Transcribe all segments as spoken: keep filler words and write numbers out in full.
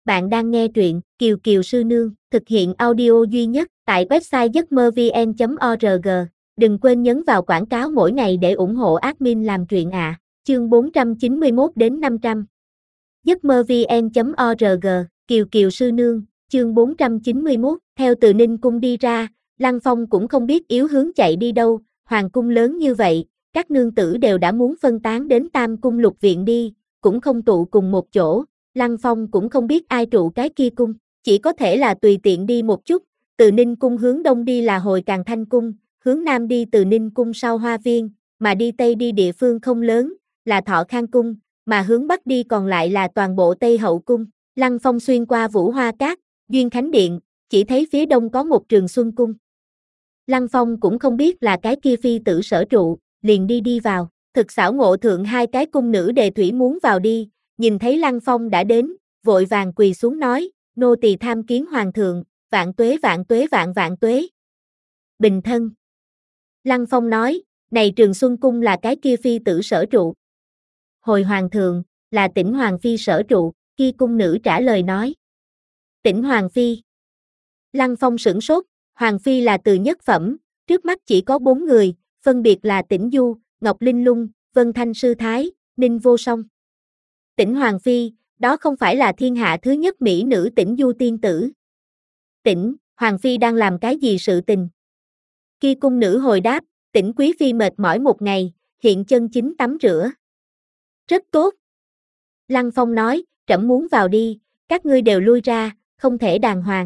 Bạn đang nghe truyện Kiều Kiều Sư Nương, thực hiện audio duy nhất tại website giấc mơ vn chấm org. Đừng quên nhấn vào quảng cáo mỗi ngày để ủng hộ admin làm truyện ạ. À. Chương bốn trăm chín mươi mốt đến năm trăm. giấc mơ vn chấm org, Kiều Kiều Sư Nương, chương bốn trăm chín mươi mốt. Theo từ Ninh Cung đi ra, Lăng Phong cũng không biết yếu hướng chạy đi đâu, hoàng cung lớn như vậy, các nương tử đều đã muốn phân tán đến Tam Cung Lục Viện đi, cũng không tụ cùng một chỗ. Lăng Phong cũng không biết ai trụ cái kia cung, chỉ có thể là tùy tiện đi một chút, từ Ninh Cung hướng đông đi là Hồi Càn Thanh Cung, hướng nam đi từ Ninh Cung sau Hoa Viên, mà đi tây đi địa phương không lớn, là Thọ Khang Cung, mà hướng bắc đi còn lại là toàn bộ Tây Hậu Cung. Lăng Phong xuyên qua Vũ Hoa Cát, Duyên Khánh Điện, chỉ thấy phía đông có một Trường Xuân Cung. Lăng Phong cũng không biết là cái kia phi tử sở trụ, liền đi đi vào, thực xảo ngộ thượng hai cái cung nữ đề thủy muốn vào đi. Nhìn thấy Lăng Phong đã đến, vội vàng quỳ xuống nói, nô tỳ tham kiến hoàng thượng, vạn tuế vạn tuế vạn vạn tuế. Bình thân. Lăng Phong nói, này Trường Xuân Cung là cái kia phi tử sở trụ. Hồi hoàng thượng, là Tĩnh Hoàng phi sở trụ, kia cung nữ trả lời nói. Tĩnh Hoàng phi. Lăng Phong sửng sốt, Hoàng phi là từ nhất phẩm, trước mắt chỉ có bốn người, phân biệt là Tĩnh Du, Ngọc Linh Lung, Vân Thanh Sư Thái, Ninh Vô Song. Tĩnh Hoàng phi, đó không phải là thiên hạ thứ nhất mỹ nữ Tĩnh Du tiên tử. Tĩnh, Hoàng phi đang làm cái gì sự tình? Kia cung nữ hồi đáp, Tĩnh quý phi mệt mỏi một ngày, hiện chân chính tắm rửa. Rất tốt. Lăng Phong nói, trẫm muốn vào đi, các ngươi đều lui ra, không thể đàng hoàng.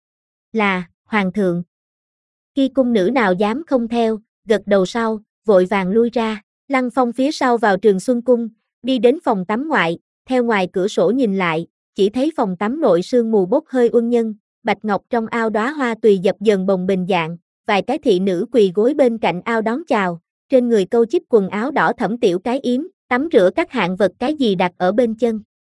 Là, hoàng thượng. Kia cung nữ nào dám không theo, gật đầu sau, vội vàng lui ra. Lăng Phong phía sau vào Trường Xuân Cung, đi đến phòng tắm ngoại, theo ngoài cửa sổ nhìn lại, chỉ thấy phòng tắm nội sương mù bốc hơi uân nhân, bạch ngọc trong ao đóa hoa tùy dập dần bồng bình dạng, vài cái thị nữ quỳ gối bên cạnh ao đón chào, trên người câu chích quần áo đỏ thẫm tiểu cái yếm, tắm rửa các hạng vật cái gì đặt ở bên chân.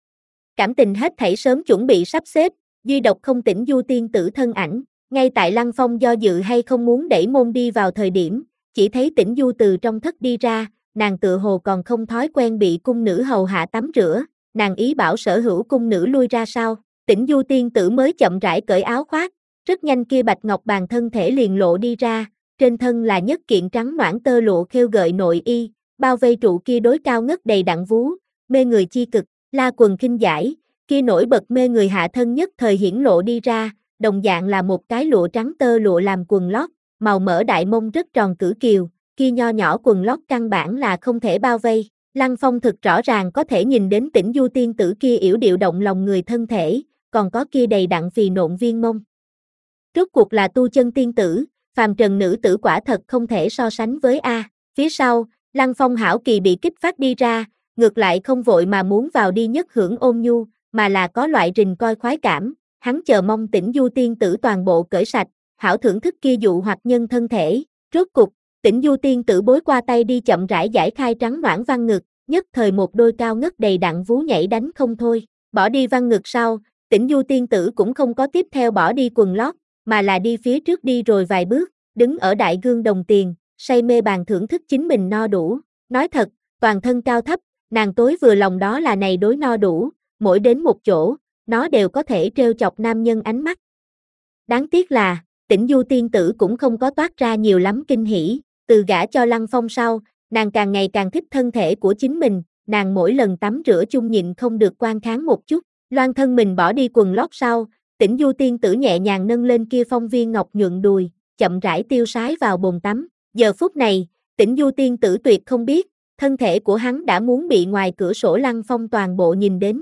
Cảm tình hết thảy sớm chuẩn bị sắp xếp, duy độc không Tĩnh Du tiên tử thân ảnh, ngay tại Lăng Phong do dự hay không muốn đẩy môn đi vào thời điểm, chỉ thấy Tĩnh Du từ trong thất đi ra. Nàng tự hồ còn không thói quen bị cung nữ hầu hạ tắm rửa, nàng ý bảo sở hữu cung nữ lui ra sau, Tĩnh Du tiên tử mới chậm rãi cởi áo khoác, rất nhanh kia bạch ngọc bàn thân thể liền lộ đi ra, trên thân là nhất kiện trắng noãn tơ lụa khêu gợi nội y, bao vây trụ kia đối cao ngất đầy đặn vú, mê người chi cực, la quần khinh giải, kia nổi bật mê người hạ thân nhất thời hiển lộ đi ra, đồng dạng là một cái lụa trắng tơ lụa làm quần lót, màu mỡ đại mông rất tròn cử kiều. Kia nho nhỏ quần lót căn bản là không thể bao vây, Lăng Phong thực rõ ràng có thể nhìn đến Tĩnh Du tiên tử kia yểu điệu động lòng người thân thể, còn có kia đầy đặn phì nộn viên mông. Rốt cuộc là tu chân tiên tử, phàm trần nữ tử quả thật không thể so sánh với A. Phía sau, Lăng Phong hảo kỳ bị kích phát đi ra, ngược lại không vội mà muốn vào đi nhất hưởng ôn nhu, mà là có loại rình coi khoái cảm, hắn chờ mong Tĩnh Du tiên tử toàn bộ cởi sạch, hảo thưởng thức kia dụ hoặc nhân thân thể. Rốt cục, Tĩnh Du tiên tử bối qua tay đi chậm rãi giải khai trắng noãn văn ngực, nhất thời một đôi cao ngất đầy đặn vú nhảy đánh không thôi, bỏ đi văn ngực sau, Tĩnh Du tiên tử cũng không có tiếp theo bỏ đi quần lót, mà là đi phía trước đi rồi vài bước, đứng ở đại gương đồng tiền, say mê bàn thưởng thức chính mình no đủ, nói thật, toàn thân cao thấp, nàng tối vừa lòng đó là này đối no đủ, mỗi đến một chỗ, nó đều có thể trêu chọc nam nhân ánh mắt. Đáng tiếc là, Tĩnh Du tiên tử cũng không có toát ra nhiều lắm kinh hỉ. Từ gả cho Lăng Phong sau, nàng càng ngày càng thích thân thể của chính mình, nàng mỗi lần tắm rửa chung nhịn không được quan kháng một chút, loan thân mình bỏ đi quần lót sau, Tĩnh Du tiên tử nhẹ nhàng nâng lên kia phong viên ngọc nhuận đùi, chậm rãi tiêu sái vào bồn tắm. Giờ phút này, Tĩnh Du tiên tử tuyệt không biết, thân thể của hắn đã muốn bị ngoài cửa sổ Lăng Phong toàn bộ nhìn đến.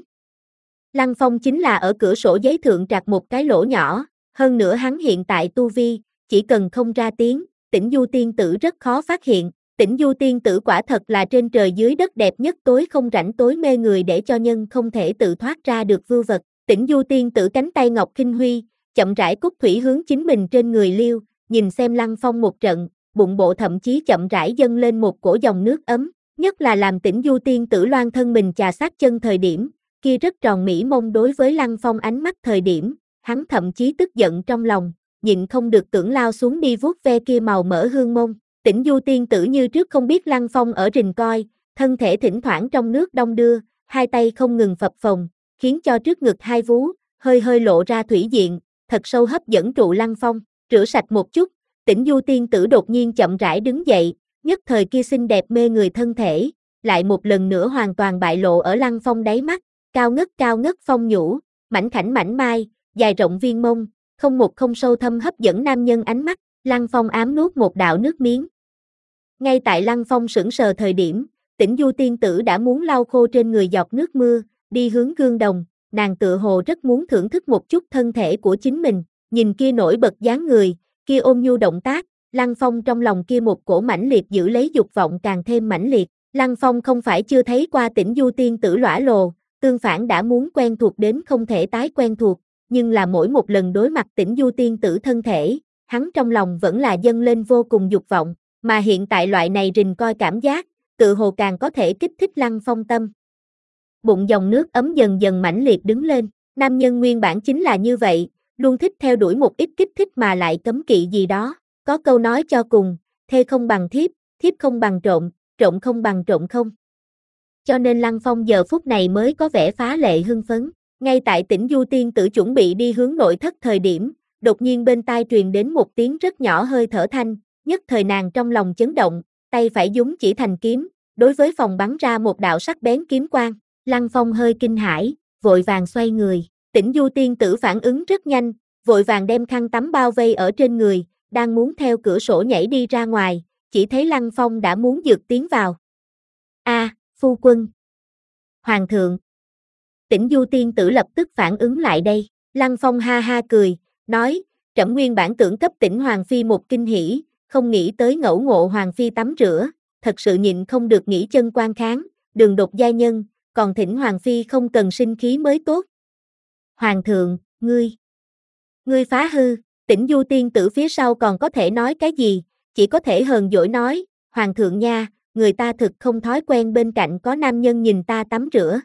Lăng Phong chính là ở cửa sổ giấy thượng trạc một cái lỗ nhỏ, hơn nữa hắn hiện tại tu vi, chỉ cần không ra tiếng, Tĩnh Du tiên tử rất khó phát hiện, Tĩnh Du tiên tử quả thật là trên trời dưới đất đẹp nhất tối không rảnh tối mê người để cho nhân không thể tự thoát ra được vưu vật. Tĩnh Du tiên tử cánh tay ngọc khinh huy, chậm rãi cúc thủy hướng chính mình trên người liêu, nhìn xem Lăng Phong một trận, bụng bộ thậm chí chậm rãi dâng lên một cổ dòng nước ấm, nhất là làm Tĩnh Du tiên tử loan thân mình chà sát chân thời điểm, kia rất tròn mỹ mông đối với Lăng Phong ánh mắt thời điểm, hắn thậm chí tức giận trong lòng. Nhịn không được tưởng lao xuống đi vuốt ve kia màu mỡ hương mông, Tĩnh Du tiên tử như trước không biết Lăng Phong ở rình coi, thân thể thỉnh thoảng trong nước đong đưa, hai tay không ngừng phập phồng, khiến cho trước ngực hai vú, hơi hơi lộ ra thủy diện, thật sâu hấp dẫn trụ Lăng Phong, rửa sạch một chút, Tĩnh Du tiên tử đột nhiên chậm rãi đứng dậy, nhất thời kia xinh đẹp mê người thân thể, lại một lần nữa hoàn toàn bại lộ ở Lăng Phong đáy mắt, cao ngất cao ngất phong nhũ, mảnh khảnh mảnh mai, dài rộng viên mông, không một không sâu thâm hấp dẫn nam nhân ánh mắt, Lăng Phong ám nuốt một đạo nước miếng. Ngay tại Lăng Phong sững sờ thời điểm, Tĩnh Du tiên tử đã muốn lau khô trên người giọt nước mưa, đi hướng gương đồng, nàng tựa hồ rất muốn thưởng thức một chút thân thể của chính mình, nhìn kia nổi bật dáng người, kia ôn nhu động tác, Lăng Phong trong lòng kia một cổ mãnh liệt giữ lấy dục vọng càng thêm mãnh liệt. Lăng Phong không phải chưa thấy qua Tĩnh Du tiên tử lõa lồ, tương phản đã muốn quen thuộc đến không thể tái quen thuộc, nhưng là mỗi một lần đối mặt Tĩnh Du tiên tử thân thể, hắn trong lòng vẫn là dâng lên vô cùng dục vọng, mà hiện tại loại này rình coi cảm giác, tự hồ càng có thể kích thích Lăng Phong tâm. Bụng dòng nước ấm dần dần mãnh liệt đứng lên, nam nhân nguyên bản chính là như vậy, luôn thích theo đuổi một ít kích thích mà lại cấm kỵ gì đó, có câu nói cho cùng, thê không bằng thiếp, thiếp không bằng trộm, trộm không bằng trộm không. Cho nên Lăng Phong giờ phút này mới có vẻ phá lệ hưng phấn, ngay tại Tĩnh Du tiên tử chuẩn bị đi hướng nội thất thời điểm, đột nhiên bên tai truyền đến một tiếng rất nhỏ hơi thở thanh, nhất thời nàng trong lòng chấn động, tay phải dúng chỉ thành kiếm, đối với phòng bắn ra một đạo sắc bén kiếm quang, Lăng Phong hơi kinh hãi, vội vàng xoay người, Tĩnh Du tiên tử phản ứng rất nhanh, vội vàng đem khăn tắm bao vây ở trên người, đang muốn theo cửa sổ nhảy đi ra ngoài, chỉ thấy Lăng Phong đã muốn dược tiến vào. A, à, phu quân. Hoàng thượng. Tĩnh Du tiên tử lập tức phản ứng lại đây, Lăng Phong ha ha cười, nói, trẫm nguyên bản tưởng cấp Tĩnh Hoàng phi một kinh hỉ, không nghĩ tới ngẫu ngộ Hoàng phi tắm rửa, thật sự nhịn không được nghĩ chân quan kháng, đường đột gia nhân, còn thỉnh Hoàng phi không cần sinh khí mới tốt. Hoàng thượng, ngươi, ngươi phá hư, Tĩnh Du tiên tử phía sau còn có thể nói cái gì, chỉ có thể hờn dỗi nói, Hoàng thượng nha, người ta thực không thói quen bên cạnh có nam nhân nhìn ta tắm rửa.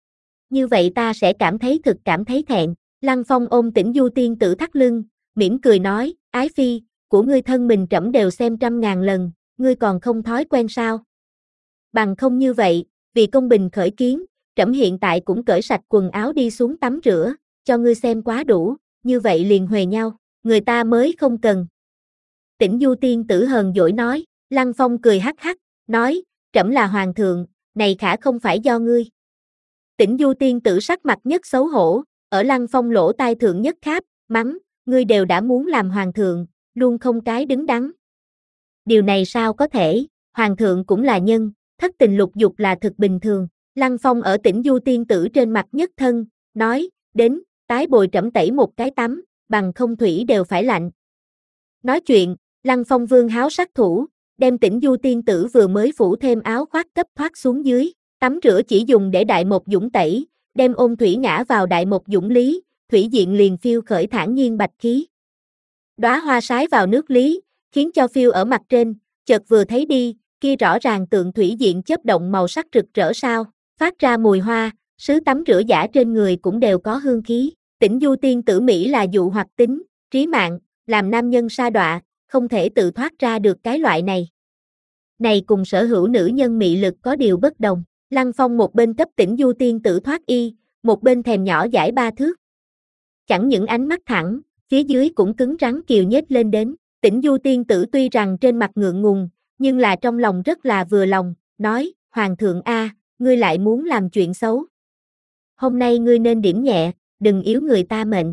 Như vậy ta sẽ cảm thấy thực cảm thấy thẹn, Lăng Phong ôm Tĩnh Du tiên tử thắt lưng, mỉm cười nói, ái phi, của ngươi thân mình trẫm đều xem trăm ngàn lần, ngươi còn không thói quen sao? Bằng không như vậy, vì công bình khởi kiến, trẫm hiện tại cũng cởi sạch quần áo đi xuống tắm rửa, cho ngươi xem quá đủ, như vậy liền huề nhau, người ta mới không cần. Tĩnh Du tiên tử hờn dỗi nói, Lăng Phong cười hắc hắc, nói, trẫm là hoàng thượng, này khả không phải do ngươi. Tĩnh Du tiên tử sắc mặt nhất xấu hổ, ở Lăng Phong lỗ tai thượng nhất kháp, mắng, ngươi đều đã muốn làm hoàng thượng, luôn không cái đứng đắn. Điều này sao có thể, hoàng thượng cũng là nhân, thất tình lục dục là thực bình thường. Lăng Phong ở Tĩnh Du tiên tử trên mặt nhất thân, nói, đến, tái bồi trẫm tẩy một cái tắm, bằng không thủy đều phải lạnh. Nói chuyện, Lăng Phong vương háo sát thủ, đem Tĩnh Du tiên tử vừa mới phủ thêm áo khoác cấp thoát xuống dưới, tắm rửa chỉ dùng để Đại Mộc Dũng tẩy, đem ôn thủy ngã vào Đại Mộc Dũng lý, thủy diện liền phiêu khởi thản nhiên bạch khí. Đóa hoa sái vào nước lý, khiến cho phiêu ở mặt trên, chợt vừa thấy đi, kia rõ ràng tượng thủy diện chớp động màu sắc rực rỡ sao, phát ra mùi hoa, sứ tắm rửa giả trên người cũng đều có hương khí. Tĩnh Du tiên tử Mỹ là dụ hoặc tính, trí mạng, làm nam nhân sa đọa, không thể tự thoát ra được cái loại này. Này cùng sở hữu nữ nhân mị lực có điều bất đồng, Lăng Phong một bên cấp Tĩnh Du tiên tử thoát y, một bên thèm nhỏ giải ba thước. Chẳng những ánh mắt thẳng, phía dưới cũng cứng rắn kiều nhếch lên đến, Tĩnh Du tiên tử tuy rằng trên mặt ngượng ngùng, nhưng là trong lòng rất là vừa lòng, nói, Hoàng thượng a, ngươi lại muốn làm chuyện xấu. Hôm nay ngươi nên điểm nhẹ, đừng yếu người ta mệnh.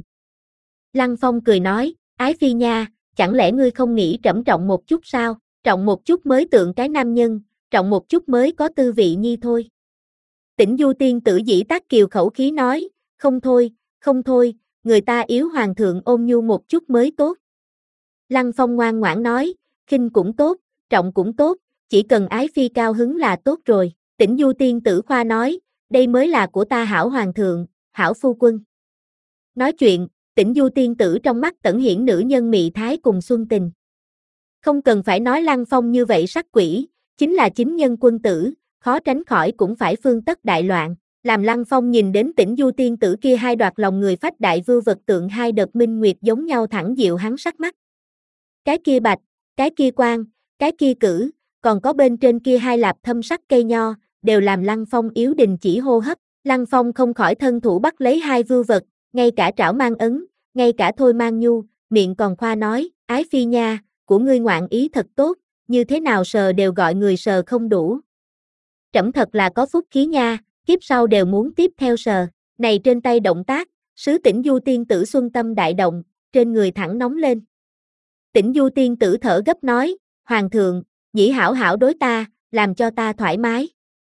Lăng Phong cười nói, ái phi nha, chẳng lẽ ngươi không nghĩ trẫm trọng một chút sao, trọng một chút mới tượng cái nam nhân, trọng một chút mới có tư vị nhi thôi. Tĩnh Du tiên tử dĩ tác kiều khẩu khí nói, không thôi, không thôi, người ta yếu hoàng thượng ôn nhu một chút mới tốt. Lăng Phong ngoan ngoãn nói, khinh cũng tốt, trọng cũng tốt, chỉ cần ái phi cao hứng là tốt rồi. Tĩnh Du tiên tử khoa nói, đây mới là của ta hảo hoàng thượng, hảo phu quân. Nói chuyện, Tĩnh Du tiên tử trong mắt tẩn hiển nữ nhân mị thái cùng xuân tình. Không cần phải nói Lăng Phong như vậy sắc quỷ, chính là chính nhân quân tử, khó tránh khỏi cũng phải phương tất đại loạn. Làm Lăng Phong nhìn đến Tĩnh Du tiên tử kia hai đoạt lòng người phách đại vưu vật tượng hai đợt minh nguyệt giống nhau thẳng dịu hắn sắc mắt. Cái kia bạch, cái kia quang, cái kia cử, còn có bên trên kia hai lạp thâm sắc cây nho, đều làm Lăng Phong yếu đình chỉ hô hấp. Lăng Phong không khỏi thân thủ bắt lấy hai vưu vật, ngay cả trảo mang ấn, ngay cả thôi mang nhu, miệng còn khoa nói, ái phi nha, của ngươi ngoạn ý thật tốt, như thế nào sờ đều gọi người sờ không đủ. Trẫm thật là có phúc khí nha, kiếp sau đều muốn tiếp theo sờ, này trên tay động tác, sứ Tĩnh Du tiên tử xuân tâm đại động, trên người thẳng nóng lên. Tĩnh Du tiên tử thở gấp nói, Hoàng thượng, nhĩ hảo hảo đối ta, làm cho ta thoải mái.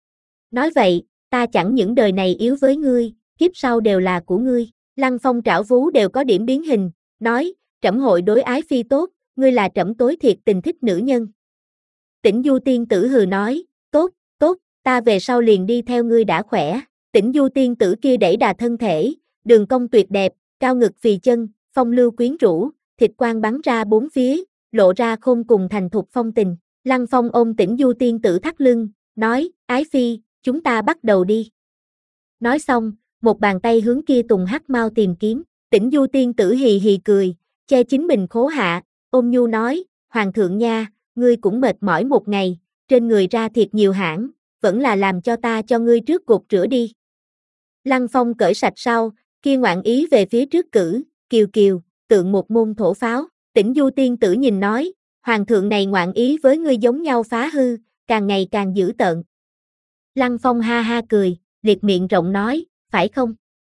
Nói vậy, ta chẳng những đời này yếu với ngươi, kiếp sau đều là của ngươi. Lăng Phong trảo vú đều có điểm biến hình, nói, trẫm hội đối ái phi tốt, ngươi là trẫm tối thiệt tình thích nữ nhân. Tĩnh Du tiên tử hừ nói, tốt, tốt, ta về sau liền đi theo ngươi đã khỏe. Tĩnh Du tiên tử kia đẩy đà thân thể, đường cong tuyệt đẹp, cao ngực phì chân, phong lưu quyến rũ, thịt quang bắn ra bốn phía, lộ ra khôn cùng thành thục phong tình. Lăng Phong ôm Tĩnh Du tiên tử thắt lưng, nói, ái phi, chúng ta bắt đầu đi. Nói xong, một bàn tay hướng kia Tùng Hắc Mao tìm kiếm, Tĩnh Du tiên tử hì hì cười, che chính mình khố hạ, ôm nhu nói, Hoàng thượng nha, ngươi cũng mệt mỏi một ngày, trên người ra thiệt nhiều hãng, vẫn là làm cho ta cho ngươi trước gột rửa đi. Lăng Phong cởi sạch sau, kia ngoạn ý về phía trước cử, kiều kiều, tượng một môn thổ pháo, Tĩnh Du tiên tử nhìn nói, Hoàng thượng này ngoạn ý với ngươi giống nhau phá hư, càng ngày càng dữ tợn. Lăng Phong ha ha cười, liệt miệng rộng nói, phải không?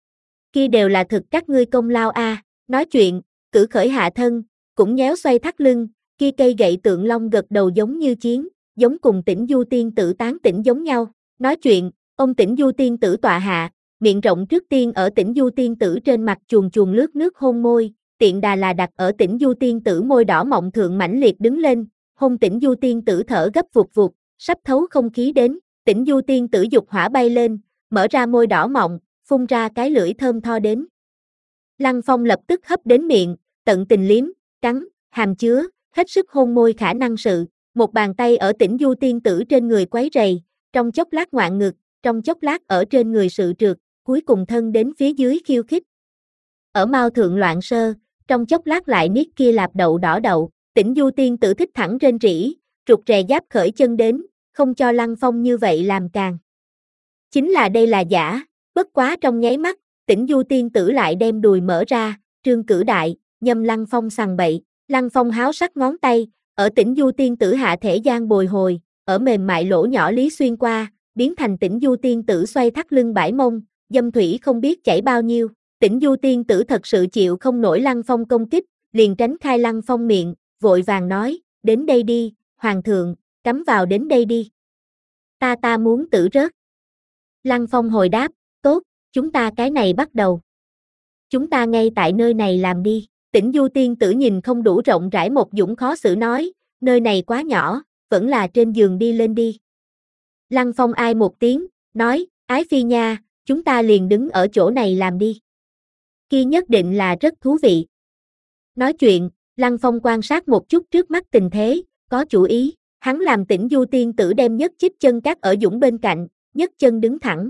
Kia đều là thực các ngươi công lao a. À. Nói chuyện, cử khởi hạ thân, cũng nhéo xoay thắt lưng, kia cây gậy tượng long gật đầu giống như chiến, giống cùng Tĩnh Du tiên tử tán tỉnh giống nhau. Nói chuyện, ông Tĩnh Du tiên tử tọa hạ, miệng rộng trước tiên ở Tĩnh Du tiên tử trên mặt chuồn chuồn lướt nước hôn môi, tiện đà là đặt ở Tĩnh Du tiên tử môi đỏ mọng thượng mãnh liệt đứng lên, hôn Tĩnh Du tiên tử thở gấp vụt vụt, sắp thấu không khí đến, Tĩnh Du tiên tử dục hỏa bay lên, mở ra môi đỏ mọng, phun ra cái lưỡi thơm tho đến. Lăng Phong lập tức hấp đến miệng, tận tình liếm, cắn, hàm chứa, hết sức hôn môi khả năng sự, một bàn tay ở Tĩnh Du tiên tử trên người quấy rầy, trong chốc lát ngoạn ngực, trong chốc lát ở trên người sự trượt, cuối cùng thân đến phía dưới khiêu khích. Ở mao thượng loạn sơ, trong chốc lát lại niết kia lạp đậu đỏ đậu, Tĩnh Du tiên tử thích thẳng rên rỉ, rụt rè giáp khởi chân đến, không cho Lăng Phong như vậy làm càng. Chính là đây là giả, bất quá trong nháy mắt, Tĩnh Du tiên tử lại đem đùi mở ra, trương cử đại, nhâm Lăng Phong sằng bậy, Lăng Phong háo sắc ngón tay, ở Tĩnh Du tiên tử hạ thể gian bồi hồi, ở mềm mại lỗ nhỏ lý xuyên qua, biến thành Tĩnh Du tiên tử xoay thắt lưng bãi mông, dâm thủy không biết chảy bao nhiêu. Tĩnh Du tiên tử thật sự chịu không nổi Lăng Phong công kích, liền tránh khai Lăng Phong miệng, vội vàng nói, đến đây đi, Hoàng thượng, cắm vào đến đây đi. Ta ta muốn tử rớt. Lăng Phong hồi đáp, tốt, chúng ta cái này bắt đầu. Chúng ta ngay tại nơi này làm đi. Tĩnh Du tiên tử nhìn không đủ rộng rãi một dũng khó xử nói, nơi này quá nhỏ, vẫn là trên giường đi lên đi. Lăng Phong ai một tiếng, nói, ái phi nha, chúng ta liền đứng ở chỗ này làm đi. Kia nhất định là rất thú vị. Nói chuyện, Lăng Phong quan sát một chút trước mắt tình thế, có chủ ý, hắn làm Tĩnh Du tiên tử đem nhất chích chân cắt ở dũng bên cạnh, nhất chân đứng thẳng.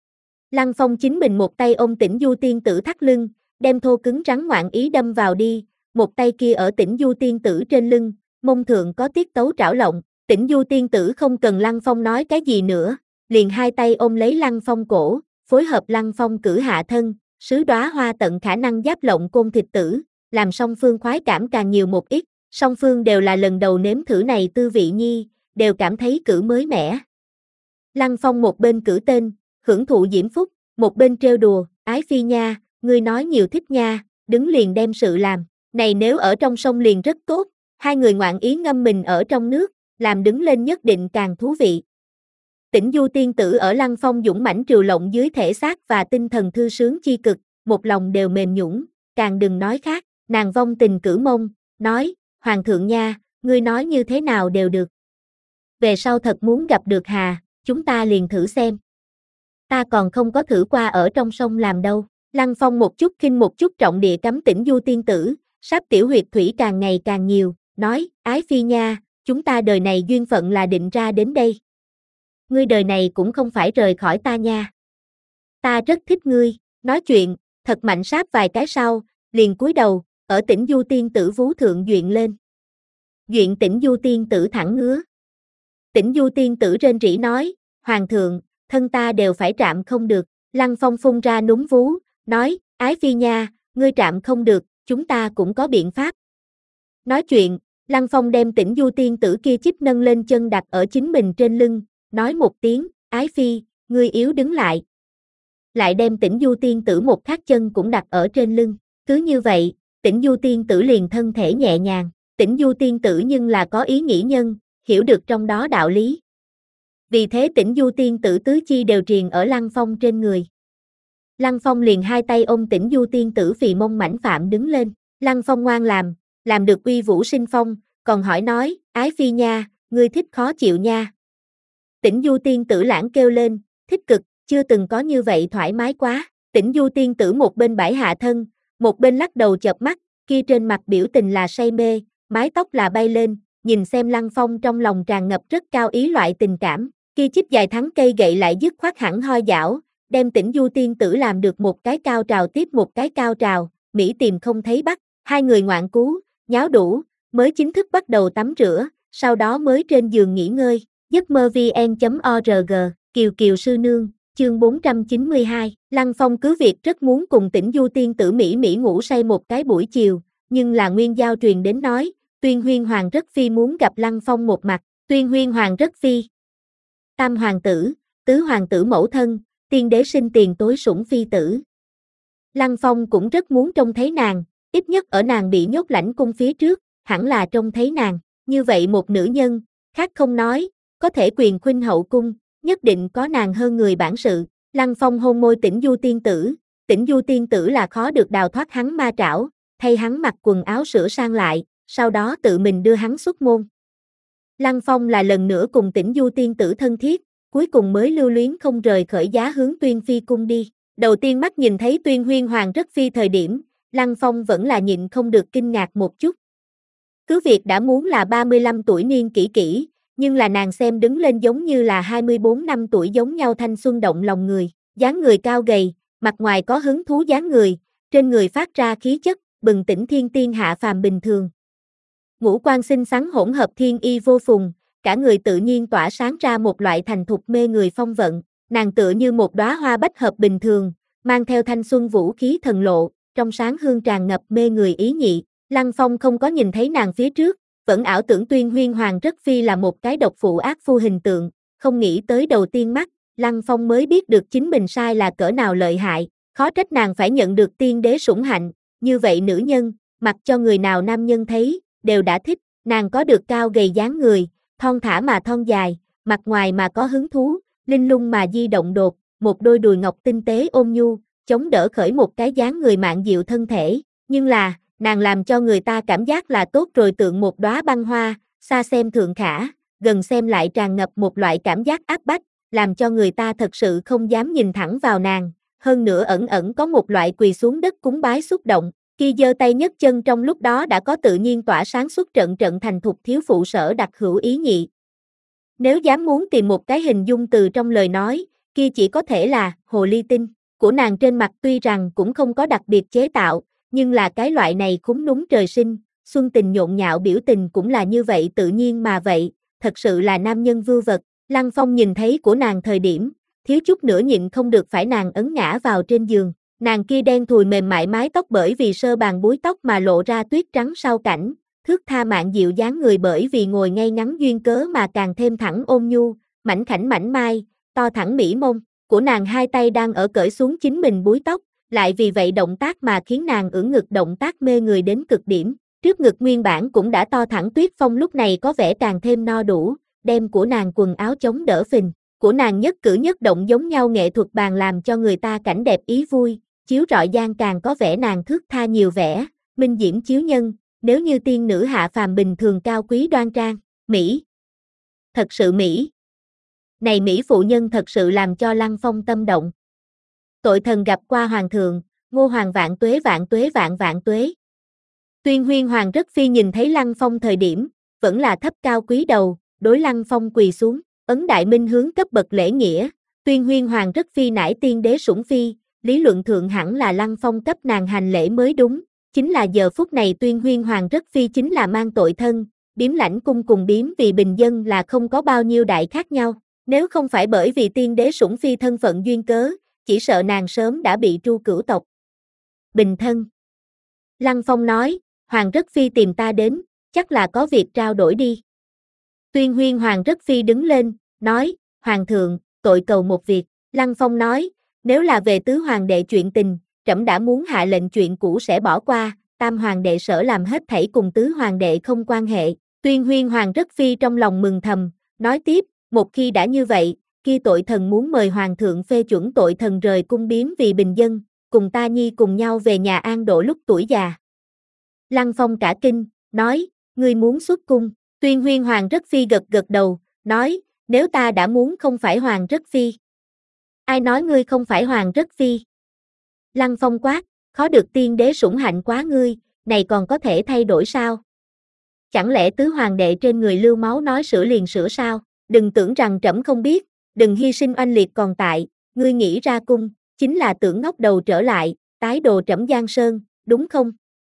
Lăng Phong chính mình một tay ôm Tĩnh Du tiên tử thắt lưng, đem thô cứng rắn ngoạn ý đâm vào đi, một tay kia ở Tĩnh Du tiên tử trên lưng, mông thượng có tiết tấu trảo lộng, Tĩnh Du tiên tử không cần Lăng Phong nói cái gì nữa, liền hai tay ôm lấy Lăng Phong cổ, phối hợp Lăng Phong cử hạ thân, sứ đóa hoa tận khả năng giáp lộng côn thịt tử, làm song phương khoái cảm càng nhiều một ít, song phương đều là lần đầu nếm thử này tư vị nhi, đều cảm thấy cử mới mẻ. Lăng Phong một bên cử tên, hưởng thụ diễm phúc, một bên trêu đùa, ái phi nha, ngươi nói nhiều thích nha, đứng liền đem sự làm, này nếu ở trong sông liền rất tốt, hai người ngoạn ý ngâm mình ở trong nước, làm đứng lên nhất định càng thú vị. Tĩnh Du tiên tử ở Lăng Phong dũng mãnh triều lộng dưới thể xác và tinh thần thư sướng chi cực, một lòng đều mềm nhũn, càng đừng nói khác, nàng vong tình cử mông, nói, Hoàng thượng nha, ngươi nói như thế nào đều được. Về sau thật muốn gặp được hà, chúng ta liền thử xem. Ta còn không có thử qua ở trong sông làm đâu. Lăng Phong một chút khinh một chút trọng địa cắm Tĩnh Du tiên tử, sắp tiểu huyệt thủy càng ngày càng nhiều, nói, ái phi nha, chúng ta đời này duyên phận là định ra đến đây. Ngươi đời này cũng không phải rời khỏi ta nha. Ta rất thích ngươi, nói chuyện, thật mạnh sáp vài cái sau, liền cúi đầu, ở Tĩnh Du tiên tử vú thượng duyện lên. Duyện Tĩnh Du tiên tử thẳng ngứa. Tĩnh Du tiên tử rên rỉ nói, Hoàng thượng, thân ta đều phải trạm không được, Lăng Phong phun ra núm vú, nói, Ái phi nha, ngươi trạm không được, chúng ta cũng có biện pháp. Nói chuyện, Lăng Phong đem Tĩnh Du tiên tử kia chích nâng lên chân đặt ở chính mình trên lưng, nói một tiếng, Ái phi, ngươi yếu đứng lại. Lại đem Tĩnh Du tiên tử một khác chân cũng đặt ở trên lưng, cứ như vậy, Tĩnh Du tiên tử liền thân thể nhẹ nhàng, Tĩnh Du tiên tử nhưng là có ý nghĩ nhân, hiểu được trong đó đạo lý. Vì thế Tĩnh Du tiên tử tứ chi đều triền ở Lăng Phong trên người. Lăng Phong liền hai tay ôm Tĩnh Du tiên tử phì mông mảnh phạm đứng lên, Lăng Phong ngoan làm, làm được uy vũ sinh phong, còn hỏi nói, Ái phi nha, ngươi thích khó chịu nha. Tĩnh Du tiên tử lãng kêu lên, thích cực, chưa từng có như vậy thoải mái quá. Tĩnh Du tiên tử một bên bãi hạ thân, một bên lắc đầu chợp mắt, kia trên mặt biểu tình là say mê, mái tóc là bay lên, nhìn xem Lăng Phong trong lòng tràn ngập rất cao ý loại tình cảm, kia chích dài thắng cây gậy lại dứt khoát hẳn hoi dảo, đem Tĩnh Du tiên tử làm được một cái cao trào tiếp một cái cao trào, Mỹ tìm không thấy bắt, hai người ngoạn cú, nháo đủ, mới chính thức bắt đầu tắm rửa, sau đó mới trên giường nghỉ ngơi. giấc mơ vn chấm org, Kiều Kiều sư nương, chương bốn trăm chín mươi hai, Lăng Phong cứ việc rất muốn cùng Tĩnh Du tiên tử Mỹ Mỹ ngủ say một cái buổi chiều, nhưng là Nguyên Giao truyền đến nói, Tuyên Huyên Hoàng rất phi muốn gặp Lăng Phong một mặt, Tuyên Huyên Hoàng rất phi. Tam hoàng tử, tứ hoàng tử mẫu thân, tiên đế sinh tiền tối sủng phi tử. Lăng Phong cũng rất muốn trông thấy nàng, ít nhất ở nàng bị nhốt lãnh cung phía trước, hẳn là trông thấy nàng, như vậy một nữ nhân, khác không nói, có thể quyền khuynh hậu cung, nhất định có nàng hơn người bản sự. Lăng Phong hôn môi Tĩnh Du tiên tử, Tĩnh Du tiên tử là khó được đào thoát hắn ma trảo, thay hắn mặc quần áo sửa sang lại, sau đó tự mình đưa hắn xuất môn. Lăng Phong là lần nữa cùng Tĩnh Du tiên tử thân thiết, cuối cùng mới lưu luyến không rời khởi giá hướng Tuyên Phi cung đi. Đầu tiên mắt nhìn thấy Tuyên Huyên Hoàng rất phi thời điểm, Lăng Phong vẫn là nhịn không được kinh ngạc một chút. Cứ việc đã muốn là ba mươi lăm tuổi niên kỷ kỷ, nhưng là nàng xem đứng lên giống như là hai mươi bốn năm tuổi giống nhau thanh xuân động lòng người, dáng người cao gầy, mặt ngoài có hứng thú dáng người, trên người phát ra khí chất, bừng tỉnh thiên tiên hạ phàm bình thường. Ngũ quan xinh xắn hỗn hợp thiên y vô phùng, cả người tự nhiên tỏa sáng ra một loại thành thục mê người phong vận, nàng tựa như một đóa hoa bách hợp bình thường, mang theo thanh xuân vũ khí thần lộ, trong sáng hương tràn ngập mê người ý nhị. Lăng Phong không có nhìn thấy nàng phía trước, vẫn ảo tưởng Tuyên Huyên Hoàng rất phi là một cái độc phụ ác phu hình tượng, không nghĩ tới đầu tiên mắt, Lăng Phong mới biết được chính mình sai là cỡ nào lợi hại, khó trách nàng phải nhận được tiên đế sủng hạnh, như vậy nữ nhân, mặc cho người nào nam nhân thấy, đều đã thích, nàng có được cao gầy dáng người, thon thả mà thon dài, mặt ngoài mà có hứng thú, linh lung mà di động đột, một đôi đùi ngọc tinh tế ôm nhu, chống đỡ khởi một cái dáng người mạn diệu thân thể, nhưng là, nàng làm cho người ta cảm giác là tốt rồi tượng một đóa băng hoa, xa xem thượng khả, gần xem lại tràn ngập một loại cảm giác áp bách, làm cho người ta thật sự không dám nhìn thẳng vào nàng, hơn nữa ẩn ẩn có một loại quỳ xuống đất cúng bái xúc động, khi giơ tay nhấc chân trong lúc đó đã có tự nhiên tỏa sáng xuất trận trận thành thục thiếu phụ sở đặc hữu ý nhị. Nếu dám muốn tìm một cái hình dung từ trong lời nói, kia chỉ có thể là hồ ly tinh, của nàng trên mặt tuy rằng cũng không có đặc biệt chế tạo, nhưng là cái loại này khúm núm trời sinh, xuân tình nhộn nhạo biểu tình cũng là như vậy tự nhiên mà vậy, thật sự là nam nhân vưu vật. Lăng Phong nhìn thấy của nàng thời điểm, thiếu chút nữa nhịn không được phải nàng ấn ngã vào trên giường, nàng kia đen thùi mềm mại mái tóc bởi vì sơ bàn búi tóc mà lộ ra tuyết trắng sau cảnh, thước tha mạn dịu dáng người bởi vì ngồi ngay ngắn duyên cớ mà càng thêm thẳng ôn nhu, mảnh khảnh mảnh mai, to thẳng mỹ mông, của nàng hai tay đang ở cởi xuống chính mình búi tóc, lại vì vậy động tác mà khiến nàng ưỡn ngực động tác mê người đến cực điểm, trước ngực nguyên bản cũng đã to thẳng tuyết phong lúc này có vẻ càng thêm no đủ, đem của nàng quần áo chống đỡ phình, của nàng nhất cử nhất động giống nhau nghệ thuật bàn làm cho người ta cảnh đẹp ý vui, chiếu rọi gian càng có vẻ nàng thước tha nhiều vẻ, minh diễm chiếu nhân, nếu như tiên nữ hạ phàm bình thường cao quý đoan trang, Mỹ. Thật sự Mỹ. Này Mỹ phụ nhân thật sự làm cho Lăng Phong tâm động. Tội thần gặp qua hoàng thượng, Ngô hoàng vạn tuế vạn tuế vạn vạn tuế. Tuyên Huyên Hoàng rất phi nhìn thấy Lăng Phong thời điểm, vẫn là thấp cao quý đầu, đối Lăng Phong quỳ xuống, ấn đại minh hướng cấp bậc lễ nghĩa. Tuyên Huyên Hoàng rất phi nải tiên đế sủng phi, lý luận thượng hẳn là Lăng Phong cấp nàng hành lễ mới đúng, chính là giờ phút này Tuyên Huyên Hoàng rất phi chính là mang tội thân, biếm lãnh cung cùng biếm vì bình dân là không có bao nhiêu đại khác nhau, nếu không phải bởi vì tiên đế sủng phi thân phận duyên cớ, chỉ sợ nàng sớm đã bị tru cửu tộc. bình thân. Lăng Phong nói, Hoàng Rất Phi tìm ta đến, chắc là có việc trao đổi đi. Tuyên Huyên Hoàng Rất Phi đứng lên, nói, Hoàng thượng, tội cầu một việc. Lăng Phong nói, nếu là về tứ hoàng đệ chuyện tình, trẫm đã muốn hạ lệnh chuyện cũ sẽ bỏ qua, tam hoàng đệ sở làm hết thảy cùng tứ hoàng đệ không quan hệ. Tuyên Huyên Hoàng Rất Phi trong lòng mừng thầm, nói tiếp, một khi đã như vậy, kia tội thần muốn mời hoàng thượng phê chuẩn tội thần rời cung biến vì bình dân, cùng ta nhi cùng nhau về nhà an độ lúc tuổi già. Lăng Phong cả kinh, nói, ngươi muốn xuất cung. Tuyên Huyên Hoàng Rất Phi gật gật đầu, nói, nếu ta đã muốn không phải Hoàng Rất Phi. Ai nói ngươi không phải Hoàng Rất Phi? Lăng Phong quát, khó được tiên đế sủng hạnh quá ngươi, này còn có thể thay đổi sao? Chẳng lẽ tứ hoàng đệ trên người lưu máu nói sửa liền sửa sao? Đừng tưởng rằng trẫm không biết, đừng hy sinh oanh liệt còn tại, ngươi nghĩ ra cung, chính là tưởng ngóc đầu trở lại, tái đồ trẫm Giang Sơn, đúng không?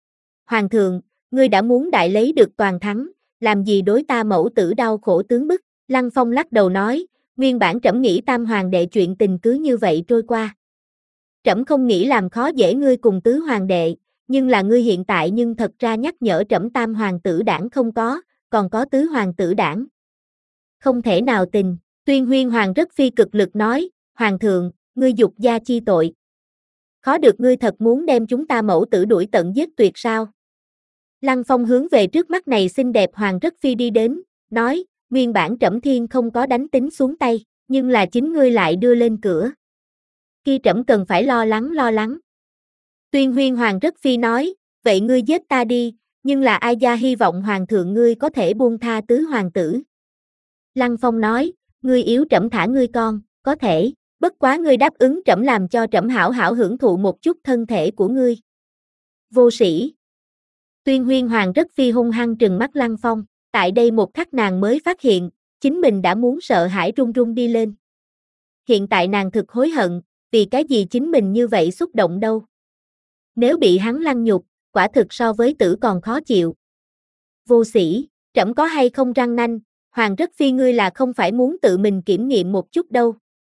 Hoàng thượng, ngươi đã muốn đại lấy được toàn thắng, làm gì đối ta mẫu tử đau khổ tướng bức? Lăng Phong lắc đầu nói, nguyên bản trẫm nghĩ tam hoàng đệ chuyện tình cứ như vậy trôi qua. Trẫm không nghĩ làm khó dễ ngươi cùng tứ hoàng đệ, nhưng là ngươi hiện tại nhưng thật ra nhắc nhở trẫm tam hoàng tử đảng không có, còn có tứ hoàng tử đảng. Không thể nào tình. Tuyên Huyên Hoàng Rất Phi cực lực nói, Hoàng thượng, ngươi dục gia chi tội. Khó được ngươi thật muốn đem chúng ta mẫu tử đuổi tận giết tuyệt sao? Lăng Phong hướng về trước mắt này xinh đẹp Hoàng Rất Phi đi đến, nói, nguyên bản trẫm thiên không có đánh tính xuống tay, nhưng là chính ngươi lại đưa lên cửa. Khi trẫm cần phải lo lắng lo lắng. Tuyên Huyên Hoàng Rất Phi nói, vậy ngươi giết ta đi, nhưng là ai gia hy vọng Hoàng thượng ngươi có thể buông tha tứ hoàng tử. Lăng Phong nói, ngươi yếu trẫm thả ngươi con, có thể, bất quá ngươi đáp ứng trẫm làm cho trẫm hảo hảo hưởng thụ một chút thân thể của ngươi. Vô sĩ. Tuyên Huyên Hoàng Rất Phi hung hăng trừng mắt Lăng Phong, tại đây một khắc nàng mới phát hiện, chính mình đã muốn sợ hãi run run đi lên. Hiện tại nàng thực hối hận, vì cái gì chính mình như vậy xúc động đâu. Nếu bị hắn lăng nhục, quả thực so với tử còn khó chịu. Vô sĩ, trẫm có hay không răng nanh, Hoàng Rất Phi ngươi là không phải muốn tự mình kiểm nghiệm một chút đâu.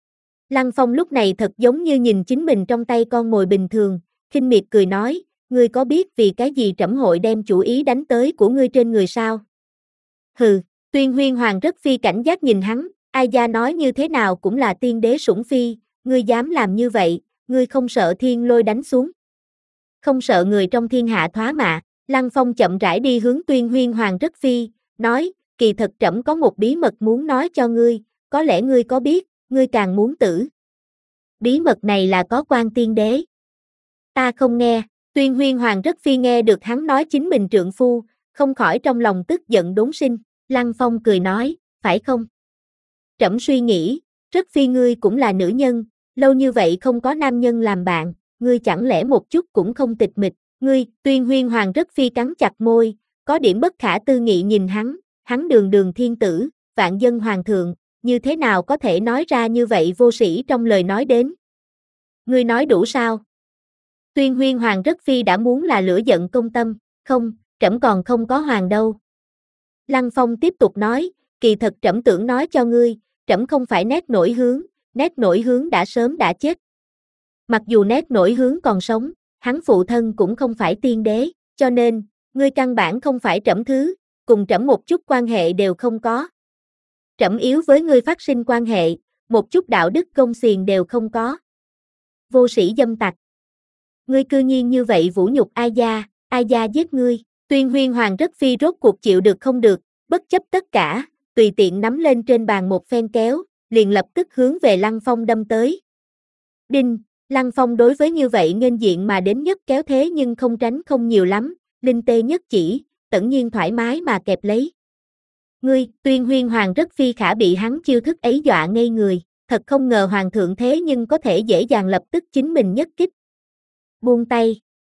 Lăng Phong lúc này thật giống như nhìn chính mình trong tay con mồi bình thường, khinh miệt cười nói, ngươi có biết vì cái gì trẫm hội đem chủ ý đánh tới của ngươi trên người sao? Hừ, Tuyên Huyên Hoàng Rất Phi cảnh giác nhìn hắn, ai gia nói như thế nào cũng là tiên đế sủng phi, ngươi dám làm như vậy, ngươi không sợ thiên lôi đánh xuống. Không sợ người trong thiên hạ thoá mạ. Lăng Phong chậm rãi đi hướng Tuyên Huyên Hoàng Rất Phi, nói, kỳ thật trẫm có một bí mật muốn nói cho ngươi, có lẽ ngươi có biết, ngươi càng muốn tử. Bí mật này là có quan tiên đế. Ta không nghe. Tuyên Huyên Hoàng Rất Phi nghe được hắn nói chính mình trượng phu, không khỏi trong lòng tức giận đốn sinh. Lăng Phong cười nói, phải không? Trẫm suy nghĩ, Rất Phi ngươi cũng là nữ nhân, lâu như vậy không có nam nhân làm bạn, ngươi chẳng lẽ một chút cũng không tịch mịch. Ngươi, Tuyên Huyên Hoàng Rất Phi cắn chặt môi, có điểm bất khả tư nghị nhìn hắn, hắn đường đường thiên tử, vạn dân hoàng thượng, như thế nào có thể nói ra như vậy vô sĩ trong lời nói đến. Ngươi nói đủ sao? Tuyên Huyên Hoàng Rất Phi đã muốn là lửa giận công tâm, không, trẫm còn không có hoàng đâu. Lăng Phong tiếp tục nói, kỳ thật trẫm tưởng nói cho ngươi, trẫm không phải Nét Nổi Hướng, Nét Nổi Hướng đã sớm đã chết. Mặc dù Nét Nổi Hướng còn sống, hắn phụ thân cũng không phải tiên đế, cho nên, ngươi căn bản không phải trẫm thứ, cùng trẫm một chút quan hệ đều không có. Trẫm yếu với ngươi phát sinh quan hệ, một chút đạo đức công xiềng đều không có. Vô sĩ dâm tặc. Ngươi cư nhiên như vậy vũ nhục ai gia, ai gia giết ngươi. Tuyên Huyên Hoàng Rất Phi rốt cuộc chịu được không được, bất chấp tất cả, tùy tiện nắm lên trên bàn một phen kéo, liền lập tức hướng về Lăng Phong đâm tới. Đinh, Lăng Phong đối với như vậy nghênh diện mà đến nhất kéo thế nhưng không tránh không nhiều lắm, linh tê nhất chỉ, tự nhiên thoải mái mà kẹp lấy. Ngươi, Tuyên Huyên Hoàng Rất Phi khả bị hắn chiêu thức ấy dọa ngây người, thật không ngờ Hoàng thượng thế nhưng có thể dễ dàng lập tức chính mình nhất kích. Buông tay.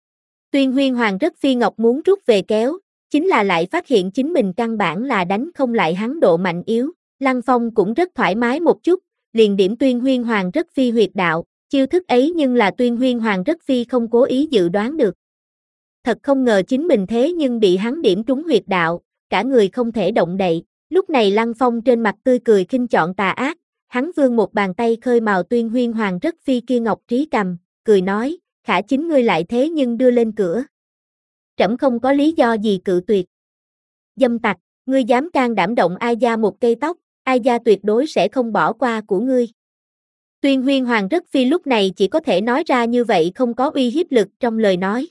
Tuyên Huyên Hoàng Rất Phi ngọc muốn rút về kéo, chính là lại phát hiện chính mình căn bản là đánh không lại hắn độ mạnh yếu. Lăng Phong cũng rất thoải mái một chút, liền điểm Tuyên Huyên Hoàng Rất Phi huyệt đạo, chiêu thức ấy nhưng là Tuyên Huyên Hoàng Rất Phi không cố ý dự đoán được. Thật không ngờ chính mình thế nhưng bị hắn điểm trúng huyệt đạo, cả người không thể động đậy. Lúc này Lăng Phong trên mặt tươi cười khinh chọn tà ác, hắn vươn một bàn tay khơi mào Tuyên Huyên Hoàng Rất Phi kia ngọc trí cầm, cười nói, khả chính ngươi lại thế nhưng đưa lên cửa. Trẫm không có lý do gì cự tuyệt. Dâm tặc, ngươi dám can đảm động Ai Gia một cây tóc, Ai Gia tuyệt đối sẽ không bỏ qua của ngươi. Tuyên Huyên Hoàng Rất Phi lúc này chỉ có thể nói ra như vậy không có uy hiếp lực trong lời nói.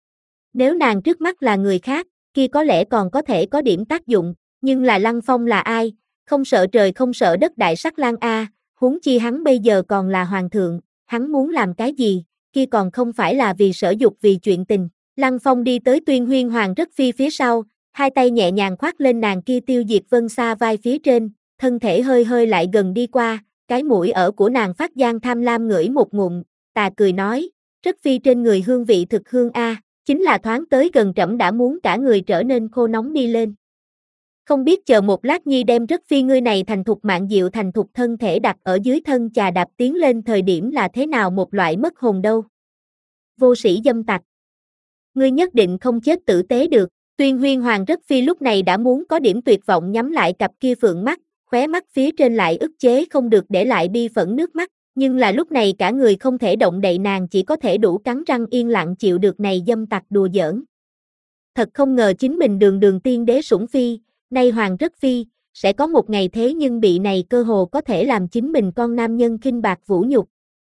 Nếu nàng trước mắt là người khác, kia có lẽ còn có thể có điểm tác dụng, nhưng là Lăng Phong là ai, không sợ trời không sợ đất đại sắc lang a, huống chi hắn bây giờ còn là hoàng thượng, hắn muốn làm cái gì, kia còn không phải là vì sở dục vì chuyện tình. Lăng Phong đi tới Tuyên Huyên Hoàng Rất Phi phía sau, hai tay nhẹ nhàng khoác lên nàng kia tiêu diệt vân xa vai phía trên, thân thể hơi hơi lại gần đi qua, cái mũi ở của nàng phát gian tham lam ngửi một ngụm, tà cười nói, Rất Phi trên người hương vị thực hương a, chính là thoáng tới gần trẫm đã muốn cả người trở nên khô nóng đi lên. Không biết chờ một lát nhi đem Rất Phi ngươi này thành thục mạn diệu thành thục thân thể đặt ở dưới thân chà đạp tiến lên thời điểm là thế nào một loại mất hồn đâu. Vô sĩ dâm tặc. Ngươi nhất định không chết tử tế được. Tuyên Huyên Hoàng Rất Phi lúc này đã muốn có điểm tuyệt vọng nhắm lại cặp kia phượng mắt, khóe mắt phía trên lại ức chế không được để lại bi phẫn nước mắt, nhưng là lúc này cả người không thể động đậy nàng chỉ có thể đủ cắn răng yên lặng chịu được này dâm tặc đùa giỡn. Thật không ngờ chính mình đường đường tiên đế sủng phi, nay Hoàng Rất Phi, sẽ có một ngày thế nhưng bị này cơ hồ có thể làm chính mình con nam nhân khinh bạc vũ nhục.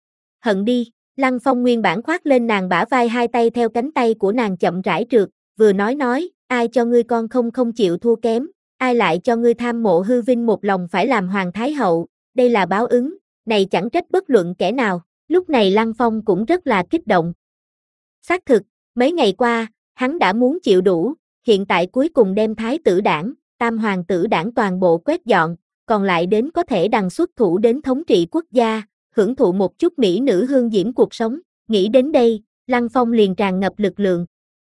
Hận đi, Lăng Phong nguyên bản khoác lên nàng bả vai hai tay theo cánh tay của nàng chậm rãi trượt, vừa nói nói, ai cho ngươi con không không chịu thua kém, ai lại cho ngươi tham mộ hư vinh một lòng phải làm hoàng thái hậu, đây là báo ứng, này chẳng trách bất luận kẻ nào, lúc này Lăng Phong cũng rất là kích động. Xác thực, mấy ngày qua, hắn đã muốn chịu đủ, hiện tại cuối cùng đem thái tử đảng, tam hoàng tử đảng toàn bộ quét dọn, còn lại đến có thể đằng xuất thủ đến thống trị quốc gia, hưởng thụ một chút mỹ nữ hương diễm cuộc sống, nghĩ đến đây, Lăng Phong liền tràn ngập lực lượng.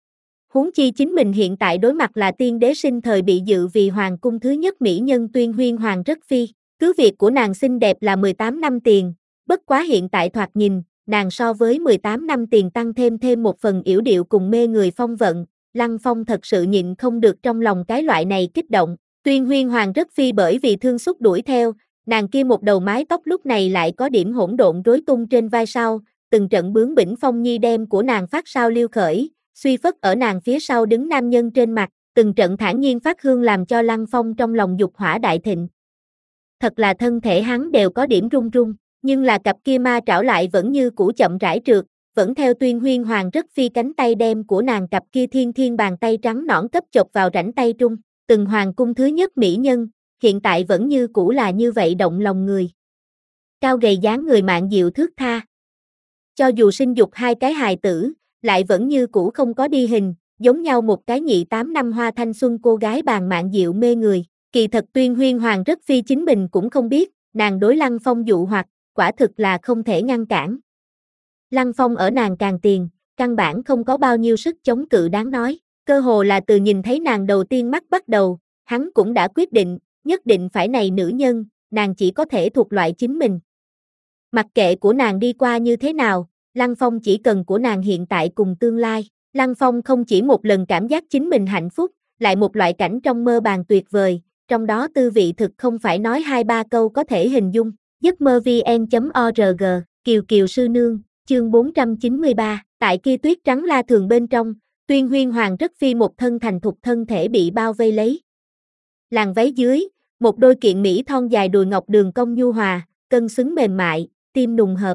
Huống chi chính mình hiện tại đối mặt là tiên đế sinh thời bị dự vì hoàng cung thứ nhất mỹ nhân Tuyên Huyên Hoàng Rất Phi, cứ việc của nàng xinh đẹp là mười tám năm tiền, bất quá hiện tại thoạt nhìn, nàng so với mười tám năm tiền tăng thêm thêm một phần yểu điệu cùng mê người phong vận, Lăng Phong thật sự nhịn không được trong lòng cái loại này kích động, Tuyên Huyên Hoàng Rất Phi bởi vì thương xúc đuổi theo, nàng kia một đầu mái tóc lúc này lại có điểm hỗn độn rối tung trên vai sau, từng trận bướng bỉnh phong nhi đem của nàng phát sao liêu khởi, suy phất ở nàng phía sau đứng nam nhân trên mặt, từng trận thản nhiên phát hương làm cho Lăng Phong trong lòng dục hỏa đại thịnh. Thật là thân thể hắn đều có điểm run run, nhưng là cặp kia ma trảo lại vẫn như cũ chậm rãi trượt, vẫn theo Tuyên Huyên Hoàng Rất Phi cánh tay đem của nàng cặp kia thiên thiên bàn tay trắng nõn cấp chộp vào rãnh tay trung, từng hoàng cung thứ nhất mỹ nhân, hiện tại vẫn như cũ là như vậy động lòng người. Cao gầy dáng người mạn diệu thước tha. Cho dù sinh dục hai cái hài tử, lại vẫn như cũ không có đi hình, giống nhau một cái nhị tám năm hoa thanh xuân cô gái bàn mạn diệu mê người. Kỳ thật Tuyên Huyên Hoàng Rất Phi chính mình cũng không biết, nàng đối Lăng Phong dụ hoặc, quả thực là không thể ngăn cản. Lăng Phong ở nàng càng tiền, căn bản không có bao nhiêu sức chống cự đáng nói, cơ hồ là từ nhìn thấy nàng đầu tiên mắt bắt đầu, hắn cũng đã quyết định, nhất định phải này nữ nhân, nàng chỉ có thể thuộc loại chính mình. Mặc kệ của nàng đi qua như thế nào, Lăng Phong chỉ cần của nàng hiện tại cùng tương lai. Lăng Phong không chỉ một lần cảm giác chính mình hạnh phúc, lại một loại cảnh trong mơ bàn tuyệt vời, trong đó tư vị thực không phải nói hai ba câu có thể hình dung. giấc mơ vn chấm org, Kiều Kiều Sư Nương, chương bốn trăm chín mươi ba, tại kia tuyết trắng la thường bên trong, Tuyên Huyên Hoàng Rất Phi một thân thành thục thân thể bị bao vây lấy. Làn váy dưới, một đôi kiện mỹ thon dài đùi ngọc đường cong nhu hòa, cân xứng mềm mại, tim nùng hợp.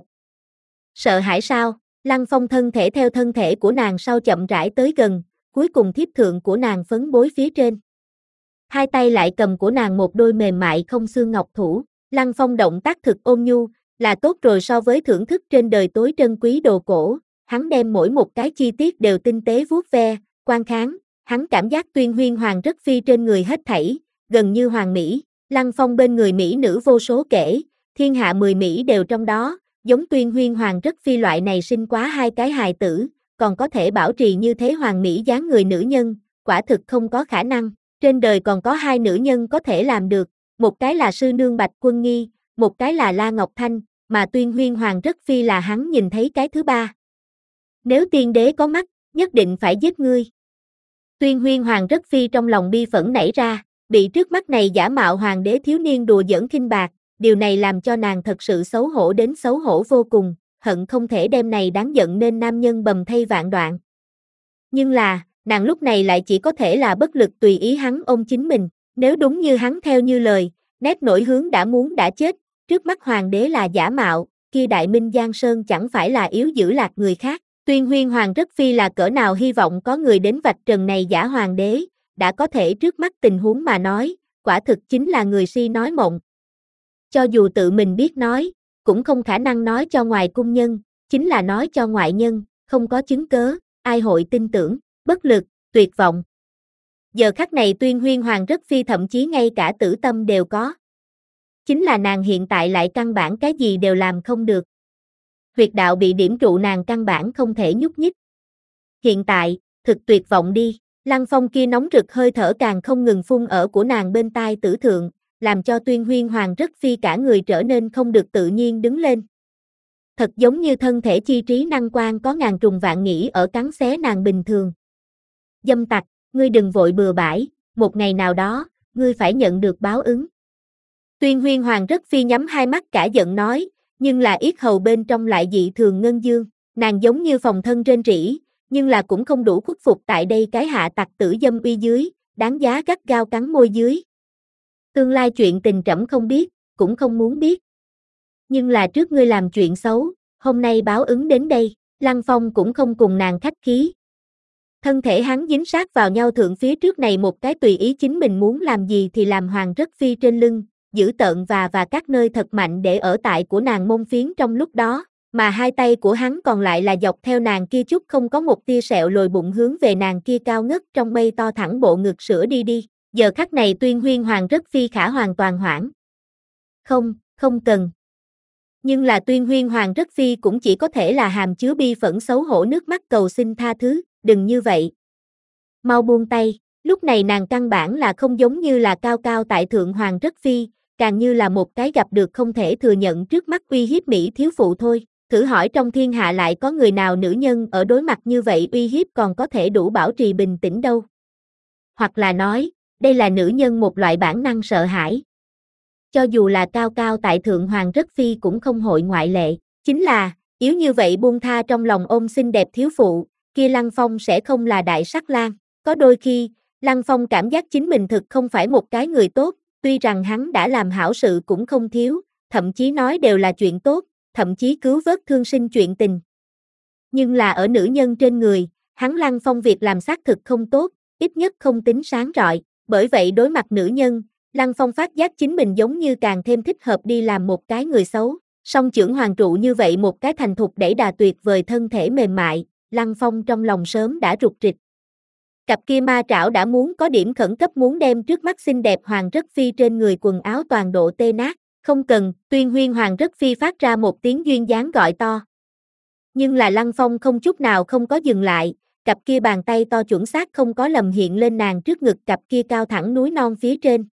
Sợ hãi sao? Lăng Phong thân thể theo thân thể của nàng sau chậm rãi tới gần, cuối cùng thiếp thượng của nàng phấn bối phía trên. Hai tay lại cầm của nàng một đôi mềm mại không xương ngọc thủ, Lăng Phong động tác thực ôn nhu, là tốt rồi so với thưởng thức trên đời tối trân quý đồ cổ, hắn đem mỗi một cái chi tiết đều tinh tế vuốt ve, quan kháng, hắn cảm giác Tuyên Huyên Hoàng Rất Phi trên người hết thảy, gần như hoàng mỹ, Lăng Phong bên người mỹ nữ vô số kể, thiên hạ mười mỹ đều trong đó, giống Tuyên Huyên Hoàng Rất Phi loại này sinh quá hai cái hài tử, còn có thể bảo trì như thế hoàng mỹ dáng người nữ nhân, quả thực không có khả năng, trên đời còn có hai nữ nhân có thể làm được, một cái là sư nương Bạch Quân Nghi, một cái là La Ngọc Thanh, mà Tuyên Huyên Hoàng Rất Phi là hắn nhìn thấy cái thứ ba. Nếu tiên đế có mắt, nhất định phải giết ngươi. Tuyên Huyên Hoàng Rất Phi trong lòng bi phẫn nảy ra, bị trước mắt này giả mạo hoàng đế thiếu niên đùa giỡn khinh bạc, điều này làm cho nàng thật sự xấu hổ đến xấu hổ vô cùng, hận không thể đem này đáng giận nên nam nhân bầm thây vạn đoạn. Nhưng là, nàng lúc này lại chỉ có thể là bất lực tùy ý hắn ôm chính mình, nếu đúng như hắn theo như lời, nét nổi hướng đã muốn đã chết, trước mắt hoàng đế là giả mạo, kia đại minh Giang Sơn chẳng phải là yếu giữ lạc người khác. Tuyên Huyên Hoàng rất phi là cỡ nào hy vọng có người đến vạch trần này giả hoàng đế, đã có thể trước mắt tình huống mà nói, quả thực chính là người si nói mộng. Cho dù tự mình biết nói, cũng không khả năng nói cho ngoài cung nhân, chính là nói cho ngoại nhân, không có chứng cớ, ai hội tin tưởng, bất lực, tuyệt vọng. Giờ khắc này Tuyên Huyên Hoàng rất phi thậm chí ngay cả tử tâm đều có. Chính là nàng hiện tại lại căn bản cái gì đều làm không được. Huyệt đạo bị điểm trụ nàng căn bản không thể nhúc nhích. Hiện tại, thực tuyệt vọng đi, Lăng Phong kia nóng rực hơi thở càng không ngừng phun ở của nàng bên tai tử thượng, làm cho Tuyên Huyên Hoàng rất phi cả người trở nên không được tự nhiên đứng lên. Thật giống như thân thể chi trí năng quan có ngàn trùng vạn nghĩ ở cắn xé nàng bình thường. Dâm tặc, ngươi đừng vội bừa bãi, một ngày nào đó, ngươi phải nhận được báo ứng. Tuyên Huyên Hoàng rất phi nhắm hai mắt cả giận nói, nhưng là yết hầu bên trong lại dị thường ngân dương, nàng giống như phòng thân rên rỉ, nhưng là cũng không đủ khuất phục tại đây cái hạ tặc tử dâm uy dưới, đáng giá gắt gao cắn môi dưới. Tương lai chuyện tình trẫm không biết, cũng không muốn biết. Nhưng là trước ngươi làm chuyện xấu, hôm nay báo ứng đến đây, Lăng Phong cũng không cùng nàng khách khí. Thân thể hắn dính sát vào nhau thượng phía trước này một cái tùy ý chính mình muốn làm gì thì làm Hoàng rất phi trên lưng, giữ tợn và và các nơi thật mạnh để ở tại của nàng mông phiến trong lúc đó, mà hai tay của hắn còn lại là dọc theo nàng kia chút không có một tia sẹo lồi bụng hướng về nàng kia cao ngất trong mây to thẳng bộ ngực sữa đi đi. Giờ khắc này Tuyên Huyên Hoàng rất phi khả hoàn toàn hoảng. Không, không cần. Nhưng là Tuyên Huyên Hoàng rất phi cũng chỉ có thể là hàm chứa bi phẫn xấu hổ nước mắt cầu xin tha thứ, đừng như vậy. Mau buông tay, lúc này nàng căn bản là không giống như là cao cao tại thượng hoàng rất phi, càng như là một cái gặp được không thể thừa nhận trước mắt uy hiếp mỹ thiếu phụ thôi. Thử hỏi trong thiên hạ lại có người nào nữ nhân ở đối mặt như vậy uy hiếp còn có thể đủ bảo trì bình tĩnh đâu. Hoặc là nói, đây là nữ nhân một loại bản năng sợ hãi. Cho dù là cao cao tại thượng hoàng rất phi cũng không hội ngoại lệ, chính là, yếu như vậy buông tha trong lòng ôm xinh đẹp thiếu phụ, kia Lăng Phong sẽ không là đại sắc lang. Có đôi khi, Lăng Phong cảm giác chính mình thực không phải một cái người tốt, tuy rằng hắn đã làm hảo sự cũng không thiếu, thậm chí nói đều là chuyện tốt, thậm chí cứu vớt thương sinh chuyện tình. Nhưng là ở nữ nhân trên người, hắn Lăng Phong việc làm xác thực không tốt, ít nhất không tính sáng rọi, bởi vậy đối mặt nữ nhân, Lăng Phong phát giác chính mình giống như càng thêm thích hợp đi làm một cái người xấu, song chưởng hoàng trụ như vậy một cái thành thục đẩy đà tuyệt vời thân thể mềm mại, Lăng Phong trong lòng sớm đã rụt rịch. Cặp kia ma trảo đã muốn có điểm khẩn cấp muốn đem trước mắt xinh đẹp Hoàng Rất Phi trên người quần áo toàn độ tê nát, không cần, Tuyên Huyên Hoàng Rất Phi phát ra một tiếng duyên dáng gọi to. Nhưng là Lăng Phong không chút nào không có dừng lại, cặp kia bàn tay to chuẩn xác không có lầm hiện lên nàng trước ngực cặp kia cao thẳng núi non phía trên.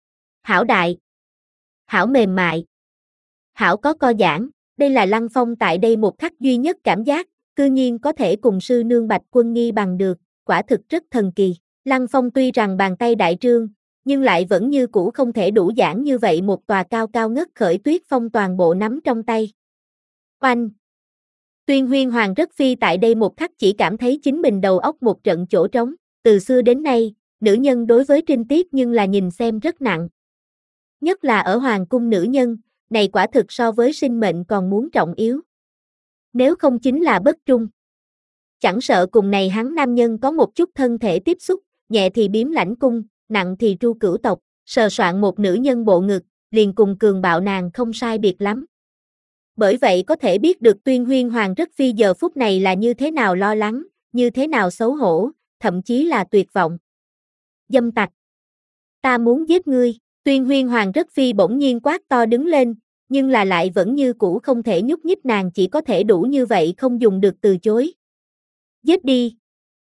Hảo đại, hảo mềm mại, hảo có co giãn, đây là Lăng Phong tại đây một khắc duy nhất cảm giác, cư nhiên có thể cùng sư nương Bạch Quân Nghi bằng được, quả thực rất thần kỳ. Lăng Phong tuy rằng bàn tay đại trương, nhưng lại vẫn như cũ không thể đủ giãn như vậy một tòa cao cao ngất khởi tuyết phong toàn bộ nắm trong tay. Oanh! Tuyên Huyên Hoàng Rất Phi tại đây một khắc chỉ cảm thấy chính mình đầu óc một trận chỗ trống, từ xưa đến nay, nữ nhân đối với trinh tiết nhưng là nhìn xem rất nặng. Nhất là ở hoàng cung nữ nhân, này quả thực so với sinh mệnh còn muốn trọng yếu. Nếu không chính là bất trung. Chẳng sợ cùng này hắn nam nhân có một chút thân thể tiếp xúc, nhẹ thì biếm lãnh cung, nặng thì tru cửu tộc, sờ soạn một nữ nhân bộ ngực, liền cùng cường bạo nàng không sai biệt lắm. Bởi vậy có thể biết được Tuyên Huyên Hoàng Rất Phi giờ phút này là như thế nào lo lắng, như thế nào xấu hổ, thậm chí là tuyệt vọng. Dâm tặc! Ta muốn giết ngươi! Tuyên Huyên Hoàng Rất Phi bỗng nhiên quát to đứng lên, nhưng là lại vẫn như cũ không thể nhúc nhích, nàng chỉ có thể đủ như vậy không dùng được từ chối. Giết đi!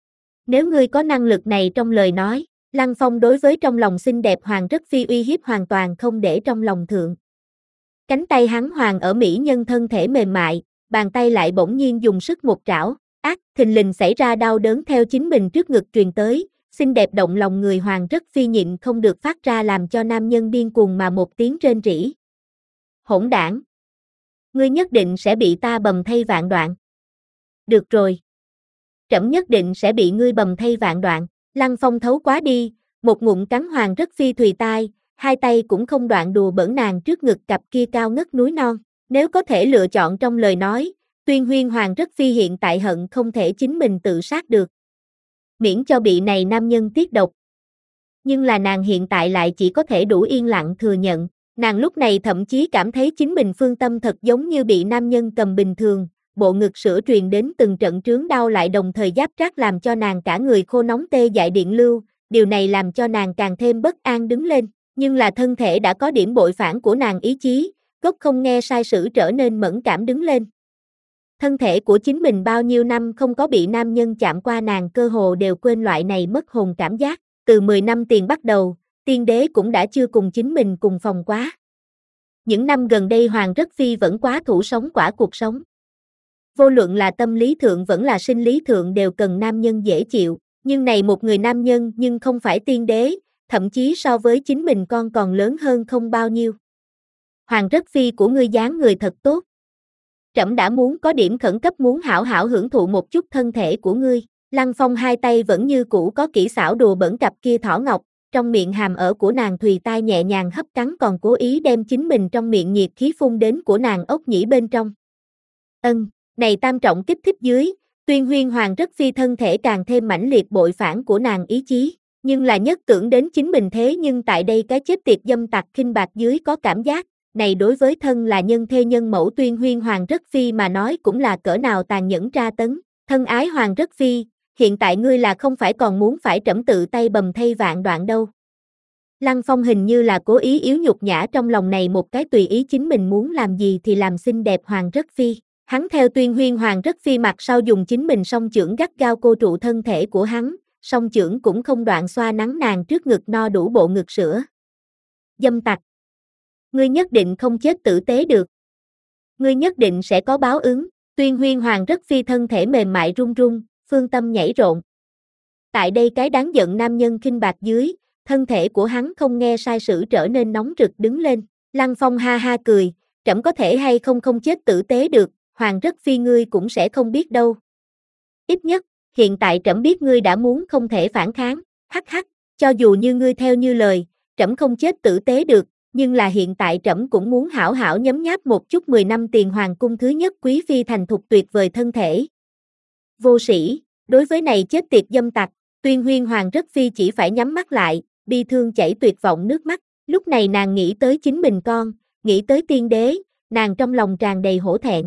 Nếu ngươi có năng lực này trong lời nói, Lăng Phong đối với trong lòng xinh đẹp Hoàng Rất Phi uy hiếp hoàn toàn không để trong lòng thượng. Cánh tay hắn hoàng ở mỹ nhân thân thể mềm mại, bàn tay lại bỗng nhiên dùng sức một trảo, ác, thình lình xảy ra đau đớn theo chính mình trước ngực truyền tới, xinh đẹp động lòng người Hoàng Rất Phi nhịn không được phát ra làm cho nam nhân điên cuồng mà một tiếng rên rỉ. Hỗn đảng! ngươi nhất định sẽ bị ta bầm thây vạn đoạn. Được rồi. Trẫm nhất định sẽ bị ngươi bầm thây vạn đoạn. Lăng Phong thấu quá đi, một ngụm cắn Hoàng Rất Phi thùy tai, hai tay cũng không đoạn đùa bỡn nàng trước ngực cặp kia cao ngất núi non. Nếu có thể lựa chọn trong lời nói, Tuyên Huyên Hoàng Rất Phi hiện tại hận không thể chính mình tự sát được. Miễn cho bị này nam nhân tiết độc. Nhưng là nàng hiện tại lại chỉ có thể đủ yên lặng thừa nhận, nàng lúc này thậm chí cảm thấy chính mình phương tâm thật giống như bị nam nhân cầm bình thường, bộ ngực sữa truyền đến từng trận trướng đau lại đồng thời giáp trát làm cho nàng cả người khô nóng tê dại điện lưu, điều này làm cho nàng càng thêm bất an đứng lên, nhưng là thân thể đã có điểm bội phản của nàng ý chí, gốc không nghe sai sử trở nên mẫn cảm đứng lên. Thân thể của chính mình bao nhiêu năm không có bị nam nhân chạm qua nàng cơ hồ đều quên loại này mất hồn cảm giác, từ mười năm tiền bắt đầu, tiên đế cũng đã chưa cùng chính mình cùng phòng quá. Những năm gần đây Hoàng Rất Phi vẫn quá thủ sống quả cuộc sống. Vô luận là tâm lý thượng vẫn là sinh lý thượng đều cần nam nhân dễ chịu, nhưng này một người nam nhân nhưng không phải tiên đế, thậm chí so với chính mình con còn lớn hơn không bao nhiêu. Hoàng Rất Phi của ngươi dáng người thật tốt. Trẫm đã muốn có điểm khẩn cấp muốn hảo hảo hưởng thụ một chút thân thể của ngươi. Lăng Phong hai tay vẫn như cũ có kỹ xảo đùa bỡn cặp kia thỏ ngọc, trong miệng hàm ở của nàng thùy tai nhẹ nhàng hấp cắn còn cố ý đem chính mình trong miệng nhiệt khí phun đến của nàng ốc nhĩ bên trong. Ân, này tam trọng kích thích dưới, Tuyên Huyên Hoàng Rất Phi thân thể càng thêm mãnh liệt bội phản của nàng ý chí, nhưng là nhất tưởng đến chính mình thế nhưng tại đây cái chết tiệt dâm tặc khinh bạc dưới có cảm giác, này đối với thân là nhân thê nhân mẫu Tuyên Huyên Hoàng Rất Phi mà nói cũng là cỡ nào tàn nhẫn tra tấn, thân ái Hoàng Rất Phi, hiện tại ngươi là không phải còn muốn phải trẫm tự tay bầm thây vạn đoạn đâu. Lăng Phong hình như là cố ý yếu nhục nhã trong lòng này một cái tùy ý chính mình muốn làm gì thì làm xinh đẹp Hoàng Rất Phi. Hắn theo Tuyên Huyên Hoàng Rất Phi mặt sau dùng chính mình song chưởng gắt gao cô trụ thân thể của hắn, song chưởng cũng không đoạn xoa nắng nàng trước ngực no đủ bộ ngực sữa. Dâm tặc! Ngươi nhất định không chết tử tế được. Ngươi nhất định sẽ có báo ứng. Tuyên Huyên Hoàng Rất Phi thân thể mềm mại run run, phương tâm nhảy rộn. Tại đây cái đáng giận nam nhân khinh bạc dưới, thân thể của hắn không nghe sai sử trở nên nóng rực đứng lên. Lăng Phong ha ha cười, trẫm có thể hay không không chết tử tế được, Hoàng Rất Phi ngươi cũng sẽ không biết đâu. Ít nhất, hiện tại trẫm biết ngươi đã muốn không thể phản kháng, hắc hắc, cho dù như ngươi theo như lời, trẫm không chết tử tế được, nhưng là hiện tại trẫm cũng muốn hảo hảo nhấm nháp một chút mười năm tiền hoàng cung thứ nhất quý phi thành thục tuyệt vời thân thể. Vô sĩ, đối với này chết tiệt dâm tặc, Tuyên Huyên Hoàng Rất Phi chỉ phải nhắm mắt lại, bi thương chảy tuyệt vọng nước mắt, lúc này nàng nghĩ tới chính mình con, nghĩ tới tiên đế, nàng trong lòng tràn đầy hổ thẹn.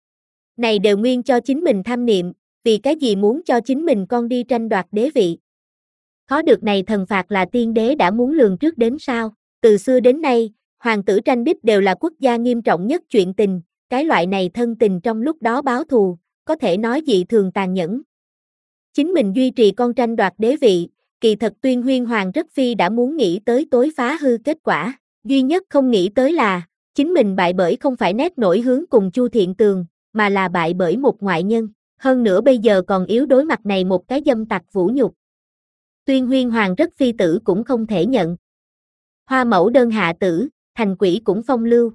Này đều nguyên cho chính mình tham niệm, vì cái gì muốn cho chính mình con đi tranh đoạt đế vị. Khó được này thần phạt là tiên đế đã muốn lường trước đến sao, từ xưa đến nay, hoàng tử tranh đích đều là quốc gia nghiêm trọng nhất chuyện tình, cái loại này thân tình trong lúc đó báo thù, có thể nói dị thường tàn nhẫn. Chính mình duy trì con tranh đoạt đế vị, kỳ thật Tuyên Huyên Hoàng Rất Phi đã muốn nghĩ tới tối phá hư kết quả, duy nhất không nghĩ tới là, chính mình bại bởi không phải nét nổi hướng cùng Chu Thiện Tường, mà là bại bởi một ngoại nhân, hơn nữa bây giờ còn yếu đối mặt này một cái dâm tặc vũ nhục. Tuyên Huyên Hoàng Rất Phi tử cũng không thể nhận. Hoa mẫu đơn hạ tử, thành quỷ cũng phong lưu.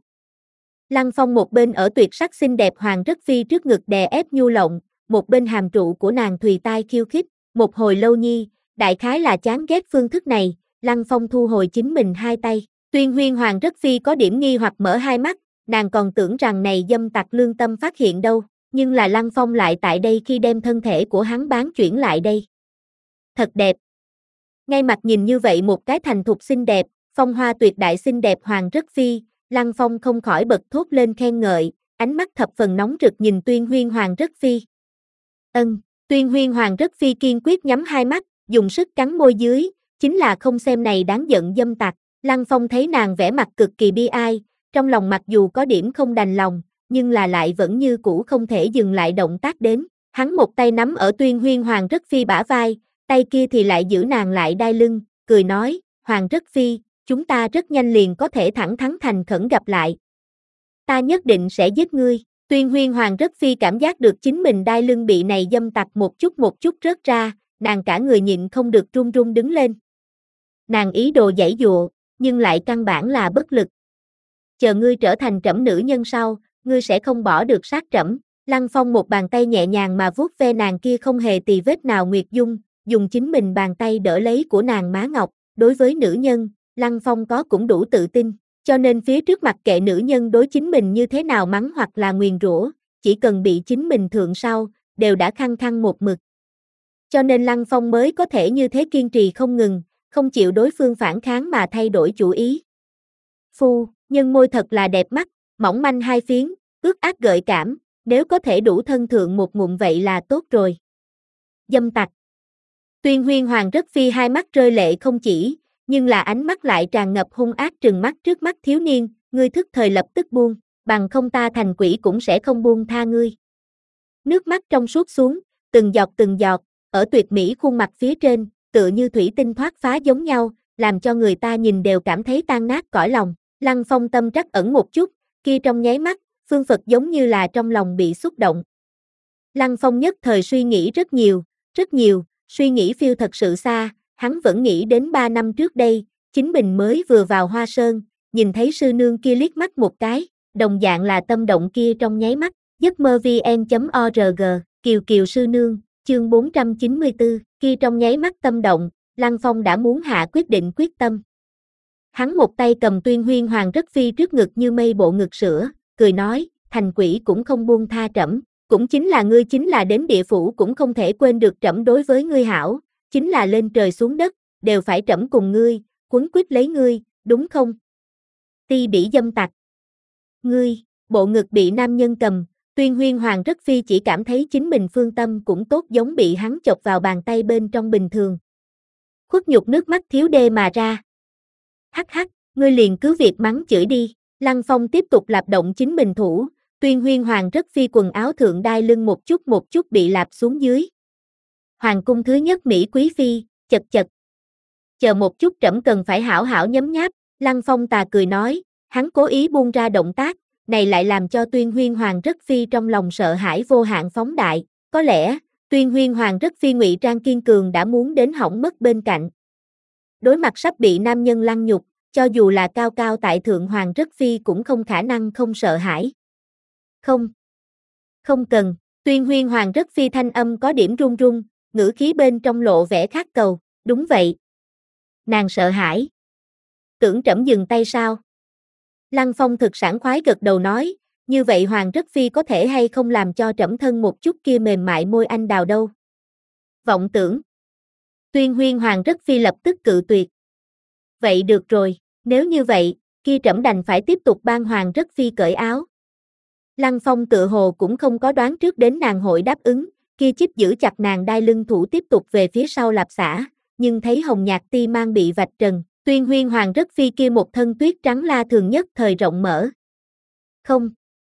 Lăng Phong một bên ở tuyệt sắc xinh đẹp Hoàng Rất Phi trước ngực đè ép nhu lộng, một bên hàm trụ của nàng thùy tai khiêu khích, một hồi lâu nhi, đại khái là chán ghét phương thức này, Lăng Phong thu hồi chính mình hai tay. Tuyên Huyên Hoàng Rất Phi có điểm nghi hoặc mở hai mắt, nàng còn tưởng rằng này dâm tặc lương tâm phát hiện đâu, nhưng là Lăng Phong lại tại đây khi đem thân thể của hắn bán chuyển lại đây. Thật đẹp. Ngay mặt nhìn như vậy một cái thành thục xinh đẹp, phong hoa tuyệt đại xinh đẹp Hoàng Rất Phi, Lăng Phong không khỏi bật thốt lên khen ngợi, ánh mắt thập phần nóng rực nhìn Tuyên Huyên Hoàng Rất Phi. Ân, Tuyên Huyên Hoàng Rất Phi kiên quyết nhắm hai mắt, dùng sức cắn môi dưới, chính là không xem này đáng giận dâm tặc. Lăng Phong thấy nàng vẻ mặt cực kỳ bi ai, trong lòng mặc dù có điểm không đành lòng, nhưng là lại vẫn như cũ không thể dừng lại động tác đến. Hắn một tay nắm ở Tuyên Huyên Hoàng Rất Phi bả vai, tay kia thì lại giữ nàng lại đai lưng, cười nói, Hoàng Rất Phi, chúng ta rất nhanh liền có thể thẳng thắn thành khẩn gặp lại. Ta nhất định sẽ giết ngươi. Tuyên Huyên Hoàng Rất Phi cảm giác được chính mình đai lưng bị này dâm tặc một chút một chút rớt ra, nàng cả người nhịn không được run run đứng lên. Nàng ý đồ giãy dụa, nhưng lại căn bản là bất lực. Chờ ngươi trở thành trẫm nữ nhân sau, ngươi sẽ không bỏ được sát trẫm. Lăng Phong một bàn tay nhẹ nhàng mà vuốt ve nàng kia không hề tì vết nào Nguyệt Dung, dùng chính mình bàn tay đỡ lấy của nàng má ngọc, đối với nữ nhân, Lăng Phong có cũng đủ tự tin, cho nên phía trước mặc kệ nữ nhân đối chính mình như thế nào mắng hoặc là nguyền rủa, chỉ cần bị chính mình thượng sau, đều đã khăng khăng một mực. Cho nên Lăng Phong mới có thể như thế kiên trì không ngừng, không chịu đối phương phản kháng mà thay đổi chủ ý. Phu, nhân môi thật là đẹp mắt, mỏng manh hai phiến, ướt át gợi cảm, nếu có thể đủ thân thượng một ngụm vậy là tốt rồi. Dâm tặc. Tuyên Huyên Hoàng rất phi hai mắt rơi lệ không chỉ, nhưng là ánh mắt lại tràn ngập hung ác trừng mắt trước mắt thiếu niên, ngươi thức thời lập tức buông, bằng không ta thành quỷ cũng sẽ không buông tha ngươi. Nước mắt trong suốt xuống, từng giọt từng giọt, ở tuyệt mỹ khuôn mặt phía trên, tựa như thủy tinh thoát phá giống nhau, làm cho người ta nhìn đều cảm thấy tan nát cõi lòng. Lăng Phong tâm trắc ẩn một chút, kia trong nháy mắt, Phương Phật giống như là trong lòng bị xúc động. Lăng Phong nhất thời suy nghĩ rất nhiều, rất nhiều, suy nghĩ phiêu thật sự xa, hắn vẫn nghĩ đến ba năm trước đây, chính mình mới vừa vào Hoa Sơn, nhìn thấy sư nương kia liếc mắt một cái, đồng dạng là tâm động kia trong nháy mắt, giấc mơ vn chấm org, Kiều Kiều sư nương, chương bốn trăm chín mươi tư, kia trong nháy mắt tâm động, Lăng Phong đã muốn hạ quyết định quyết tâm. Hắn một tay cầm Tuyên Huyên Hoàng rất phi trước ngực như mây bộ ngực sữa, cười nói, thành quỷ cũng không buông tha trẫm, cũng chính là ngươi chính là đến địa phủ cũng không thể quên được trẫm đối với ngươi hảo, chính là lên trời xuống đất, đều phải trẫm cùng ngươi, quấn quýt lấy ngươi, đúng không? Ti bỉ dâm tặc. Ngươi, bộ ngực bị nam nhân cầm, Tuyên Huyên Hoàng rất phi chỉ cảm thấy chính mình phương tâm cũng tốt giống bị hắn chọc vào bàn tay bên trong bình thường. Khuất nhục nước mắt thiếu đê mà ra. Hắc hắc, ngươi liền cứ việc mắng chửi đi, Lăng Phong tiếp tục lạp động chính mình thủ, Tuyên Huyên Hoàng rất phi quần áo thượng đai lưng một chút một chút bị lạp xuống dưới. Hoàng cung thứ nhất Mỹ Quý Phi, chật chật. Chờ một chút trẫm cần phải hảo hảo nhấm nháp, Lăng Phong tà cười nói, hắn cố ý buông ra động tác, này lại làm cho Tuyên Huyên Hoàng rất phi trong lòng sợ hãi vô hạn phóng đại, có lẽ, Tuyên Huyên Hoàng rất phi ngụy trang kiên cường đã muốn đến hỏng mất bên cạnh. Đối mặt sắp bị nam nhân lăng nhục, cho dù là cao cao tại thượng Hoàng rất phi cũng không khả năng không sợ hãi. Không. Không cần, Tuyên Huyên Hoàng rất phi thanh âm có điểm run run, ngữ khí bên trong lộ vẻ khát cầu, đúng vậy. Nàng sợ hãi. Tưởng trẫm dừng tay sao? Lăng Phong thực sảng khoái gật đầu nói, như vậy Hoàng rất phi có thể hay không làm cho trẫm thân một chút kia mềm mại môi anh đào đâu. Vọng tưởng. Tuyên Huyên Hoàng rất phi lập tức cự tuyệt. Vậy được rồi, nếu như vậy, kia trẫm đành phải tiếp tục ban Hoàng rất phi cởi áo. Lăng Phong tự hồ cũng không có đoán trước đến nàng hội đáp ứng, kia chích giữ chặt nàng đai lưng thủ tiếp tục về phía sau lạp xả, nhưng thấy hồng nhạt ti mang bị vạch trần, Tuyên Huyên Hoàng rất phi kia một thân tuyết trắng la thường nhất thời rộng mở. Không.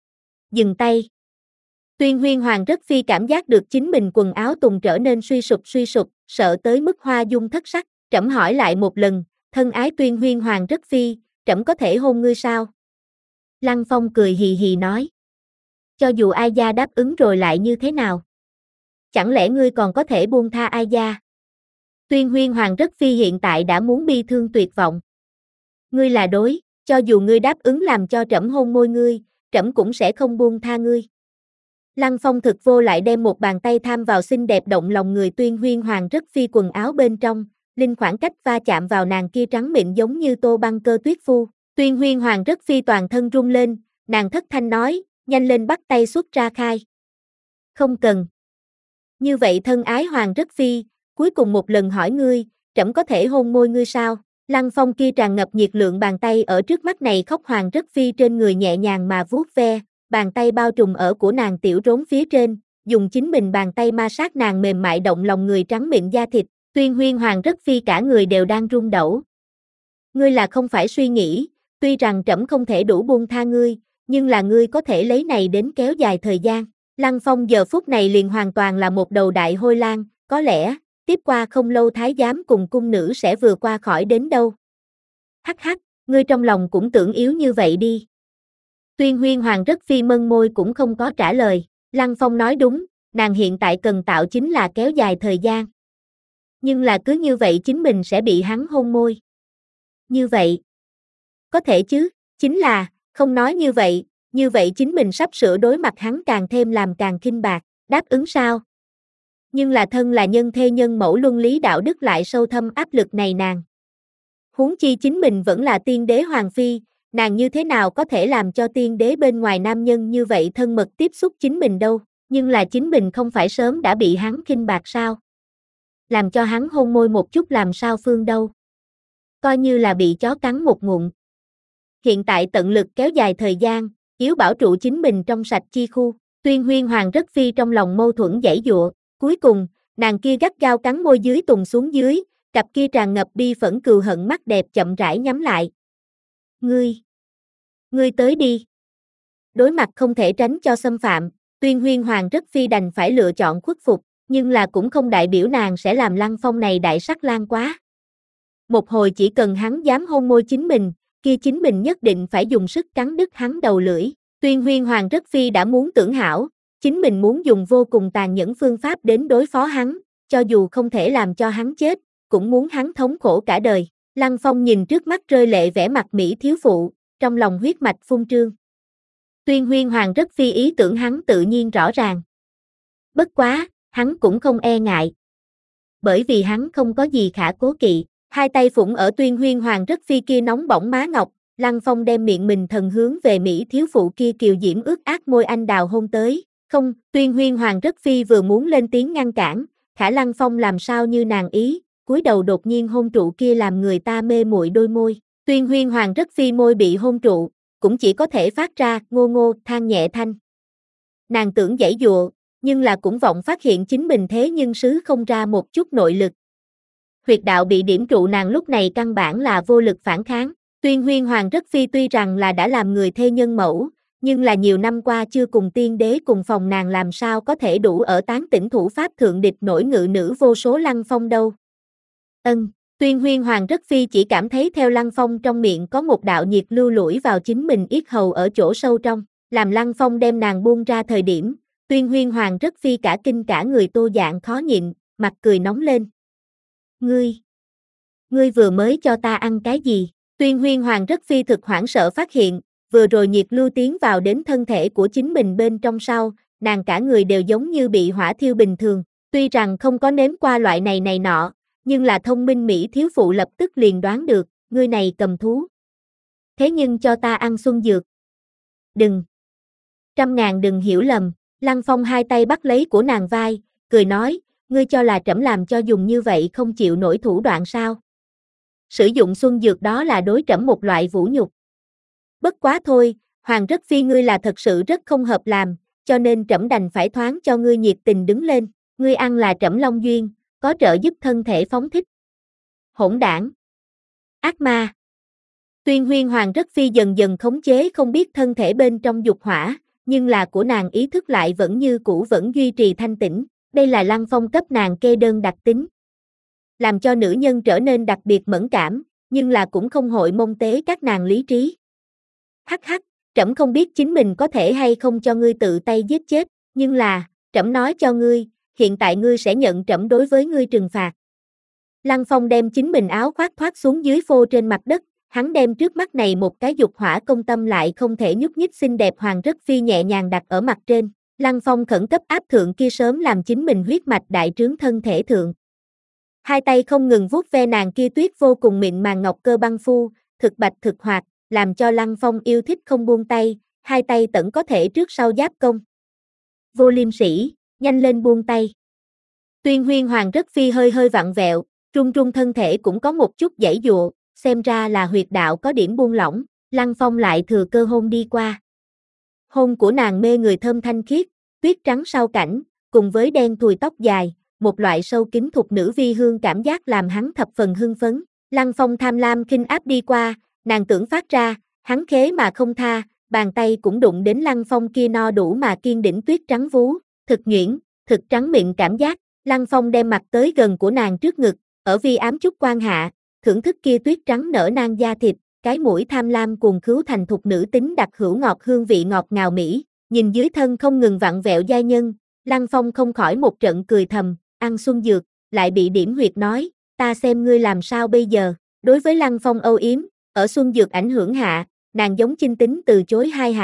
Dừng tay. Tuyên Huyên Hoàng rất phi cảm giác được chính mình quần áo tùng trở nên suy sụp suy sụp, sợ tới mức hoa dung thất sắc, trẫm hỏi lại một lần, thân ái Tuyên Huyên Hoàng rất phi, trẫm có thể hôn ngươi sao? Lăng Phong cười hì hì nói. Cho dù Ai Gia đáp ứng rồi lại như thế nào? Chẳng lẽ ngươi còn có thể buông tha Ai Gia? Tuyên Huyên Hoàng rất phi hiện tại đã muốn bi thương tuyệt vọng. Ngươi là đối, cho dù ngươi đáp ứng làm cho trẫm hôn môi ngươi, trẫm cũng sẽ không buông tha ngươi. Lăng Phong thực vô lại đem một bàn tay tham vào xinh đẹp động lòng người Tuyên Huyên Hoàng rất phi quần áo bên trong, linh khoảng cách va chạm vào nàng kia trắng mịn giống như tô băng cơ tuyết phu. Tuyên Huyên Hoàng rất phi toàn thân run lên, nàng thất thanh nói, nhanh lên bắt tay xuất ra khai. Không cần. Như vậy thân ái Hoàng rất phi, cuối cùng một lần hỏi ngươi, trẫm có thể hôn môi ngươi sao? Lăng Phong kia tràn ngập nhiệt lượng bàn tay ở trước mắt này khóc Hoàng rất phi trên người nhẹ nhàng mà vuốt ve, bàn tay bao trùm ở của nàng tiểu rốn phía trên, dùng chính mình bàn tay ma sát nàng mềm mại động lòng người trắng mịn da thịt, Tuyên Huyên Hoàng rất phi cả người đều đang run đẩu. Ngươi là không phải suy nghĩ, tuy rằng trẫm không thể đủ buông tha ngươi, nhưng là ngươi có thể lấy này đến kéo dài thời gian. Lăng Phong giờ phút này liền hoàn toàn là một đầu đại hôi lang, có lẽ, tiếp qua không lâu thái giám cùng cung nữ sẽ vừa qua khỏi đến đâu. Hắc hắc, ngươi trong lòng cũng tưởng yếu như vậy đi. Tuyên Huyên Hoàng rất phi mân môi cũng không có trả lời, Lăng Phong nói đúng, nàng hiện tại cần tạo chính là kéo dài thời gian. Nhưng là cứ như vậy chính mình sẽ bị hắn hôn môi. Như vậy, có thể chứ, chính là, không nói như vậy, như vậy chính mình sắp sửa đối mặt hắn càng thêm làm càng khinh bạc, đáp ứng sao? Nhưng là thân là nhân thê nhân mẫu luân lý đạo đức lại sâu thâm áp lực này nàng. Huống chi chính mình vẫn là tiên đế hoàng phi, nàng như thế nào có thể làm cho tiên đế bên ngoài nam nhân như vậy thân mật tiếp xúc chính mình đâu, nhưng là chính mình không phải sớm đã bị hắn khinh bạc sao? Làm cho hắn hôn môi một chút làm sao phương đâu? Coi như là bị chó cắn một ngụm. Hiện tại tận lực kéo dài thời gian, yếu bảo trụ chính mình trong sạch chi khu, Tuyên Huyên Hoàng rất phi trong lòng mâu thuẫn giãy giụa, cuối cùng, nàng kia gắt gao cắn môi dưới tùng xuống dưới, cặp kia tràn ngập bi phẫn cừu hận mắt đẹp chậm rãi nhắm lại. Ngươi, ngươi tới đi. Đối mặt không thể tránh cho xâm phạm, Tuyên Huyên Hoàng rất phi đành phải lựa chọn khuất phục, nhưng là cũng không đại biểu nàng sẽ làm Lăng Phong này đại sắc lang quá. Một hồi chỉ cần hắn dám hôn môi chính mình, kia chính mình nhất định phải dùng sức cắn đứt hắn đầu lưỡi. Tuyên Huyên Hoàng rất phi đã muốn tưởng hảo, chính mình muốn dùng vô cùng tàn nhẫn phương pháp đến đối phó hắn, cho dù không thể làm cho hắn chết, cũng muốn hắn thống khổ cả đời. Lăng Phong nhìn trước mắt rơi lệ vẻ mặt mỹ thiếu phụ, trong lòng huyết mạch phun trương. Tuyên Huyên Hoàng rất phi ý tưởng hắn tự nhiên rõ ràng. Bất quá, hắn cũng không e ngại. Bởi vì hắn không có gì khả cố kỵ, hai tay phụng ở Tuyên Huyên Hoàng rất phi kia nóng bỏng má ngọc, Lăng Phong đem miệng mình thần hướng về mỹ thiếu phụ kia kiều diễm ướt át môi anh đào hôn tới. Không, Tuyên Huyên Hoàng rất phi vừa muốn lên tiếng ngăn cản, khả Lăng Phong làm sao như nàng ý, cúi đầu đột nhiên hôn trụ kia làm người ta mê muội đôi môi. Tuyên Huyên Hoàng rất phi môi bị hôn trụ, cũng chỉ có thể phát ra ngô ngô than nhẹ thanh. Nàng tưởng giãy giụa, nhưng là cũng vọng phát hiện chính mình thế nhưng sứ không ra một chút nội lực. Huyệt đạo bị điểm trụ nàng lúc này căn bản là vô lực phản kháng. Tuyên Huyên Hoàng rất phi tuy rằng là đã làm người thê nhân mẫu, nhưng là nhiều năm qua chưa cùng tiên đế cùng phòng nàng làm sao có thể đủ ở tán tỉnh thủ pháp thượng địch nổi ngự nữ vô số Lăng Phong đâu. Ân, Tuyên Huyên Hoàng rất phi chỉ cảm thấy theo Lăng Phong trong miệng có một đạo nhiệt lưu lủi vào chính mình yết hầu ở chỗ sâu trong, làm Lăng Phong đem nàng buông ra thời điểm, Tuyên Huyên Hoàng rất phi cả kinh cả người tô dạng khó nhịn, mặt cười nóng lên. Ngươi, ngươi vừa mới cho ta ăn cái gì? Tuyên Huyên Hoàng rất phi thực hoảng sợ phát hiện, vừa rồi nhiệt lưu tiến vào đến thân thể của chính mình bên trong sau, nàng cả người đều giống như bị hỏa thiêu bình thường, tuy rằng không có nếm qua loại này này nọ, nhưng là thông minh mỹ thiếu phụ lập tức liền đoán được, ngươi này cầm thú. Thế nhưng cho ta ăn xuân dược. Đừng. Trăm ngàn đừng hiểu lầm, Lăng Phong hai tay bắt lấy của nàng vai, cười nói, ngươi cho là trẫm làm cho dùng như vậy không chịu nổi thủ đoạn sao? Sử dụng xuân dược đó là đối trẫm một loại vũ nhục. Bất quá thôi, Hoàng rất phi ngươi là thật sự rất không hợp làm, cho nên trẫm đành phải thoáng cho ngươi nhiệt tình đứng lên, ngươi ăn là trẫm long duyên, có trợ giúp thân thể phóng thích. Hỗn đảng. Ác ma. Tuyên Huyên Hoàng rất phi dần dần khống chế không biết thân thể bên trong dục hỏa, nhưng là của nàng ý thức lại vẫn như cũ vẫn duy trì thanh tĩnh, đây là Lăng Phong cấp nàng kê đơn đặc tính. Làm cho nữ nhân trở nên đặc biệt mẫn cảm, nhưng là cũng không hội mông tế các nàng lý trí. Hắc hắc, trẫm không biết chính mình có thể hay không cho ngươi tự tay giết chết, nhưng là, trẫm nói cho ngươi, hiện tại ngươi sẽ nhận trẫm đối với ngươi trừng phạt. Lăng Phong đem chính mình áo khoác thoát xuống dưới phô trên mặt đất, hắn đem trước mắt này một cái dục hỏa công tâm lại không thể nhúc nhích xinh đẹp Hoàng rất phi nhẹ nhàng đặt ở mặt trên. Lăng Phong khẩn cấp áp thượng kia sớm làm chính mình huyết mạch đại trướng thân thể thượng. Hai tay không ngừng vuốt ve nàng kia tuyết vô cùng mịn màng ngọc cơ băng phu, thực bạch thực hoạt, làm cho Lăng Phong yêu thích không buông tay, hai tay tẩn có thể trước sau giáp công. Vô Liêm Sĩ, nhanh lên buông tay. Tuyên Huyên Hoàng rất phi hơi hơi vặn vẹo, trung trung thân thể cũng có một chút giãy giụa, xem ra là huyệt đạo có điểm buông lỏng, Lăng Phong lại thừa cơ hôn đi qua. Hôn của nàng mê người thơm thanh khiết, tuyết trắng sau cảnh, cùng với đen thùi tóc dài, một loại sâu kín thục nữ vi hương cảm giác làm hắn thập phần hưng phấn. Lăng Phong tham lam khinh áp đi qua, nàng tưởng phát ra, hắn khế mà không tha, bàn tay cũng đụng đến Lăng Phong kia no đủ mà kiên đỉnh tuyết trắng vú, thực nhuyễn, thực trắng mịn cảm giác. Lăng Phong đem mặt tới gần của nàng trước ngực, ở vi ám chút quan hạ, thưởng thức kia tuyết trắng nở nang da thịt, cái mũi tham lam cuồng khứu thành thục nữ tính đặc hữu ngọt hương vị ngọt ngào mỹ, nhìn dưới thân không ngừng vặn vẹo giai nhân, Lăng Phong không khỏi một trận cười thầm, ăn xuân dược, lại bị điểm huyệt nói, ta xem ngươi làm sao bây giờ. Đối với Lăng Phong âu yếm, ở xuân dược ảnh hưởng hạ, nàng giống chinh tính từ chối hai hạ,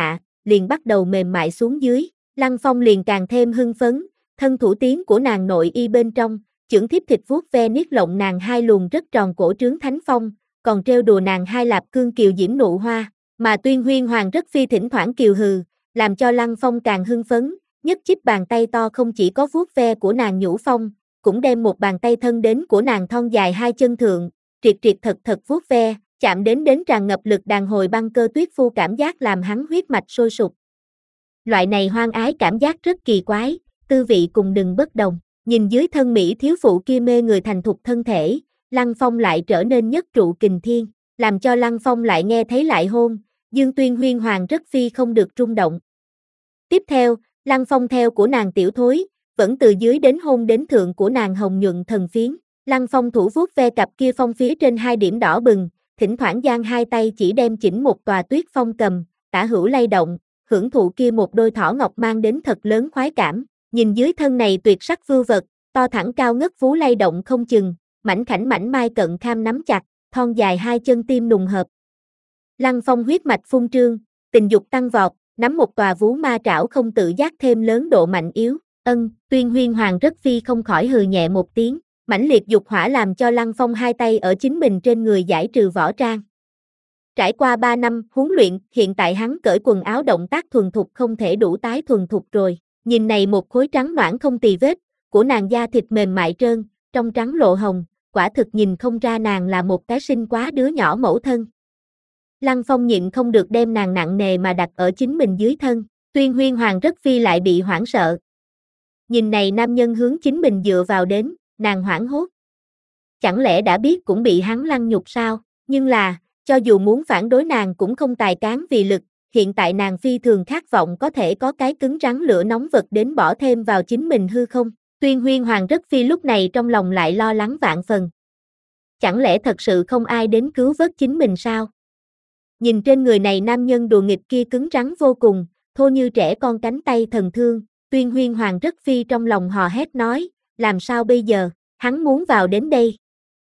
liền bắt đầu mềm mại xuống dưới. Lăng Phong liền càng thêm hưng phấn, thân thủ tiến của nàng nội y bên trong, chưởng thiếp thịt vuốt ve niết lộng nàng hai luồng rất tròn cổ trướng thánh phong, còn trêu đùa nàng hai lạp cương kiều diễm nụ hoa, mà Tuyên Huyên Hoàng rất phi thỉnh thoảng kiều hừ, làm cho Lăng Phong càng hưng phấn, nhất chíp bàn tay to không chỉ có vuốt ve của nàng nhũ phong, cũng đem một bàn tay thân đến của nàng thon dài hai chân thượng, triệt triệt thật thật vuốt ve, chạm đến đến tràn ngập lực đàn hồi băng cơ tuyết phu cảm giác làm hắn huyết mạch sôi sục. Loại này hoang ái cảm giác rất kỳ quái, tư vị cùng đừng bất đồng, nhìn dưới thân mỹ thiếu phụ kia mê người thành thục thân thể, Lăng Phong lại trở nên nhất trụ kình thiên, làm cho Lăng Phong lại nghe thấy lại hôn, Dương Tuyên Huyên Hoàng rất phi không được rung động. Tiếp theo, Lăng Phong theo của nàng tiểu thối, vẫn từ dưới đến hôn đến thượng của nàng hồng nhuận thần phiến, Lăng Phong thủ vuốt ve cặp kia phong phía trên hai điểm đỏ bừng, thỉnh thoảng giang hai tay chỉ đem chỉnh một tòa tuyết phong cầm, tả hữu lay động, hưởng thụ kia một đôi thỏ ngọc mang đến thật lớn khoái cảm, nhìn dưới thân này tuyệt sắc vưu vật, to thẳng cao ngất phú lay động không chừng, mảnh khảnh mảnh mai cận kham nắm chặt, thon dài hai chân tim nùng hợp. Lăng Phong huyết mạch phun trương, tình dục tăng vọt, nắm một tòa vú ma trảo không tự giác thêm lớn độ mạnh yếu, ân, Tuyên Huyên Hoàng rất phi không khỏi hừ nhẹ một tiếng, mãnh liệt dục hỏa làm cho Lăng Phong hai tay ở chính mình trên người giải trừ võ trang. Trải qua ba năm huấn luyện, hiện tại hắn cởi quần áo động tác thuần thục không thể đủ tái thuần thục rồi, nhìn này một khối trắng nõn không tì vết, của nàng da thịt mềm mại trơn, trong trắng lộ hồng, quả thực nhìn không ra nàng là một cái sinh quá đứa nhỏ mẫu thân. Lăng Phong nhịn không được đem nàng nặng nề mà đặt ở chính mình dưới thân, Tuyên Huyên Hoàng rất phi lại bị hoảng sợ. Nhìn này nam nhân hướng chính mình dựa vào đến, nàng hoảng hốt. Chẳng lẽ đã biết cũng bị hắn lăng nhục sao, nhưng là, cho dù muốn phản đối nàng cũng không tài cán vì lực, hiện tại nàng phi thường khát vọng có thể có cái cứng rắn lửa nóng vật đến bỏ thêm vào chính mình hư không. Tuyên Huyên Hoàng rất phi lúc này trong lòng lại lo lắng vạn phần. Chẳng lẽ thật sự không ai đến cứu vớt chính mình sao? Nhìn trên người này nam nhân đùa nghịch kia cứng rắn vô cùng, thô như trẻ con cánh tay thần thương, Tuyên Huyên Hoàng rất phi trong lòng hò hét nói, làm sao bây giờ, hắn muốn vào đến đây.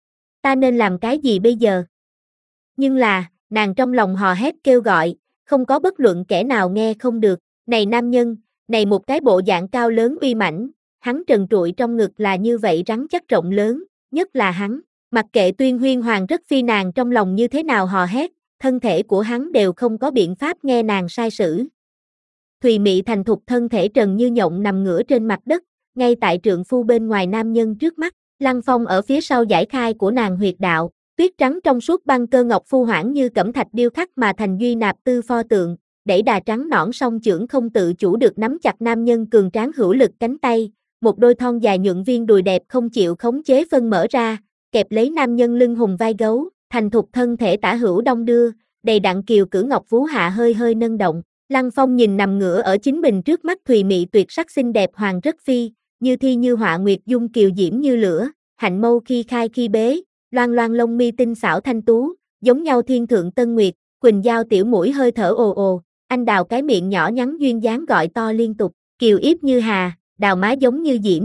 Ta nên làm cái gì bây giờ? Nhưng là, nàng trong lòng hò hét kêu gọi, không có bất luận kẻ nào nghe không được, này nam nhân, này một cái bộ dạng cao lớn uy mãnh, hắn trần trụi trong ngực là như vậy rắn chắc rộng lớn, nhất là hắn, mặc kệ Tuyên Huyên Hoàng rất phi nàng trong lòng như thế nào hò hét, thân thể của hắn đều không có biện pháp nghe nàng sai sử. Thùy mị thành thục thân thể trần như nhộng nằm ngửa trên mặt đất, ngay tại trượng phu bên ngoài nam nhân trước mắt, Lăng Phong ở phía sau giải khai của nàng huyệt đạo, tuyết trắng trong suốt băng cơ ngọc phu hoảng như cẩm thạch điêu khắc mà thành duy nạp tư pho tượng, đẩy đà trắng nõn song chưởng không tự chủ được nắm chặt nam nhân cường tráng hữu lực cánh tay, một đôi thon dài nhuận viên đùi đẹp không chịu khống chế phân mở ra, kẹp lấy nam nhân lưng hùng vai gấu, thành thục thân thể tả hữu đong đưa, đầy đặn kiều cử ngọc vú hạ hơi hơi nâng động. Lăng Phong nhìn nằm ngửa ở chính mình trước mắt thùy mị tuyệt sắc xinh đẹp hoàng rất phi, như thi như họa nguyệt dung kiều diễm như lửa, hạnh mâu khi khai khi bế, loan loan lông mi tinh xảo thanh tú, giống nhau thiên thượng tân nguyệt, quỳnh giao tiểu mũi hơi thở ồ ồ, anh đào cái miệng nhỏ nhắn duyên dáng gọi to liên tục, kiều yếp như hà, đào má giống như diễm.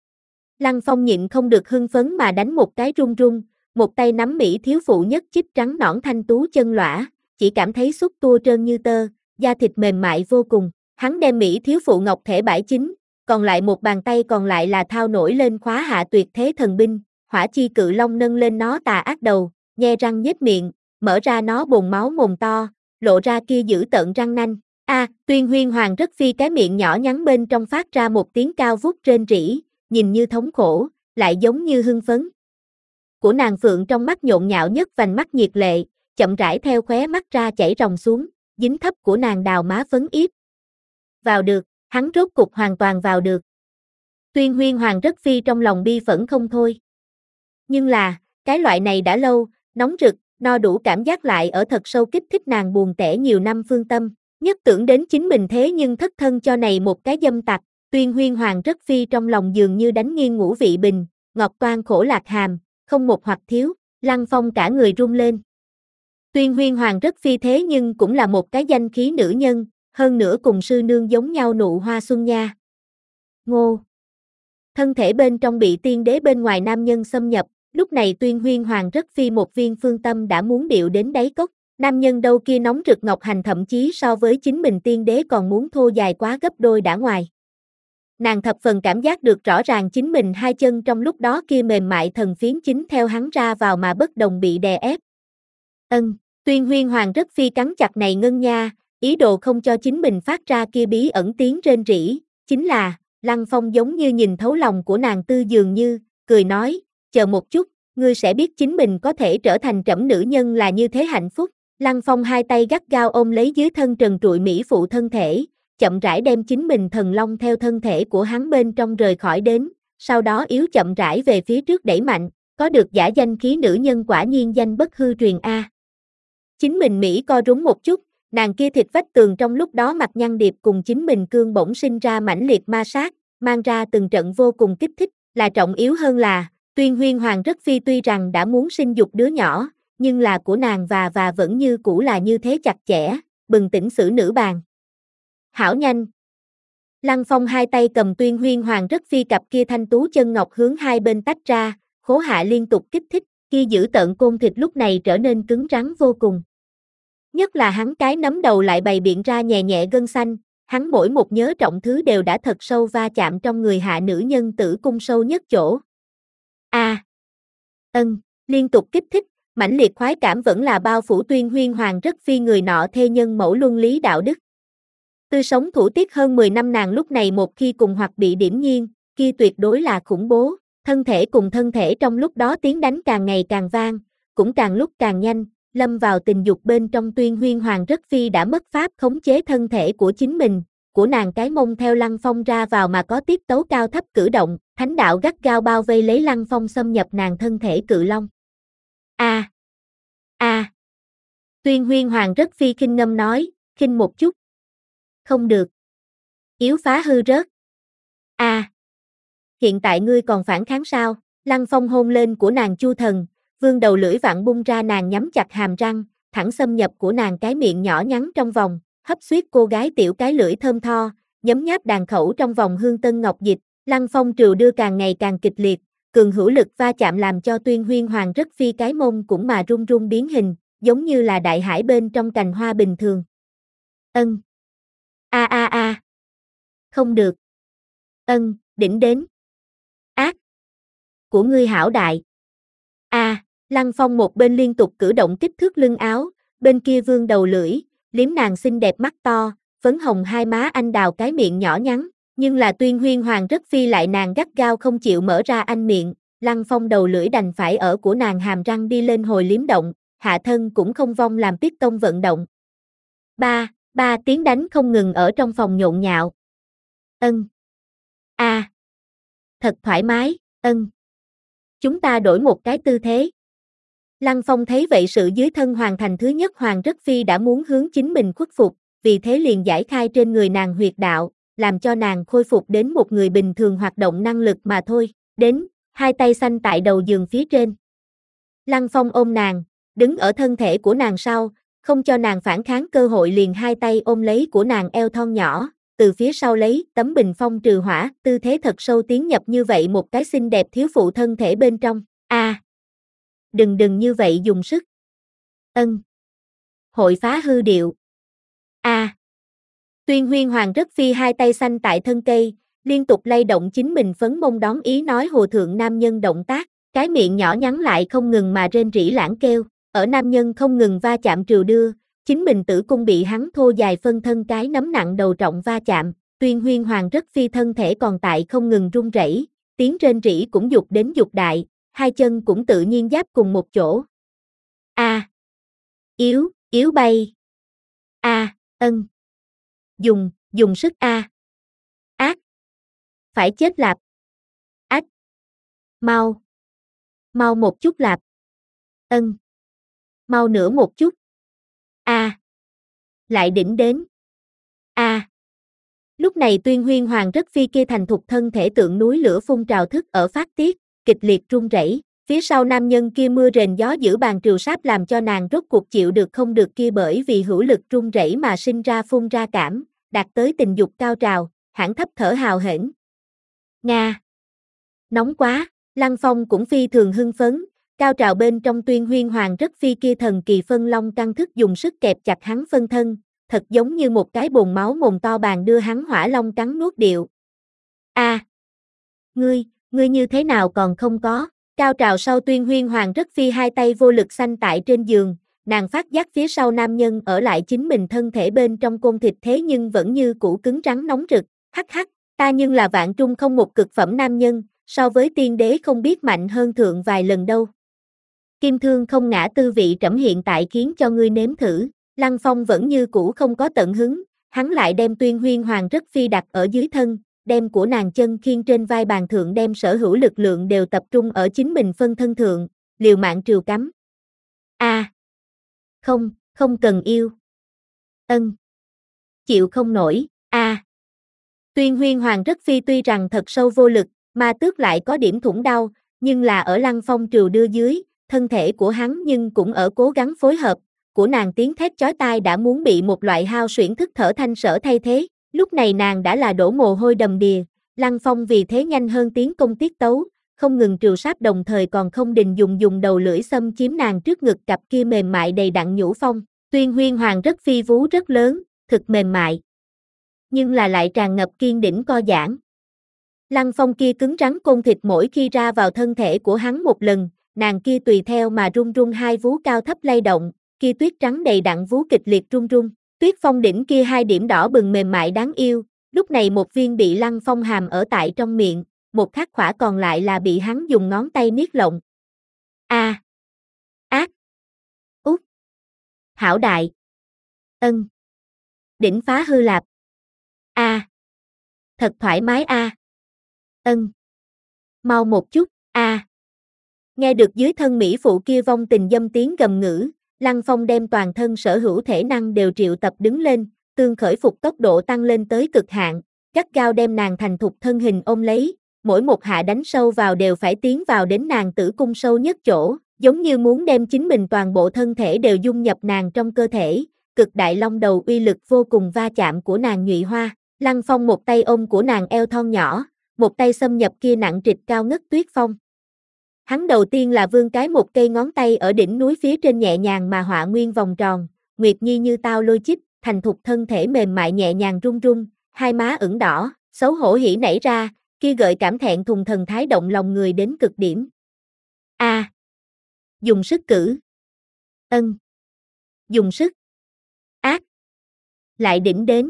Lăng Phong nhịn không được hưng phấn mà đánh một cái run run, một tay nắm mỹ thiếu phụ nhất chích trắng nõn thanh tú chân lõa, chỉ cảm thấy xúc tua trơn như tơ, da thịt mềm mại vô cùng, hắn đem mỹ thiếu phụ ngọc thể bãi chính, còn lại một bàn tay còn lại là thao nổi lên khóa hạ tuyệt thế thần binh, hỏa chi cự long nâng lên nó tà ác đầu, nhe răng nhếch miệng, mở ra nó bồn máu mồm to, lộ ra kia dữ tợn răng nanh. A, à, Tuyên Huyên Hoàng rất phi cái miệng nhỏ nhắn bên trong phát ra một tiếng cao vút rên rỉ, nhìn như thống khổ, lại giống như hưng phấn. Của nàng phượng trong mắt nhộn nhạo nhất vành mắt nhiệt lệ, chậm rãi theo khóe mắt ra chảy ròng xuống, dính thấp của nàng đào má phấn yếp. Vào được, hắn rốt cục hoàn toàn vào được. Tuyên Huyên Hoàng rất phi trong lòng bi phẫn không thôi. Nhưng là, cái loại này đã lâu, nóng rực, no đủ cảm giác lại ở thật sâu kích thích nàng buồn tẻ nhiều năm phương tâm, nhất tưởng đến chính mình thế nhưng thất thân cho này một cái dâm tặc, Tuyên Huyên Hoàng rất phi trong lòng dường như đánh nghiêng ngũ vị bình, ngọt toan khổ lạc hàm, không một hoặc thiếu, Lăng Phong cả người run lên. Tuyên Huyên Hoàng rất phi thế nhưng cũng là một cái danh khí nữ nhân, hơn nữa cùng sư nương giống nhau nụ hoa xuân nha. Ngô. Thân thể bên trong bị tiên đế bên ngoài nam nhân xâm nhập, lúc này Tuyên Huyên Hoàng rất phi một viên phương tâm đã muốn điệu đến đáy cốc, Nam nhân đâu kia nóng rực ngọc hành thậm chí so với chính mình tiên đế còn muốn thô dài quá gấp đôi đã ngoài. Nàng thập phần cảm giác được rõ ràng chính mình hai chân trong lúc đó kia mềm mại thần phiến chính theo hắn ra vào mà bất đồng bị đè ép. Ân, Tuyên Huyên Hoàng rất phi cắn chặt này ngân nha, ý đồ không cho chính mình phát ra kia bí ẩn tiếng rên rỉ, chính là, Lăng Phong giống như nhìn thấu lòng của nàng tư dường như, cười nói, chờ một chút, ngươi sẽ biết chính mình có thể trở thành trẫm nữ nhân là như thế hạnh phúc. Lăng Phong hai tay gắt gao ôm lấy dưới thân trần trụi mỹ phụ thân thể, chậm rãi đem chính mình thần long theo thân thể của hắn bên trong rời khỏi đến, sau đó yếu chậm rãi về phía trước đẩy mạnh, có được giả danh khí nữ nhân quả nhiên danh bất hư truyền a. Chính mình Mỹ co rúm một chút, nàng kia thịt vách tường trong lúc đó mặt nhăn điệp cùng chính mình cương bỗng sinh ra mãnh liệt ma sát, mang ra từng trận vô cùng kích thích, là trọng yếu hơn là, Tuyên Huyên Hoàng rất phi tuy rằng đã muốn sinh dục đứa nhỏ, nhưng là của nàng và và vẫn như cũ là như thế chặt chẽ, bừng tỉnh xử nữ bàn. Hảo nhanh. Lăng Phong hai tay cầm Tuyên Huyên Hoàng rất phi cặp kia thanh tú chân ngọc hướng hai bên tách ra, khố hạ liên tục kích thích, kia giữ tợn côn thịt lúc này trở nên cứng rắn vô cùng. Nhất là hắn cái nắm đầu lại bày biện ra nhẹ nhẹ gân xanh, hắn mỗi một nhớ trọng thứ đều đã thật sâu va chạm trong người hạ nữ nhân tử cung sâu nhất chỗ. A. À. Ân, liên tục kích thích, mãnh liệt khoái cảm vẫn là bao phủ Tuyên Huyên Hoàng rất phi người nọ thê nhân mẫu luân lý đạo đức. Tư sống thủ tiết hơn mười năm nàng lúc này một khi cùng hoặc bị điểm nhiên, kia tuyệt đối là khủng bố, thân thể cùng thân thể trong lúc đó tiếng đánh càng ngày càng vang, cũng càng lúc càng nhanh, lâm vào tình dục bên trong Tuyên Huyên Hoàng rất phi đã mất pháp khống chế thân thể của chính mình, của nàng cái mông theo Lăng Phong ra vào mà có tiết tấu cao thấp cử động, thánh đạo gắt gao bao vây lấy Lăng Phong xâm nhập nàng thân thể cự long. A. A. Tuyên Huyên Hoàng rất phi khinh ngâm nói, khinh một chút. Không được. Yếu phá hư rớt. A. À. Hiện tại ngươi còn phản kháng sao? Lăng Phong hôn lên của nàng chu thần, vương đầu lưỡi vặn bung ra nàng nhắm chặt hàm răng, thẳng xâm nhập của nàng cái miệng nhỏ nhắn trong vòng, hấp suýt cô gái tiểu cái lưỡi thơm tho, nhấm nháp đàn khẩu trong vòng hương tân ngọc dịch. Lăng Phong trừu đưa càng ngày càng kịch liệt, cường hữu lực va chạm làm cho Tuyên Huyên Hoàng rất phi cái mông cũng mà run run biến hình, giống như là đại hải bên trong cành hoa bình thường. Ân. A a a. Không được. Ân, đỉnh đến. Ác. Của ngươi hảo đại. A, à, Lăng Phong một bên liên tục cử động kích thước lưng áo, bên kia vương đầu lưỡi, liếm nàng xinh đẹp mắt to, phấn hồng hai má anh đào cái miệng nhỏ nhắn, nhưng là Tuyên Huyên Hoàng rất phi lại nàng gắt gao không chịu mở ra anh miệng, Lăng Phong đầu lưỡi đành phải ở của nàng hàm răng đi lên hồi liếm động, hạ thân cũng không vong làm tiết tông vận động. Ba, ba tiếng đánh không ngừng ở trong phòng nhộn nhạo. Ân. A. À. Thật thoải mái, ân. Chúng ta đổi một cái tư thế. Lăng Phong thấy vậy sự dưới thân hoàng thành thứ nhất hoàng rất phi đã muốn hướng chính mình khuất phục, vì thế liền giải khai trên người nàng huyệt đạo, làm cho nàng khôi phục đến một người bình thường hoạt động năng lực mà thôi, đến, hai tay xanh tại đầu giường phía trên. Lăng Phong ôm nàng, đứng ở thân thể của nàng sau, không cho nàng phản kháng cơ hội liền hai tay ôm lấy của nàng eo thon nhỏ, từ phía sau lấy tấm bình phong trừ hỏa, tư thế thật sâu tiến nhập như vậy một cái xinh đẹp thiếu phụ thân thể bên trong. A. À. Đừng đừng như vậy dùng sức. Ân. Hội phá hư điệu. A. À. Tuyên Huyên Hoàng rất phi hai tay xanh tại thân cây, liên tục lay động chính mình phấn mông đón ý nói hồ thượng nam nhân động tác, cái miệng nhỏ nhắn lại không ngừng mà rên rỉ lãng kêu, ở nam nhân không ngừng va chạm trừu đưa, chính mình tử cung bị hắn thô dài phân thân cái nắm nặng đầu trọng va chạm, Tuyên Huyên Hoàng rất phi thân thể còn tại không ngừng run rẩy, tiếng rên rỉ cũng dục đến dục đại, hai chân cũng tự nhiên giáp cùng một chỗ. A. À. Yếu, yếu bay. A. À, ân. Dùng, dùng sức A. À. Ác. Phải chết lạp. Ách. Mau. Mau một chút lạp. Ân. Mau nữa một chút. A. À. Lại đỉnh đến. A. À. Lúc này Tuyên Huyên Hoàng rất phi kia thành thục thân thể tượng núi lửa phun trào thức ở phát tiết, kịch liệt run rẩy, phía sau nam nhân kia mưa rền gió dữ bàn triều sáp làm cho nàng rốt cuộc chịu được không được kia bởi vì hữu lực run rẩy mà sinh ra phun ra cảm, đạt tới tình dục cao trào, hãn thấp thở hào hển. Nga. Nóng quá, Lăng Phong cũng phi thường hưng phấn, Cao trào bên trong Tuyên Huyên Hoàng rất phi kia thần kỳ phân long căng thức dùng sức kẹp chặt hắn phân thân, thật giống như một cái bồn máu mồm to bàn đưa hắn hỏa long cắn nuốt điệu. A, à, ngươi, ngươi như thế nào còn không có? Cao trào sau Tuyên Huyên Hoàng rất phi hai tay vô lực xanh tại trên giường, nàng phát giác phía sau nam nhân ở lại chính mình thân thể bên trong côn thịt thế nhưng vẫn như cũ cứng rắn nóng rực, hắc hắc, ta nhưng là vạn trung không một cực phẩm nam nhân, so với tiên đế không biết mạnh hơn thượng vài lần đâu. Kim thương không ngã tư vị trẫm hiện tại khiến cho ngươi nếm thử, Lăng Phong vẫn như cũ không có tận hứng, hắn lại đem Tuyên Huyên Hoàng rất phi đặt ở dưới thân, đem của nàng chân khiên trên vai bàn thượng đem sở hữu lực lượng đều tập trung ở chính mình phân thân thượng, liều mạng trìu cắm. A, à, không, không cần yêu. Ân. Chịu không nổi, a. À. Tuyên Huyên Hoàng rất phi tuy rằng thật sâu vô lực, mà tước lại có điểm thủng đau, nhưng là ở Lăng Phong trìu đưa dưới, thân thể của hắn nhưng cũng ở cố gắng phối hợp, của nàng tiếng thét chói tai đã muốn bị một loại hao xuyển thức thở thanh sở thay thế, lúc này nàng đã là đổ mồ hôi đầm đìa, Lăng Phong vì thế nhanh hơn tiến công tiết tấu, không ngừng trìu sát đồng thời còn không đình dùng dùng đầu lưỡi xâm chiếm nàng trước ngực cặp kia mềm mại đầy đặn nhũ phong, Tuyên Huyên Hoàng rất phi vú rất lớn, thực mềm mại, nhưng là lại tràn ngập kiên đỉnh co giãn. Lăng Phong kia cứng rắn côn thịt mỗi khi ra vào thân thể của hắn một lần, nàng kia tùy theo mà rung rung hai vú cao thấp lay động, kia tuyết trắng đầy đặn vú kịch liệt rung rung, Tuyết Phong đỉnh kia hai điểm đỏ bừng mềm mại đáng yêu, lúc này một viên bị Lăng Phong hàm ở tại trong miệng, một khắc khỏa còn lại là bị hắn dùng ngón tay niết lộng. A, à. Ác, út, hảo đại, ân, đỉnh phá hư lạp. A, à. Thật thoải mái a. À. Ân, mau một chút, a. À. Nghe được dưới thân mỹ phụ kia vong tình dâm tiếng gầm ngữ, Lăng Phong đem toàn thân sở hữu thể năng đều triệu tập đứng lên, tương khởi phục tốc độ tăng lên tới cực hạn, gắt gao đem nàng thành thục thân hình ôm lấy, mỗi một hạ đánh sâu vào đều phải tiến vào đến nàng tử cung sâu nhất chỗ, giống như muốn đem chính mình toàn bộ thân thể đều dung nhập nàng trong cơ thể, cực đại long đầu uy lực vô cùng va chạm của nàng nhụy hoa, Lăng Phong một tay ôm của nàng eo thon nhỏ, một tay xâm nhập kia nặng trịch cao ngất Tuyết Phong. Hắn đầu tiên là vươn cái một cây ngón tay ở đỉnh núi phía trên nhẹ nhàng mà họa nguyên vòng tròn, Nguyệt Nhi như tao lôi chích, thành thục thân thể mềm mại nhẹ nhàng run run, hai má ửng đỏ, xấu hổ hỉ nảy ra, kia gợi cảm thẹn thùng thần thái động lòng người đến cực điểm. A. À. Dùng sức cử. Ân. Dùng sức. Ác. Lại đỉnh đến.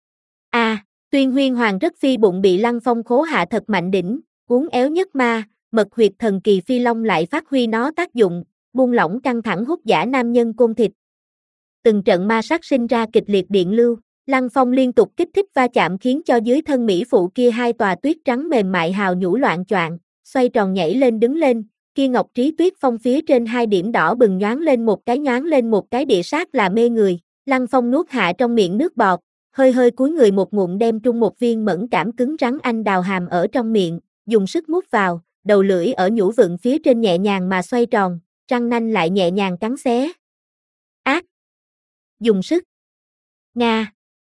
A. À. Tuyên Huyên Hoàng rất phi bụng bị Lăng Phong khố hạ thật mạnh đỉnh, uốn éo nhất ma. Mật huyệt thần kỳ phi long lại phát huy nó tác dụng, buông lỏng căng thẳng hút giả nam nhân côn thịt. Từng trận ma sát sinh ra kịch liệt điện lưu, Lăng Phong liên tục kích thích va chạm khiến cho dưới thân mỹ phụ kia hai tòa tuyết trắng mềm mại hào nhũ loạn choạng, xoay tròn nhảy lên đứng lên, kia ngọc trí Tuyết Phong phía trên hai điểm đỏ bừng nhoáng lên một cái nhoáng lên một cái địa sát là mê người. Lăng Phong nuốt hạ trong miệng nước bọt, hơi hơi cúi người một ngụm đem trung một viên mẫn cảm cứng rắn anh đào hàm ở trong miệng, dùng sức mút vào. Đầu lưỡi ở nhũ vựng phía trên nhẹ nhàng mà xoay tròn, răng nanh lại nhẹ nhàng cắn xé. Ác. Dùng sức. Nga.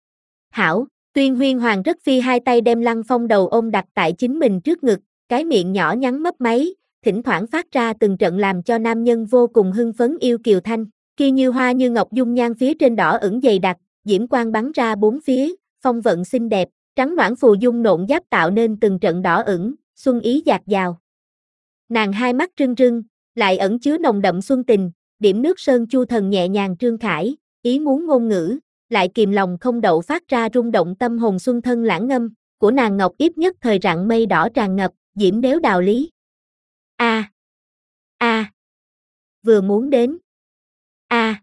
Hảo, Tuyên Huyên Hoàng rất phi hai tay đem Lăng Phong đầu ôm đặt tại chính mình trước ngực, cái miệng nhỏ nhắn mấp máy, thỉnh thoảng phát ra từng trận làm cho nam nhân vô cùng hưng phấn yêu kiều thanh, kia như hoa như ngọc dung nhan phía trên đỏ ửng dày đặc, diễm quang bắn ra bốn phía, phong vận xinh đẹp, trắng noãn phù dung nộn giáp tạo nên từng trận đỏ ửng, xuân ý dạt dào. Nàng hai mắt rưng rưng, lại ẩn chứa nồng đậm xuân tình, điểm nước sơn chu thần nhẹ nhàng trương khải, ý muốn ngôn ngữ, lại kìm lòng không đậu phát ra rung động tâm hồn xuân thân lãng ngâm, của nàng ngọc yếp nhất thời rạng mây đỏ tràn ngập, diễm đếu đào lý. A. A. Vừa muốn đến. A.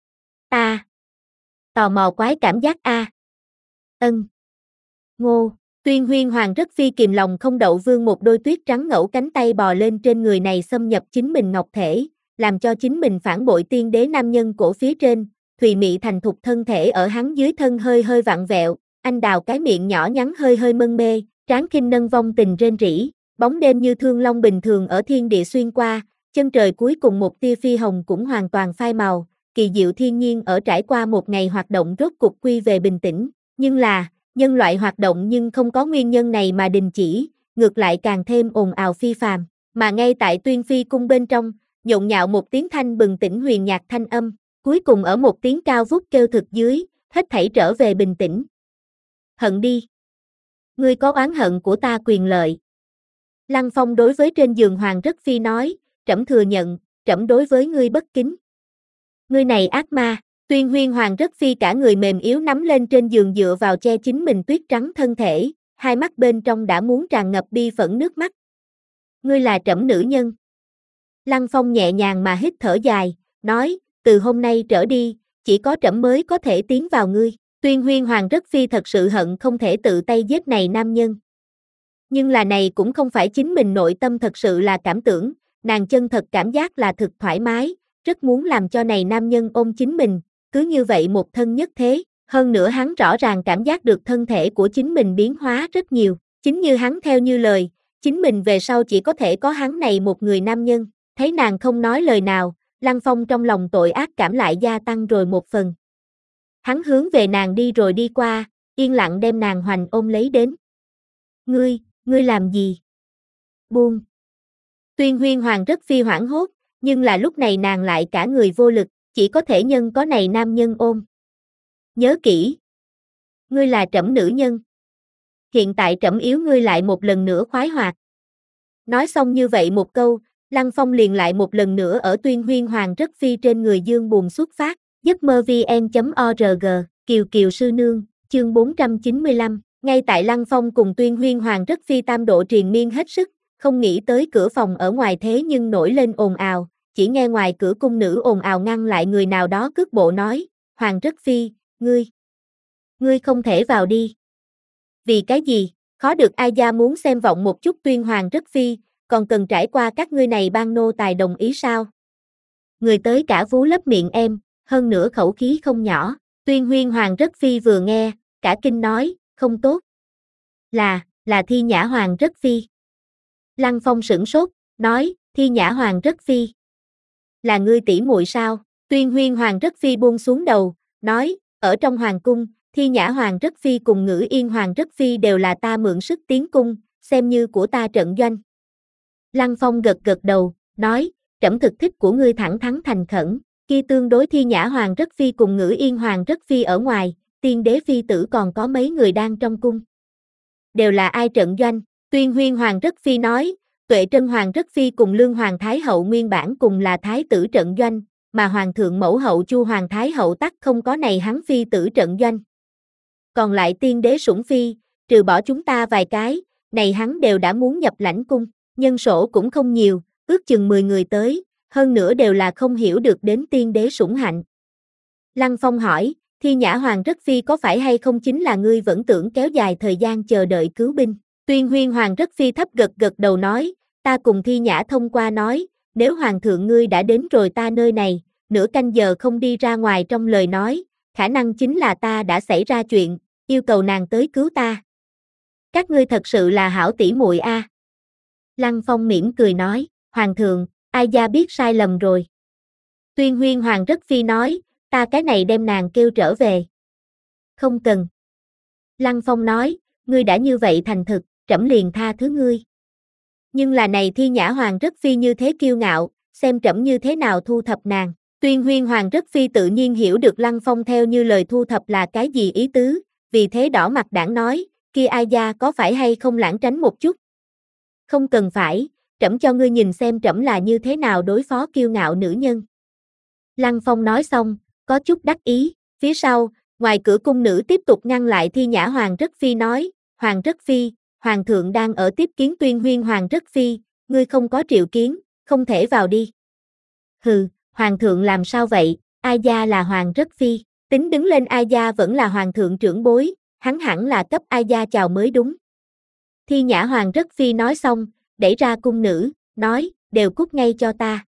Ta. Tò mò quái cảm giác a. Ân. Ngô. Tuyên Huyên Hoàng rất phi kìm lòng không đậu vương một đôi tuyết trắng ngẫu cánh tay bò lên trên người này xâm nhập chính mình ngọc thể, làm cho chính mình phản bội tiên đế nam nhân cổ phía trên, thùy mị thành thục thân thể ở hắn dưới thân hơi hơi vặn vẹo, anh đào cái miệng nhỏ nhắn hơi hơi mân mê, tráng khinh nâng vong tình rên rỉ, bóng đêm như thương long bình thường ở thiên địa xuyên qua, chân trời cuối cùng một tia phi hồng cũng hoàn toàn phai màu, kỳ diệu thiên nhiên ở trải qua một ngày hoạt động rốt cục quy về bình tĩnh, nhưng là nhân loại hoạt động nhưng không có nguyên nhân này mà đình chỉ, ngược lại càng thêm ồn ào phi phàm, mà ngay tại Tuyên Phi cung bên trong, nhộn nhạo một tiếng thanh bừng tỉnh huyền nhạc thanh âm, cuối cùng ở một tiếng cao vút kêu thực dưới, hết thảy trở về bình tĩnh. Hận đi. Ngươi có oán hận của ta quyền lợi. Lăng Phong đối với trên giường Hoàng Rất Phi nói, trẫm thừa nhận, trẫm đối với ngươi bất kính. Ngươi này ác ma. Tuyên Huyên Hoàng Rất Phi cả người mềm yếu nắm lên trên giường dựa vào che chính mình tuyết trắng thân thể, hai mắt bên trong đã muốn tràn ngập bi phẫn nước mắt. Ngươi là trẫm nữ nhân. Lăng Phong nhẹ nhàng mà hít thở dài, nói, từ hôm nay trở đi, chỉ có trẫm mới có thể tiến vào ngươi. Tuyên Huyên Hoàng Rất Phi thật sự hận không thể tự tay giết này nam nhân. Nhưng là này cũng không phải chính mình nội tâm thật sự là cảm tưởng, nàng chân thật cảm giác là thực thoải mái, rất muốn làm cho này nam nhân ôm chính mình, cứ như vậy một thân nhất thế, hơn nữa hắn rõ ràng cảm giác được thân thể của chính mình biến hóa rất nhiều, chính như hắn theo như lời, chính mình về sau chỉ có thể có hắn này một người nam nhân, thấy nàng không nói lời nào, Lăng Phong trong lòng tội ác cảm lại gia tăng rồi một phần. Hắn hướng về nàng đi rồi đi qua, yên lặng đem nàng hoành ôm lấy đến. Ngươi, ngươi làm gì? Buông. Tuyên Huyên Hoàng Rất Phi hoảng hốt, nhưng là lúc này nàng lại cả người vô lực, chỉ có thể nhân có này nam nhân ôm. Nhớ kỹ. Ngươi là trẫm nữ nhân. Hiện tại trẫm yếu ngươi lại một lần nữa khoái hoạt. Nói xong như vậy một câu, Lăng Phong liền lại một lần nữa ở Tuyên Huyên Hoàng Rất Phi trên người dương buồn xuất phát. giấc mơ vn chấm org, Kiều Kiều Sư Nương, chương bốn trăm chín mươi lăm, ngay tại Lăng Phong cùng Tuyên Huyên Hoàng Rất Phi tam độ triền miên hết sức, không nghĩ tới cửa phòng ở ngoài thế nhưng nổi lên ồn ào, chỉ nghe ngoài cửa cung nữ ồn ào ngăn lại người nào đó cước bộ nói, Hoàng Rất Phi, ngươi, ngươi không thể vào đi. Vì cái gì, khó được ai gia muốn xem vọng một chút Tuyên Hoàng Rất Phi, còn cần trải qua các ngươi này ban nô tài đồng ý sao? Người tới cả vú lấp miệng em, hơn nữa khẩu khí không nhỏ, Tuyên Huyên Hoàng Rất Phi vừa nghe, cả kinh nói, không tốt. Là, là Thi Nhã Hoàng Rất Phi. Lăng Phong sửng sốt, nói, Thi Nhã Hoàng Rất Phi. Là ngươi tỷ muội sao? Tuyên Huyên Hoàng Rất Phi buông xuống đầu, nói, ở trong hoàng cung, Thi Nhã Hoàng Rất Phi cùng Ngữ Yên Hoàng Rất Phi đều là ta mượn sức tiến cung, xem như của ta trận doanh. Lăng Phong gật gật đầu, nói, trẫm thực thích của ngươi thẳng thắn thành khẩn, kia tương đối Thi Nhã Hoàng Rất Phi cùng Ngữ Yên Hoàng Rất Phi ở ngoài, tiên đế phi tử còn có mấy người đang trong cung. Đều là ai trận doanh? Tuyên Huyên Hoàng Rất Phi nói, Tuệ Trân Hoàng Rất Phi cùng Lương Hoàng Thái Hậu nguyên bản cùng là thái tử trận doanh, mà Hoàng thượng mẫu hậu Chu Hoàng Thái Hậu tắc không có này hắn phi tử trận doanh. Còn lại tiên đế sủng phi, trừ bỏ chúng ta vài cái, này hắn đều đã muốn nhập lãnh cung, nhân sổ cũng không nhiều, ước chừng mười người tới, hơn nữa đều là không hiểu được đến tiên đế sủng hạnh. Lăng Phong hỏi, Thi Nhã Hoàng Rất Phi có phải hay không chính là ngươi vẫn tưởng kéo dài thời gian chờ đợi cứu binh? Tuyên Huyên Hoàng Rất Phi thấp gật gật đầu nói, ta cùng Thi Nhã thông qua nói, nếu Hoàng thượng ngươi đã đến rồi ta nơi này, nửa canh giờ không đi ra ngoài trong lời nói, khả năng chính là ta đã xảy ra chuyện, yêu cầu nàng tới cứu ta. Các ngươi thật sự là hảo tỷ muội a. À. Lăng Phong mỉm cười nói, Hoàng thượng, ai gia biết sai lầm rồi. Tuyên Huyên Hoàng Rất Phi nói, ta cái này đem nàng kêu trở về. Không cần. Lăng Phong nói, ngươi đã như vậy thành thực, trẫm liền tha thứ ngươi. Nhưng là này Thi Nhã Hoàng Rất Phi như thế kiêu ngạo, xem trẫm như thế nào thu thập nàng. Tuyên Huyên Hoàng Rất Phi tự nhiên hiểu được Lăng Phong theo như lời thu thập là cái gì ý tứ, vì thế đỏ mặt đãng nói, kia ai gia có phải hay không lãng tránh một chút. Không cần phải, trẫm cho ngươi nhìn xem trẫm là như thế nào đối phó kiêu ngạo nữ nhân. Lăng Phong nói xong, có chút đắc ý, phía sau, ngoài cửa cung nữ tiếp tục ngăn lại Thi Nhã Hoàng Rất Phi nói, Hoàng Rất Phi, Hoàng thượng đang ở tiếp kiến Tuyên Huyên Hoàng Rất Phi, ngươi không có triệu kiến, không thể vào đi. Hừ, Hoàng thượng làm sao vậy, ai gia là Hoàng Rất Phi, tính đứng lên ai gia vẫn là Hoàng thượng trưởng bối, hắn hẳn là cấp ai gia chào mới đúng. Thi Nhã Hoàng Rất Phi nói xong, đẩy ra cung nữ, nói, đều cút ngay cho ta.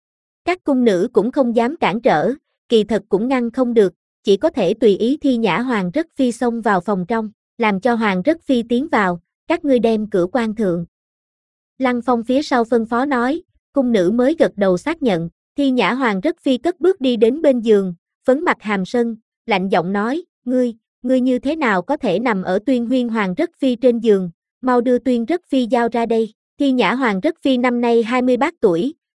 Các cung nữ cũng không dám cản trở, kỳ thật cũng ngăn không được, chỉ có thể tùy ý Thi Nhã Hoàng Rất Phi xông vào phòng trong, làm cho Hoàng Rất Phi tiến vào, các ngươi đem cửa quan thượng. Lăng Phong phía sau phân phó nói, cung nữ mới gật đầu xác nhận, Thi Nhã Hoàng Rất Phi cất bước đi đến bên giường, phấn mặt hàm sân, lạnh giọng nói, ngươi, ngươi như thế nào có thể nằm ở Tuyên Huyên Hoàng Rất Phi trên giường, mau đưa Tuyên Rất Phi giao ra đây. Thi Nhã Hoàng Rất Phi năm nay hai mươi ba tuổi,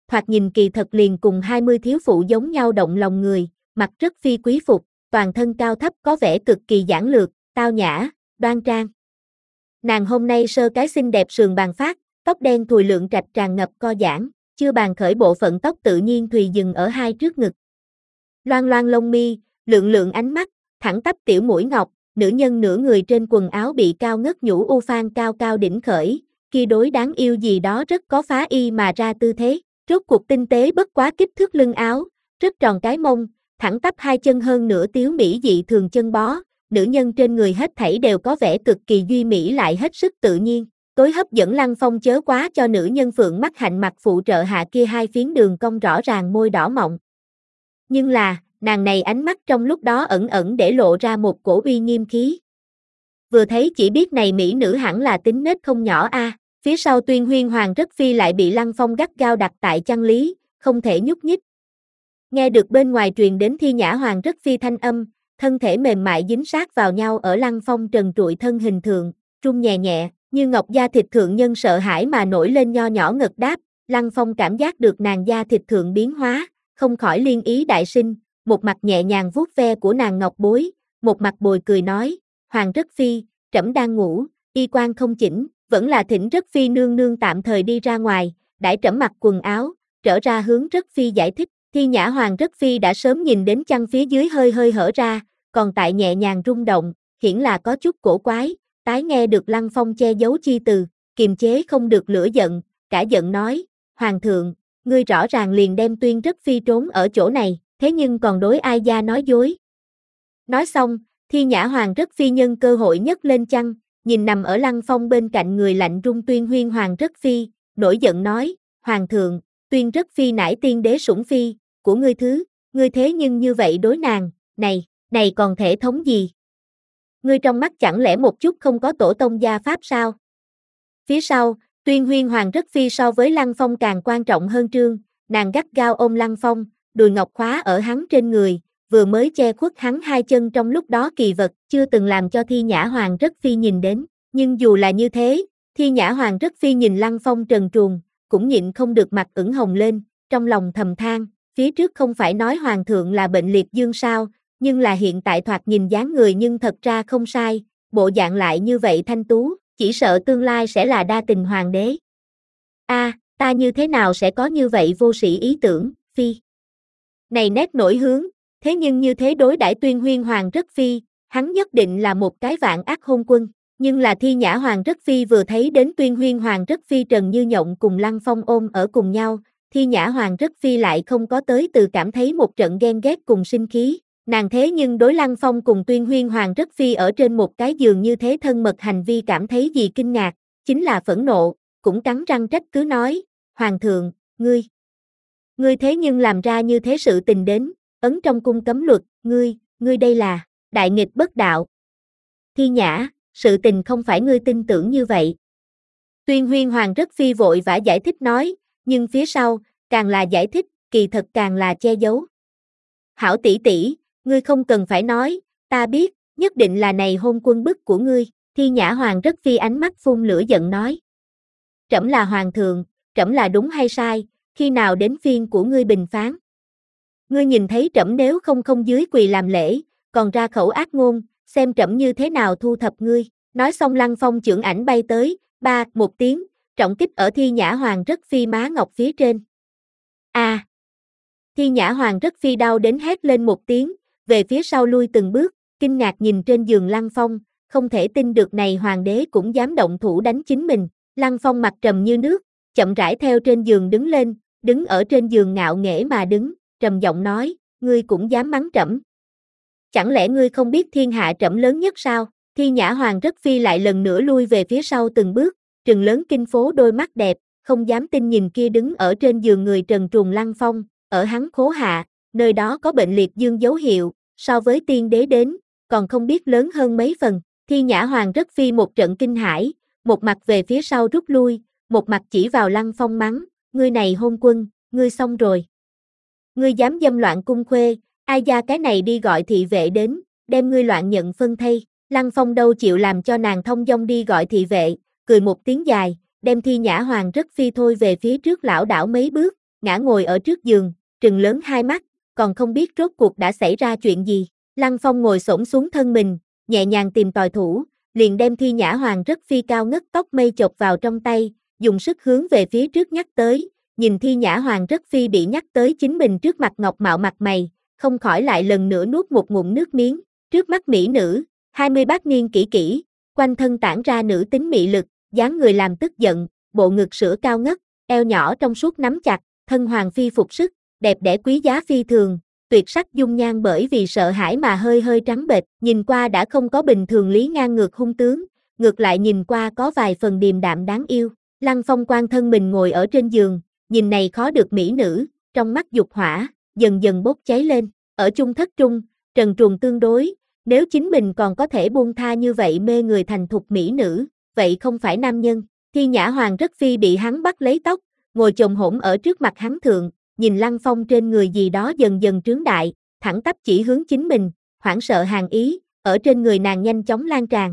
thoạt nhìn kỳ thật liền cùng hai mươi thiếu phụ giống nhau động lòng người, mặt rất phi quý phục, toàn thân cao thấp có vẻ cực kỳ giản lược, tao nhã, đoan trang. Nàng hôm nay sơ cái xinh đẹp sườn bàn phát, tóc đen thùi lượng trạch tràn ngập co giãn, chưa bàn khởi bộ phận tóc tự nhiên thùy dừng ở hai trước ngực. Loan loan lông mi, lượng lượng ánh mắt, thẳng tắp tiểu mũi ngọc, nữ nhân nửa người trên quần áo bị cao ngất nhũ u phan cao cao đỉnh khởi, kia đối đáng yêu gì đó rất có phá y mà ra tư thế, rốt cuộc tinh tế bất quá kích thước lưng áo, rất tròn cái mông, thẳng tắp hai chân hơn nửa tiếu mỹ dị thường chân bó, nữ nhân trên người hết thảy đều có vẻ cực kỳ duy mỹ lại hết sức tự nhiên, tối hấp dẫn Lăng Phong chớ quá cho nữ nhân phượng mắt hạnh mặt phụ trợ hạ kia hai phiến đường cong rõ ràng môi đỏ mọng. Nhưng là, nàng này ánh mắt trong lúc đó ẩn ẩn để lộ ra một cổ uy nghiêm khí. Vừa thấy chỉ biết này mỹ nữ hẳn là tính nết không nhỏ a. À. Phía sau Tuyên Huyên Hoàng Rất Phi lại bị Lăng Phong gắt gao đặt tại chăn lý, không thể nhúc nhích. Nghe được bên ngoài truyền đến Thi Nhã Hoàng Rất Phi thanh âm, thân thể mềm mại dính sát vào nhau ở Lăng Phong trần trụi thân hình thượng, rung nhẹ nhẹ, như ngọc da thịt thượng nhân sợ hãi mà nổi lên nho nhỏ ngật đáp, Lăng Phong cảm giác được nàng da thịt thượng biến hóa, không khỏi liên ý đại sinh, một mặt nhẹ nhàng vuốt ve của nàng ngọc bối, một mặt bồi cười nói, Hoàng Rất Phi, trẫm đang ngủ, y quan không chỉnh, vẫn là thỉnh Rất Phi nương nương tạm thời đi ra ngoài, đãi trẫm mặc quần áo, trở ra hướng Rất Phi giải thích. Thi Nhã Hoàng Rất Phi đã sớm nhìn đến chăn phía dưới hơi hơi hở ra, còn tại nhẹ nhàng rung động, hiển là có chút cổ quái, tái nghe được Lăng Phong che giấu chi từ, kiềm chế không được lửa giận, cả giận nói, Hoàng thượng, ngươi rõ ràng liền đem Tuyên Rất Phi trốn ở chỗ này, thế nhưng còn đối ai gia nói dối. Nói xong, Thi Nhã Hoàng Rất Phi nhân cơ hội nhấc lên chăn, nhìn nằm ở Lăng Phong bên cạnh người lạnh run Tuyên Huyên Hoàng Rất Phi, nổi giận nói, Hoàng thượng, Tuyên Rất Phi nải tiên đế sủng phi, của ngươi thứ, ngươi thế nhưng như vậy đối nàng, này, này còn thể thống gì? Ngươi trong mắt chẳng lẽ một chút không có tổ tông gia pháp sao? Phía sau, Tuyên Huyên Hoàng Rất Phi so với Lăng Phong càng quan trọng hơn trương, nàng gắt gao ôm Lăng Phong, đùi ngọc khóa ở hắn trên người, vừa mới che khuất hắn hai chân trong lúc đó kỳ vật, chưa từng làm cho Thi Nhã Hoàng Rất Phi nhìn đến, nhưng dù là như thế, Thi Nhã Hoàng Rất Phi nhìn Lăng Phong trần truồng, cũng nhịn không được mặt ửng hồng lên, trong lòng thầm than, phía trước không phải nói Hoàng thượng là bệnh liệt dương sao, nhưng là hiện tại thoạt nhìn dáng người nhưng thật ra không sai, bộ dạng lại như vậy thanh tú, chỉ sợ tương lai sẽ là đa tình hoàng đế. A, à, ta như thế nào sẽ có như vậy vô sĩ ý tưởng, Phi. Này nét nổi hướng, thế nhưng như thế đối đãi Tuyên Huyên Hoàng Rất Phi, hắn nhất định là một cái vạn ác hôn quân, nhưng là Thi Nhã Hoàng Rất Phi vừa thấy đến Tuyên Huyên Hoàng Rất Phi Trần Như Nhộng cùng Lăng Phong ôm ở cùng nhau, Thi Nhã Hoàng Rất Phi lại không có tới từ cảm thấy một trận ghen ghét cùng sinh khí, nàng thế nhưng đối Lăng Phong cùng Tuyên Huyên Hoàng Rất Phi ở trên một cái giường như thế thân mật hành vi cảm thấy gì kinh ngạc, chính là phẫn nộ, cũng cắn răng trách cứ nói, Hoàng thượng, ngươi, ngươi thế nhưng làm ra như thế sự tình đến, ấn trong cung cấm luật, ngươi, ngươi đây là, đại nghịch bất đạo. Thi Nhã, sự tình không phải ngươi tin tưởng như vậy. Tuyên Huyên Hoàng Rất Phi vội vã giải thích nói, nhưng phía sau, càng là giải thích, kỳ thật càng là che giấu. Hảo tỷ tỷ, ngươi không cần phải nói, ta biết, nhất định là này hôn quân bức của ngươi, Thi Nhã Hoàng Rất Phi ánh mắt phun lửa giận nói. Trẫm là hoàng thượng, trẫm là đúng hay sai, khi nào đến phiên của ngươi bình phán. Ngươi nhìn thấy trẫm nếu không không dưới quỳ làm lễ, còn ra khẩu ác ngôn, xem trẫm như thế nào thu thập ngươi. Nói xong Lăng Phong chưởng ảnh bay tới, ba, một tiếng, trọng kích ở Thi Nhã Hoàng Rất Phi má ngọc phía trên. A! À, Thi Nhã Hoàng Rất Phi đau đến hét lên một tiếng, về phía sau lui từng bước, kinh ngạc nhìn trên giường Lăng Phong, không thể tin được này hoàng đế cũng dám động thủ đánh chính mình. Lăng Phong mặt trầm như nước, chậm rãi theo trên giường đứng lên, đứng ở trên giường ngạo nghễ mà đứng, trầm giọng nói, ngươi cũng dám mắng trẫm? Chẳng lẽ ngươi không biết thiên hạ trẫm lớn nhất sao? Thi Nhã Hoàng Rất Phi lại lần nữa lui về phía sau từng bước, trừng lớn kinh phố đôi mắt đẹp, không dám tin nhìn kia đứng ở trên giường người trần truồng Lăng Phong, ở hắn khố hạ, nơi đó có bệnh liệt dương dấu hiệu, so với tiên đế đến, còn không biết lớn hơn mấy phần. Thi Nhã Hoàng Rất Phi một trận kinh hãi, một mặt về phía sau rút lui, một mặt chỉ vào Lăng Phong mắng, ngươi này hôn quân, ngươi xong rồi. Ngươi dám dâm loạn cung khuê, ai gia cái này đi gọi thị vệ đến, đem ngươi loạn nhận phân thây. Lăng Phong đâu chịu làm cho nàng thông dong đi gọi thị vệ, cười một tiếng dài, đem Thi Nhã Hoàng Rất Phi thôi về phía trước lão đảo mấy bước, ngã ngồi ở trước giường, trừng lớn hai mắt, còn không biết rốt cuộc đã xảy ra chuyện gì. Lăng Phong ngồi xổm xuống thân mình, nhẹ nhàng tìm tòi thủ, liền đem Thi Nhã Hoàng rất phi cao ngất tóc mây chộp vào trong tay, dùng sức hướng về phía trước nhắc tới, nhìn Thi Nhã Hoàng rất phi bị nhắc tới chính mình trước mặt ngọc mạo mặt mày, không khỏi lại lần nữa nuốt một ngụm nước miếng, trước mắt mỹ nữ, hai mươi bát niên kỹ kỹ, quanh thân tản ra nữ tính mị lực, dáng người làm tức giận, bộ ngực sữa cao ngất, eo nhỏ trong suốt nắm chặt, thân hoàng phi phục sức, đẹp đẽ quý giá phi thường, tuyệt sắc dung nhan bởi vì sợ hãi mà hơi hơi trắng bệch, nhìn qua đã không có bình thường lý ngang ngược hung tướng, ngược lại nhìn qua có vài phần điềm đạm đáng yêu. Lăng Phong quan thân mình ngồi ở trên giường, nhìn này khó được mỹ nữ, trong mắt dục hỏa, dần dần bốc cháy lên, ở chung thất trung, trần truồng tương đối, nếu chính mình còn có thể buông tha như vậy mê người thành thục mỹ nữ, vậy không phải nam nhân. Thi Nhã Hoàng rất phi bị hắn bắt lấy tóc, ngồi chồm hổm ở trước mặt hắn thượng, nhìn Lăng Phong trên người gì đó dần dần trướng đại, thẳng tắp chỉ hướng chính mình, hoảng sợ hàng ý, ở trên người nàng nhanh chóng lan tràn.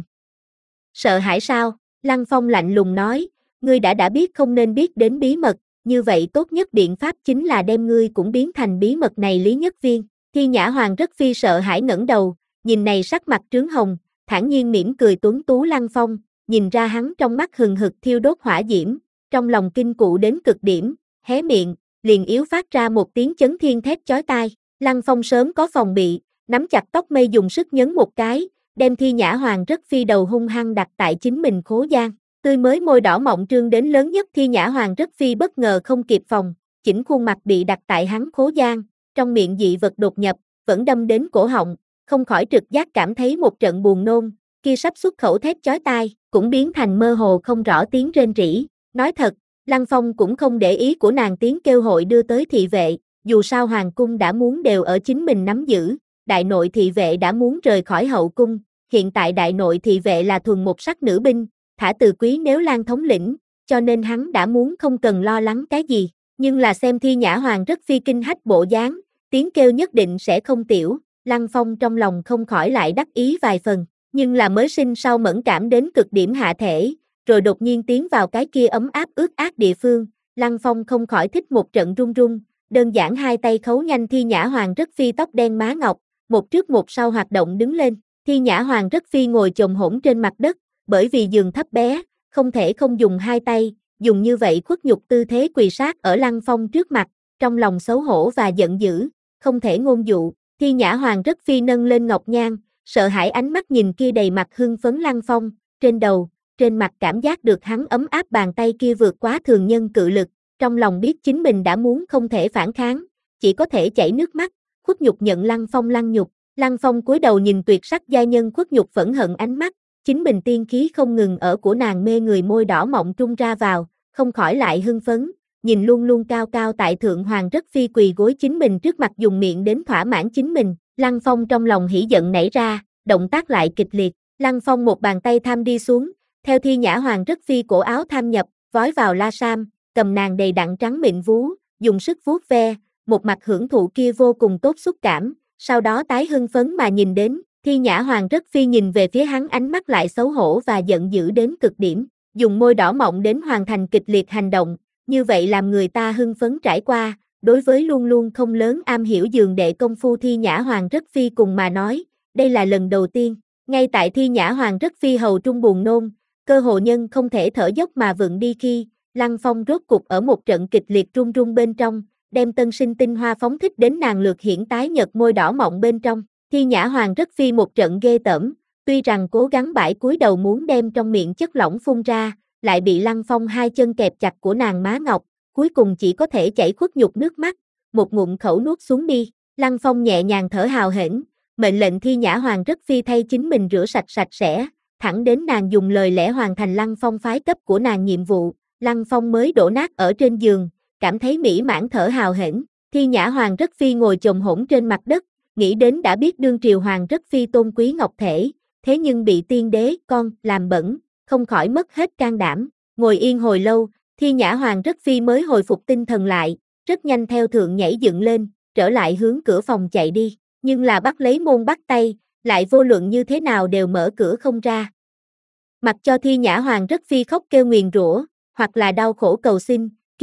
Sợ hãi sao? Lăng Phong lạnh lùng nói, ngươi đã đã biết không nên biết đến bí mật, như vậy tốt nhất biện pháp chính là đem ngươi cũng biến thành bí mật này Lý Nhất Viên. Thi Nhã Hoàng rất phi sợ hãi ngẩng đầu, nhìn này sắc mặt trướng hồng, thản nhiên mỉm cười tuấn tú Lăng Phong, nhìn ra hắn trong mắt hừng hực thiêu đốt hỏa diễm, trong lòng kinh cụ đến cực điểm, hé miệng, liền yếu phát ra một tiếng chấn thiên thét chói tai. Lăng Phong sớm có phòng bị, nắm chặt tóc mây dùng sức nhấn một cái, đem Thi Nhã Hoàng rất phi đầu hung hăng đặt tại chính mình khố gian. Tươi mới môi đỏ mọng trương đến lớn nhất Thi Nhã Hoàng rất phi bất ngờ không kịp phòng, chỉnh khuôn mặt bị đặt tại hắn khố gian, trong miệng dị vật đột nhập, vẫn đâm đến cổ họng, không khỏi trực giác cảm thấy một trận buồn nôn, kia sắp xuất khẩu thét chói tai, cũng biến thành mơ hồ không rõ tiếng rên rỉ. Nói thật, Lăng Phong cũng không để ý của nàng tiếng kêu hội đưa tới thị vệ, dù sao hoàng cung đã muốn đều ở chính mình nắm giữ, đại nội thị vệ đã muốn rời khỏi hậu cung, hiện tại đại nội thị vệ là thuần một sắc nữ binh, thả từ quý nếu Lan thống lĩnh, cho nên hắn đã muốn không cần lo lắng cái gì, nhưng là xem Thi Nhã Hoàng rất phi kinh hách bộ dáng, tiếng kêu nhất định sẽ không tiểu, Lăng Phong trong lòng không khỏi lại đắc ý vài phần, nhưng là mới sinh sau mẫn cảm đến cực điểm hạ thể, rồi đột nhiên tiến vào cái kia ấm áp ướt át địa phương, Lăng Phong không khỏi thích một trận run run, đơn giản hai tay khấu nhanh Thi Nhã Hoàng rất phi tóc đen má ngọc, một trước một sau hoạt động đứng lên, Thi Nhã Hoàng rất phi ngồi chồm hổm trên mặt đất, bởi vì giường thấp bé, không thể không dùng hai tay, dùng như vậy khuất nhục tư thế quỳ sát ở Lăng Phong trước mặt, trong lòng xấu hổ và giận dữ, không thể ngôn dụ. Thi Nhã Hoàng rất phi nâng lên ngọc nhan, sợ hãi ánh mắt nhìn kia đầy mặt hưng phấn Lăng Phong, trên đầu, trên mặt cảm giác được hắn ấm áp bàn tay kia vượt quá thường nhân cự lực, trong lòng biết chính mình đã muốn không thể phản kháng, chỉ có thể chảy nước mắt, khuất nhục nhận Lăng Phong lăng nhục. Lăng Phong cúi đầu nhìn tuyệt sắc giai nhân khuất nhục phẫn hận ánh mắt, chính mình tiên khí không ngừng ở của nàng mê người môi đỏ mọng trung ra vào, không khỏi lại hưng phấn, nhìn luôn luôn cao cao tại thượng hoàng rất phi quỳ gối chính mình trước mặt dùng miệng đến thỏa mãn chính mình. Lăng Phong trong lòng hỉ giận nảy ra, động tác lại kịch liệt, Lăng Phong một bàn tay tham đi xuống, theo Thi Nhã Hoàng rất phi cổ áo tham nhập, vói vào la sam, cầm nàng đầy đặn trắng mịn vú, dùng sức vuốt ve, một mặt hưởng thụ kia vô cùng tốt xúc cảm, sau đó tái hưng phấn mà nhìn đến, Thi Nhã Hoàng rất phi nhìn về phía hắn ánh mắt lại xấu hổ và giận dữ đến cực điểm, dùng môi đỏ mọng đến hoàn thành kịch liệt hành động, như vậy làm người ta hưng phấn trải qua, đối với luôn luôn không lớn am hiểu giường đệ công phu Thi Nhã Hoàng rất phi cùng mà nói, đây là lần đầu tiên, ngay tại Thi Nhã Hoàng rất phi hầu trung buồn nôn, cơ hồ nhân không thể thở dốc mà vượng đi khi, Lăng Phong rốt cục ở một trận kịch liệt run run bên trong, đem tân sinh tinh hoa phóng thích đến nàng lược hiển tái nhật môi đỏ mọng bên trong. Thi Nhã Hoàng rất phi một trận ghê tởm, tuy rằng cố gắng bãi cúi đầu muốn đem trong miệng chất lỏng phun ra, lại bị Lăng Phong hai chân kẹp chặt của nàng má ngọc, cuối cùng chỉ có thể chảy khuất nhục nước mắt, một ngụm khẩu nuốt xuống đi. Lăng Phong nhẹ nhàng thở hào hển, mệnh lệnh Thi Nhã Hoàng rất phi thay chính mình rửa sạch sạch sẽ, thẳng đến nàng dùng lời lẽ hoàn thành Lăng Phong phái cấp của nàng nhiệm vụ, Lăng Phong mới đổ nát ở trên giường, cảm thấy mỹ mãn thở hào hển. Thi Nhã Hoàng rất phi ngồi chồm hổm trên mặt đất, nghĩ đến đã biết đương triều hoàng rất phi tôn quý ngọc thể, thế nhưng bị tiên đế con làm bẩn, không khỏi mất hết can đảm, ngồi yên hồi lâu, Thi Nhã Hoàng rất phi mới hồi phục tinh thần lại, rất nhanh theo thượng nhảy dựng lên, trở lại hướng cửa phòng chạy đi, nhưng là bắt lấy môn bắt tay, lại vô luận như thế nào đều mở cửa không ra. Mặc cho Thi Nhã Hoàng rất phi khóc kêu nguyền rủa, hoặc là đau khổ cầu xin,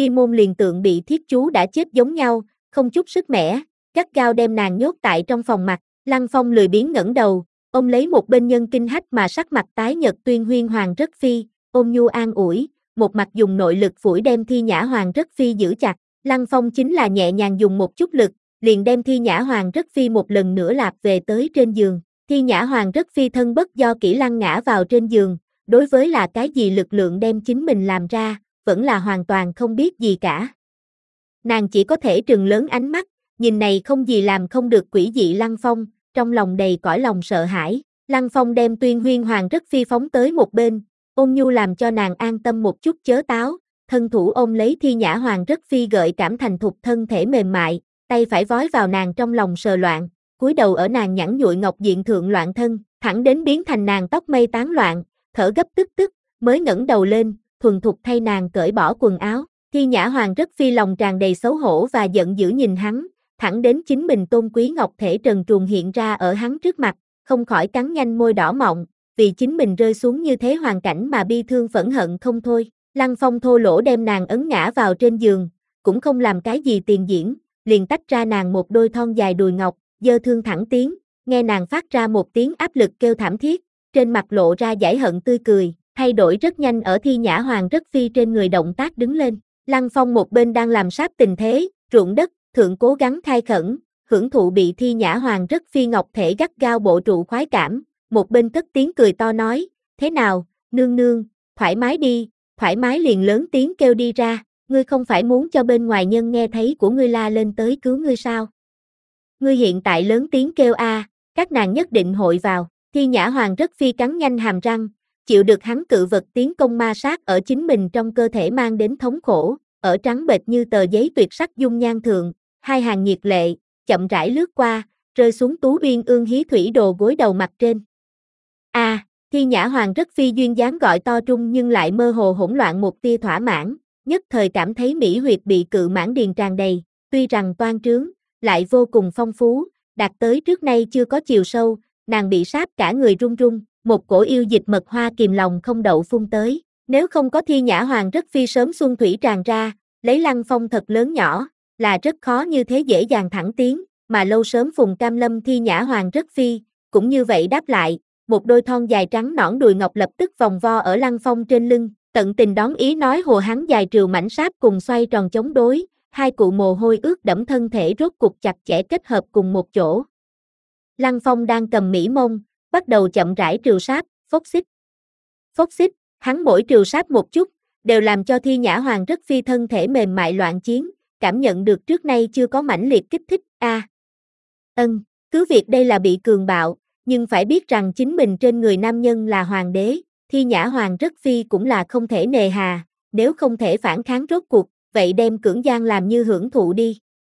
Kim môn liền tượng bị thiết chú đã chết giống nhau, không chút sức mẻ, gắt gao đem nàng nhốt tại trong phòng mặt. Lăng Phong lười biếng ngẩng đầu, ôm lấy một bên nhân kinh hách mà sắc mặt tái nhợt Tuyên Huyên Hoàng Rất Phi, ôm nhu an ủi, một mặt dùng nội lực phủi đem Thi Nhã Hoàng Rất Phi giữ chặt. Lăng Phong chính là nhẹ nhàng dùng một chút lực, liền đem Thi Nhã Hoàng Rất Phi một lần nữa lạp về tới trên giường. Thi Nhã Hoàng Rất Phi thân bất do kỹ lăng ngã vào trên giường, đối với là cái gì lực lượng đem chính mình làm ra, vẫn là hoàn toàn không biết gì cả. Nàng chỉ có thể trừng lớn ánh mắt, nhìn này không gì làm không được quỷ dị Lăng Phong, trong lòng đầy cõi lòng sợ hãi. Lăng Phong đem Tuyên Huyên Hoàng Rất Phi phóng tới một bên, ôn nhu làm cho nàng an tâm một chút chớ táo, thân thủ ôm lấy Thi Nhã Hoàng Rất Phi gợi cảm thành thục thân thể mềm mại, tay phải vói vào nàng trong lòng sờ loạn, cúi đầu ở nàng nhẵn nhụi ngọc diện thượng loạn thân, thẳng đến biến thành nàng tóc mây tán loạn, thở gấp tức tức, mới ngẩng đầu lên, thuần thục thay nàng cởi bỏ quần áo. Thi Nhã Hoàng Rất Phi lòng tràn đầy xấu hổ và giận dữ nhìn hắn, thẳng đến chính mình tôn quý ngọc thể trần truồng hiện ra ở hắn trước mặt, không khỏi cắn nhanh môi đỏ mọng, vì chính mình rơi xuống như thế hoàn cảnh mà bi thương phẫn hận không thôi. Lăng Phong thô lỗ đem nàng ấn ngã vào trên giường, cũng không làm cái gì tiền diễn, liền tách ra nàng một đôi thon dài đùi ngọc, dơ thương thẳng tiếng, nghe nàng phát ra một tiếng áp lực kêu thảm thiết, trên mặt lộ ra dãi hận tươi cười, thay đổi rất nhanh ở Thi Nhã Hoàng Rất Phi trên người động tác đứng lên. Lăng Phong một bên đang làm sát tình thế, ruộng đất, thượng cố gắng khai khẩn, hưởng thụ bị Thi Nhã Hoàng Rất Phi ngọc thể gắt gao bộ trụ khoái cảm, một bên cất tiếng cười to nói, thế nào, nương nương, thoải mái đi, thoải mái liền lớn tiếng kêu đi ra, ngươi không phải muốn cho bên ngoài nhân nghe thấy của ngươi la lên tới cứu ngươi sao? Ngươi hiện tại lớn tiếng kêu a, các nàng nhất định hội vào. Thi Nhã Hoàng Rất Phi cắn nhanh hàm răng, chịu được hắn cự vật tiến công ma sát ở chính mình trong cơ thể mang đến thống khổ, ở trắng bệch như tờ giấy tuyệt sắc dung nhan thượng, hai hàng nhiệt lệ, chậm rãi lướt qua, rơi xuống Tú Uyên Ương hí thủy đồ gối đầu mặt trên. A, à, Thi Nhã Hoàng Rất Phi duyên dáng gọi to trung nhưng lại mơ hồ hỗn loạn một tia thỏa mãn, nhất thời cảm thấy mỹ huyệt bị cự mãn điền tràn đầy, tuy rằng toan trướng, lại vô cùng phong phú, đạt tới trước nay chưa có chiều sâu, nàng bị sáp cả người run run, một cổ yêu dịch mật hoa kìm lòng không đậu phun tới. Nếu không có Thi Nhã Hoàng Rất Phi sớm xuân thủy tràn ra, lấy Lăng Phong thật lớn nhỏ, là rất khó như thế dễ dàng thẳng tiến, mà lâu sớm Phùng Cam Lâm Thi Nhã Hoàng Rất Phi, cũng như vậy đáp lại, một đôi thon dài trắng nõn đùi ngọc lập tức vòng vo ở Lăng Phong trên lưng, tận tình đón ý nói hồ hắn dài trừu mảnh sáp cùng xoay tròn chống đối, hai cụ mồ hôi ướt đẫm thân thể rốt cục chặt chẽ kết hợp cùng một chỗ. Lăng Phong đang cầm mỹ mông, bắt đầu chậm rãi trừu sáp, phốc xích. Phốc xích, hắn mỗi trừu sáp một chút, đều làm cho Thi Nhã Hoàng Rất Phi thân thể mềm mại loạn chiến, cảm nhận được trước nay chưa có mãnh liệt kích thích, a. À. Ân, cứ việc đây là bị cường bạo, nhưng phải biết rằng chính mình trên người nam nhân là hoàng đế, Thi Nhã Hoàng Rất Phi cũng là không thể nề hà, nếu không thể phản kháng rốt cuộc, vậy đem cưỡng gian làm như hưởng thụ đi.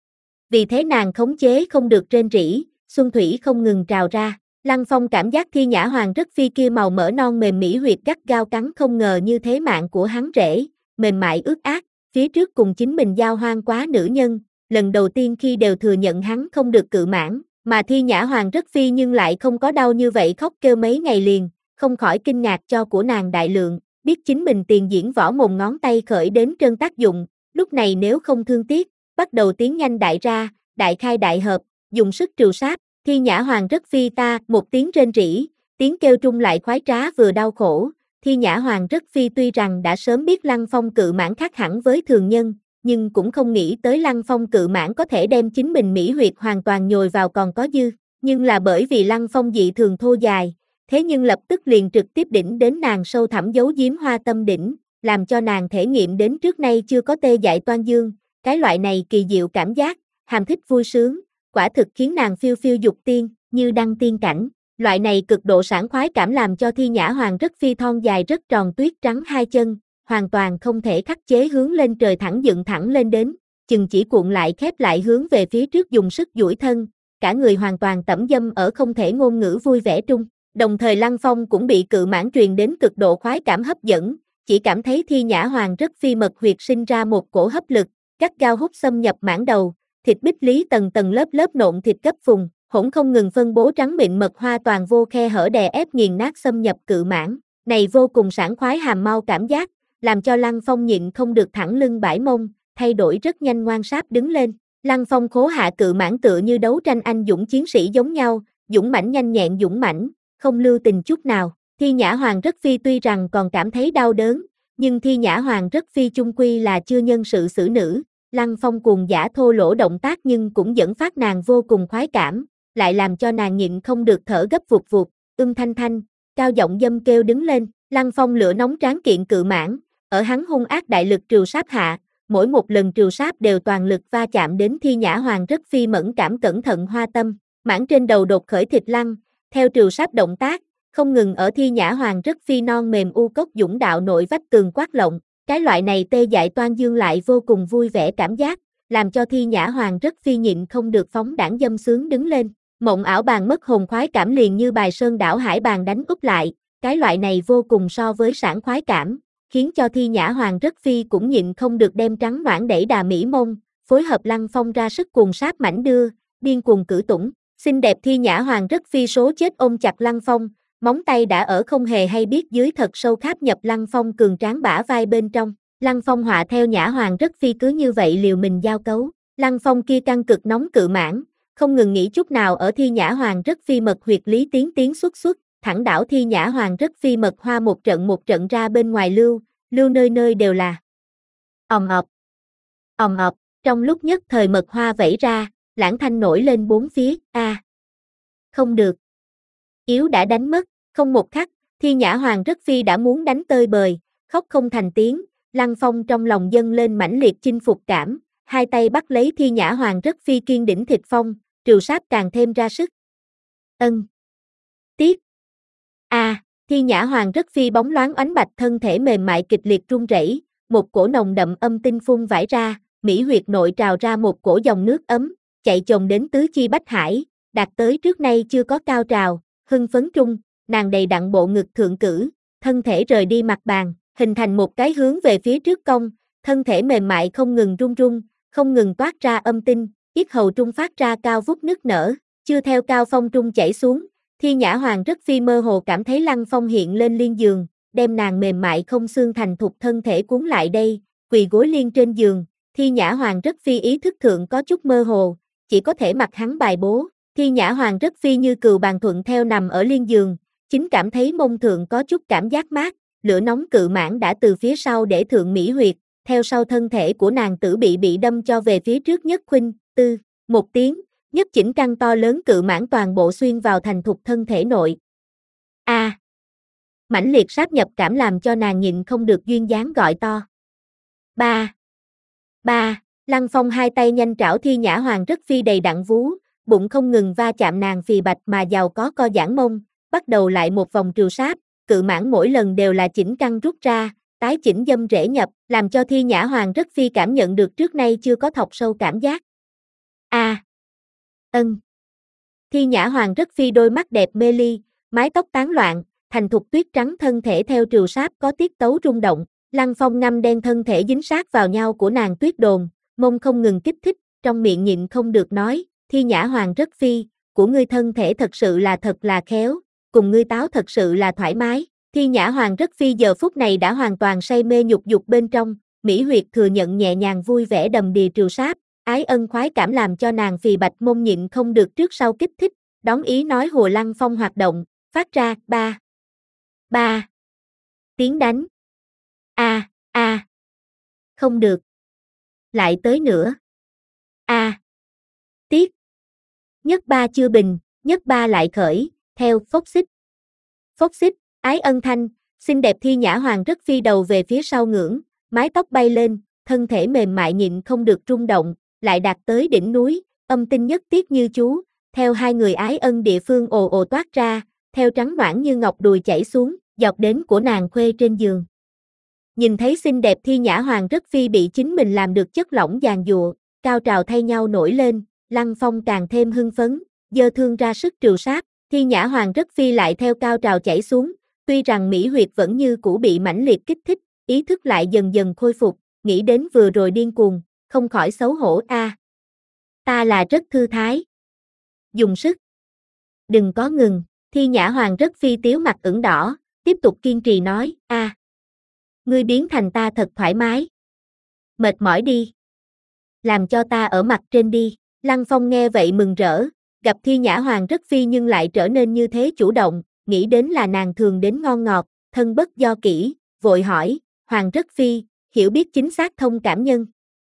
Vì thế nàng khống chế không được rên rỉ, xuân thủy không ngừng trào ra. Lăng Phong cảm giác Thi Nhã Hoàng Rất Phi kia màu mỡ non mềm mỹ huyệt gắt gao cắn không ngờ như thế mạng của hắn rễ, mềm mại ướt át, phía trước cùng chính mình giao hoang quá nữ nhân, lần đầu tiên khi đều thừa nhận hắn không được cự mãn, mà Thi Nhã Hoàng Rất Phi nhưng lại không có đau như vậy khóc kêu mấy ngày liền, không khỏi kinh ngạc cho của nàng đại lượng, biết chính mình tiền diễn võ mồm ngón tay khởi đến trơn tác dụng, lúc này nếu không thương tiếc, bắt đầu tiến nhanh đại ra, đại khai đại hợp, dùng sức trừ sát. Thi Nhã Hoàng Rất Phi ta, một tiếng rên rỉ, tiếng kêu trung lại khoái trá vừa đau khổ. Thi Nhã Hoàng Rất Phi tuy rằng đã sớm biết Lăng Phong cự mãn khác hẳn với thường nhân, nhưng cũng không nghĩ tới Lăng Phong cự mãn có thể đem chính mình mỹ huyệt hoàn toàn nhồi vào còn có dư. Nhưng là bởi vì Lăng Phong dị thường thô dài, thế nhưng lập tức liền trực tiếp đỉnh đến nàng sâu thẳm giấu giếm hoa tâm đỉnh, làm cho nàng thể nghiệm đến trước nay chưa có tê dại toan dương. Cái loại này kỳ diệu cảm giác, hàm thích vui sướng, quả thực khiến nàng phiêu phiêu dục tiên, như đăng tiên cảnh. Loại này cực độ sảng khoái cảm làm cho Thi Nhã Hoàng Rất Phi thon dài rất tròn tuyết trắng hai chân, hoàn toàn không thể khắc chế hướng lên trời thẳng dựng thẳng lên đến, chừng chỉ cuộn lại khép lại hướng về phía trước dùng sức duỗi thân, cả người hoàn toàn tẩm dâm ở không thể ngôn ngữ vui vẻ trung. Đồng thời Lăng Phong cũng bị cự mãn truyền đến cực độ khoái cảm hấp dẫn, chỉ cảm thấy Thi Nhã Hoàng Rất Phi mật huyệt sinh ra một cổ hấp lực, gắt gao hút xâm nhập mãn đầu, thịt bích lý tầng tầng lớp lớp nộn thịt gấp phùng, hỗn không ngừng phân bố trắng mịn mật hoa toàn vô khe hở đè ép nghiền nát xâm nhập cự mãn, này vô cùng sảng khoái hàm mau cảm giác, làm cho Lăng Phong nhịn không được thẳng lưng bãi mông, thay đổi rất nhanh ngoan sáp đứng lên. Lăng Phong khố hạ cự mãng tựa như đấu tranh anh dũng chiến sĩ giống nhau, dũng mãnh nhanh nhẹn dũng mãnh, không lưu tình chút nào. Thi Nhã Hoàng Rất Phi tuy rằng còn cảm thấy đau đớn, nhưng Thi Nhã Hoàng Rất Phi chung quy là chưa nhân sự xử nữ. Lăng Phong cuồng dã thô lỗ động tác nhưng cũng dẫn phát nàng vô cùng khoái cảm, lại làm cho nàng nhịn không được thở gấp vụt vụt, ưm thanh thanh, cao giọng dâm kêu đứng lên. Lăng Phong lửa nóng tráng kiện cự mãng, ở hắn hung ác đại lực trừ sáp hạ, mỗi một lần trừ sáp đều toàn lực va chạm đến Thi Nhã Hoàng Rất Phi mẫn cảm cẩn thận hoa tâm, mãng trên đầu đột khởi thịt lăng, theo trừ sáp động tác, không ngừng ở Thi Nhã Hoàng Rất Phi non mềm u cốc dũng đạo nội vách tường quát lộng, cái loại này tê dại toan dương lại vô cùng vui vẻ cảm giác, làm cho Thi Nhã Hoàng Rất Phi nhịn không được phóng đãng dâm sướng đứng lên, mộng ảo bàn mất hồn khoái cảm liền như bài sơn đảo hải bàn đánh úp lại, cái loại này vô cùng so với sảng khoái cảm, khiến cho Thi Nhã Hoàng Rất Phi cũng nhịn không được đem trắng noãn đẩy đà mỹ mông, phối hợp Lăng Phong ra sức cuồng sáp mảnh đưa, điên cuồng cử tủng, xinh đẹp Thi Nhã Hoàng Rất Phi số chết ôm chặt Lăng Phong, móng tay đã ở không hề hay biết dưới thật sâu kháp nhập Lăng Phong cường tráng bả vai bên trong, Lăng Phong họa theo Nhã Hoàng Rất Phi cứ như vậy liều mình giao cấu, Lăng Phong kia căng cực nóng cự mãng, không ngừng nghỉ chút nào ở Thi Nhã Hoàng Rất Phi mật huyệt lý tiến tiến xuất xuất, thẳng đảo Thi Nhã Hoàng Rất Phi mật hoa một trận một trận ra bên ngoài lưu, lưu nơi nơi đều là ầm ập, ầm ập, trong lúc nhất thời mật hoa vẩy ra, lãng thanh nổi lên bốn phía, a, à, không được, yếu đã đánh mất, không một khắc, Thi Nhã Hoàng Rất Phi đã muốn đánh tơi bời, khóc không thành tiếng, Lăng Phong trong lòng dâng lên mãnh liệt chinh phục cảm, hai tay bắt lấy Thi Nhã Hoàng Rất Phi kiên đỉnh thịt phong, trừ sáp càng thêm ra sức. Ân, tiếc, a, à, Thi Nhã Hoàng Rất Phi bóng loáng oánh bạch thân thể mềm mại kịch liệt run rẩy, một cổ nồng đậm âm tinh phun vải ra, mỹ huyệt nội trào ra một cổ dòng nước ấm, chạy chồng đến tứ chi bách hải, đạt tới trước nay chưa có cao trào, hưng phấn trung, nàng đầy đặn bộ ngực thượng cử, thân thể rời đi mặt bàn, hình thành một cái hướng về phía trước cong, thân thể mềm mại không ngừng run run, không ngừng toát ra âm tinh, yết hầu trung phát ra cao vút nức nở, chưa theo cao phong trung chảy xuống, Thi Nhã Hoàng Rất Phi mơ hồ cảm thấy Lăng Phong hiện lên liên giường, đem nàng mềm mại không xương thành thục thân thể cuốn lại đây, quỳ gối liên trên giường, Thi Nhã Hoàng Rất Phi ý thức thượng có chút mơ hồ, chỉ có thể mặc hắn bài bố, Thi Nhã Hoàng Rất Phi như cừu bàn thuận theo nằm ở liên giường, chính cảm thấy mông thượng có chút cảm giác mát, lửa nóng cự mãng đã từ phía sau để thượng mỹ huyệt, theo sau thân thể của nàng tử bị bị đâm cho về phía trước nhất khuynh, tư, một tiếng, nhất chỉnh căng to lớn cự mãng toàn bộ xuyên vào thành thục thân thể nội. A, à, mãnh liệt sáp nhập cảm làm cho nàng nhịn không được duyên dáng gọi to. Ba, ba, Lăng Phong hai tay nhanh trảo Thi Nhã Hoàng Rất Phi đầy đặn vú, bụng không ngừng va chạm nàng phì bạch mà giàu có co giãn mông, bắt đầu lại một vòng trừ sáp, cự mãng mỗi lần đều là chỉnh căng rút ra, tái chỉnh dâm rễ nhập, làm cho Thi Nhã Hoàng Rất Phi cảm nhận được trước nay chưa có thọc sâu cảm giác. A, à, ân. Thi Nhã Hoàng Rất Phi đôi mắt đẹp mê ly, mái tóc tán loạn, thành thục tuyết trắng thân thể theo trừ sáp có tiết tấu rung động, Lăng Phong ngăm đen thân thể dính sát vào nhau của nàng tuyết đồn, mông không ngừng kích thích, trong miệng nhịn không được nói, Thi Nhã Hoàng Rất Phi, của ngươi thân thể thật sự là thật là khéo, cùng ngươi táo thật sự là thoải mái. Thi Nhã Hoàng Rất Phi giờ phút này đã hoàn toàn say mê nhục dục bên trong, mỹ huyệt thừa nhận nhẹ nhàng vui vẻ đầm đìa trừ sáp, ái ân khoái cảm làm cho nàng phì bạch mông nhịn không được trước sau kích thích, đón ý nói hùa Lăng Phong hoạt động, phát ra ba, ba, tiếng đánh. A, a, không được. Lại tới nữa. A, à, tiếc. Nhất ba chưa bình, nhất ba lại khởi, theo phốc xích. Phốc xích, ái ân thanh, xinh đẹp Thi Nhã Hoàng Rất Phi đầu về phía sau ngưỡng, mái tóc bay lên, thân thể mềm mại nhịn không được rung động, lại đạt tới đỉnh núi, âm tinh nhất tiết như chú, theo hai người ái ân địa phương ồ ồ toát ra, theo trắng noãn như ngọc đùi chảy xuống, dọc đến của nàng khuê trên giường. Nhìn thấy xinh đẹp Thi Nhã Hoàng Rất Phi bị chính mình làm được chất lỏng giàn giụa, cao trào thay nhau nổi lên, Lăng Phong càng thêm hưng phấn, giơ thương ra sức trừ sáp, Thi Nhã Hoàng Rất Phi lại theo cao trào chảy xuống, tuy rằng mỹ huyệt vẫn như cũ bị mãnh liệt kích thích, ý thức lại dần dần khôi phục, nghĩ đến vừa rồi điên cuồng, không khỏi xấu hổ a. À, ta là rất thư thái. Dùng sức. Đừng có ngừng, Thi Nhã Hoàng Rất Phi tiếu mặt ửng đỏ, tiếp tục kiên trì nói, a. À, Ngươi biến thành ta thật thoải mái. Mệt mỏi đi. Làm cho ta ở mặt trên đi. Lăng Phong nghe vậy mừng rỡ, gặp Thi Nhã Hoàng rất phi nhưng lại trở nên như thế chủ động, nghĩ đến là nàng thường đến ngon ngọt, thân bất do kỹ, vội hỏi, Hoàng rất phi, hiểu biết chính xác thông cảm nhân.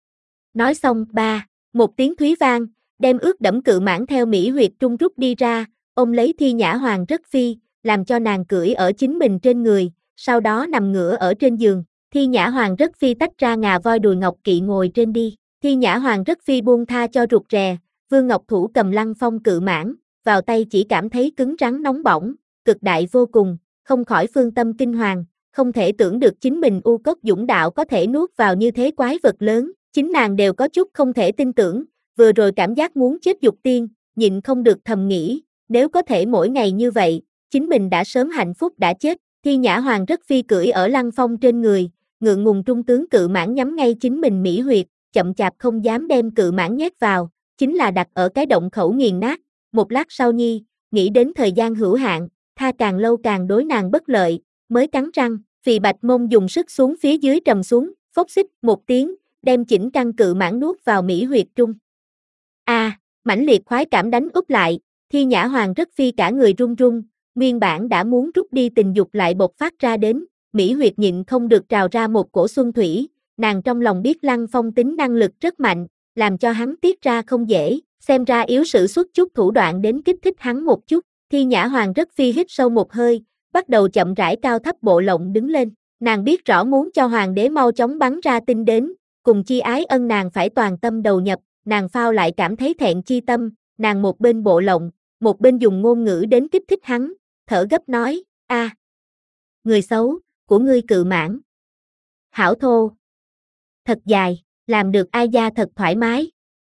Nói xong, ba, một tiếng thúy vang, đem ướt đẫm cự mãng theo mỹ huyệt trung rút đi ra, ôm lấy Thi Nhã Hoàng rất phi, làm cho nàng cưỡi ở chính mình trên người, sau đó nằm ngửa ở trên giường. Thi Nhã Hoàng rất phi tách ra ngà voi đùi ngọc kỵ ngồi trên đi. Thi Nhã Hoàng rất phi buông tha cho rụt rè, Vương Ngọc Thủ cầm Lăng Phong cự mãng, vào tay chỉ cảm thấy cứng rắn nóng bỏng, cực đại vô cùng, không khỏi phương tâm kinh hoàng, không thể tưởng được chính mình u cốc dũng đạo có thể nuốt vào như thế quái vật lớn, chính nàng đều có chút không thể tin tưởng, vừa rồi cảm giác muốn chết dục tiên, nhịn không được thầm nghĩ, nếu có thể mỗi ngày như vậy, chính mình đã sớm hạnh phúc đã chết. Thi Nhã Hoàng rất phi cưỡi ở Lăng Phong trên người, ngượng ngùng trung tướng cự mãng nhắm ngay chính mình mỹ huyệt, chậm chạp không dám đem cự mãng nhét vào, chính là đặt ở cái động khẩu nghiền nát. Một lát sau nhi, nghĩ đến thời gian hữu hạn, tha càng lâu càng đối nàng bất lợi, mới cắn răng, phì bạch mông dùng sức xuống phía dưới trầm xuống, phốc xích một tiếng, đem chỉnh căn cự mãng nuốt vào mỹ huyệt trung. A, à, mãnh liệt khoái cảm đánh úp lại, Thi Nhã Hoàng rất phi cả người run run, nguyên bản đã muốn rút đi tình dục lại bộc phát ra đến, mỹ huyệt nhịn không được trào ra một cổ xuân thủy, nàng trong lòng biết Lăng Phong tính năng lực rất mạnh, làm cho hắn tiết ra không dễ, xem ra yếu sử xuất chút thủ đoạn đến kích thích hắn một chút. Thi Nhã Hoàng rất phi hít sâu một hơi, bắt đầu chậm rãi cao thấp bộ lộng đứng lên, nàng biết rõ muốn cho hoàng đế mau chóng bắn ra tinh đến, cùng chi ái ân nàng phải toàn tâm đầu nhập, nàng phao lại cảm thấy thẹn chi tâm, nàng một bên bộ lộng, một bên dùng ngôn ngữ đến kích thích hắn, thở gấp nói, a, người xấu, của ngươi cự mãng. Hảo thô. Thật dài, làm được ai gia thật thoải mái.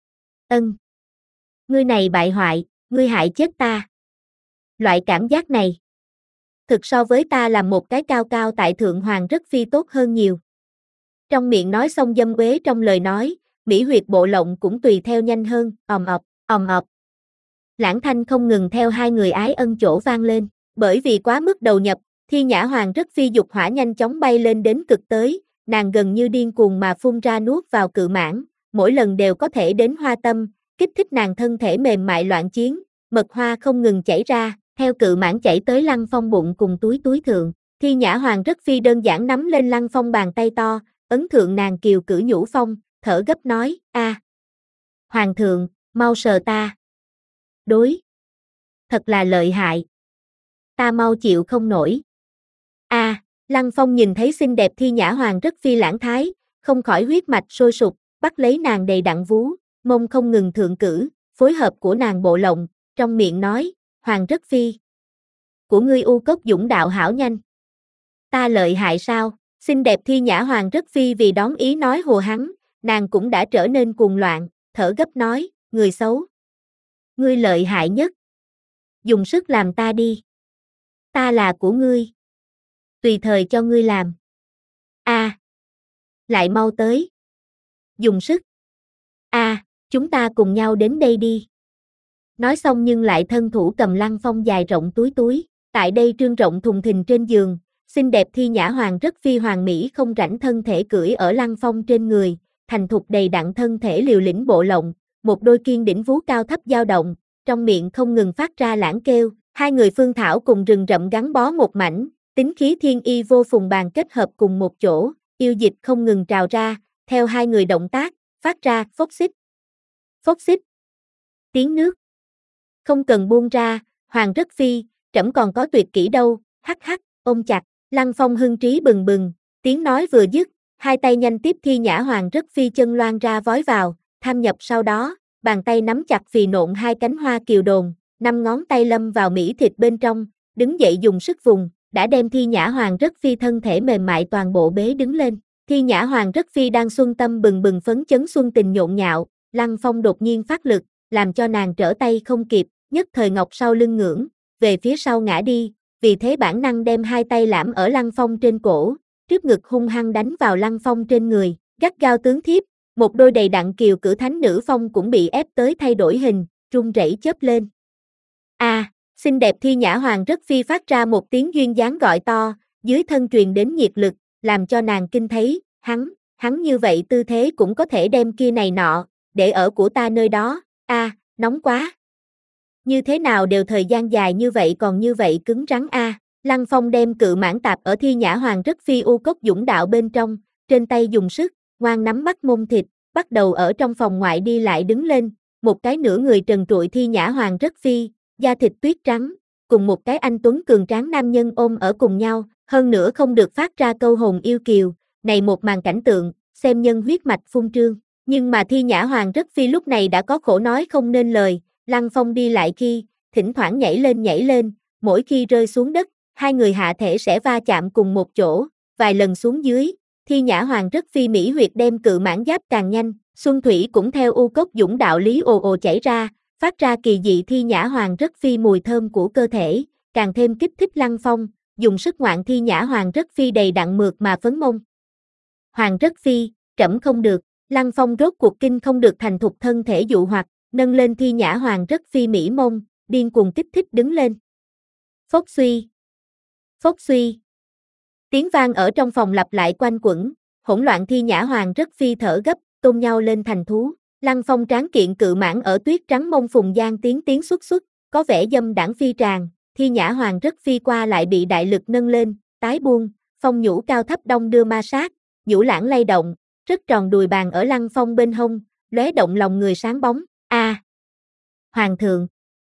Ân. Ngươi này bại hoại, ngươi hại chết ta. Loại cảm giác này. Thực so với ta làm một cái cao cao tại thượng hoàng rất phi tốt hơn nhiều. Trong miệng nói xong dâm uế trong lời nói, mỹ huyệt bộ lộng cũng tùy theo nhanh hơn, ầm ầm, ầm ầm. Lãng thanh không ngừng theo hai người ái ân chỗ vang lên, bởi vì quá mức đầu nhập, Thi Nhã Hoàng rất phi dục hỏa nhanh chóng bay lên đến cực tới, nàng gần như điên cuồng mà phun ra nuốt vào cự mãng, mỗi lần đều có thể đến hoa tâm, kích thích nàng thân thể mềm mại loạn chiến, mật hoa không ngừng chảy ra, theo cự mãng chảy tới Lăng Phong bụng cùng túi túi thượng. Thi Nhã Hoàng rất phi đơn giản nắm lên Lăng Phong bàn tay to, ấn thượng nàng kiều cử nhũ phong, thở gấp nói, a, Hoàng thượng, mau sờ ta. Đối. Thật là lợi hại. Ta mau chịu không nổi. A, à, Lăng Phong nhìn thấy xinh đẹp Thi Nhã Hoàng rất phi lãng thái, không khỏi huyết mạch sôi sục, bắt lấy nàng đầy đặn vú, mông không ngừng thượng cử, phối hợp của nàng bộ lộng, trong miệng nói, Hoàng rất phi. Của ngươi u cốc dũng đạo hảo nhanh. Ta lợi hại sao? Xinh đẹp Thi Nhã Hoàng rất phi vì đón ý nói hùa hắn, nàng cũng đã trở nên cuồng loạn, thở gấp nói, người xấu. Ngươi lợi hại nhất. Dùng sức làm ta đi. Ta là của ngươi. Tùy thời cho ngươi làm. A, à, lại mau tới. Dùng sức. A, à, chúng ta cùng nhau đến đây đi. Nói xong nhưng lại thân thủ cầm Lăng Phong dài rộng túi túi, tại đây trương rộng thùng thình trên giường, xinh đẹp Thi Nhã Hoàng rất phi hoàng mỹ không rảnh thân thể cưỡi ở Lăng Phong trên người, thành thục đầy đặn thân thể liều lĩnh bộ lộng, một đôi kiên đỉnh vú cao thấp dao động, trong miệng không ngừng phát ra lãng kêu, hai người phương thảo cùng rừng rậm gắn bó một mảnh, tính khí thiên y vô phùng bàn kết hợp cùng một chỗ, yêu dịch không ngừng trào ra, theo hai người động tác, phát ra phốc xích. Phốc xích. Tiếng nước. Không cần buông ra, Hoàng rất phi, trẫm còn có tuyệt kỹ đâu, hắc hắc, ôm chặt, Lăng Phong hưng trí bừng bừng, tiếng nói vừa dứt, hai tay nhanh tiếp Thi Nhã Hoàng rất phi chân loan ra vói vào, tham nhập sau đó, bàn tay nắm chặt phì nộn hai cánh hoa kiều đồn, năm ngón tay lâm vào mỹ thịt bên trong, đứng dậy dùng sức vùng, đã đem Thi Nhã Hoàng rất phi thân thể mềm mại toàn bộ bế đứng lên. Thi Nhã Hoàng rất phi đang xuân tâm bừng bừng phấn chấn xuân tình nhộn nhạo, Lăng Phong đột nhiên phát lực, làm cho nàng trở tay không kịp, nhất thời ngọc sau lưng ngưỡng, về phía sau ngã đi, vì thế bản năng đem hai tay lãm ở Lăng Phong trên cổ, trước ngực hung hăng đánh vào Lăng Phong trên người, gắt gao tướng thiếp, một đôi đầy đặn kiều cử thánh nữ phong cũng bị ép tới thay đổi hình, run rẩy chớp lên. A, à, xinh đẹp Thi Nhã Hoàng rất phi phát ra một tiếng duyên dáng gọi to, dưới thân truyền đến nhiệt lực, làm cho nàng kinh thấy, hắn, hắn như vậy tư thế cũng có thể đem kia này nọ, để ở của ta nơi đó, a, à, nóng quá. Như thế nào đều thời gian dài như vậy còn như vậy cứng rắn a. À. Lăng Phong đem cự mãng tạp ở Thi Nhã Hoàng rất phi u cốc dũng đạo bên trong, trên tay dùng sức, ngoan nắm bắt mông thịt, bắt đầu ở trong phòng ngoại đi lại đứng lên, một cái nửa người trần trụi Thi Nhã Hoàng rất phi, da thịt tuyết trắng, cùng một cái anh tuấn cường tráng nam nhân ôm ở cùng nhau, hơn nữa không được phát ra câu hồn yêu kiều, này một màn cảnh tượng, xem nhân huyết mạch phun trương, nhưng mà Thi Nhã Hoàng rất phi lúc này đã có khổ nói không nên lời, Lăng Phong đi lại khi, thỉnh thoảng nhảy lên nhảy lên, mỗi khi rơi xuống đất, hai người hạ thể sẽ va chạm cùng một chỗ, vài lần xuống dưới, Thi Nhã Hoàng rất phi mỹ huyệt đem cự mãng giáp càng nhanh, xuân thủy cũng theo u cốc dũng đạo lý ồ ồ chảy ra, phát ra kỳ dị Thi Nhã Hoàng rất phi mùi thơm của cơ thể, càng thêm kích thích Lăng Phong, dùng sức ngoạn Thi Nhã Hoàng rất phi đầy đặn mượt mà phấn mông. Hoàng rất phi, trẫm không được, Lăng Phong rốt cuộc kinh không được thành thục thân thể dụ hoặc, nâng lên Thi Nhã Hoàng rất phi mỹ mông, điên cuồng kích thích đứng lên. Phốc suy, phốc suy. Tiếng vang ở trong phòng lặp lại quanh quẩn, hỗn loạn Thi Nhã Hoàng rất phi thở gấp, tôn nhau lên thành thú. Lăng Phong tráng kiện cự mãng ở tuyết trắng mông phùng giang tiếng tiếng xuất xuất, có vẻ dâm đãng phi tràn, Thi Nhã Hoàng rất phi qua lại bị đại lực nâng lên, tái buông, phong nhũ cao thấp đông đưa ma sát, nhũ lãng lay động, rất tròn đùi bàn ở Lăng Phong bên hông, lóe động lòng người sáng bóng, a. À. Hoàng thượng.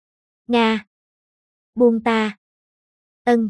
Nga. Buông ta. Ân.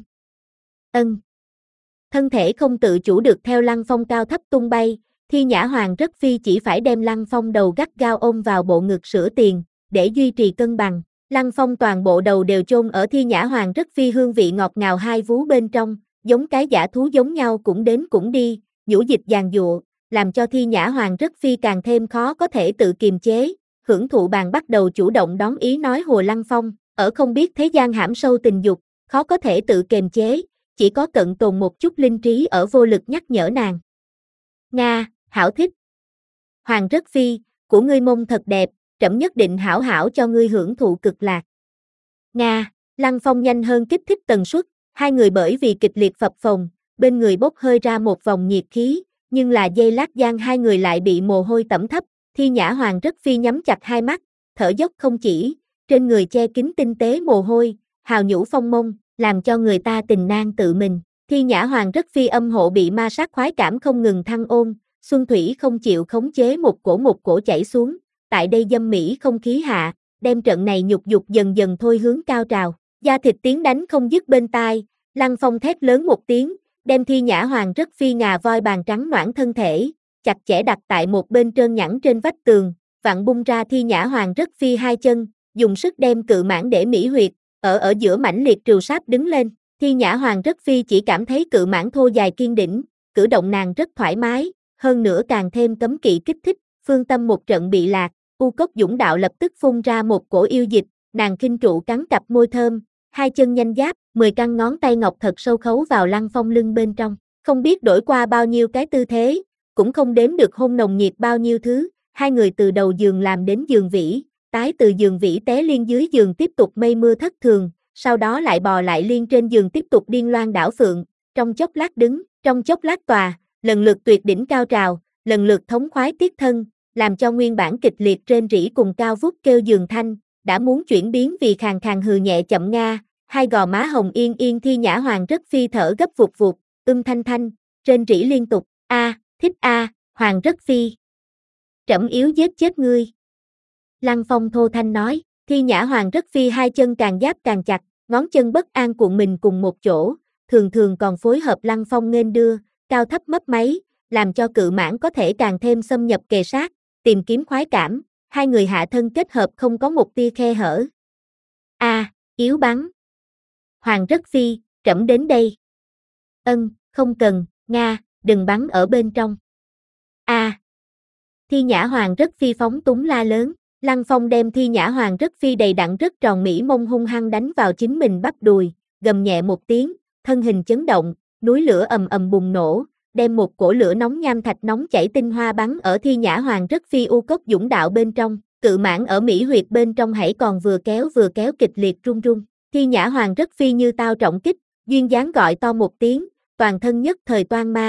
Ân. Thân thể không tự chủ được theo Lăng Phong cao thấp tung bay, Thi Nhã Hoàng rất phi chỉ phải đem Lăng Phong đầu gắt gao ôm vào bộ ngực sữa tiền, để duy trì cân bằng. Lăng Phong toàn bộ đầu đều chôn ở Thi Nhã Hoàng rất phi hương vị ngọt ngào hai vú bên trong, giống cái dã thú giống nhau cũng đến cũng đi, nhũ dịch giàn giụa, làm cho Thi Nhã Hoàng rất phi càng thêm khó có thể tự kiềm chế, hưởng thụ bàn bắt đầu chủ động đón ý nói hùa Lăng Phong, ở không biết thế gian hãm sâu tình dục, khó có thể tự kiềm chế, chỉ có cận tồn một chút linh trí ở vô lực nhắc nhở nàng. Nga, hảo thích. Hoàng rất phi, của ngươi mông thật đẹp, trẫm nhất định hảo hảo cho ngươi hưởng thụ cực lạc. Nga, Lăng Phong nhanh hơn kích thích tần suất, hai người bởi vì kịch liệt phập phồng, bên người bốc hơi ra một vòng nhiệt khí, nhưng là giây lát gian hai người lại bị mồ hôi tẩm thấp, Thi Nhã Hoàng rất phi nhắm chặt hai mắt, thở dốc không chỉ, trên người che kín tinh tế mồ hôi, hào nhũ phong mông, làm cho người ta tình nan tự mình. Thi Nhã Hoàng rất phi âm hộ bị ma sát khoái cảm không ngừng thăng ôn, xuân thủy không chịu khống chế một cổ một cổ chảy xuống, tại đây dâm mỹ không khí hạ, đem trận này nhục dục dần dần thôi hướng cao trào, da thịt tiếng đánh không dứt bên tai, Lăng Phong thét lớn một tiếng, đem Thi Nhã Hoàng rất phi ngà voi bàn trắng noãn thân thể, chặt chẽ đặt tại một bên trơn nhẵn trên vách tường, vặn bung ra Thi Nhã Hoàng rất phi hai chân, dùng sức đem cự mãng để mỹ huyệt, ở ở giữa mãnh liệt trừu sáp đứng lên, Thi Nhã Hoàng rất phi chỉ cảm thấy cự mãng thô dài kiên đỉnh, cử động nàng rất thoải mái, hơn nữa càng thêm cấm kỵ kích thích, phương tâm một trận bị lạc, u cốc dũng đạo lập tức phun ra một cổ yêu dịch, nàng khinh trụ cắn cặp môi thơm, hai chân nhanh giáp, mười căn ngón tay ngọc thật sâu khấu vào Lăng Phong lưng bên trong, không biết đổi qua bao nhiêu cái tư thế, cũng không đếm được hôn nồng nhiệt bao nhiêu thứ, hai người từ đầu giường làm đến giường vĩ, tái từ giường vĩ té liên dưới giường tiếp tục mây mưa thất thường, sau đó lại bò lại liên trên giường tiếp tục điên loan đảo phượng, trong chốc lát đứng, trong chốc lát tòa, lần lượt tuyệt đỉnh cao trào, lần lượt thống khoái tiết thân, làm cho nguyên bản kịch liệt trên rỉ cùng cao vút kêu giường thanh, đã muốn chuyển biến vì khàn khàn hừ nhẹ chậm nga, hai gò má hồng yên yên Thi Nhã Hoàng rất phi thở gấp vụt vụt, ưm thanh thanh, trên rỉ liên tục, a, thích a, Hoàng rất phi. Trẫm yếu giết chết ngươi. Lăng Phong thô thanh nói, Thi Nhã Hoàng rất phi hai chân càng giáp càng chặt, ngón chân bất an cuộn mình cùng một chỗ, thường thường còn phối hợp Lăng Phong nghênh đưa, cao thấp mấp máy, làm cho cự mãng có thể càng thêm xâm nhập kề sát, tìm kiếm khoái cảm, hai người hạ thân kết hợp không có một tia khe hở. A, à, yếu bắn. Hoàng rất phi, trẫm đến đây. Ân, không cần, Nga, đừng bắn ở bên trong. A. À. Thi Nhã Hoàng rất phi phóng túng la lớn, Lăng Phong đem Thi Nhã Hoàng rất phi đầy đặn rất tròn mỹ mông hung hăng đánh vào chính mình bắp đùi, gầm nhẹ một tiếng, thân hình chấn động, núi lửa ầm ầm bùng nổ, đem một cổ lửa nóng nham thạch nóng chảy tinh hoa bắn ở Thi Nhã Hoàng rất phi u cốc dũng đạo bên trong, cự mãng ở mỹ huyệt bên trong hãy còn vừa kéo vừa kéo kịch liệt run run. Thi Nhã Hoàng rất phi như tao trọng kích, duyên dáng gọi to một tiếng, toàn thân nhất thời toan ma,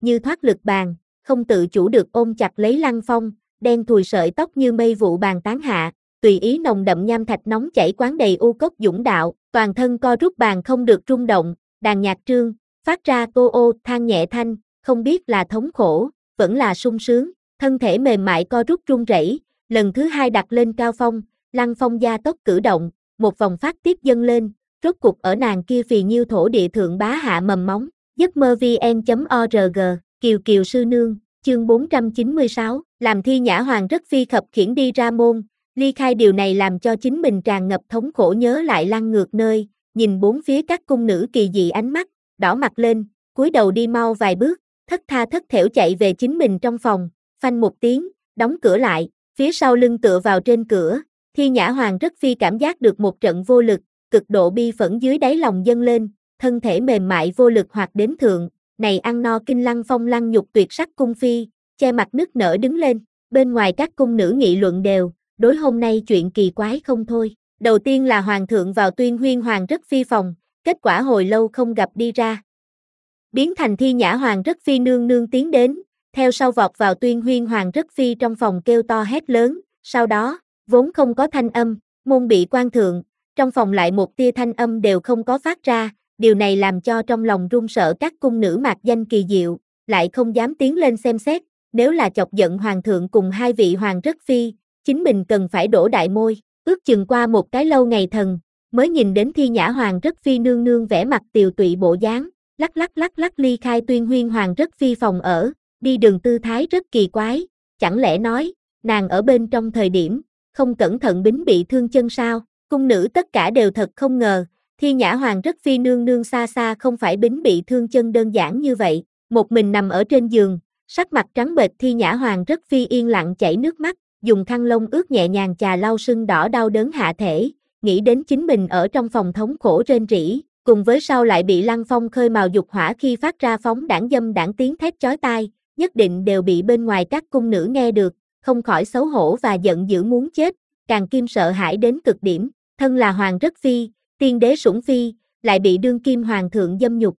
như thoát lực bàn, không tự chủ được ôm chặt lấy Lăng Phong, đen thùi sợi tóc như mây vụ bàn tán hạ, tùy ý nồng đậm nham thạch nóng chảy quán đầy u cốc dũng đạo, toàn thân co rút bàn không được rung động, đàn nhạc trương, phát ra cô ô than nhẹ thanh, không biết là thống khổ, vẫn là sung sướng, thân thể mềm mại co rút run rẩy, lần thứ hai đặt lên cao phong, Lăng Phong gia tốc cử động, một vòng phát tiếp dâng lên, rốt cục ở nàng kia phì nhiêu thổ địa thượng bá hạ mầm móng, giấc mơ vn.org, Kiều Kiều sư nương, chương bốn trăm chín mươi sáu, làm Thi Nhã Hoàng rất phi khập khiễng đi ra môn, ly khai điều này làm cho chính mình tràn ngập thống khổ nhớ lại lăn ngược nơi, nhìn bốn phía các cung nữ kỳ dị ánh mắt, đỏ mặt lên, cúi đầu đi mau vài bước, thất tha thất thểu chạy về chính mình trong phòng, phanh một tiếng, đóng cửa lại, phía sau lưng tựa vào trên cửa, Thi Nhã Hoàng rất phi cảm giác được một trận vô lực, cực độ bi phẫn dưới đáy lòng dâng lên, thân thể mềm mại vô lực hoạt đến thượng, này ăn no kinh Lăng Phong lăng nhục tuyệt sắc cung phi, che mặt nức nở đứng lên, bên ngoài các cung nữ nghị luận đều, đối hôm nay chuyện kỳ quái không thôi. Đầu tiên là hoàng thượng vào Tuyên Huyên Hoàng rất phi phòng, kết quả hồi lâu không gặp đi ra. Biến thành Thi Nhã Hoàng rất phi nương nương tiến đến, theo sau vọt vào Tuyên Huyên Hoàng rất phi trong phòng kêu to hét lớn, sau đó, vốn không có thanh âm, môn bị quan thượng, trong phòng lại một tia thanh âm đều không có phát ra, điều này làm cho trong lòng run sợ các cung nữ mạc danh kỳ diệu, lại không dám tiến lên xem xét, nếu là chọc giận hoàng thượng cùng hai vị hoàng rất phi, chính mình cần phải đổ đại môi, ước chừng qua một cái lâu ngày thần, mới nhìn đến Thi Nhã Hoàng rất phi nương nương vẻ mặt tiều tụy bộ dáng, lắc lắc lắc lắc ly khai Tuyên Huyên Hoàng rất phi phòng ở, đi đường tư thái rất kỳ quái, chẳng lẽ nói, nàng ở bên trong thời điểm, không cẩn thận bính bị thương chân sao, cung nữ tất cả đều thật không ngờ, Thi Nhã Hoàng rất phi nương nương xa xa không phải bính bị thương chân đơn giản như vậy, một mình nằm ở trên giường, sắc mặt trắng bệch Thi Nhã Hoàng rất phi yên lặng chảy nước mắt, dùng khăn lông ướt nhẹ nhàng chà lau sưng đỏ đau đớn hạ thể, nghĩ đến chính mình ở trong phòng thống khổ rên rỉ, cùng với sau lại bị Lăng Phong khơi mào dục hỏa khi phát ra phóng đảng dâm đảng tiếng thét chói tai, nhất định đều bị bên ngoài các cung nữ nghe được, không khỏi xấu hổ và giận dữ muốn chết, càng kim sợ hãi đến cực điểm, thân là hoàng rất phi, tiên đế sủng phi, lại bị đương kim hoàng thượng dâm nhục.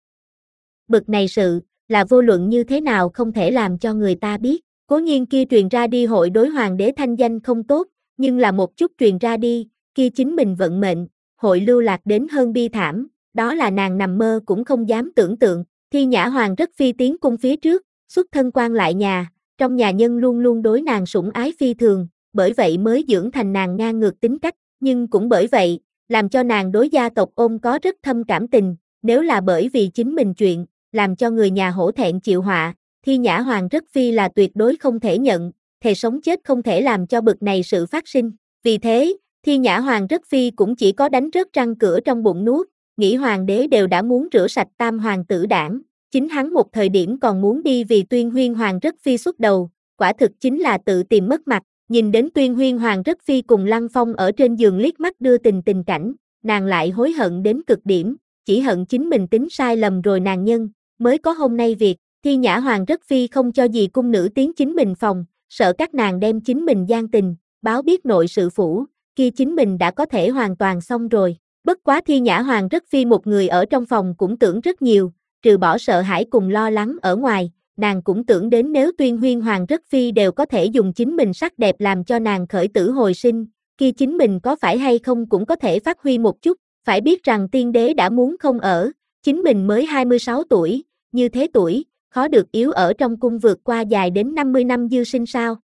Bực này sự, là vô luận như thế nào không thể làm cho người ta biết, cố nhiên kia truyền ra đi hội đối hoàng đế thanh danh không tốt, nhưng là một chút truyền ra đi, kia chính mình vận mệnh, hội lưu lạc đến hơn bi thảm, đó là nàng nằm mơ cũng không dám tưởng tượng, Thi Nhã Hoàng rất phi tiến cung phía trước, xuất thân quan lại nhà, trong nhà nhân luôn luôn đối nàng sủng ái phi thường, bởi vậy mới dưỡng thành nàng ngang ngược tính cách, nhưng cũng bởi vậy, làm cho nàng đối gia tộc ôm có rất thâm cảm tình, nếu là bởi vì chính mình chuyện, làm cho người nhà hổ thẹn chịu họa, Thi Nhã Hoàng rất phi là tuyệt đối không thể nhận, thề sống chết không thể làm cho bực này sự phát sinh, vì thế, Thi Nhã Hoàng rất phi cũng chỉ có đánh rớt răng cửa trong bụng nuốt, nghĩ hoàng đế đều đã muốn rửa sạch tam hoàng tử đảng, chính hắn một thời điểm còn muốn đi vì Tuyên Huyên Hoàng rất phi xuất đầu, quả thực chính là tự tìm mất mặt, nhìn đến Tuyên Huyên Hoàng rất phi cùng Lăng Phong ở trên giường liếc mắt đưa tình tình cảnh, nàng lại hối hận đến cực điểm, chỉ hận chính mình tính sai lầm rồi nàng nhân, mới có hôm nay việc, Thi Nhã Hoàng rất phi không cho gì cung nữ tiến chính mình phòng, sợ các nàng đem chính mình gian tình, báo biết nội sự phủ, kia chính mình đã có thể hoàn toàn xong rồi. Bất quá Thi Nhã Hoàng rất phi một người ở trong phòng cũng tưởng rất nhiều, trừ bỏ sợ hãi cùng lo lắng ở ngoài, nàng cũng tưởng đến nếu Tuyên Huyên Hoàng rất phi đều có thể dùng chính mình sắc đẹp làm cho nàng khởi tử hồi sinh, kia chính mình có phải hay không cũng có thể phát huy một chút, phải biết rằng tiên đế đã muốn không ở, chính mình mới hai mươi sáu tuổi, như thế tuổi, khó được yếu ở trong cung vượt qua dài đến năm mươi năm dư sinh sao.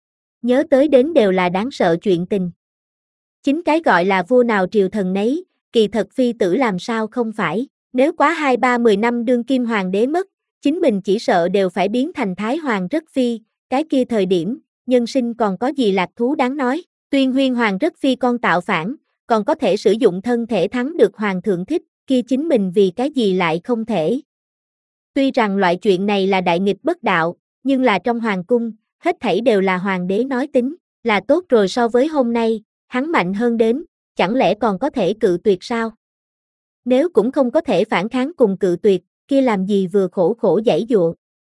Nhớ tới đến đều là đáng sợ chuyện tình. Chính cái gọi là vua nào triều thần nấy, kỳ thật phi tử làm sao không phải, nếu quá hai ba mười năm đương kim hoàng đế mất, chính mình chỉ sợ đều phải biến thành thái hoàng rất phi, cái kia thời điểm, nhân sinh còn có gì lạc thú đáng nói, Tuyên Huyên Hoàng rất phi con tạo phản, còn có thể sử dụng thân thể thắng được hoàng thượng thích, kia chính mình vì cái gì lại không thể. Tuy rằng loại chuyện này là đại nghịch bất đạo, nhưng là trong hoàng cung, hết thảy đều là hoàng đế nói tính, là tốt rồi so với hôm nay, hắn mạnh hơn đến, chẳng lẽ còn có thể cự tuyệt sao? Nếu cũng không có thể phản kháng cùng cự tuyệt, kia làm gì vừa khổ khổ giãy giụa.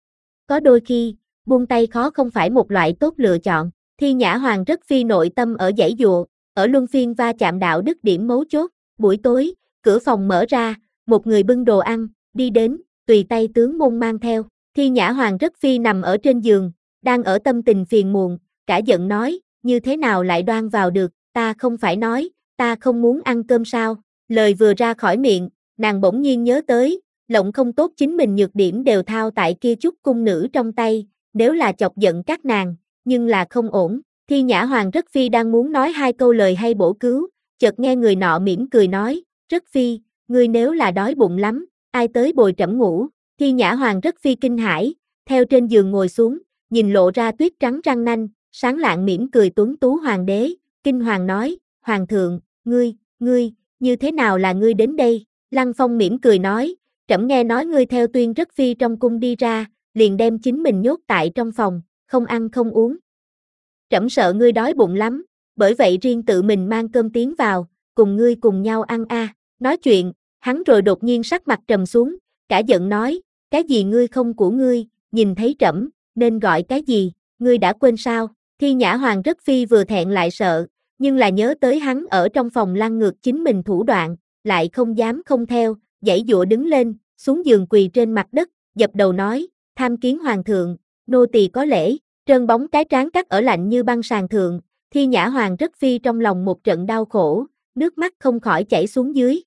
Có đôi khi, buông tay khó không phải một loại tốt lựa chọn, Thi Nhã Hoàng rất phi nội tâm ở giãy giụa, ở luân phiên va chạm đạo đức điểm mấu chốt, buổi tối, cửa phòng mở ra, một người bưng đồ ăn, đi đến, tùy tay tướng môn mang theo, Thi Nhã Hoàng rất phi nằm ở trên giường, đang ở tâm tình phiền muộn, cả giận nói, như thế nào lại đoan vào được, ta không phải nói, ta không muốn ăn cơm sao, lời vừa ra khỏi miệng, nàng bỗng nhiên nhớ tới, lộng không tốt chính mình nhược điểm đều thao tại kia chút cung nữ trong tay, nếu là chọc giận các nàng, nhưng là không ổn, Thi Nhã Hoàng rất phi đang muốn nói hai câu lời hay bổ cứu, chợt nghe người nọ mỉm cười nói, rất phi, ngươi nếu là đói bụng lắm, ai tới bồi trẫm ngủ, Thi Nhã Hoàng rất phi kinh hãi, theo trên giường ngồi xuống, nhìn lộ ra tuyết trắng răng nanh, sáng lạng mỉm cười tuấn tú hoàng đế, kinh hoàng nói, hoàng thượng, ngươi, ngươi, như thế nào là ngươi đến đây, Lăng Phong mỉm cười nói, trẫm nghe nói ngươi theo Tuyên rất phi trong cung đi ra, liền đem chính mình nhốt tại trong phòng, không ăn không uống. Trẫm sợ ngươi đói bụng lắm, bởi vậy riêng tự mình mang cơm tiến vào, cùng ngươi cùng nhau ăn a. À. Nói chuyện, hắn rồi đột nhiên sắc mặt trầm xuống, cả giận nói, cái gì ngươi không của ngươi, nhìn thấy trẫm, nên gọi cái gì, ngươi đã quên sao? Thi Nhã Hoàng rất phi vừa thẹn lại sợ, nhưng là nhớ tới hắn ở trong phòng lăng ngược chính mình thủ đoạn, lại không dám không theo, giãy giụa đứng lên, xuống giường quỳ trên mặt đất, dập đầu nói, tham kiến hoàng thượng, nô tỳ có lễ, trơn bóng cái trán cắt ở lạnh như băng sàn thượng, Thi Nhã Hoàng rất phi trong lòng một trận đau khổ, nước mắt không khỏi chảy xuống dưới.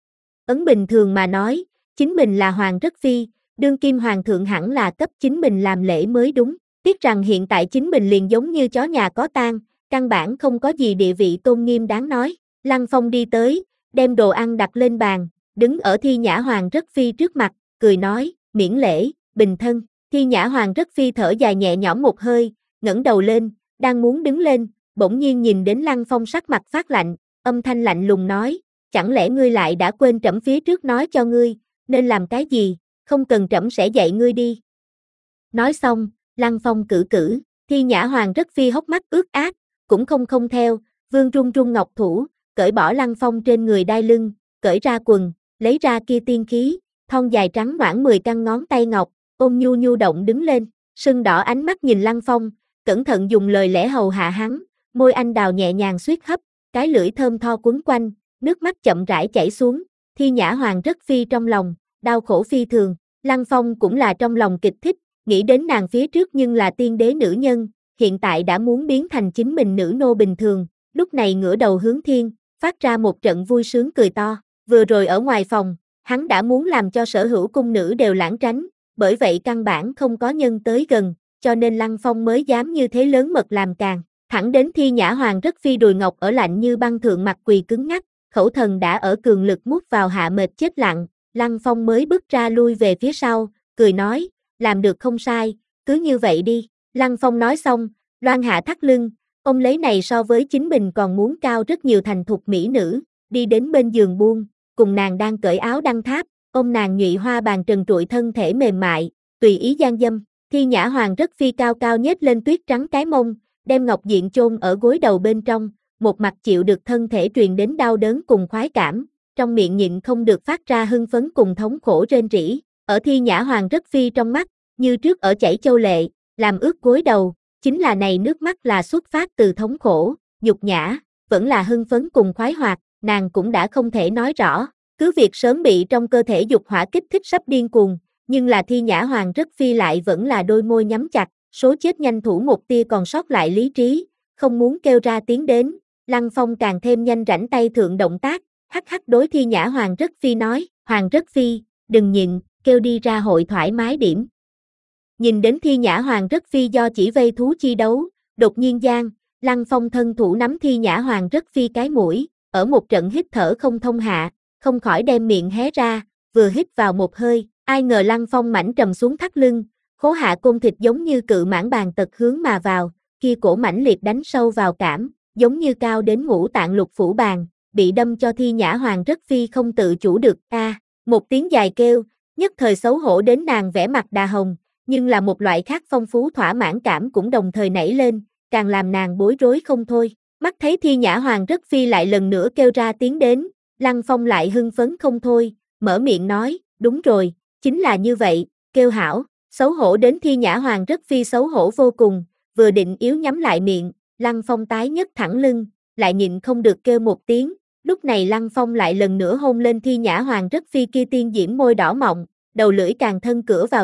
Ấn bình thường mà nói, chính mình là Hoàng rất phi, đương kim hoàng thượng hẳn là cấp chính mình làm lễ mới đúng, tiếc rằng hiện tại chính mình liền giống như chó nhà có tang, căn bản không có gì địa vị tôn nghiêm đáng nói. Lăng Phong đi tới, đem đồ ăn đặt lên bàn, đứng ở Thi Nhã Hoàng rất phi trước mặt, cười nói, miễn lễ, bình thân. Thi Nhã Hoàng rất phi thở dài nhẹ nhõm một hơi, ngẩng đầu lên, đang muốn đứng lên, bỗng nhiên nhìn đến Lăng Phong sắc mặt phát lạnh, âm thanh lạnh lùng nói, chẳng lẽ ngươi lại đã quên trẫm phía trước nói cho ngươi, nên làm cái gì, không cần trẫm sẽ dạy ngươi đi. Nói xong, Lăng Phong cử cử, Thi Nhã Hoàng rất phi hốc mắt ướt át, cũng không không theo, vương run run ngọc thủ, cởi bỏ Lăng Phong trên người đai lưng, cởi ra quần, lấy ra kia tiên khí, thon dài trắng nõn mười căn ngón tay ngọc, ôm nhu nhu động đứng lên, sưng đỏ ánh mắt nhìn Lăng Phong, cẩn thận dùng lời lẽ hầu hạ hắn, môi anh đào nhẹ nhàng suýt hấp, cái lưỡi thơm tho quấn quanh, nước mắt chậm rãi chảy xuống, Thi Nhã Hoàng rất phi trong lòng, đau khổ phi thường, Lăng Phong cũng là trong lòng kịch thích, nghĩ đến nàng phía trước nhưng là tiên đế nữ nhân, hiện tại đã muốn biến thành chính mình nữ nô bình thường, lúc này ngửa đầu hướng thiên, phát ra một trận vui sướng cười to, vừa rồi ở ngoài phòng, hắn đã muốn làm cho sở hữu cung nữ đều lãng tránh, bởi vậy căn bản không có nhân tới gần, cho nên Lăng Phong mới dám như thế lớn mật làm càng, thẳng đến Thi Nhã Hoàng rất phi đùi ngọc ở lạnh như băng thượng mặt quỳ cứng ngắc, khẩu thần đã ở cường lực mút vào hạ mệt chết lặng, Lăng Phong mới bước ra lui về phía sau, cười nói, làm được không sai, cứ như vậy đi, Lăng Phong nói xong, loan hạ thắt lưng, ông lấy này so với chính mình còn muốn cao rất nhiều thành thục mỹ nữ, đi đến bên giường buông, cùng nàng đang cởi áo đăng tháp, ôm nàng nhụy hoa bàn trần trụi thân thể mềm mại, tùy ý gian dâm, Thi Nhã Hoàng rất phi cao cao nhếch lên tuyết trắng cái mông, đem ngọc diện chôn ở gối đầu bên trong, một mặt chịu được thân thể truyền đến đau đớn cùng khoái cảm, trong miệng nhịn không được phát ra hưng phấn cùng thống khổ rên rỉ, ở Thi Nhã Hoàng rất phi trong mắt, như trước ở chảy châu lệ, làm ướt gối đầu, chính là này nước mắt là xuất phát từ thống khổ, nhục nhã, vẫn là hưng phấn cùng khoái hoạt, nàng cũng đã không thể nói rõ, cứ việc sớm bị trong cơ thể dục hỏa kích thích sắp điên cuồng, nhưng là Thi Nhã Hoàng rất phi lại vẫn là đôi môi nhắm chặt, số chết nhanh thủ một tia còn sót lại lý trí, không muốn kêu ra tiếng đến, Lăng Phong càng thêm nhanh rảnh tay thượng động tác, hắc hắc đối Thi Nhã Hoàng rất phi nói, Hoàng rất phi, đừng nhịn, kêu đi ra hội thoải mái điểm. Nhìn đến Thi Nhã Hoàng rất phi do chỉ vây thú chi đấu, đột nhiên gian, Lăng Phong thân thủ nắm Thi Nhã Hoàng rất phi cái mũi, ở một trận hít thở không thông hạ, không khỏi đem miệng hé ra, vừa hít vào một hơi, ai ngờ Lăng Phong mảnh trầm xuống thắt lưng, khố hạ côn thịt giống như cự mãng bàn tật hướng mà vào, kia cổ mãnh liệt đánh sâu vào cảm, giống như cao đến ngũ tạng lục phủ bàn, bị đâm cho Thi Nhã Hoàng rất phi không tự chủ được, a, à, một tiếng dài kêu, nhất thời xấu hổ đến nàng vẻ mặt đà hồng, nhưng là một loại khác phong phú thỏa mãn cảm cũng đồng thời nảy lên, càng làm nàng bối rối không thôi. Mắt thấy Thi Nhã Hoàng rất phi lại lần nữa kêu ra tiếng đến, Lăng Phong lại hưng phấn không thôi, mở miệng nói, đúng rồi, chính là như vậy, kêu hảo, xấu hổ đến Thi Nhã Hoàng rất phi xấu hổ vô cùng, vừa định yếu nhắm lại miệng, Lăng Phong tái nhấc thẳng lưng, lại nhịn không được kêu một tiếng, lúc này Lăng Phong lại lần nữa hôn lên Thi Nhã Hoàng rất phi kia tiên diễm môi đỏ mọng, đầu lưỡi càng thân cửa vào trung.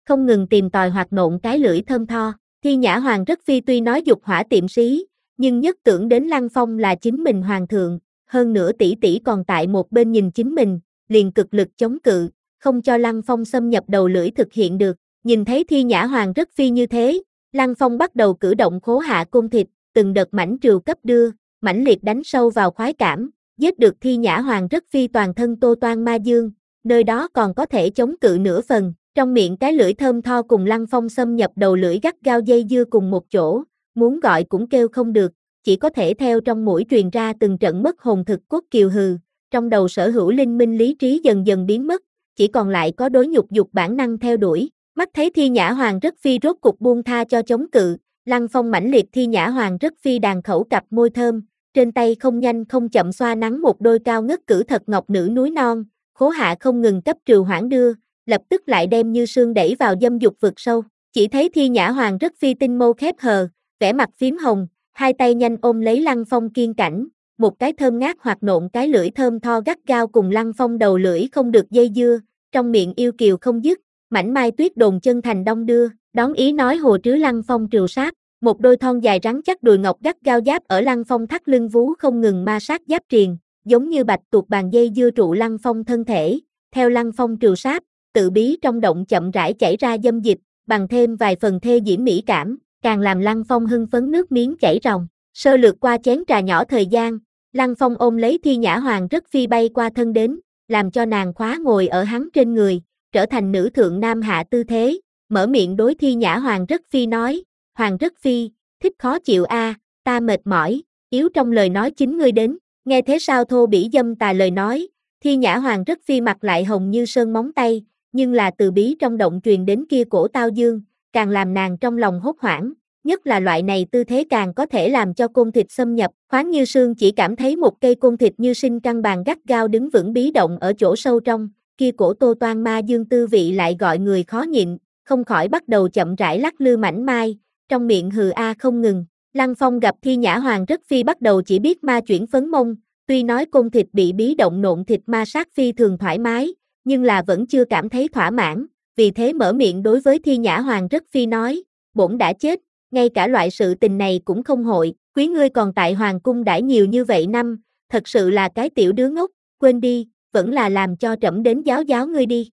không ngừng tìm tòi hoạt nộn cái lưỡi thơm tho. Thi Nhã Hoàng rất phi tuy nói dục hỏa tiệm sĩ, nhưng nhất tưởng đến Lăng Phong là chính mình hoàng thượng, hơn nữa tỷ tỷ còn tại một bên nhìn chính mình, liền cực lực chống cự, không cho Lăng Phong xâm nhập đầu lưỡi thực hiện được. Nhìn thấy Thi Nhã Hoàng rất phi như thế, Lăng Phong bắt đầu cử động khố hạ côn thịt, từng đợt mảnh trừu cấp đưa, mãnh liệt đánh sâu vào khoái cảm, giết được Thi Nhã Hoàng rất phi toàn thân tô toan ma dương, nơi đó còn có thể chống cự nửa phần, trong miệng cái lưỡi thơm tho cùng Lăng Phong xâm nhập đầu lưỡi gắt gao dây dưa cùng một chỗ, muốn gọi cũng kêu không được, chỉ có thể theo trong mũi truyền ra từng trận mất hồn thực cốt kiều hừ, trong đầu sở hữu linh minh lý trí dần dần biến mất, chỉ còn lại có đối nhục dục bản năng theo đuổi. Mắt thấy Thi Nhã Hoàng rất phi rốt cục buông tha cho chống cự, Lăng Phong mãnh liệt Thi Nhã Hoàng rất phi đàn khẩu cặp môi thơm, trên tay không nhanh không chậm xoa nắng một đôi cao ngất cử thật ngọc nữ núi non, khố hạ không ngừng cấp trừ hoãn đưa, lập tức lại đem như sương đẩy vào dâm dục vực sâu. Chỉ thấy Thi Nhã Hoàng rất phi tinh mâu khép hờ, vẻ mặt phím hồng, hai tay nhanh ôm lấy Lăng Phong kiên cảnh, một cái thơm ngát hoạt nộn cái lưỡi thơm tho gắt gao cùng Lăng Phong đầu lưỡi không được dây dưa, trong miệng yêu kiều không dứt, mảnh mai tuyết đồn chân thành đông đưa, đón ý nói hồ trứ Lăng Phong trừu sát, một đôi thon dài rắn chắc đùi ngọc gắt gao giáp ở Lăng Phong thắt lưng vú không ngừng ma sát giáp triền, giống như bạch tuộc bàn dây dưa trụ Lăng Phong thân thể, theo Lăng Phong trừu sát, tự bí trong động chậm rãi chảy ra dâm dịch, bằng thêm vài phần thê diễm mỹ cảm, càng làm Lăng Phong hưng phấn nước miếng chảy ròng. Sơ lược qua chén trà nhỏ thời gian, Lăng Phong ôm lấy Thi Nhã Hoàng rất phi bay qua thân đến, làm cho nàng khóa ngồi ở hắn trên người, trở thành nữ thượng nam hạ tư thế, mở miệng đối Thi Nhã Hoàng rất phi nói, Hoàng rất phi, thích khó chịu a, à, ta mệt mỏi, yếu trong lời nói chính ngươi đến, nghe thế sao thô bỉ dâm tà lời nói, Thi Nhã Hoàng rất phi mặt lại hồng như sơn móng tay, nhưng là từ bí trong động truyền đến kia cổ tao dương, càng làm nàng trong lòng hốt hoảng, nhất là loại này tư thế càng có thể làm cho côn thịt xâm nhập, khoáng như sương chỉ cảm thấy một cây côn thịt như sinh căn bàn gắt gao đứng vững bí động ở chỗ sâu trong, kia cổ tô toan ma dương tư vị lại gọi người khó nhịn, không khỏi bắt đầu chậm rãi lắc lư mảnh mai, trong miệng hừ a không ngừng. Lăng Phong gặp Thi Nhã Hoàng rất phi bắt đầu chỉ biết ma chuyển phấn mông, tuy nói côn thịt bị bí động nộn thịt ma sát phi thường thoải mái, nhưng là vẫn chưa cảm thấy thỏa mãn, vì thế mở miệng đối với Thi Nhã Hoàng rất phi nói, bổn đã chết, ngay cả loại sự tình này cũng không hội, quý ngươi còn tại hoàng cung đãi nhiều như vậy năm, thật sự là cái tiểu đứa ngốc, quên đi, vẫn là làm cho trẫm đến giáo giáo ngươi đi.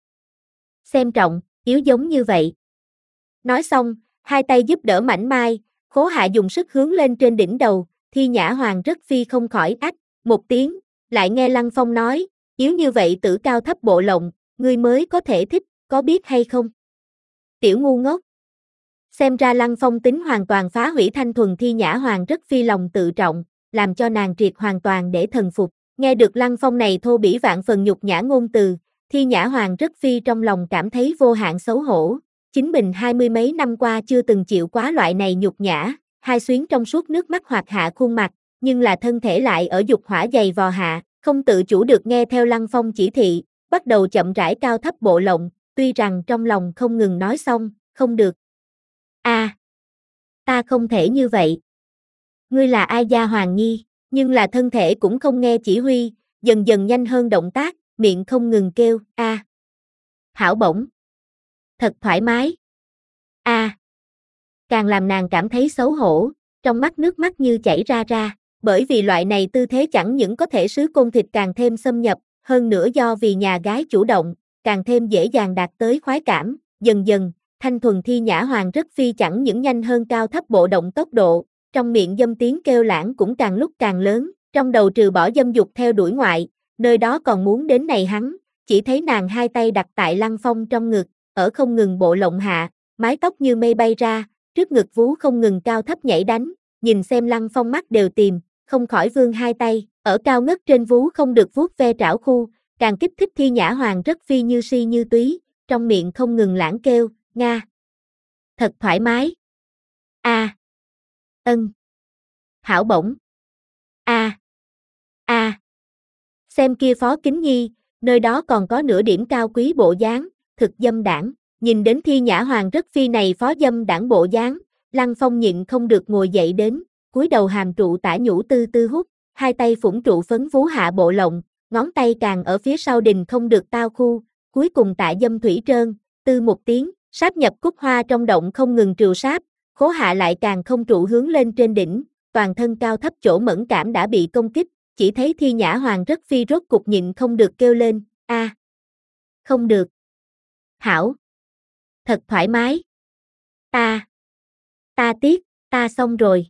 Xem trọng, yếu giống như vậy. Nói xong, hai tay giúp đỡ mảnh mai, khố hạ dùng sức hướng lên trên đỉnh đầu, Thi Nhã Hoàng rất phi không khỏi ách, một tiếng, lại nghe Lăng Phong nói, yếu như vậy tử cao thấp bộ lộng, ngươi mới có thể thích, có biết hay không? Tiểu ngu ngốc. Xem ra Lăng Phong tính hoàn toàn phá hủy thanh thuần Thi Nhã Hoàng rất phi lòng tự trọng, làm cho nàng triệt hoàn toàn để thần phục. Nghe được Lăng Phong này thô bỉ vạn phần nhục nhã ngôn từ, Thi Nhã Hoàng rất phi trong lòng cảm thấy vô hạn xấu hổ. Chính mình hai mươi mấy năm qua chưa từng chịu quá loại này nhục nhã, hai xuyến trong suốt nước mắt hoạt hạ khuôn mặt, nhưng là thân thể lại ở dục hỏa dày vò hạ, không tự chủ được nghe theo Lăng Phong chỉ thị, bắt đầu chậm rãi cao thấp bộ lộng, tuy rằng trong lòng không ngừng nói xong, không được. A, à, ta không thể như vậy. Ngươi là ai gia hoàng nhi, nhưng là thân thể cũng không nghe chỉ huy, dần dần nhanh hơn động tác, miệng không ngừng kêu, a. À. Hảo bổng. Thật thoải mái. A. À. Càng làm nàng cảm thấy xấu hổ, trong mắt nước mắt như chảy ra ra, bởi vì loại này tư thế chẳng những có thể sứ côn thịt càng thêm xâm nhập, hơn nữa do vì nhà gái chủ động, càng thêm dễ dàng đạt tới khoái cảm, dần dần, thanh thuần Thi Nhã Hoàng rất phi chẳng những nhanh hơn cao thấp bộ động tốc độ, trong miệng dâm tiếng kêu lãng cũng càng lúc càng lớn, trong đầu trừ bỏ dâm dục theo đuổi ngoại, nơi đó còn muốn đến này hắn, chỉ thấy nàng hai tay đặt tại Lăng Phong trong ngực, ở không ngừng bộ lộng hạ, mái tóc như mây bay ra, trước ngực vú không ngừng cao thấp nhảy đánh, nhìn xem Lăng Phong mắt đều tìm, không khỏi vươn hai tay, ở cao ngất trên vú không được vuốt ve trảo khu, càng kích thích Thi Nhã Hoàng rất phi như si như túy, trong miệng không ngừng lãng kêu, nga. Thật thoải mái. A. À. Ân. Hảo bổng. A. À. A. À. Xem kia Phó Kính Nhi, nơi đó còn có nửa điểm cao quý bộ dáng, thực dâm đảng, nhìn đến Thi Nhã Hoàng rất phi này phó dâm đảng bộ dáng, Lăng Phong nhịn không được ngồi dậy đến, cúi đầu hàm trụ tả nhũ tư tư hút, hai tay phủng trụ phấn vú hạ bộ lộng, ngón tay càng ở phía sau đình không được tao khu, cuối cùng tạ dâm thủy trơn, tư một tiếng, Sáp nhập cúc hoa trong động không ngừng trừ sáp, Khố Hạ lại càng không trụ hướng lên trên đỉnh, toàn thân cao thấp chỗ mẫn cảm đã bị công kích, chỉ thấy Thi Nhã Hoàng rất phi rốt cục nhịn không được kêu lên, a, không được. Hảo. Thật thoải mái. Ta. Ta tiếc, ta xong rồi.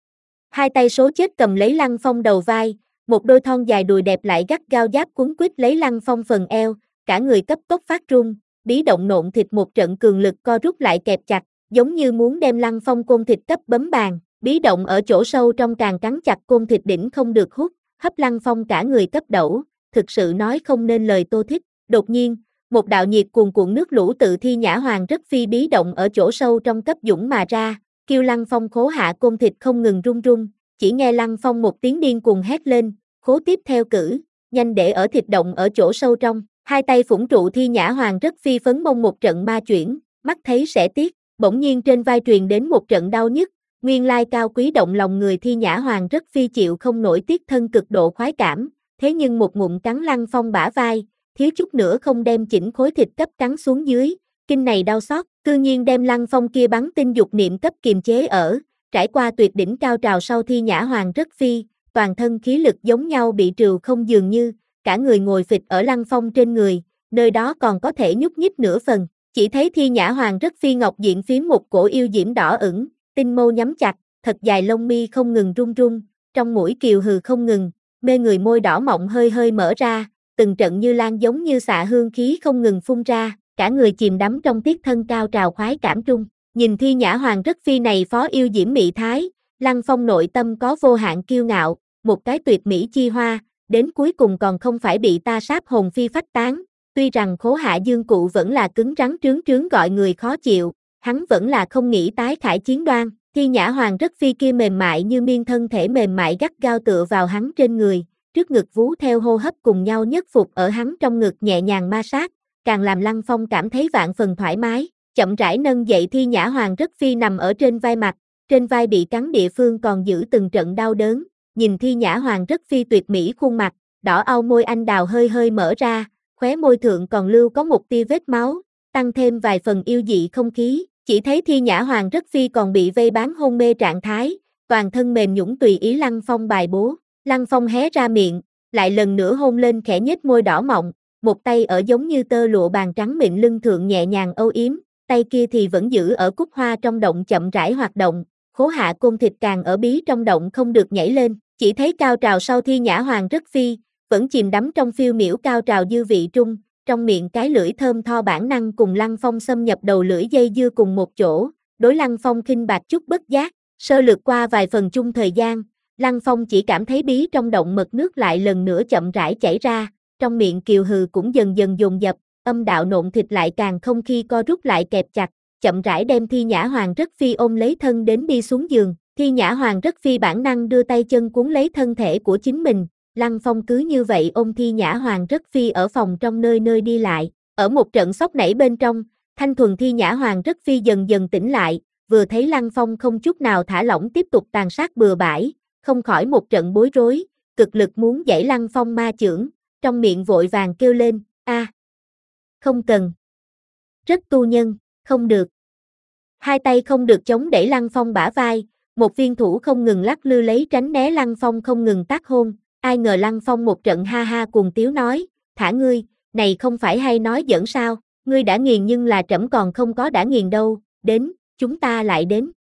Hai tay số chết cầm lấy Lăng Phong đầu vai, một đôi thon dài đùi đẹp lại gắt gao giáp quấn quýt lấy Lăng Phong phần eo, cả người cấp tốc phát run, bí động nộn thịt một trận cường lực co rút lại kẹp chặt, giống như muốn đem Lăng Phong côn thịt cấp bấm bàn, bí động ở chỗ sâu trong càng cắn chặt côn thịt đỉnh không được hút, hấp Lăng Phong cả người cấp đẩu, thực sự nói không nên lời tô thích. Đột nhiên, một đạo nhiệt cuồn cuộn nước lũ tự Thi Nhã Hoàng rất phi bí động ở chỗ sâu trong cấp dũng mà ra, kêu Lăng Phong Khố Hạ côn thịt không ngừng run run, chỉ nghe Lăng Phong một tiếng điên cuồng hét lên, khố tiếp theo cử, nhanh để ở thịt động ở chỗ sâu trong, hai tay phủng trụ Thi Nhã Hoàng rất phi phấn mông một trận ma chuyển, mắt thấy sẽ tiếc, bỗng nhiên trên vai truyền đến một trận đau nhức, nguyên lai cao quý động lòng người Thi Nhã Hoàng rất phi chịu không nổi tiếc thân cực độ khoái cảm, thế nhưng một ngụm cắn Lăng Phong bả vai, thiếu chút nữa không đem chỉnh khối thịt cấp cắn xuống dưới, kinh này đau xót, cư nhiên đem Lăng Phong kia bắn tinh dục niệm cấp kiềm chế ở, trải qua tuyệt đỉnh cao trào sau Thi Nhã Hoàng rất phi, toàn thân khí lực giống nhau bị trừ không dường như, cả người ngồi phịch ở Lăng Phong trên người, nơi đó còn có thể nhúc nhích nửa phần, chỉ thấy Thi Nhã Hoàng rất phi ngọc diện phím một cổ yêu diễm đỏ ửng, tinh mâu nhắm chặt, thật dài lông mi không ngừng run run, trong mũi kiều hừ không ngừng, mê người môi đỏ mọng hơi hơi mở ra, từng trận như lan giống như xạ hương khí không ngừng phun ra, cả người chìm đắm trong tiết thân cao trào khoái cảm trung. Nhìn Thi Nhã Hoàng rất phi này phó yêu diễm mị thái, Lăng Phong nội tâm có vô hạn kiêu ngạo, một cái tuyệt mỹ chi hoa, đến cuối cùng còn không phải bị ta sáp hồn phi phách tán. Tuy rằng Khố Hạ dương cụ vẫn là cứng rắn trướng trướng gọi người khó chịu, hắn vẫn là không nghĩ tái khải chiến đoan. Thi Nhã Hoàng rất phi kia mềm mại như miên thân thể mềm mại gắt gao tựa vào hắn trên người, trước ngực vú theo hô hấp cùng nhau nhất phục ở hắn trong ngực nhẹ nhàng ma sát, càng làm Lăng Phong cảm thấy vạn phần thoải mái. Chậm rãi nâng dậy Thi Nhã Hoàng rất phi nằm ở trên vai mặt, trên vai bị cắn địa phương còn giữ từng trận đau đớn, nhìn Thi Nhã Hoàng rất phi tuyệt mỹ khuôn mặt, đỏ au môi anh đào hơi hơi mở ra, khóe môi thượng còn lưu có một tia vết máu, tăng thêm vài phần yêu dị không khí, chỉ thấy Thi Nhã Hoàng rất phi còn bị vây bán hôn mê trạng thái, toàn thân mềm nhũn tùy ý Lăng Phong bài bố, Lăng Phong hé ra miệng, lại lần nữa hôn lên khẽ nhếch môi đỏ mọng, một tay ở giống như tơ lụa bàn trắng mịn lưng thượng nhẹ nhàng âu yếm, tay kia thì vẫn giữ ở cúc hoa trong động chậm rãi hoạt động, Khố Hạ côn thịt càng ở bí trong động không được nhảy lên, chỉ thấy cao trào sau Thi Nhã Hoàng rất phi, vẫn chìm đắm trong phiêu miểu cao trào dư vị trung, trong miệng cái lưỡi thơm tho bản năng cùng Lăng Phong xâm nhập đầu lưỡi dây dưa cùng một chỗ, đối Lăng Phong khinh bạc chút bất giác, sơ lược qua vài phần chung thời gian, Lăng Phong chỉ cảm thấy bí trong động mật nước lại lần nữa chậm rãi chảy ra, trong miệng kiều hừ cũng dần dần dồn dập, âm đạo nộn thịt lại càng không khi co rút lại kẹp chặt, chậm rãi đem Thi Nhã Hoàng rất phi ôm lấy thân đến đi xuống giường, Thi Nhã Hoàng rất phi bản năng đưa tay chân cuốn lấy thân thể của chính mình, Lăng Phong cứ như vậy ôm Thi Nhã Hoàng rất phi ở phòng trong nơi nơi đi lại, ở một trận sốc nảy bên trong, thanh thuần Thi Nhã Hoàng rất phi dần dần tỉnh lại, vừa thấy Lăng Phong không chút nào thả lỏng tiếp tục tàn sát bừa bãi, không khỏi một trận bối rối, cực lực muốn giãy Lăng Phong ma chưởng, trong miệng vội vàng kêu lên, a, không cần. Rất tu nhân, không được. Hai tay không được chống đẩy Lăng Phong bả vai, một viên thủ không ngừng lắc lư lấy tránh né Lăng Phong không ngừng tác hôn, ai ngờ Lăng Phong một trận ha ha cuồng tiếu nói, thả ngươi, này không phải hay nói giỡn sao, ngươi đã nghiền nhưng là trẫm còn không có đã nghiền đâu, đến, chúng ta lại đến.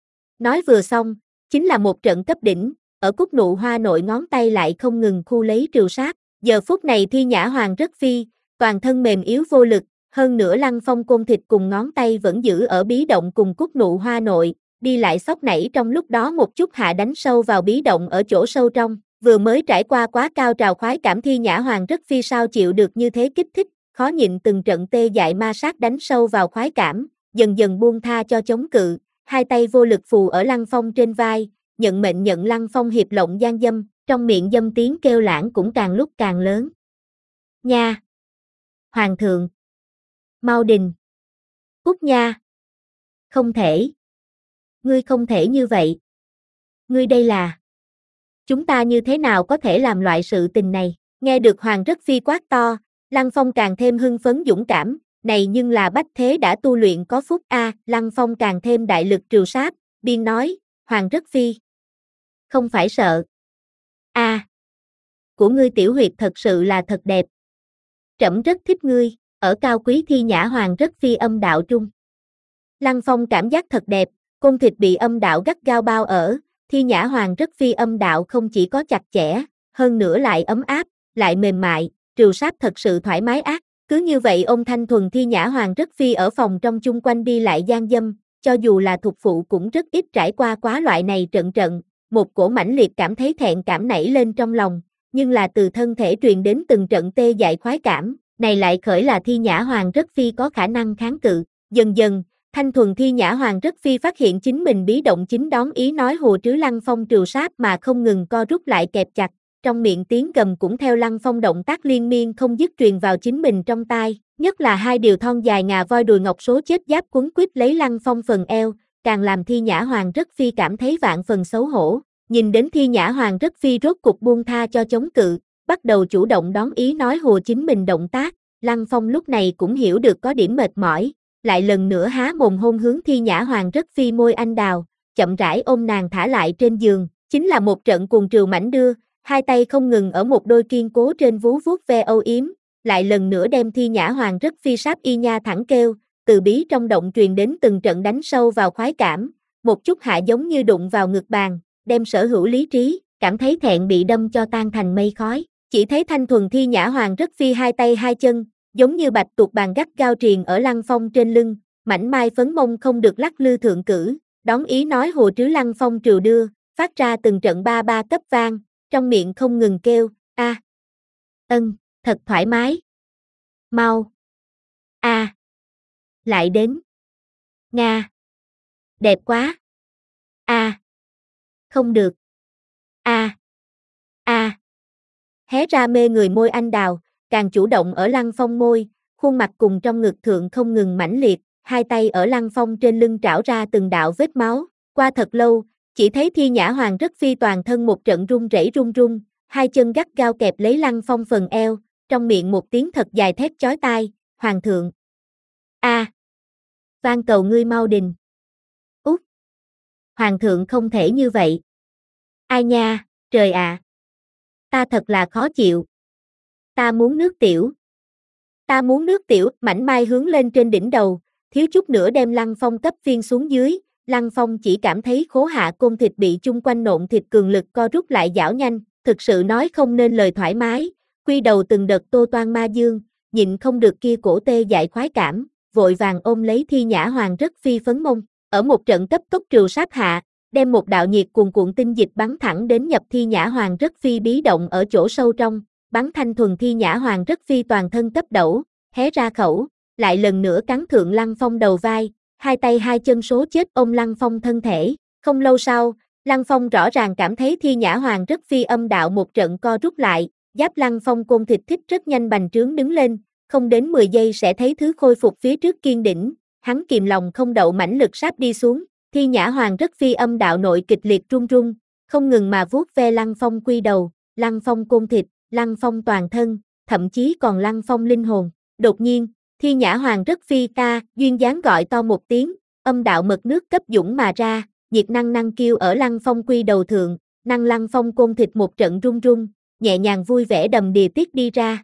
Nói vừa xong, chính là một trận cấp đỉnh, ở cúc nụ hoa nội ngón tay lại không ngừng khu lấy trừ sát, giờ phút này Thi Nhã Hoàng rất phi, toàn thân mềm yếu vô lực, hơn nữa Lăng Phong côn thịt cùng ngón tay vẫn giữ ở bí động cùng cúc nụ hoa nội, đi lại sóc nảy trong lúc đó một chút hạ đánh sâu vào bí động ở chỗ sâu trong, vừa mới trải qua quá cao trào khoái cảm Thi Nhã Hoàng rất phi sao chịu được như thế kích thích, khó nhịn từng trận tê dại ma sát đánh sâu vào khoái cảm, dần dần buông tha cho chống cự, hai tay vô lực phù ở Lăng Phong trên vai, nhận mệnh nhận Lăng Phong hiệp lộng gian dâm, trong miệng dâm tiếng kêu lãng cũng càng lúc càng lớn. Nha! Hoàng thượng! Mau đình! Cút nha! Không thể! Ngươi không thể như vậy! Ngươi đây là... Chúng ta như thế nào có thể làm loại sự tình này? Nghe được Hoàng rất phi quát to, Lăng Phong càng thêm hưng phấn dũng cảm, này nhưng là bách thế đã tu luyện có phúc a, Lăng Phong càng thêm đại lực trừ sát, biên nói, Hoàng rất phi. Không phải sợ. A, của ngươi tiểu huyệt thật sự là thật đẹp. Trẫm rất thích ngươi, ở cao quý thi nhã hoàng rất phi âm đạo trung. Lăng Phong cảm giác thật đẹp, côn thịt bị âm đạo gắt gao bao ở, thi nhã hoàng rất phi âm đạo không chỉ có chặt chẽ, hơn nữa lại ấm áp, lại mềm mại, trừ sát thật sự thoải mái ác. Cứ như vậy ôm thanh thuần thi nhã hoàng rất phi ở phòng trong chung quanh đi lại gian dâm, cho dù là thuộc phụ cũng rất ít trải qua quá loại này trận trận, một cổ mãnh liệt cảm thấy thẹn cảm nảy lên trong lòng, nhưng là từ thân thể truyền đến từng trận tê dại khoái cảm, này lại khởi là thi nhã hoàng rất phi có khả năng kháng cự. Dần dần, thanh thuần thi nhã hoàng rất phi phát hiện chính mình bí động chính đón ý nói hùa trứ Lăng Phong trừ sát mà không ngừng co rút lại kẹp chặt, trong miệng tiếng gầm cũng theo Lăng Phong động tác liên miên không dứt truyền vào chính mình trong tai, nhất là hai điều thon dài ngà voi đùi ngọc số chết giáp quấn quýt lấy Lăng Phong phần eo, càng làm thi nhã hoàng rất phi cảm thấy vạn phần xấu hổ. Nhìn đến thi nhã hoàng rất phi rốt cục buông tha cho chống cự, bắt đầu chủ động đón ý nói hùa chính mình động tác, Lăng Phong lúc này cũng hiểu được có điểm mệt mỏi, lại lần nữa há mồm hôn hướng thi nhã hoàng rất phi môi anh đào, chậm rãi ôm nàng thả lại trên giường, chính là một trận cuồng trừu mảnh đưa, hai tay không ngừng ở một đôi kiên cố trên vú vuốt ve âu yếm, lại lần nữa đem thi nhã hoàng rất phi sáp y nha thẳng kêu, từ bí trong động truyền đến từng trận đánh sâu vào khoái cảm, một chút hạ giống như đụng vào ngực bàn, đem sở hữu lý trí, cảm thấy thẹn bị đâm cho tan thành mây khói, chỉ thấy thanh thuần thi nhã hoàng rất phi hai tay hai chân, giống như bạch tuộc bàn gắt gao triền ở Lăng Phong trên lưng, mảnh mai phấn mông không được lắc lư thượng cử, đón ý nói hùa trứ Lăng Phong trừ đưa, phát ra từng trận ba ba cấp vang, trong miệng không ngừng kêu, a, ân, thật thoải mái, mau, a, lại đến, nga, đẹp quá, a, không được, a, a, hé ra mê người môi anh đào, càng chủ động ở Lăng Phong môi, khuôn mặt cùng trong ngực thượng không ngừng mãnh liệt, hai tay ở Lăng Phong trên lưng trảo ra từng đạo vết máu, qua thật lâu, chỉ thấy thi nhã hoàng rất phi toàn thân một trận run rẩy run run, hai chân gắt gao kẹp lấy Lăng Phong phần eo, trong miệng một tiếng thật dài thét chói tai, hoàng thượng. A, van cầu ngươi mau đình. Út, hoàng thượng không thể như vậy. Ai nha, trời ạ. À. Ta thật là khó chịu. Ta muốn nước tiểu. Ta muốn nước tiểu, mảnh mai hướng lên trên đỉnh đầu, thiếu chút nữa đem Lăng Phong cấp phiên xuống dưới, Lăng Phong chỉ cảm thấy khố hạ côn thịt bị chung quanh nộn thịt cường lực co rút lại gião nhanh, thực sự nói không nên lời thoải mái, quy đầu từng đợt tô toan ma dương, nhịn không được kia cổ tê dại khoái cảm, vội vàng ôm lấy thi nhã hoàng rất phi phấn mông, ở một trận cấp tốc trừ sát hạ, đem một đạo nhiệt cuồn cuộn tinh dịch bắn thẳng đến nhập thi nhã hoàng rất phi bí động ở chỗ sâu trong, bắn thanh thuần thi nhã hoàng rất phi toàn thân cấp đẩu, hé ra khẩu, lại lần nữa cắn thượng Lăng Phong đầu vai, hai tay hai chân số chết ôm Lăng Phong thân thể, không lâu sau, Lăng Phong rõ ràng cảm thấy thi nhã hoàng rất phi âm đạo một trận co rút lại, giáp Lăng Phong côn thịt thích rất nhanh bành trướng đứng lên, không đến mười giây sẽ thấy thứ khôi phục phía trước kiên đỉnh, hắn kìm lòng không đậu mãnh lực sáp đi xuống, thi nhã hoàng rất phi âm đạo nội kịch liệt run run, không ngừng mà vuốt ve Lăng Phong quy đầu, Lăng Phong côn thịt, Lăng Phong toàn thân, thậm chí còn Lăng Phong linh hồn, đột nhiên, thi nhã hoàng rất phi ta, duyên dáng gọi to một tiếng, âm đạo mật nước cấp dũng mà ra, nhiệt năng năng kêu ở Lăng Phong quy đầu thượng, năng Lăng Phong côn thịt một trận run run, nhẹ nhàng vui vẻ đầm đìa tiết đi ra.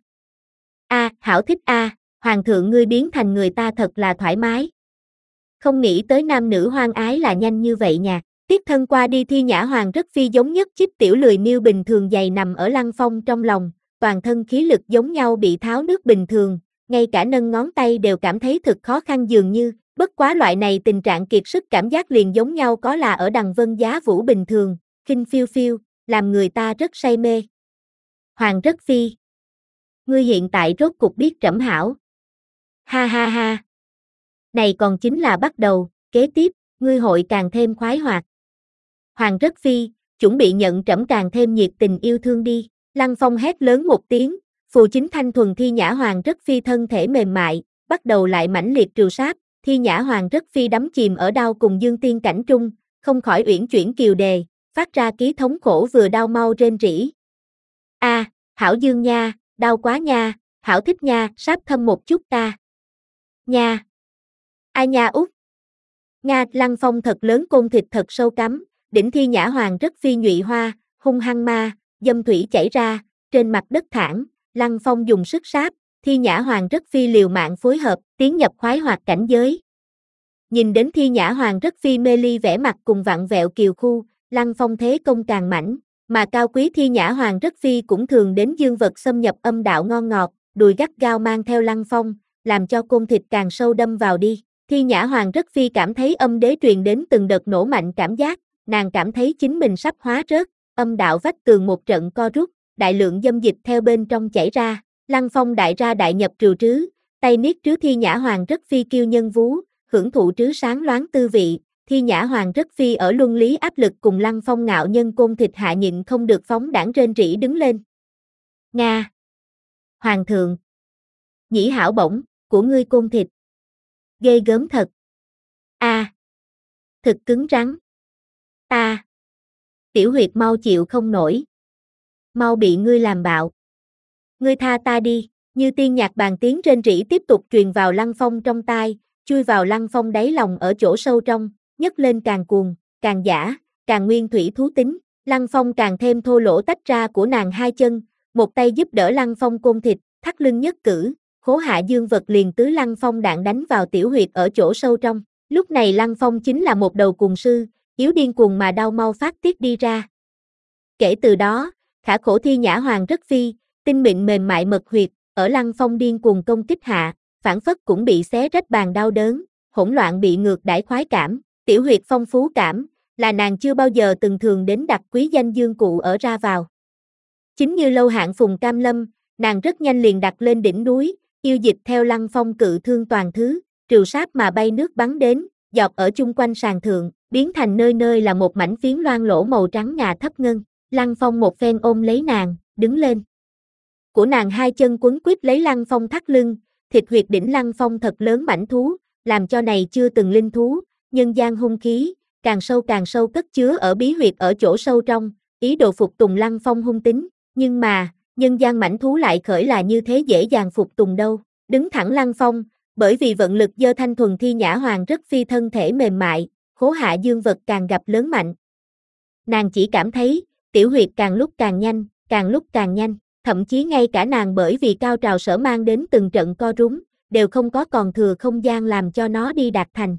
A, hảo thích a, hoàng thượng ngươi biến thành người ta thật là thoải mái. Không nghĩ tới nam nữ hoang ái là nhanh như vậy nha. Tiết thân qua đi thi nhã hoàng rất phi giống nhất chích tiểu lười miêu bình thường dày nằm ở Lăng Phong trong lòng, toàn thân khí lực giống nhau bị tháo nước bình thường, ngay cả nâng ngón tay đều cảm thấy thực khó khăn dường như, bất quá loại này tình trạng kiệt sức cảm giác liền giống nhau có là ở đằng vân giá vũ bình thường, khinh phiêu phiêu, làm người ta rất say mê. Hoàng rất phi. Ngươi hiện tại rốt cục biết trẫm hảo. Ha ha ha. Này còn chính là bắt đầu, kế tiếp, ngươi hội càng thêm khoái hoạt. Hoàng rất phi, chuẩn bị nhận trẫm càng thêm nhiệt tình yêu thương đi. Lăng Phong hét lớn một tiếng, phù chính thanh thuần thi nhã hoàng rất phi thân thể mềm mại, bắt đầu lại mãnh liệt trừ sát, thi nhã hoàng rất phi đắm chìm ở đau cùng dương tiên cảnh trung, không khỏi uyển chuyển kiều đề, phát ra ký thống khổ vừa đau mau rên rỉ. A, à, hảo dương nha, đau quá nha, hảo thích nha, sáp thâm một chút ta. Nha! Ai nha út! Nga, Lăng Phong thật lớn côn thịt thật sâu cắm, đỉnh Thi Nhã Hoàng rất phi nhụy hoa, hung hăng ma, dâm thủy chảy ra, trên mặt đất thẳng, Lăng Phong dùng sức sáp, Thi Nhã Hoàng rất phi liều mạng phối hợp, tiến nhập khoái hoạt cảnh giới. Nhìn đến Thi Nhã Hoàng rất phi mê ly vẻ mặt cùng vặn vẹo kiều khu, Lăng Phong thế công càng mãnh, mà cao quý Thi Nhã Hoàng rất phi cũng thường đến dương vật xâm nhập âm đạo ngon ngọt, đùi gắt gao mang theo Lăng Phong, làm cho côn thịt càng sâu đâm vào đi. Thi Nhã Hoàng rất phi cảm thấy âm đế truyền đến từng đợt nổ mạnh cảm giác, nàng cảm thấy chính mình sắp hóa rớt, âm đạo vách tường một trận co rút, đại lượng dâm dịch theo bên trong chảy ra, Lăng Phong đại ra đại nhập trừ trứ, tay niết trứ Thi Nhã Hoàng rất phi kiêu nhân vú, hưởng thụ trứ sáng loáng tư vị, Thi Nhã Hoàng rất phi ở luân lý áp lực cùng Lăng Phong ngạo nhân côn thịt hạ nhịn không được phóng đảng rên rỉ đứng lên. Nga! Hoàng thượng! Nhĩ hảo bổng, của ngươi côn thịt. Ghê gớm thật. A. À. Thực cứng rắn. Ta. À. Tiểu huyệt mau chịu không nổi. Mau bị ngươi làm bạo. Ngươi tha ta đi, như tiên nhạc bàn tiếng rên rỉ tiếp tục truyền vào Lăng Phong trong tai, chui vào Lăng Phong đáy lòng ở chỗ sâu trong, nhấc lên càng cuồng, càng giả, càng nguyên thủy thú tính, Lăng Phong càng thêm thô lỗ tách ra của nàng hai chân, một tay giúp đỡ Lăng Phong côn thịt, thắt lưng nhất cử. Khố hạ dương vật liền tứ Lăng Phong đạn đánh vào tiểu huyệt ở chỗ sâu trong. Lúc này Lăng Phong chính là một đầu cuồng sư, yếu điên cuồng mà đau mau phát tiết đi ra. Kể từ đó, khả khổ Thi Nhã Hoàng rất phi, tinh mịn mềm mại mật huyệt, ở Lăng Phong điên cuồng công kích hạ, phản phất cũng bị xé rách bàn đau đớn, hỗn loạn bị ngược đãi khoái cảm, tiểu huyệt phong phú cảm, là nàng chưa bao giờ từng thường đến đặt quý danh dương cụ ở ra vào. Chính như lâu hạn Phùng Cam Lâm, nàng rất nhanh liền đặt lên đỉnh núi, yêu dịch theo Lăng Phong cự thương toàn thứ, trừ sáp mà bay nước bắn đến, giọt ở chung quanh sàn thượng, biến thành nơi nơi là một mảnh phiến loang lỗ màu trắng ngà thấp ngân. Lăng Phong một phen ôm lấy nàng, đứng lên. Của nàng hai chân quấn quýt lấy Lăng Phong thắt lưng, thịt huyệt đỉnh Lăng Phong thật lớn mảnh thú, làm cho này chưa từng linh thú, nhân gian hung khí, càng sâu càng sâu cất chứa ở bí huyệt ở chỗ sâu trong, ý đồ phục tùng Lăng Phong hung tính, nhưng mà, nhân gian mảnh thú lại khởi là như thế dễ dàng phục tùng đâu, đứng thẳng Lăng Phong, bởi vì vận lực dơ thanh thuần Thi Nhã Hoàng rất phi thân thể mềm mại, khố hạ dương vật càng gặp lớn mạnh. Nàng chỉ cảm thấy, tiểu huyệt càng lúc càng nhanh, càng lúc càng nhanh, thậm chí ngay cả nàng bởi vì cao trào sở mang đến từng trận co rúm, đều không có còn thừa không gian làm cho nó đi đạt thành.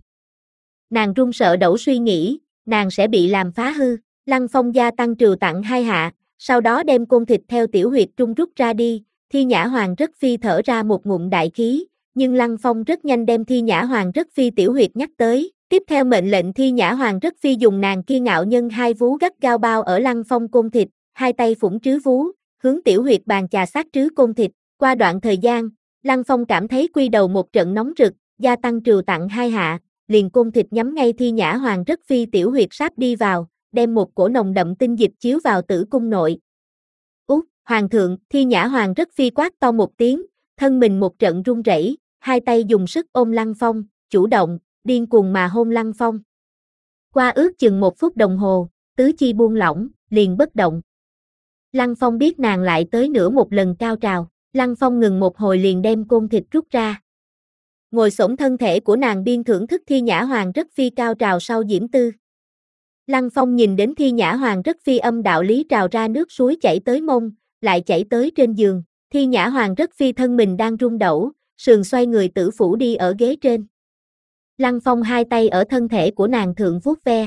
Nàng run sợ đẩu suy nghĩ, nàng sẽ bị làm phá hư, Lăng Phong gia tăng trừ tặng hai hạ, sau đó đem côn thịt theo tiểu huyệt trung rút ra đi, Thi Nhã Hoàng rất phi thở ra một ngụm đại khí, nhưng Lăng Phong rất nhanh đem Thi Nhã Hoàng rất phi tiểu huyệt nhắc tới, tiếp theo mệnh lệnh Thi Nhã Hoàng rất phi dùng nàng kia ngạo nhân hai vú gắt gao bao ở Lăng Phong côn thịt, hai tay phủng trứ vú, hướng tiểu huyệt bàn chà sát trứ côn thịt, qua đoạn thời gian, Lăng Phong cảm thấy quy đầu một trận nóng rực, gia tăng trừ tặng hai hạ, liền côn thịt nhắm ngay Thi Nhã Hoàng rất phi tiểu huyệt sáp đi vào, đem một cổ nồng đậm tinh dịch chiếu vào tử cung nội. Út, Hoàng thượng, Thi Nhã Hoàng rất phi quát to một tiếng, thân mình một trận run rẩy, hai tay dùng sức ôm Lăng Phong, chủ động, điên cuồng mà hôn Lăng Phong. Qua ước chừng một phút đồng hồ, tứ chi buông lỏng, liền bất động. Lăng Phong biết nàng lại tới nữa một lần cao trào, Lăng Phong ngừng một hồi liền đem côn thịt rút ra. Ngồi xổm thân thể của nàng biên thưởng thức Thi Nhã Hoàng rất phi cao trào sau diễm tư. Lăng Phong nhìn đến Thi Nhã Hoàng rất phi âm đạo lý trào ra nước suối chảy tới mông, lại chảy tới trên giường, Thi Nhã Hoàng rất phi thân mình đang rung đẩu, sườn xoay người tử phủ đi ở ghế trên. Lăng Phong hai tay ở thân thể của nàng thượng vuốt ve.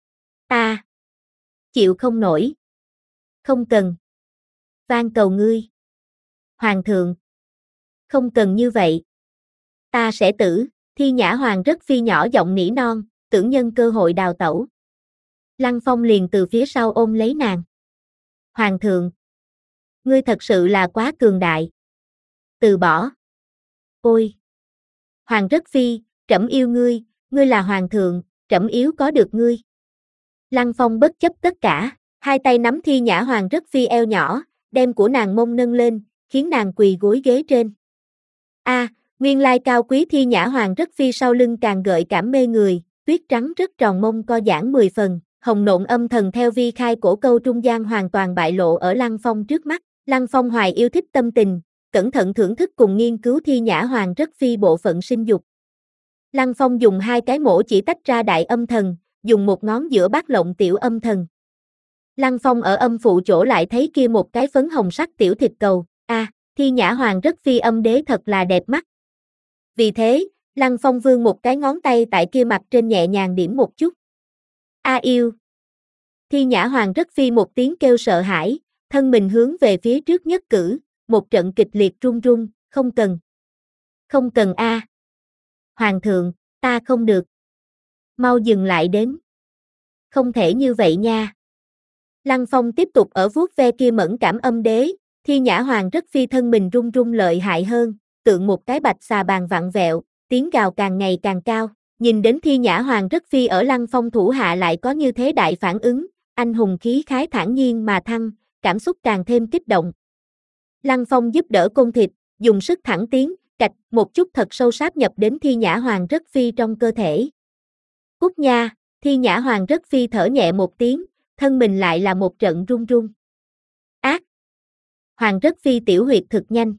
Ta chịu không nổi. Không cần. Van cầu ngươi. Hoàng thượng. Không cần như vậy. Ta sẽ tử, Thi Nhã Hoàng rất phi nhỏ giọng nỉ non, tưởng nhân cơ hội đào tẩu. Lăng Phong liền từ phía sau ôm lấy nàng. Hoàng thượng. Ngươi thật sự là quá cường đại. Từ bỏ. Ôi. Hoàng rất phi, trẫm yêu ngươi, ngươi là hoàng thượng, trẫm yếu có được ngươi. Lăng Phong bất chấp tất cả, hai tay nắm Thi Nhã Hoàng rất phi eo nhỏ, đem của nàng mông nâng lên, khiến nàng quỳ gối ghế trên. A, à, nguyên lai cao quý Thi Nhã Hoàng rất phi sau lưng càng gợi cảm mê người, tuyết trắng rất tròn mông co giãn mười phần, hồng nộn âm thần theo vi khai cổ câu trung gian hoàn toàn bại lộ ở Lăng Phong trước mắt. Lăng Phong hoài yêu thích tâm tình, cẩn thận thưởng thức cùng nghiên cứu Thi Nhã Hoàng Rất Phi bộ phận sinh dục. Lăng Phong dùng hai cái mổ chỉ tách ra đại âm thần, dùng một ngón giữa bát lộng tiểu âm thần. Lăng Phong ở âm phụ chỗ lại thấy kia một cái phấn hồng sắc tiểu thịt cầu, a, à, Thi Nhã Hoàng Rất Phi âm đế thật là đẹp mắt. Vì thế, Lăng Phong vươn một cái ngón tay tại kia mặt trên nhẹ nhàng điểm một chút. A yêu. Thi Nhã Hoàng Rất Phi một tiếng kêu sợ hãi, thân mình hướng về phía trước nhất cử, một trận kịch liệt run run, không cần. Không cần a. À. Hoàng thượng, ta không được. Mau dừng lại đến. Không thể như vậy nha. Lăng Phong tiếp tục ở vuốt ve kia mẫn cảm âm đế, Thi Nhã Hoàng Rất Phi thân mình run run lợi hại hơn, tượng một cái bạch xà bàn vặn vẹo, tiếng gào càng ngày càng cao. Nhìn đến Thi Nhã Hoàng Rất Phi ở Lăng Phong thủ hạ lại có như thế đại phản ứng, anh hùng khí khái thản nhiên mà thăng, cảm xúc càng thêm kích động. Lăng Phong giúp đỡ côn thịt, dùng sức thẳng tiến, cạch một chút thật sâu sáp nhập đến Thi Nhã Hoàng Rất Phi trong cơ thể. Cút nha, Thi Nhã Hoàng Rất Phi thở nhẹ một tiếng, thân mình lại là một trận run run. Ác! Hoàng Rất Phi tiểu huyệt thực nhanh.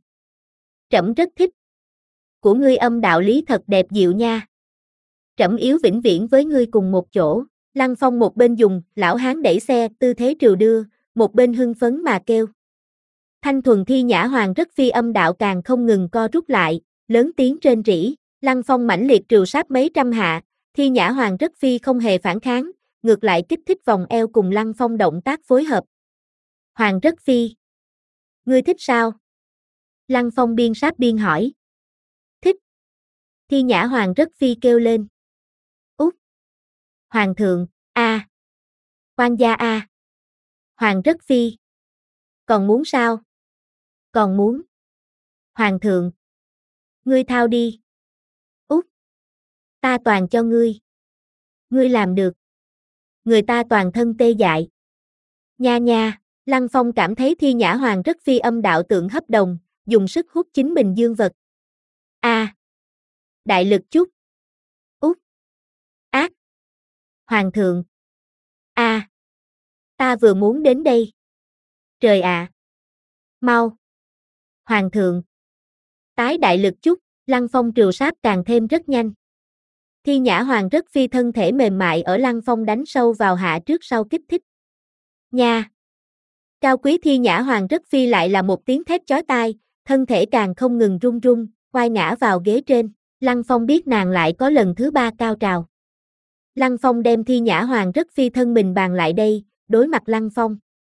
Trẫm rất thích. Của ngươi âm đạo lý thật đẹp dịu nha. Trẫm yếu vĩnh viễn với ngươi cùng một chỗ. Lăng Phong một bên dùng lão hán đẩy xe tư thế trừu đưa, một bên hưng phấn mà kêu. Thanh thuần Thi Nhã Hoàng Rất Phi âm đạo càng không ngừng co rút lại, lớn tiếng rên rỉ. Lăng Phong mãnh liệt trừ sát mấy trăm hạ, Thi Nhã Hoàng Rất Phi không hề phản kháng, ngược lại kích thích vòng eo cùng Lăng Phong động tác phối hợp. Hoàng Rất Phi. Ngươi thích sao? Lăng Phong biên sát biên hỏi. Thích. Thi Nhã Hoàng Rất Phi kêu lên. Út. Hoàng thượng, a. À. Quan gia a. À. Hoàng Rất Phi. Còn muốn sao? Còn muốn. Hoàng thượng. Ngươi thao đi. Út. Ta toàn cho ngươi. Ngươi làm được. Người ta toàn thân tê dại. Nha nha, Lăng Phong cảm thấy Thi Nhã Hoàng Rất Phi âm đạo tượng hấp đồng, dùng sức hút chính mình dương vật. A. À. Đại lực chút. Út. Ác. Hoàng thượng. A. À. Ta vừa muốn đến đây. Trời ạ. À. Mau. Hoàng thượng. Tái đại lực chút, Lăng Phong trừ sát càng thêm rất nhanh. Thi Nhã Hoàng Rất Phi thân thể mềm mại ở Lăng Phong đánh sâu vào hạ trước sau kích thích. Nha. Cao quý Thi Nhã Hoàng Rất Phi lại là một tiếng thét chói tai, thân thể càng không ngừng run run, quay ngã vào ghế trên. Lăng Phong biết nàng lại có lần thứ ba cao trào. Lăng Phong đem Thi Nhã Hoàng Rất Phi thân mình bàn lại đây, đối mặt Lăng Phong.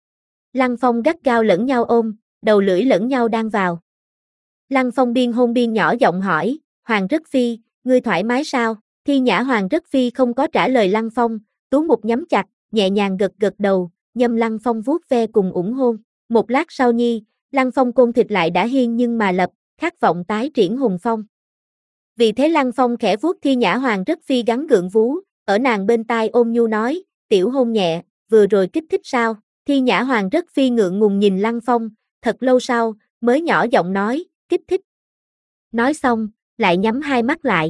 Lăng Phong gắt gao lẫn nhau ôm, đầu lưỡi lẫn nhau đang vào. Lăng Phong biên hôn biên nhỏ giọng hỏi, Hoàng Rất Phi, ngươi thoải mái sao? Thi Nhã Hoàng Rất Phi không có trả lời Lăng Phong, tú mục nhắm chặt, nhẹ nhàng gật gật đầu, nhâm Lăng Phong vuốt ve cùng ủng hôn. Một lát sau nhi, Lăng Phong côn thịt lại đã hiên nhưng mà lập, khát vọng tái triển hùng phong. Vì thế Lăng Phong khẽ vuốt Thi Nhã Hoàng Rất Phi gắn gượng vú, ở nàng bên tai ôm nhu nói, tiểu hôn nhẹ, vừa rồi kích thích sao? Thi Nhã Hoàng Rất Phi ngượng ngùng nhìn Lăng Phong, thật lâu sau, mới nhỏ giọng nói, kích thích. Nói xong, lại nhắm hai mắt lại.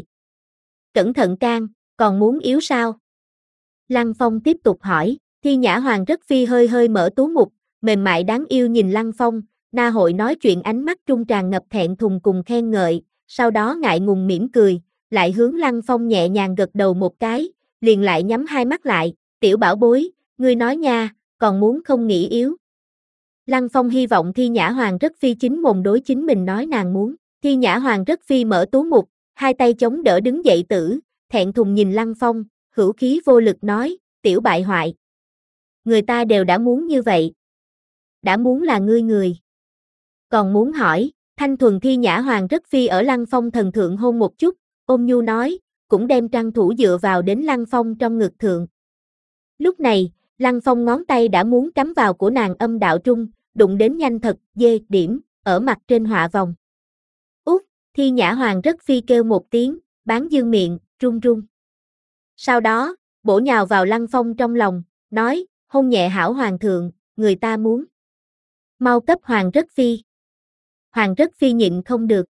Cẩn thận can, còn muốn yếu sao? Lăng Phong tiếp tục hỏi, Thi Nhã Hoàng Rất Phi hơi hơi mở tú mục, mềm mại đáng yêu nhìn Lăng Phong, na hội nói chuyện ánh mắt trung tràn ngập thẹn thùng cùng khen ngợi, sau đó ngại ngùng mỉm cười, lại hướng Lăng Phong nhẹ nhàng gật đầu một cái, liền lại nhắm hai mắt lại, tiểu bảo bối, ngươi nói nha, còn muốn không nghĩ yếu. Lăng Phong hy vọng Thi Nhã Hoàng Rất Phi chính mồm đối chính mình nói nàng muốn. Thi Nhã Hoàng Rất Phi mở tú mục, hai tay chống đỡ đứng dậy tử, thẹn thùng nhìn Lăng Phong, hữu khí vô lực nói, tiểu bại hoại. Người ta đều đã muốn như vậy. Đã muốn là ngươi người. Còn muốn hỏi, thanh thuần Thi Nhã Hoàng Rất Phi ở Lăng Phong thần thượng hôn một chút, ôm nhu nói, cũng đem trăng thủ dựa vào đến Lăng Phong trong ngực thượng. Lúc này, Lăng Phong ngón tay đã muốn cắm vào của nàng âm đạo trung, đụng đến nhanh thật, dê, điểm, ở mặt trên họa vòng. Út, Thi Nhã Hoàng Rất Phi kêu một tiếng, bán dương miệng, run run. Sau đó, bổ nhào vào Lăng Phong trong lòng, nói, hôn nhẹ hảo hoàng thượng, người ta muốn. Mau cấp Hoàng Rất Phi. Hoàng Rất Phi nhịn không được.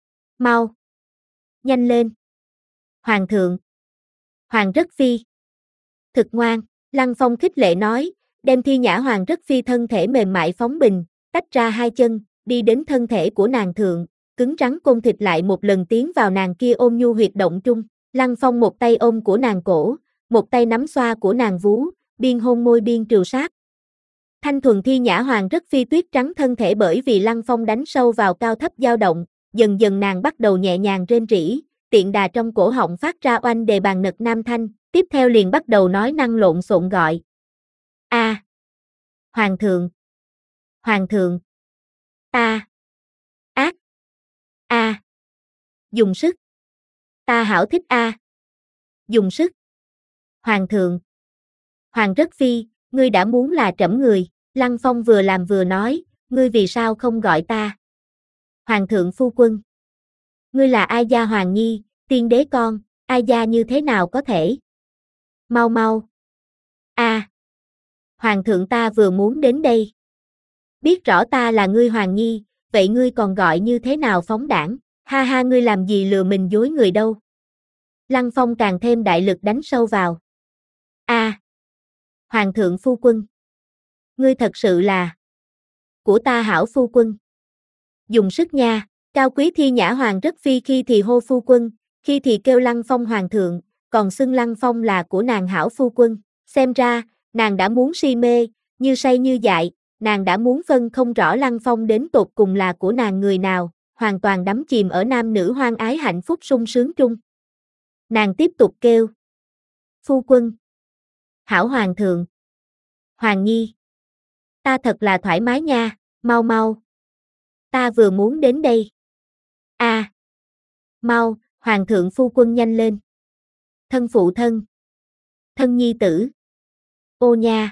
Mau. Nhanh lên. Hoàng thượng. Hoàng Rất Phi. Thực ngoan, Lăng Phong khích lệ nói, đem Thi Nhã Hoàng Rất Phi thân thể mềm mại phóng bình, tách ra hai chân, đi đến thân thể của nàng thượng, cứng rắn côn thịt lại một lần tiến vào nàng kia ôm nhu huyệt động trung. Lăng Phong một tay ôm của nàng cổ, một tay nắm xoa của nàng vú, biên hôn môi biên trừ sát. Thanh thuần thi nhã hoàng rất phi tuyết trắng thân thể bởi vì Lăng Phong đánh sâu vào cao thấp dao động, dần dần nàng bắt đầu nhẹ nhàng rên rỉ, tiện đà trong cổ họng phát ra oanh đề bàn nật nam thanh, tiếp theo liền bắt đầu nói năng lộn xộn gọi. A. À. Hoàng thượng. Hoàng thượng. Ta. Ác. A. À. Dùng sức. Ta hảo thích A. À. Dùng sức. Hoàng thượng. Hoàng rất phi, ngươi đã muốn là trẫm người. Lăng Phong vừa làm vừa nói, ngươi vì sao không gọi ta? Hoàng thượng phu quân. Ngươi là Ai gia hoàng nhi, tiên đế con, Ai gia như thế nào có thể? Mau mau. A. À. Hoàng thượng ta vừa muốn đến đây. Biết rõ ta là ngươi hoàng nhi, vậy ngươi còn gọi như thế nào phóng đảng? Ha ha, ngươi làm gì lừa mình dối người đâu? Lăng Phong càng thêm đại lực đánh sâu vào. A. À. Hoàng thượng phu quân. Ngươi thật sự là của ta hảo phu quân. Dùng sức nha. Cao quý thi nhã hoàng rất phi khi thì hô phu quân, khi thì kêu Lăng Phong hoàng thượng, còn xưng Lăng Phong là của nàng hảo phu quân. Xem ra, nàng đã muốn si mê, như say như dại, nàng đã muốn phân không rõ Lăng Phong đến tột cùng là của nàng người nào, hoàn toàn đắm chìm ở nam nữ hoan ái hạnh phúc sung sướng trung. Nàng tiếp tục kêu. Phu quân. Hảo hoàng thượng. Hoàng nhi. Ta thật là thoải mái nha, mau mau. Ta vừa muốn đến đây. A. À. Mau, hoàng thượng phu quân nhanh lên. Thân phụ thân. Thân nhi tử. Ô nha.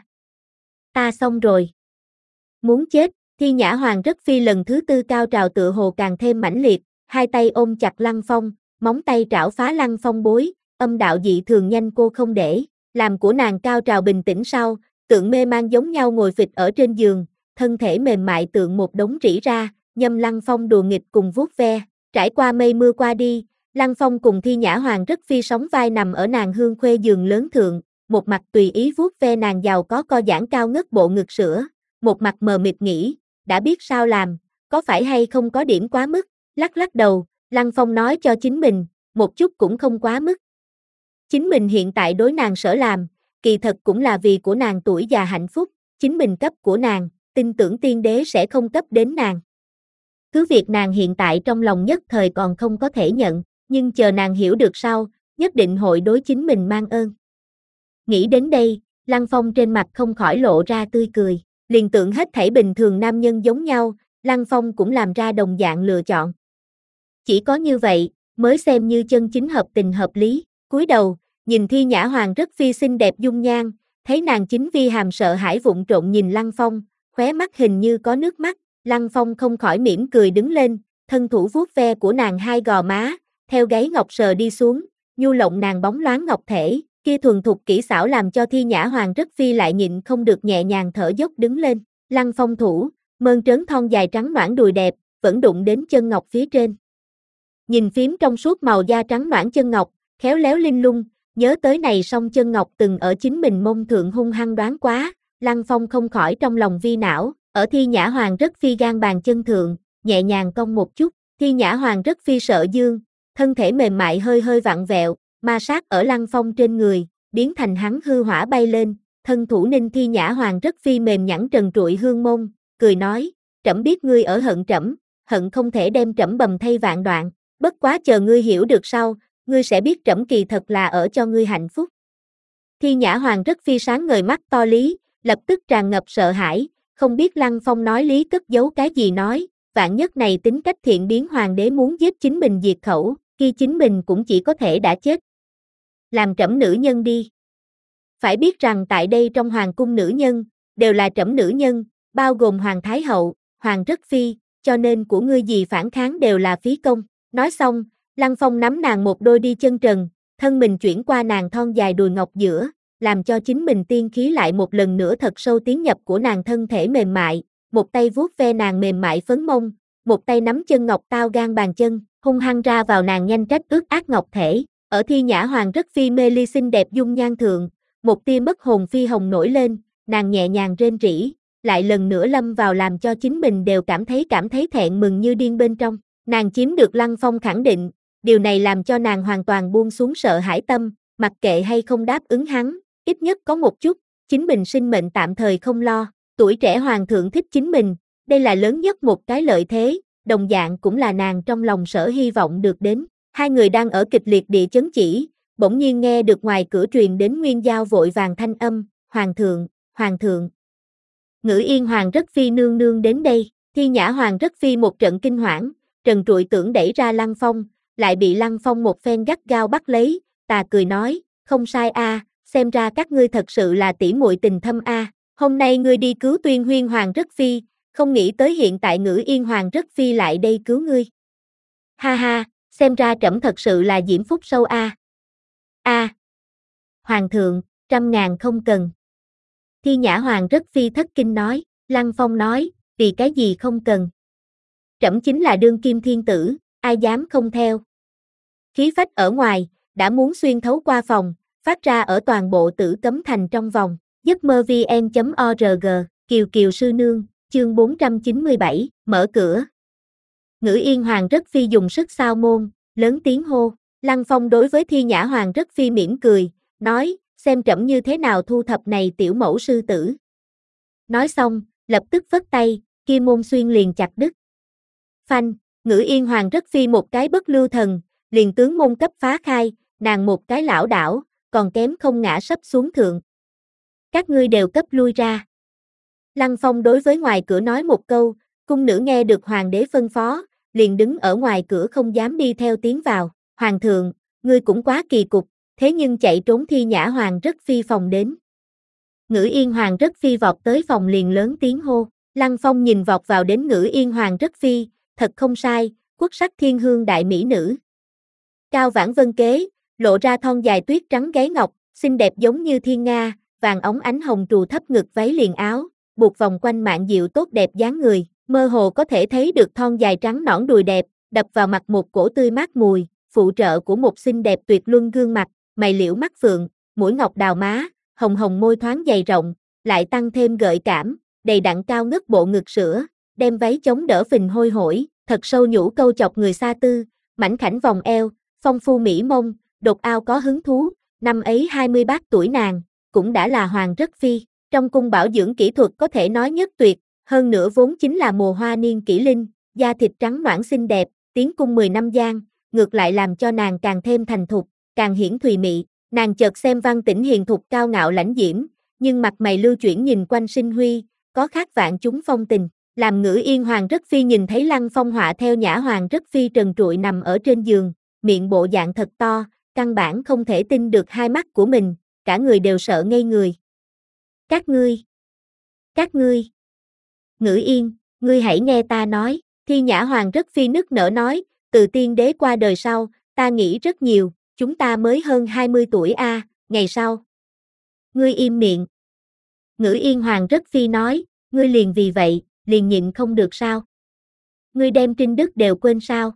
Ta xong rồi. Muốn chết, thi nhã hoàng rất phi lần thứ tư cao trào tựa hồ càng thêm mãnh liệt, hai tay ôm chặt Lăng Phong, móng tay trảo phá Lăng Phong bối, âm đạo dị thường nhanh cô không để, làm của nàng cao trào bình tĩnh sau, tượng mê man giống nhau ngồi phịch ở trên giường, thân thể mềm mại tượng một đống rỉ ra, nhâm Lăng Phong đùa nghịch cùng vuốt ve, trải qua mây mưa qua đi, Lăng Phong cùng thi nhã hoàng rất phi sóng vai nằm ở nàng hương khuê giường lớn thượng, một mặt tùy ý vuốt ve nàng giàu có co giãn cao ngất bộ ngực sữa, một mặt mờ mịt nghĩ, đã biết sao làm, có phải hay không có điểm quá mức, lắc lắc đầu, Lăng Phong nói cho chính mình, một chút cũng không quá mức. Chính mình hiện tại đối nàng sở làm, kỳ thật cũng là vì của nàng tuổi già hạnh phúc, chính mình cấp của nàng, tin tưởng tiên đế sẽ không cấp đến nàng. Cứ việc nàng hiện tại trong lòng nhất thời còn không có thể nhận, nhưng chờ nàng hiểu được sau, nhất định hội đối chính mình mang ơn. Nghĩ đến đây, Lăng Phong trên mặt không khỏi lộ ra tươi cười, liền tượng hết thảy bình thường nam nhân giống nhau, Lăng Phong cũng làm ra đồng dạng lựa chọn. Chỉ có như vậy, mới xem như chân chính hợp tình hợp lý, cúi đầu, nhìn thi nhã hoàng rất phi xinh đẹp dung nhan, thấy nàng chính vi hàm sợ hãi vụng trộn nhìn Lăng Phong, khóe mắt hình như có nước mắt, Lăng Phong không khỏi mỉm cười đứng lên, thân thủ vuốt ve của nàng hai gò má, theo gáy ngọc sờ đi xuống, nhu lộng nàng bóng loáng ngọc thể, kia thuần thục kỹ xảo làm cho thi nhã hoàng rất phi lại nhịn không được nhẹ nhàng thở dốc đứng lên, Lăng Phong thủ, mơn trớn thon dài trắng nõn đùi đẹp, vẫn đụng đến chân ngọc phía trên. Nhìn phím trong suốt màu da trắng nõn chân ngọc, khéo léo linh lung, nhớ tới này song chân ngọc từng ở chính mình mông thượng hung hăng đoán quá, Lăng Phong không khỏi trong lòng vi não, ở thi nhã hoàng rất phi gan bàn chân thượng, nhẹ nhàng cong một chút, thi nhã hoàng rất phi sợ dương, thân thể mềm mại hơi hơi vặn vẹo, ma sát ở Lăng Phong trên người, biến thành hắn hư hỏa bay lên, thân thủ ninh thi nhã hoàng rất phi mềm nhẵn trần trụi hương môn, cười nói, trẫm biết ngươi ở hận trẫm, hận không thể đem trẫm bầm thay vạn đoạn, bất quá chờ ngươi hiểu được sau, ngươi sẽ biết trẫm kỳ thật là ở cho ngươi hạnh phúc. Thi nhã hoàng rất phi sáng ngời mắt to lý, lập tức tràn ngập sợ hãi, không biết Lăng Phong nói lý cất giấu cái gì nói, vạn nhất này tính cách thiện biến hoàng đế muốn giết chính mình diệt khẩu, khi chính mình cũng chỉ có thể đã chết. Làm trẫm nữ nhân đi. Phải biết rằng tại đây trong hoàng cung nữ nhân, đều là trẫm nữ nhân, bao gồm hoàng thái hậu, hoàng rất phi, cho nên của ngươi gì phản kháng đều là phí công. Nói xong, Lăng Phong nắm nàng một đôi đi chân trần, thân mình chuyển qua nàng thon dài đùi ngọc giữa, làm cho chính mình tiên khí lại một lần nữa thật sâu tiến nhập của nàng thân thể mềm mại, một tay vuốt ve nàng mềm mại phấn mông, một tay nắm chân ngọc tao gan bàn chân, hung hăng ra vào nàng nhanh trách ướt át ngọc thể, ở thi nhã hoàng rất phi mê ly xinh đẹp dung nhan thượng, một tia mất hồn phi hồng nổi lên, nàng nhẹ nhàng rên rỉ, lại lần nữa lâm vào làm cho chính mình đều cảm thấy cảm thấy thẹn mừng như điên bên trong. Nàng chiếm được Lăng Phong khẳng định, điều này làm cho nàng hoàn toàn buông xuống sợ hãi tâm, mặc kệ hay không đáp ứng hắn, ít nhất có một chút, chính mình sinh mệnh tạm thời không lo. Tuổi trẻ hoàng thượng thích chính mình, đây là lớn nhất một cái lợi thế, đồng dạng cũng là nàng trong lòng sở hy vọng được đến. Hai người đang ở kịch liệt địa chấn chỉ, bỗng nhiên nghe được ngoài cửa truyền đến Nguyên Giao vội vàng thanh âm, Hoàng thượng, Hoàng thượng. Ngữ Yên Hoàng Rất Phi nương nương đến đây, Thi Nhã Hoàng Rất Phi một trận kinh hoảng, trần trụi tưởng đẩy ra Lăng Phong, lại bị Lăng Phong một phen gắt gao bắt lấy, tà cười nói, không sai a, xem ra các ngươi thật sự là tỷ muội tình thâm a, hôm nay ngươi đi cứu Tuyên Huyên Hoàng Rất Phi, không nghĩ tới hiện tại Ngữ Yên Hoàng Rất Phi lại đây cứu ngươi. Ha ha, xem ra trẫm thật sự là diễm phúc sâu a. A. Hoàng thượng, trăm ngàn không cần. Thi Nhã Hoàng Rất Phi thất kinh nói, Lăng Phong nói, vì cái gì không cần. Trẫm chính là đương kim thiên tử, ai dám không theo. Khí phách ở ngoài, đã muốn xuyên thấu qua phòng, phát ra ở toàn bộ Tử Cấm Thành trong vòng. giấc mơ vn chấm org, Kiều Kiều sư nương, chương bốn trăm chín mươi bảy, mở cửa. Ngữ Yên Hoàng Rất Phi dùng sức sao môn, lớn tiếng hô. Lăng Phong đối với Thi Nhã Hoàng Rất Phi mỉm cười, nói, xem trẫm như thế nào thu thập này tiểu mẫu sư tử. Nói xong, lập tức phất tay, kia môn xuyên liền chặt đứt. Phanh, Ngữ Yên Hoàng Rất Phi một cái bất lưu thần, liền tướng môn cấp phá khai, nàng một cái lảo đảo, còn kém không ngã sấp xuống thượng. Các ngươi đều cấp lui ra. Lăng Phong đối với ngoài cửa nói một câu, cung nữ nghe được hoàng đế phân phó, liền đứng ở ngoài cửa không dám đi theo tiến vào. Hoàng thượng, ngươi cũng quá kỳ cục, thế nhưng chạy trốn Thi Nhã Hoàng Rất Phi phòng đến. Ngữ Yên Hoàng Rất Phi vọt tới phòng liền lớn tiếng hô. Lăng Phong nhìn vọt vào đến Ngữ Yên Hoàng Rất Phi, thật không sai, quốc sắc thiên hương đại mỹ nữ. Cao vãng vân kế, lộ ra thon dài tuyết trắng gáy ngọc, xinh đẹp giống như thiên nga, vàng óng ánh hồng trù thấp ngực váy liền áo, buộc vòng quanh mạng diệu tốt đẹp dáng người, mơ hồ có thể thấy được thon dài trắng nõn đùi đẹp, đập vào mặt một cổ tươi mát mùi, phụ trợ của một xinh đẹp tuyệt luân gương mặt, mày liễu mắt phượng, mũi ngọc đào má, hồng hồng môi thoáng dày rộng, lại tăng thêm gợi cảm, đầy đặn cao ngất bộ ngực sữa, đem váy chống đỡ phình hôi hổi, thật sâu nhũ câu chọc người xa tư, mảnh khảnh vòng eo, phong phu mỹ mông, đột ao có hứng thú, năm ấy hai mươi bát tuổi nàng, cũng đã là Hoàng Rất Phi, trong cung bảo dưỡng kỹ thuật có thể nói nhất tuyệt, hơn nữa vốn chính là mùa hoa niên kỷ linh, da thịt trắng nõn xinh đẹp, tiến cung mười năm gian, ngược lại làm cho nàng càng thêm thành thục, càng hiển thùy mị, nàng chợt xem Văn Tĩnh hiền thục cao ngạo lãnh diễm, nhưng mặt mày lưu chuyển nhìn quanh sinh huy, có khác vạn chúng phong tình, làm Ngữ Yên Hoàng Rất Phi nhìn thấy Lăng Phong họa theo Nhã Hoàng Rất Phi trần trụi nằm ở trên giường, miệng bộ dạng thật to, căn bản không thể tin được hai mắt của mình, cả người đều sợ ngây người. Các ngươi, các ngươi, Ngữ Yên, ngươi hãy nghe ta nói, Thi Nhã Hoàng Rất Phi nức nở nói, từ tiên đế qua đời sau, ta nghĩ rất nhiều, chúng ta mới hơn hai mươi tuổi a, à, ngày sau. Ngươi im miệng. Ngữ Yên Hoàng Rất Phi nói, ngươi liền vì vậy, liền nhịn không được sao? Ngươi đem trinh đức đều quên sao?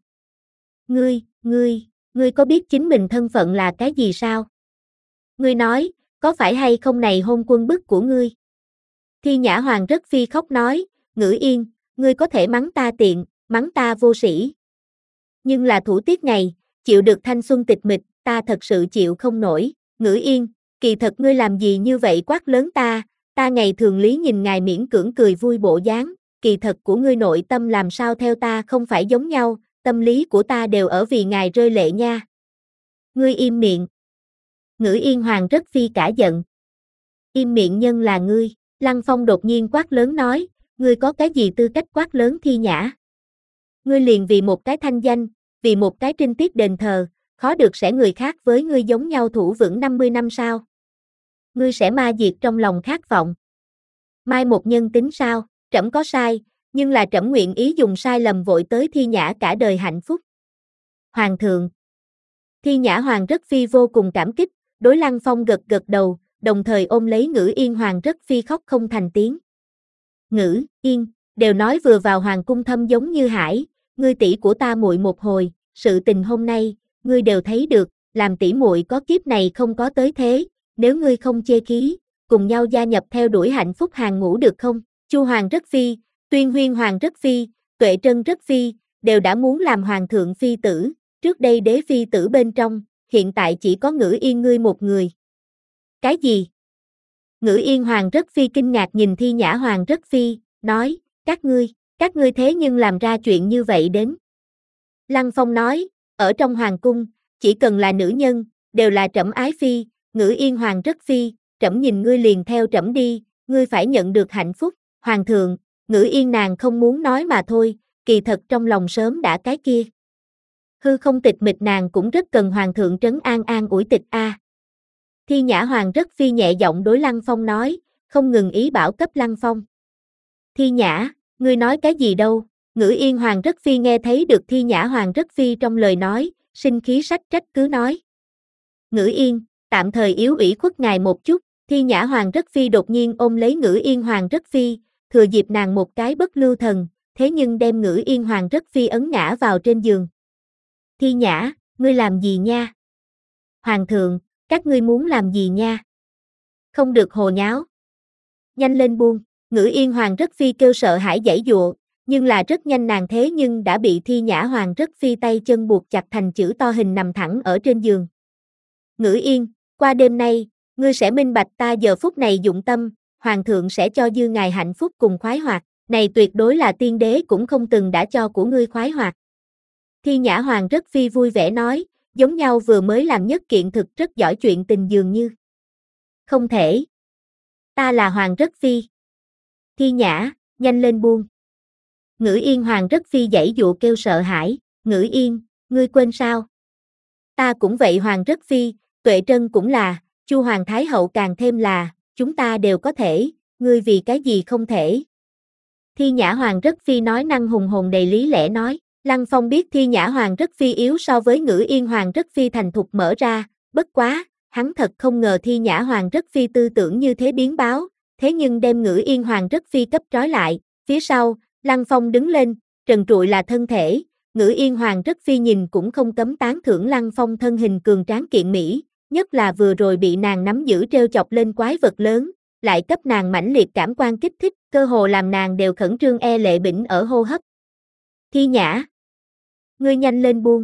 Ngươi, ngươi, ngươi có biết chính mình thân phận là cái gì sao? Ngươi nói, có phải hay không này hôn quân bức của ngươi? Thi Nhã Hoàng Rất Phi khóc nói, Ngữ Yên, ngươi có thể mắng ta tiện, mắng ta vô sĩ. Nhưng là thủ tiết ngày, chịu được thanh xuân tịch mịch, ta thật sự chịu không nổi. Ngữ Yên, kỳ thật ngươi làm gì như vậy quát lớn ta, ta ngày thường lý nhìn ngài miễn cưỡng cười vui bộ dáng, kỳ thật của ngươi nội tâm làm sao theo ta không phải giống nhau, tâm lý của ta đều ở vì ngài rơi lệ nha. Ngươi im miệng. Ngữ Yên Hoàng Rất Phi cả giận. Im miệng nhân là ngươi, Lăng Phong đột nhiên quát lớn nói, ngươi có cái gì tư cách quát lớn Thi Nhã? Ngươi liền vì một cái thanh danh, vì một cái trinh tiết đền thờ, khó được sẽ người khác với ngươi giống nhau thủ vững năm mươi năm sao? Ngươi sẽ ma diệt trong lòng khát vọng. Mai một nhân tính sao, trẫm có sai, nhưng là trẫm nguyện ý dùng sai lầm vội tới Thi Nhã cả đời hạnh phúc. Hoàng thượng. Thi Nhã Hoàng Rất Phi vô cùng cảm kích, đối Lăng Phong gật gật đầu, đồng thời ôm lấy Ngữ Yên Hoàng Rất Phi khóc không thành tiếng. Ngữ Yên, đều nói vừa vào hoàng cung thâm giống như hải, ngươi tỷ của ta muội một hồi, sự tình hôm nay, ngươi đều thấy được, làm tỷ muội có kiếp này không có tới thế, nếu ngươi không chê khí, cùng nhau gia nhập theo đuổi hạnh phúc hàng ngũ được không? Chu Hoàng Rất Phi, Tuyên Huyên Hoàng Rất Phi, Tuệ Trân Rất Phi, đều đã muốn làm hoàng thượng phi tử, trước đây đế phi tử bên trong, hiện tại chỉ có Ngữ Yên ngươi một người. Cái gì? Ngữ Yên Hoàng Rất Phi kinh ngạc nhìn Thi Nhã Hoàng Rất Phi, nói, các ngươi, các ngươi thế nhưng làm ra chuyện như vậy đến. Lăng Phong nói, ở trong hoàng cung, chỉ cần là nữ nhân, đều là trẫm ái phi, Ngữ Yên Hoàng Rất Phi, trẫm nhìn ngươi liền theo trẫm đi, ngươi phải nhận được hạnh phúc, hoàng thượng, Ngữ Yên nàng không muốn nói mà thôi, kỳ thật trong lòng sớm đã cái kia. Hư không tịch mịch nàng cũng rất cần hoàng thượng trấn an an ủi tịch a. Thi Nhã Hoàng Rất Phi nhẹ giọng đối Lăng Phong nói, không ngừng ý bảo cấp Lăng Phong. Thi Nhã, ngươi nói cái gì đâu? Ngữ Yên Hoàng Rất Phi nghe thấy được Thi Nhã Hoàng Rất Phi trong lời nói, sinh khí sách trách cứ nói. Ngữ Yên, tạm thời yếu ủy khuất ngài một chút, Thi Nhã Hoàng Rất Phi đột nhiên ôm lấy Ngữ Yên Hoàng Rất Phi, thừa dịp nàng một cái bất lưu thần, thế nhưng đem Ngữ Yên Hoàng Rất Phi ấn ngã vào trên giường. Thi Nhã, ngươi làm gì nha? Hoàng thượng, các ngươi muốn làm gì nha? Không được hồ nháo. Nhanh lên buông, Ngữ Yên Hoàng Rất Phi kêu sợ hãi giãy giụa, nhưng là rất nhanh nàng thế nhưng đã bị Thi Nhã Hoàng Rất Phi tay chân buộc chặt thành chữ to hình nằm thẳng ở trên giường. Ngữ Yên, qua đêm nay, ngươi sẽ minh bạch ta giờ phút này dụng tâm, hoàng thượng sẽ cho dư ngài hạnh phúc cùng khoái hoạt, này tuyệt đối là tiên đế cũng không từng đã cho của ngươi khoái hoạt. Thi Nhã Hoàng Rất Phi vui vẻ nói, giống nhau vừa mới làm nhất kiện thực rất giỏi chuyện tình dường như. Không thể. Ta là Hoàng Rất Phi. Thi Nhã, nhanh lên buông. Ngữ Yên Hoàng Rất Phi giãy dụa kêu sợ hãi, Ngữ Yên, ngươi quên sao? Ta cũng vậy Hoàng Rất Phi, Tuệ Trân cũng là, Chu Hoàng Thái Hậu càng thêm là, chúng ta đều có thể, ngươi vì cái gì không thể? Thi Nhã Hoàng Rất Phi nói năng hùng hồn đầy lý lẽ nói, Lăng Phong biết Thi Nhã Hoàng Rất Phi yếu so với Ngữ Yên Hoàng Rất Phi thành thục mở ra, bất quá, hắn thật không ngờ Thi Nhã Hoàng Rất Phi tư tưởng như thế biến báo, thế nhưng đem Ngữ Yên Hoàng Rất Phi cấp trói lại, phía sau, Lăng Phong đứng lên, trần trụi là thân thể, Ngữ Yên Hoàng Rất Phi nhìn cũng không cấm tán thưởng Lăng Phong thân hình cường tráng kiện mỹ, nhất là vừa rồi bị nàng nắm giữ treo chọc lên quái vật lớn, lại cấp nàng mãnh liệt cảm quan kích thích, cơ hồ làm nàng đều khẩn trương e lệ bĩnh ở hô hấp. Thi Nhã, ngươi nhanh lên buông.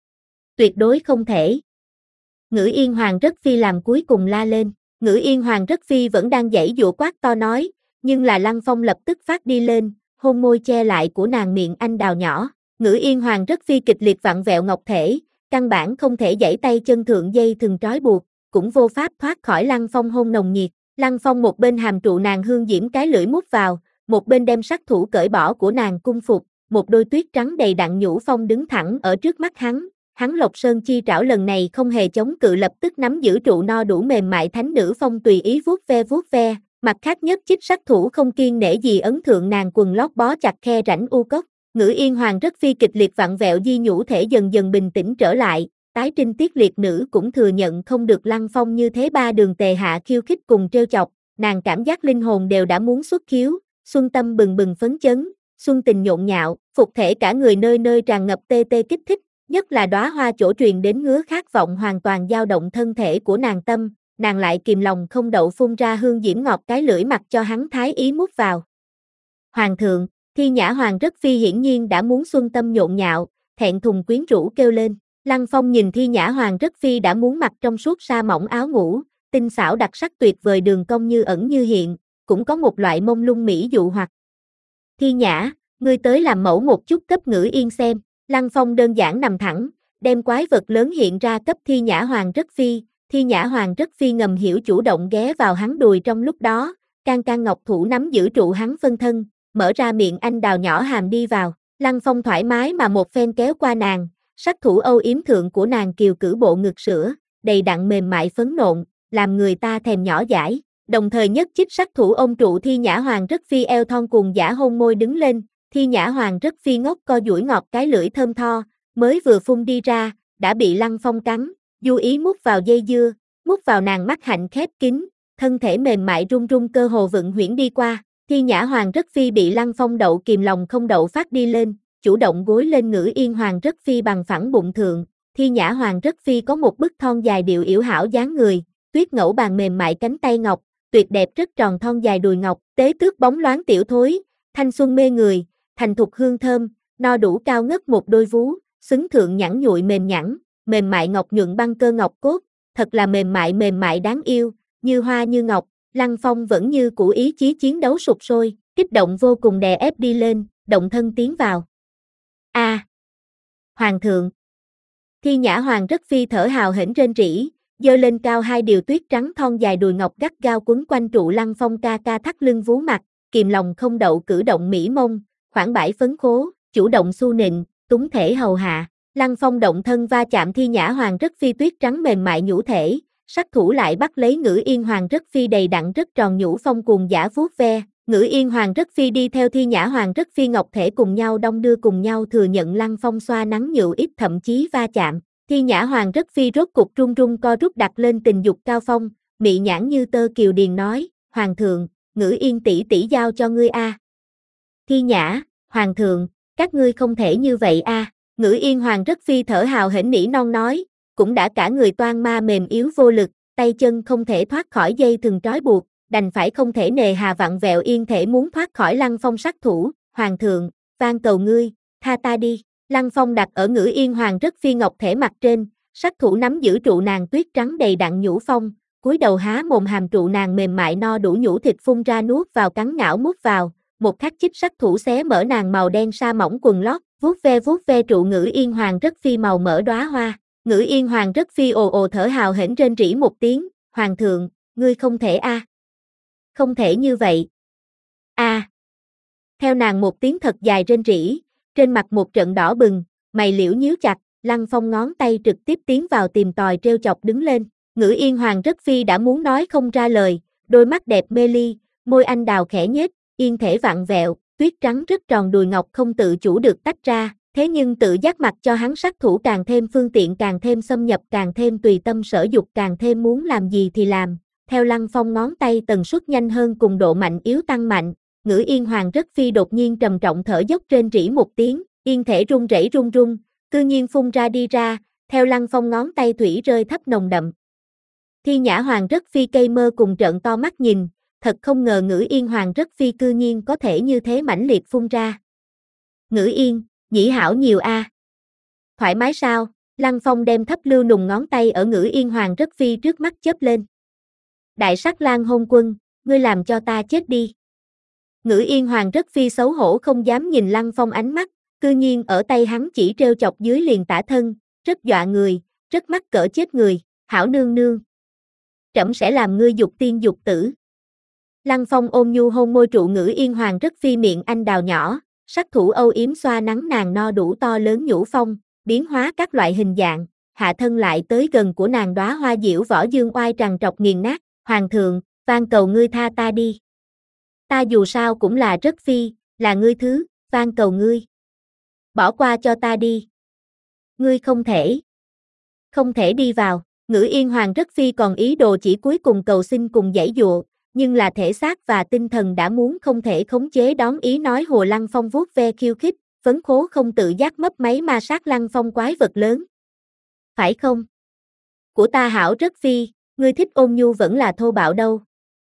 Tuyệt đối không thể. Ngữ Yên Hoàng Rất Phi làm cuối cùng la lên, Ngữ Yên Hoàng Rất Phi vẫn đang giãy giụa quát to nói, nhưng là Lăng Phong lập tức phát đi lên, hôn môi che lại của nàng miệng anh đào nhỏ, Ngữ Yên Hoàng Rất Phi kịch liệt vặn vẹo ngọc thể, căn bản không thể giãy tay chân thượng dây thừng trói buộc, cũng vô pháp thoát khỏi Lăng Phong hôn nồng nhiệt. Lăng Phong một bên hàm trụ nàng hương diễm cái lưỡi mút vào, một bên đem sát thủ cởi bỏ của nàng cung phục, một đôi tuyết trắng đầy đặn nhũ phong đứng thẳng ở trước mắt hắn. Hắn Lộc Sơn chi trảo lần này không hề chống cự, lập tức nắm giữ trụ no đủ mềm mại thánh nữ phong tùy ý vuốt ve vuốt ve, mặt khác nhất chích sát thủ không kiêng nể gì ấn thượng nàng quần lót bó chặt khe rãnh u cốc. Ngữ Yên Hoàng Rất Phi kịch liệt vặn vẹo di nhũ thể dần dần bình tĩnh trở lại, tái trinh tiết liệt nữ cũng thừa nhận không được Lăng Phong như thế ba đường tề hạ khiêu khích cùng trêu chọc, nàng cảm giác linh hồn đều đã muốn xuất khiếu, xuân tâm bừng bừng phấn chấn, xuân tình nhộn nhạo, phục thể cả người nơi nơi tràn ngập tê tê kích thích, nhất là đóa hoa chỗ truyền đến ngứa khát vọng hoàn toàn dao động thân thể của nàng tâm, nàng lại kìm lòng không đậu phun ra hương diễm ngọt cái lưỡi mặt cho hắn thái ý mút vào. Hoàng thượng, Thi Nhã Hoàng Rất Phi hiển nhiên đã muốn xuân tâm nhộn nhạo, thẹn thùng quyến rũ kêu lên. Lăng Phong nhìn Thi Nhã Hoàng Rất Phi đã muốn mặc trong suốt sa mỏng áo ngủ, tinh xảo đặc sắc tuyệt vời đường cong như ẩn như hiện, cũng có một loại mông lung mỹ dụ hoặc. Thi Nhã, ngươi tới làm mẫu một chút cấp Ngữ Yên xem. Lăng Phong đơn giản nằm thẳng, đem quái vật lớn hiện ra cấp Thi Nhã Hoàng Rất Phi, Thi Nhã Hoàng Rất Phi ngầm hiểu chủ động ghé vào hắn đùi trong lúc đó, can can ngọc thủ nắm giữ trụ hắn phân thân, mở ra miệng anh đào nhỏ hàm đi vào, Lăng Phong thoải mái mà một phen kéo qua nàng, sát thủ âu yếm thượng của nàng kiều cử bộ ngực sữa, đầy đặn mềm mại phấn nộn, làm người ta thèm nhỏ dãi, đồng thời nhất chích sát thủ ôm trụ Thi Nhã Hoàng Rất Phi eo thon cuồng giả hôn môi đứng lên. Thi Nhã Hoàng Rất Phi ngốc co duỗi ngọt cái lưỡi thơm tho, mới vừa phun đi ra, đã bị Lăng Phong cắn, du ý mút vào dây dưa, mút vào nàng mắt hạnh khép kín, thân thể mềm mại run run cơ hồ vựng huyễn đi qua. Thi Nhã Hoàng Rất Phi bị Lăng Phong đậu kìm lòng không đậu phát đi lên, chủ động gối lên Ngữ Yên Hoàng Rất Phi bằng phẳng bụng thượng. Thi Nhã Hoàng Rất Phi có một bức thon dài điệu yểu hảo dáng người, tuyết ngẫu bàn mềm mại cánh tay ngọc, tuyệt đẹp rất tròn thon dài đùi ngọc, tế tước bóng loáng tiểu thối, thanh xuân mê người, thành thục hương thơm, no đủ cao ngất một đôi vú, xứng thượng nhẵn nhụi mềm nhẵn, mềm mại ngọc nhuận băng cơ ngọc cốt, thật là mềm mại mềm mại đáng yêu, như hoa như ngọc. Lăng Phong vẫn như cũ ý chí chiến đấu sục sôi, kích động vô cùng đè ép đi lên, động thân tiến vào. A, à, Hoàng thượng. Thi Nhã Hoàng rất phi thở hào hển rên rỉ, giơ lên cao hai điều tuyết trắng thon dài đùi ngọc gắt gao quấn quanh trụ Lăng Phong ca ca thắt lưng vú mặt, kìm lòng không đậu cử động mỹ mông, khoảng bãi phấn khố, chủ động xu nịnh, túng thể hầu hạ. Lăng Phong động thân va chạm Thi Nhã Hoàng rất phi tuyết trắng mềm mại nhũ thể, sát thủ lại bắt lấy Ngữ Yên Hoàng rất phi đầy đặn rất tròn nhũ phong cuồng dã vuốt ve. Ngữ Yên Hoàng rất phi đi theo Thi Nhã Hoàng rất phi ngọc thể cùng nhau đong đưa cùng nhau thừa nhận Lăng Phong xoa nắng nhựu ít thậm chí va chạm. Thi Nhã Hoàng rất phi rốt cục run run co rút đặt lên tình dục cao phong, mị nhãn như tơ kiều điền nói, Hoàng thượng, Ngữ Yên tỷ tỷ giao cho ngươi a. À. Thi Nhã, Hoàng thượng, các ngươi không thể như vậy a. À. Ngữ Yên Hoàng rất phi thở hào hển nỉ non nói, cũng đã cả người toan ma mềm yếu vô lực, tay chân không thể thoát khỏi dây thừng trói buộc, đành phải không thể nề hà vặn vẹo yên thể muốn thoát khỏi Lăng Phong sát thủ. Hoàng thượng, van cầu ngươi, tha ta đi. Lăng Phong đặt ở Ngữ Yên Hoàng rất phi ngọc thể mặt trên, sát thủ nắm giữ trụ nàng tuyết trắng đầy đặn nhũ phong, cúi đầu há mồm hàm trụ nàng mềm mại no đủ nhũ thịt phun ra nuốt vào cắn ngảo mút vào, một khắc chích sát thủ xé mở nàng màu đen sa mỏng quần lót, vuốt ve vuốt ve trụ Ngữ Yên Hoàng rất phi màu mỡ đóa hoa. Ngữ Yên Hoàng rất phi ồ ồ thở hào hển rên rỉ một tiếng, Hoàng thượng, ngươi không thể a. À. Không thể như vậy. A. À. Theo nàng một tiếng thật dài rên rỉ, trên mặt một trận đỏ bừng, mày liễu nhíu chặt, Lăng Phong ngón tay trực tiếp tiến vào tìm tòi treo chọc đứng lên. Ngữ Yên Hoàng rất phi đã muốn nói không ra lời, đôi mắt đẹp mê ly, môi anh đào khẽ nhếch, yên thể vặn vẹo, tuyết trắng rất tròn đùi ngọc không tự chủ được tách ra, thế nhưng tự giác mặc cho hắn sát thủ càng thêm phương tiện càng thêm xâm nhập càng thêm tùy tâm sở dục càng thêm muốn làm gì thì làm. Theo Lăng Phong ngón tay tần suất nhanh hơn cùng độ mạnh yếu tăng mạnh, Ngữ Yên Hoàng rất phi đột nhiên trầm trọng thở dốc rên rỉ một tiếng, yên thể run rẩy run run, cư nhiên phun ra đi ra, theo Lăng Phong ngón tay thủy rơi thấp nồng đậm. Thi Nhã Hoàng rất phi cây mơ cùng trợn to mắt nhìn, thật không ngờ Ngữ Yên Hoàng rất phi cư nhiên có thể như thế mãnh liệt phun ra. Ngữ Yên, nhĩ hảo nhiều a. À. Thoải mái sao? Lăng Phong đem thấp lưu nùng ngón tay ở Ngữ Yên Hoàng rất phi trước mắt chớp lên. Đại sắc lang hôn quân, ngươi làm cho ta chết đi. Ngữ Yên Hoàng rất phi xấu hổ không dám nhìn Lăng Phong ánh mắt, cư nhiên ở tay hắn chỉ treo chọc dưới liền tả thân, rất dọa người, rất mắc cỡ chết người, hảo nương nương. Trẫm sẽ làm ngươi dục tiên dục tử. Lăng Phong ôm nhu hôn môi trụ Ngữ Yên Hoàng rất phi miệng anh đào nhỏ, sát thủ âu yếm xoa nắng nàng no đủ to lớn nhũ phong, biến hóa các loại hình dạng, hạ thân lại tới gần của nàng đóa hoa diễu võ dương oai trằn trọc nghiền nát, Hoàng thượng, van cầu ngươi tha ta đi. Ta dù sao cũng là rất phi, là ngươi thứ, van cầu ngươi. Bỏ qua cho ta đi. Ngươi không thể. Không thể đi vào, Ngữ Yên Hoàng rất phi còn ý đồ chỉ cuối cùng cầu xin cùng giãy dụa, nhưng là thể xác và tinh thần đã muốn không thể khống chế đón ý nói Hồ Lăng Phong vuốt ve khiêu khích, phấn khố không tự giác mấp máy ma sát Lăng Phong quái vật lớn. Phải không? Của ta hảo rất phi, ngươi thích ôn nhu vẫn là thô bạo đâu.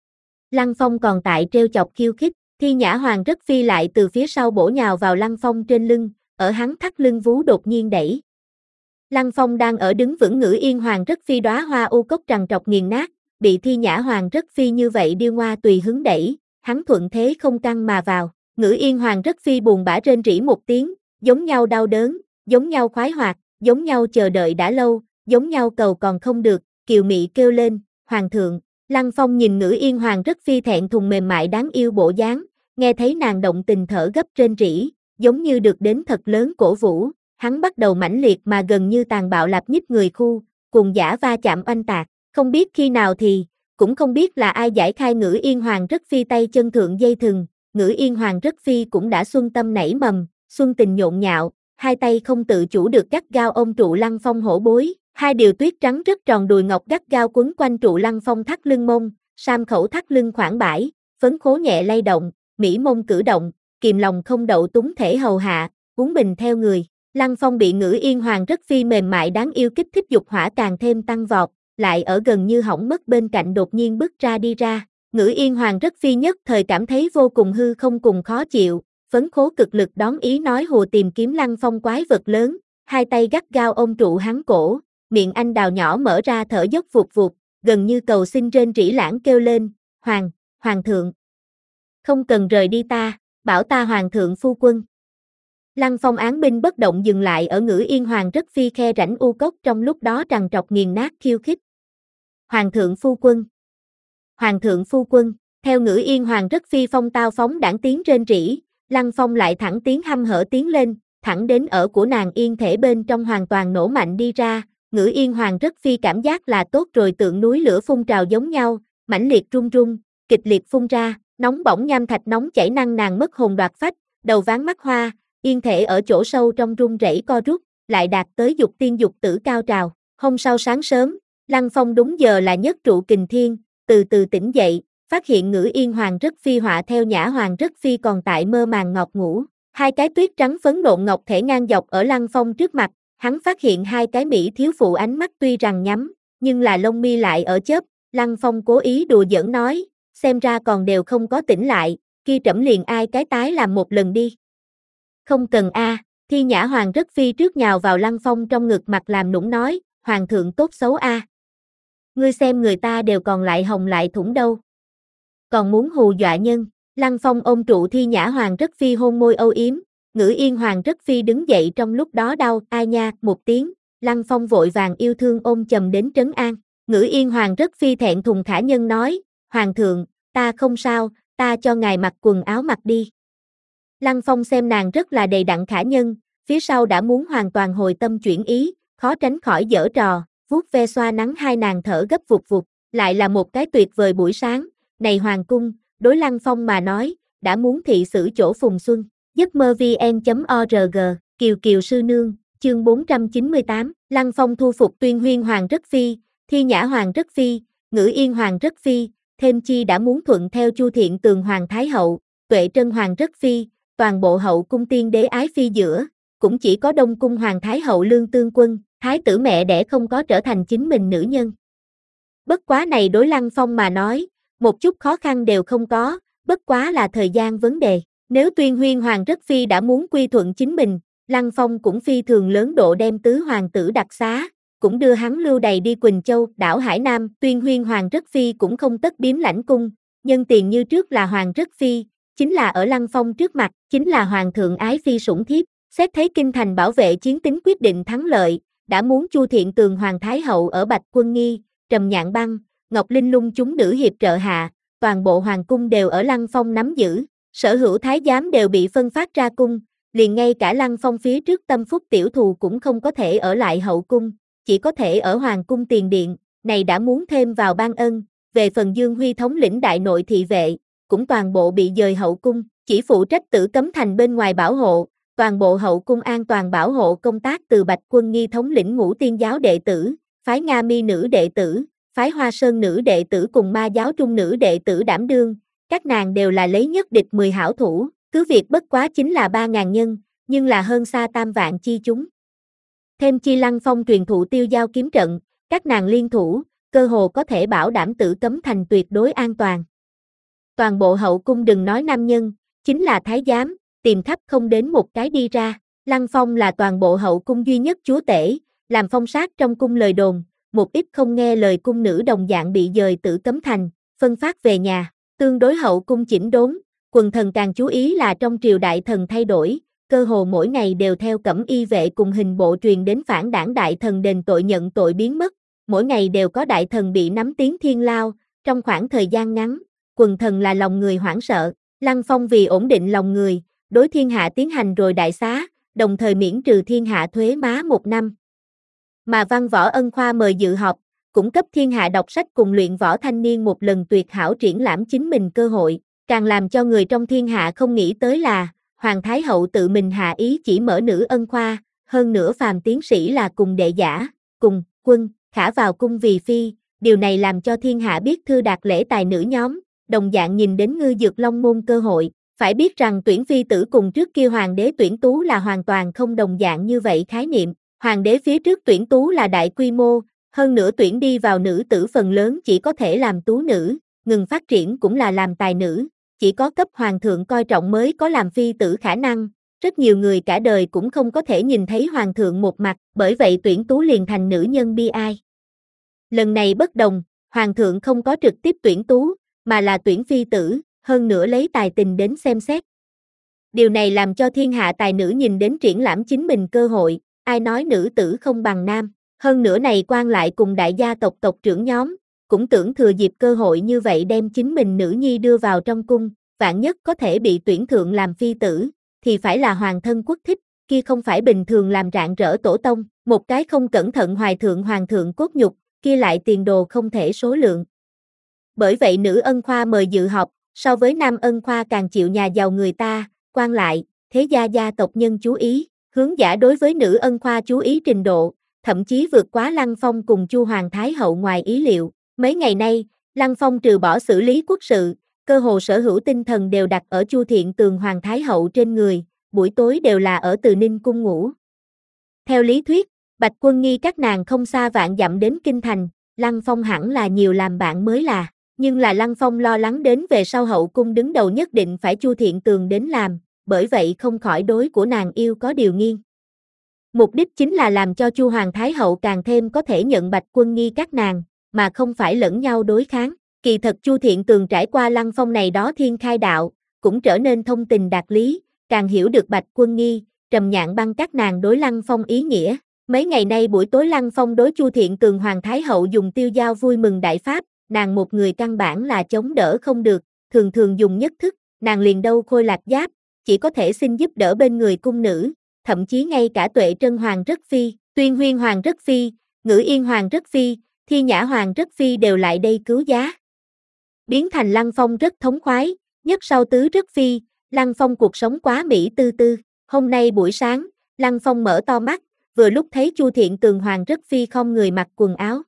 Lăng Phong còn tại treo chọc khiêu khích, Thi Nhã Hoàng rất phi lại từ phía sau bổ nhào vào Lăng Phong trên lưng, ở hắn thắt lưng vú đột nhiên đẩy. Lăng Phong đang ở đứng vững Ngữ Yên Hoàng rất phi đóa hoa u cốc trằn trọc nghiền nát, bị Thi Nhã Hoàng rất phi như vậy điêu ngoa tùy hứng đẩy, hắn thuận thế không căng mà vào, Ngữ Yên Hoàng rất phi buồn bã rên rỉ một tiếng, giống nhau đau đớn, giống nhau khoái hoạt, giống nhau chờ đợi đã lâu, giống nhau cầu còn không được, kiều mị kêu lên, Hoàng thượng. Lăng Phong nhìn Ngữ Yên Hoàng rất phi thẹn thùng mềm mại đáng yêu bộ dáng, nghe thấy nàng động tình thở gấp rên rỉ, giống như được đến thật lớn cổ vũ, hắn bắt đầu mãnh liệt mà gần như tàn bạo lạp nhích người khu, cùng giả va chạm oanh tạc, không biết khi nào thì, cũng không biết là ai giải khai Ngữ Yên Hoàng rất phi tay chân thượng dây thừng, Ngữ Yên Hoàng rất phi cũng đã xuân tâm nảy mầm, xuân tình nhộn nhạo, hai tay không tự chủ được gắt gao ôm trụ Lăng Phong hổ bối. Hai điều tuyết trắng rất tròn đùi ngọc gắt gao quấn quanh trụ Lăng Phong thắt lưng mông, sam khẩu thắt lưng khoảng bãi, phấn khố nhẹ lay động, mỹ mông cử động, kìm lòng không đậu túng thể hầu hạ, uống bình theo người. Lăng Phong bị Ngữ Yên Hoàng rất phi mềm mại đáng yêu kích thích dục hỏa càng thêm tăng vọt, lại ở gần như hỏng mất bên cạnh đột nhiên bước ra đi ra, Ngữ Yên Hoàng rất phi nhất thời cảm thấy vô cùng hư không cùng khó chịu, phấn khố cực lực đón ý nói hùa tìm kiếm Lăng Phong quái vật lớn, hai tay gắt gao ôm trụ hắn cổ, miệng anh đào nhỏ mở ra thở dốc vụt vụt, gần như cầu xin rên rỉ lãng kêu lên, Hoàng, Hoàng thượng. Không cần rời đi ta, bảo ta Hoàng thượng phu quân. Lăng Phong án binh bất động dừng lại ở Ngữ Yên Hoàng rất phi khe rãnh u cốc trong lúc đó trằn trọc nghiền nát khiêu khích. Hoàng thượng phu quân. Hoàng thượng phu quân, theo Ngữ Yên Hoàng rất phi phong tao phóng đảng tiếng rên rỉ, Lăng Phong lại thẳng tiến hăm hở tiến lên, thẳng đến ở của nàng yên thể bên trong hoàn toàn nổ mạnh đi ra, Ngữ Yên Hoàng rất phi cảm giác là tốt rồi tượng núi lửa phun trào giống nhau, mãnh liệt rung rung, kịch liệt phun ra, nóng bỏng nham thạch nóng chảy năng nàng mất hồn đoạt phách, đầu ván mắt hoa, yên thể ở chỗ sâu trong rung rẩy co rút, lại đạt tới dục tiên dục tử cao trào. Hôm sau sáng sớm, Lăng Phong đúng giờ là nhất trụ kình thiên, từ từ tỉnh dậy, phát hiện Ngữ Yên Hoàng rất phi họa theo Nhã Hoàng rất phi còn tại mơ màng ngọt ngủ. Hai cái tuyết trắng phấn nộn ngọc thể ngang dọc ở Lăng Phong trước mặt, hắn phát hiện hai cái mỹ thiếu phụ ánh mắt tuy rằng nhắm, nhưng là lông mi lại ở chớp, Lăng Phong cố ý đùa giỡn nói, xem ra còn đều không có tỉnh lại, kia trẫm liền ai cái tái làm một lần đi. Không cần a, à, Thi Nhã Hoàng rất phi trước nhào vào Lăng Phong trong ngực mặt làm nũng nói, Hoàng thượng tốt xấu a. À. Ngươi xem người ta đều còn lại hồng lại thủng đâu. Còn muốn hù dọa nhân, Lăng Phong ôm trụ Thi Nhã Hoàng rất phi hôn môi âu yếm, Ngữ Yên Hoàng rất phi đứng dậy trong lúc đó đau, ai nha, một tiếng, Lăng Phong vội vàng yêu thương ôm chầm đến trấn an, Ngữ Yên Hoàng rất phi thẹn thùng khả nhân nói, Hoàng thượng, ta không sao, ta cho ngài mặc quần áo mặc đi. Lăng Phong xem nàng rất là đầy đặn khả nhân, phía sau đã muốn hoàn toàn hồi tâm chuyển ý, khó tránh khỏi giở trò, vuốt ve xoa nắng hai nàng thở gấp vụt vụt, lại là một cái tuyệt vời buổi sáng, này Hoàng cung, đối Lăng Phong mà nói, đã muốn thị xử chỗ phùng xuân. giấc mơ vn chấm org, Kiều Kiều sư nương, chương bốn trăm chín mươi tám, Lăng Phong thu phục Tuyên Huyên Hoàng rất phi, Thi Nhã Hoàng rất phi, Ngữ Yên Hoàng rất phi, thêm chi đã muốn thuận theo Chu Thiện Tường Hoàng Thái Hậu, Tuệ Trân Hoàng rất phi, toàn bộ hậu cung tiên đế ái phi giữa, cũng chỉ có Đông cung Hoàng Thái Hậu Lương Tương Quân, Thái tử mẹ đẻ không có trở thành chính mình nữ nhân. Bất quá này đối Lăng Phong mà nói, một chút khó khăn đều không có, bất quá là thời gian vấn đề. Nếu Tuyên Huyên Hoàng rất phi đã muốn quy thuận chính mình, Lăng Phong cũng phi thường lớn độ đem tứ hoàng tử đặc xá, cũng đưa hắn lưu đày đi Quỳnh Châu, đảo Hải Nam. Tuyên Huyên Hoàng rất phi cũng không tất điếm lãnh cung, nhân tiền như trước là Hoàng rất phi, chính là ở Lăng Phong trước mặt, chính là Hoàng thượng ái phi sủng thiếp, xét thấy kinh thành bảo vệ chiến tính quyết định thắng lợi, đã muốn Chu Thiện Tường Hoàng Thái Hậu ở Bạch Quân Nghi, Trầm Nhạn Băng, Ngọc Linh Lung chúng nữ hiệp trợ hạ, toàn bộ hoàng cung đều ở Lăng Phong nắm giữ, sở hữu thái giám đều bị phân phát ra cung, liền ngay cả Lăng Phong phía trước tâm phúc tiểu thù cũng không có thể ở lại hậu cung, chỉ có thể ở hoàng cung tiền điện, này đã muốn thêm vào ban ân, về phần Dương Huy thống lĩnh đại nội thị vệ, cũng toàn bộ bị dời hậu cung, chỉ phụ trách Tử Cấm Thành bên ngoài bảo hộ, toàn bộ hậu cung an toàn bảo hộ công tác từ Bạch Quân Nghi thống lĩnh Ngũ Tiên giáo đệ tử, phái Nga Mi nữ đệ tử, phái Hoa Sơn nữ đệ tử cùng Ma giáo trung nữ đệ tử đảm đương, các nàng đều là lấy nhất địch mười hảo thủ, cứ việc bất quá chính là ba ngàn nhân, nhưng là hơn xa tam vạn chi chúng. Thêm chi Lăng Phong truyền thụ tiêu giao kiếm trận, các nàng liên thủ, cơ hồ có thể bảo đảm Tử Cấm Thành tuyệt đối an toàn. Toàn bộ hậu cung đừng nói nam nhân, chính là thái giám, tìm khắp không đến một cái đi ra. Lăng Phong là toàn bộ hậu cung duy nhất chúa tể, làm phong sát trong cung lời đồn, một ít không nghe lời cung nữ đồng dạng bị dời Tử Cấm Thành, phân phát về nhà. Tương đối hậu cung chỉnh đốn, quần thần càng chú ý là trong triều đại thần thay đổi, cơ hồ mỗi ngày đều theo cẩm y vệ cùng hình bộ truyền đến phản đảng đại thần đền tội nhận tội biến mất, mỗi ngày đều có đại thần bị nắm tiếng thiên lao, trong khoảng thời gian ngắn, quần thần là lòng người hoảng sợ. Lăng Phong vì ổn định lòng người, đối thiên hạ tiến hành rồi đại xá, đồng thời miễn trừ thiên hạ thuế má một năm. Mà Văn Võ Ân Khoa mời dự họp, cũng cấp thiên hạ đọc sách cùng luyện võ thanh niên một lần tuyệt hảo triển lãm chính mình cơ hội, càng làm cho người trong thiên hạ không nghĩ tới là, Hoàng Thái Hậu tự mình hạ ý chỉ mở nữ ân khoa, hơn nữa phàm tiến sĩ là cùng đệ giả, cùng, quân, khả vào cung vì phi, điều này làm cho thiên hạ biết thư đạt lễ tài nữ nhóm, đồng dạng nhìn đến ngư dược long môn cơ hội, phải biết rằng tuyển phi tử cùng trước kia hoàng đế tuyển tú là hoàn toàn không đồng dạng như vậy khái niệm, hoàng đế phía trước tuyển tú là đại quy mô, hơn nữa tuyển đi vào nữ tử phần lớn chỉ có thể làm tú nữ, ngừng phát triển cũng là làm tài nữ, chỉ có cấp hoàng thượng coi trọng mới có làm phi tử khả năng, rất nhiều người cả đời cũng không có thể nhìn thấy hoàng thượng một mặt, bởi vậy tuyển tú liền thành nữ nhân bi ai. Lần này bất đồng, hoàng thượng không có trực tiếp tuyển tú, mà là tuyển phi tử, hơn nữa lấy tài tình đến xem xét. Điều này làm cho thiên hạ tài nữ nhìn đến triển lãm chính mình cơ hội, ai nói nữ tử không bằng nam, hơn nữa này quan lại cùng đại gia tộc tộc trưởng nhóm, cũng tưởng thừa dịp cơ hội như vậy đem chính mình nữ nhi đưa vào trong cung, vạn nhất có thể bị tuyển thượng làm phi tử, thì phải là hoàng thân quốc thích, kia không phải bình thường làm rạng rỡ tổ tông, một cái không cẩn thận hoài thượng hoàng thượng cốt nhục, kia lại tiền đồ không thể số lượng. Bởi vậy nữ ân khoa mời dự họp, so với nam ân khoa càng chịu nhà giàu người ta, quan lại, thế gia gia tộc nhân chú ý, hướng giả đối với nữ ân khoa chú ý trình độ, thậm chí vượt quá Lăng Phong cùng Chu Hoàng Thái Hậu ngoài ý liệu. Mấy ngày nay, Lăng Phong trừ bỏ xử lý quốc sự, cơ hồ sở hữu tinh thần đều đặt ở Chu Thiện Tường Hoàng Thái Hậu trên người, buổi tối đều là ở Từ Ninh cung ngủ. Theo lý thuyết, Bạch Quân Nghi các nàng không xa vạn dặm đến kinh thành, Lăng Phong hẳn là nhiều làm bạn mới là, nhưng là Lăng Phong lo lắng đến về sau hậu cung đứng đầu nhất định phải Chu Thiện Tường đến làm, bởi vậy không khỏi đối của nàng yêu có điều nghiêng. Mục đích chính là làm cho Chu Hoàng Thái Hậu càng thêm có thể nhận Bạch Quân Nghi các nàng, mà không phải lẫn nhau đối kháng. Kỳ thật Chu Thiện Tường trải qua Lăng Phong này đó thiên khai đạo, cũng trở nên thông tình đạt lý, càng hiểu được Bạch Quân Nghi, Trầm Nhạn Băng các nàng đối Lăng Phong ý nghĩa. Mấy ngày nay buổi tối Lăng Phong đối Chu Thiện Tường Hoàng Thái Hậu dùng tiêu dao vui mừng đại pháp, nàng một người căn bản là chống đỡ không được, thường thường dùng nhất thức, nàng liền đâu khôi lạc giáp, chỉ có thể xin giúp đỡ bên người cung nữ, thậm chí ngay cả Tuệ Trân Hoàng Rất Phi, Tuyên Huyên Hoàng Rất Phi, Ngữ Yên Hoàng Rất Phi, Thi Nhã Hoàng Rất Phi đều lại đây cứu giá. Biến thành Lăng Phong rất thống khoái, nhất sau tứ Rất Phi, Lăng Phong cuộc sống quá mỹ tư tư. Hôm nay buổi sáng, Lăng Phong mở to mắt, vừa lúc thấy Chu Thiện Tường Hoàng Rất Phi không người mặc quần áo.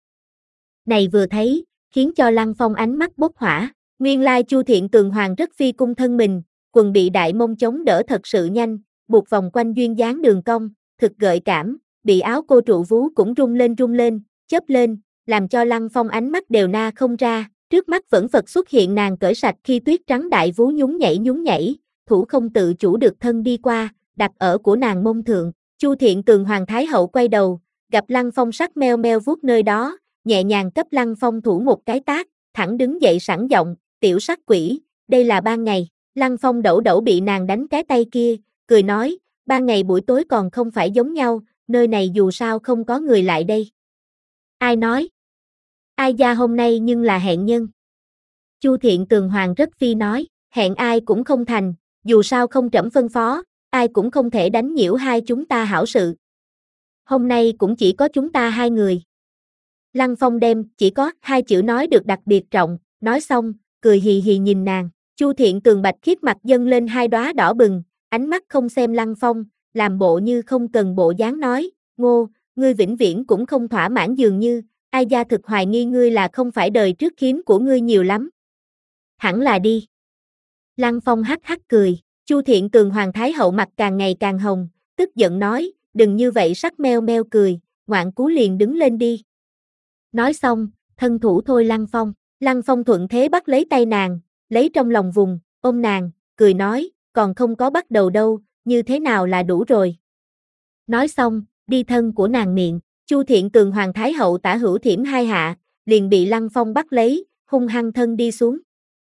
Này vừa thấy, khiến cho Lăng Phong ánh mắt bốc hỏa, nguyên lai Chu Thiện Tường Hoàng Rất Phi cung thân mình, quần bị đại mông chống đỡ thật sự nhanh, buộc vòng quanh duyên dáng đường cong, thực gợi cảm, bị áo cô trụ vú cũng rung lên rung lên, chớp lên, làm cho Lăng Phong ánh mắt đều na không ra, trước mắt vẫn phật xuất hiện nàng cởi sạch khi tuyết trắng đại vú nhún nhảy nhún nhảy, thủ không tự chủ được thân đi qua, đặt ở của nàng mông thượng. Chu Thiện Tường Hoàng Thái Hậu quay đầu, gặp Lăng Phong sắc meo meo vuốt nơi đó, nhẹ nhàng cấp Lăng Phong thủ một cái tát, thẳng đứng dậy sẵn giọng, tiểu sắc quỷ, đây là ban ngày. Lăng Phong đẩu đẩu bị nàng đánh cái tay kia, cười nói, ban ngày buổi tối còn không phải giống nhau, nơi này dù sao không có người lại đây. Ai nói? Ai gia hôm nay nhưng là hẹn nhân. Chu Thiện Tường Hoàng Rất Phi nói, hẹn ai cũng không thành, dù sao không trẫm phân phó, ai cũng không thể đánh nhiễu hai chúng ta hảo sự. Hôm nay cũng chỉ có chúng ta hai người. Lăng Phong đem chỉ có hai chữ nói được đặc biệt trọng, nói xong, cười hì hì nhìn nàng. Chu Thiện Tường bạch khiết mặt dâng lên hai đóa đỏ bừng, ánh mắt không xem Lăng Phong, làm bộ như không cần bộ dáng nói, Ngô, ngươi vĩnh viễn cũng không thỏa mãn dường như, ai gia thực hoài nghi ngươi là không phải đời trước khiếm của ngươi nhiều lắm. Hẳn là đi. Lăng Phong hắc hắc cười, Chu Thiện Tường Hoàng Thái Hậu mặt càng ngày càng hồng, tức giận nói, đừng như vậy sắc meo meo cười, ngoạn cú liền đứng lên đi. Nói xong, thân thủ thôi Lăng Phong, Lăng Phong thuận thế bắt lấy tay nàng, lấy trong lòng vùng, ôm nàng, cười nói, còn không có bắt đầu đâu, như thế nào là đủ rồi. Nói xong, đi thân của nàng miệng, Chu Thiện Tường Hoàng Thái Hậu tả hữu thiểm hai hạ, liền bị Lăng Phong bắt lấy, hung hăng thân đi xuống.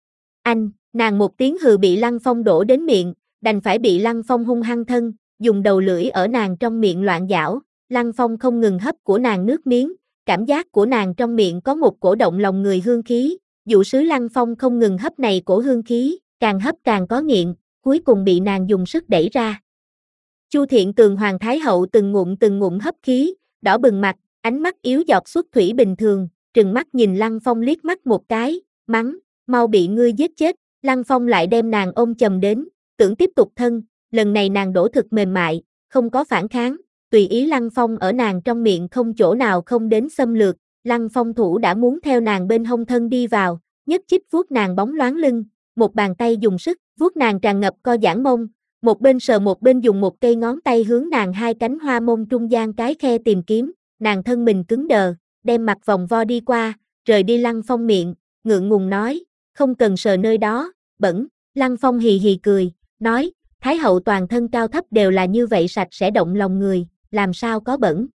Anh, nàng một tiếng hừ bị Lăng Phong đổ đến miệng, đành phải bị Lăng Phong hung hăng thân, dùng đầu lưỡi ở nàng trong miệng loạn giảo, Lăng Phong không ngừng hấp của nàng nước miếng, cảm giác của nàng trong miệng có một cổ động lòng người hương khí, dụ sứ Lăng Phong không ngừng hấp này cổ hương khí, càng hấp càng có nghiện, cuối cùng bị nàng dùng sức đẩy ra. Chu Thiện Tường Hoàng Thái Hậu từng ngụm từng ngụm hấp khí, đỏ bừng mặt, ánh mắt yếu giọt xuất thủy bình thường, trừng mắt nhìn Lăng Phong liếc mắt một cái, mắng, mau bị ngươi giết chết. Lăng Phong lại đem nàng ôm chầm đến, tưởng tiếp tục thân, lần này nàng đổ thực mềm mại, không có phản kháng, tùy ý Lăng Phong ở nàng trong miệng không chỗ nào không đến xâm lược, Lăng Phong thủ đã muốn theo nàng bên hông thân đi vào, nhất chích vuốt nàng bóng loáng lưng, một bàn tay dùng sức, vuốt nàng tràn ngập co giãn mông, một bên sờ một bên dùng một cây ngón tay hướng nàng hai cánh hoa mông trung gian cái khe tìm kiếm, nàng thân mình cứng đờ, đem mặt vòng vo đi qua, rời đi Lăng Phong miệng, ngượng ngùng nói, không cần sờ nơi đó, bẩn. Lăng Phong hì hì cười, nói, Thái hậu toàn thân cao thấp đều là như vậy sạch sẽ động lòng người, làm sao có bẩn.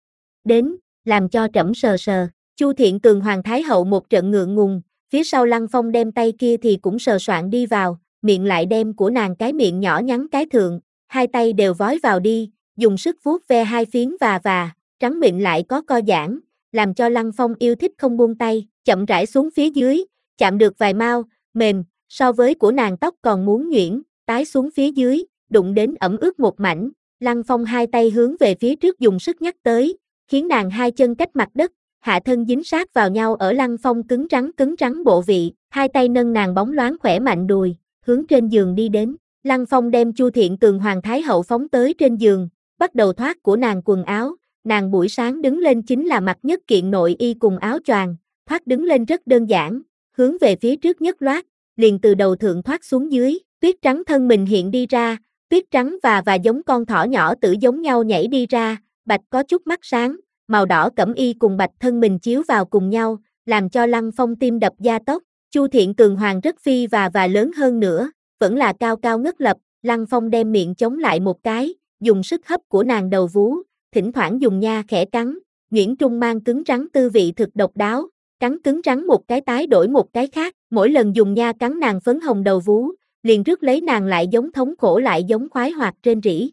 Đến, làm cho trẫm sờ sờ. Chu Thiện Tường Hoàng Thái hậu một trận ngượng ngùng, phía sau Lăng Phong đem tay kia thì cũng sờ soạn đi vào, miệng lại đem của nàng cái miệng nhỏ nhắn cái thượng, hai tay đều vói vào đi, dùng sức vuốt ve hai phiến và và, trắng mịn lại có co giãn, làm cho Lăng Phong yêu thích không buông tay, chậm rãi xuống phía dưới, chạm được vài mao, mềm, so với của nàng tóc còn muốn nhuyễn, tái xuống phía dưới, đụng đến ẩm ướt một mảnh, Lăng Phong hai tay hướng về phía trước dùng sức nhắc tới, khiến nàng hai chân cách mặt đất, hạ thân dính sát vào nhau ở Lăng Phong cứng rắn cứng rắn bộ vị, hai tay nâng nàng bóng loáng khỏe mạnh đùi, hướng trên giường đi đến. Lăng Phong đem Chu Thiện Tường Hoàng Thái hậu phóng tới trên giường, bắt đầu thoát của nàng quần áo, nàng buổi sáng đứng lên chính là mặc nhất kiện nội y cùng áo choàng, thoát đứng lên rất đơn giản, hướng về phía trước nhất loát, liền từ đầu thượng thoát xuống dưới, tuyết trắng thân mình hiện đi ra, tuyết trắng và và giống con thỏ nhỏ tử giống nhau nhảy đi ra, bạch có chút mắt sáng, màu đỏ cẩm y cùng bạch thân mình chiếu vào cùng nhau, làm cho Lăng Phong tim đập gia tốc. Chu Thiện Tường Hoàng rất phi và và lớn hơn nữa, vẫn là cao cao ngất lập, Lăng Phong đem miệng chống lại một cái, dùng sức hấp của nàng đầu vú, thỉnh thoảng dùng nha khẽ cắn, nhuyễn trung mang cứng rắn tư vị thực độc đáo, cắn cứng rắn một cái tái đổi một cái khác, mỗi lần dùng nha cắn nàng phấn hồng đầu vú, liền rước lấy nàng lại giống thống khổ lại giống khoái hoạt trên rỉ.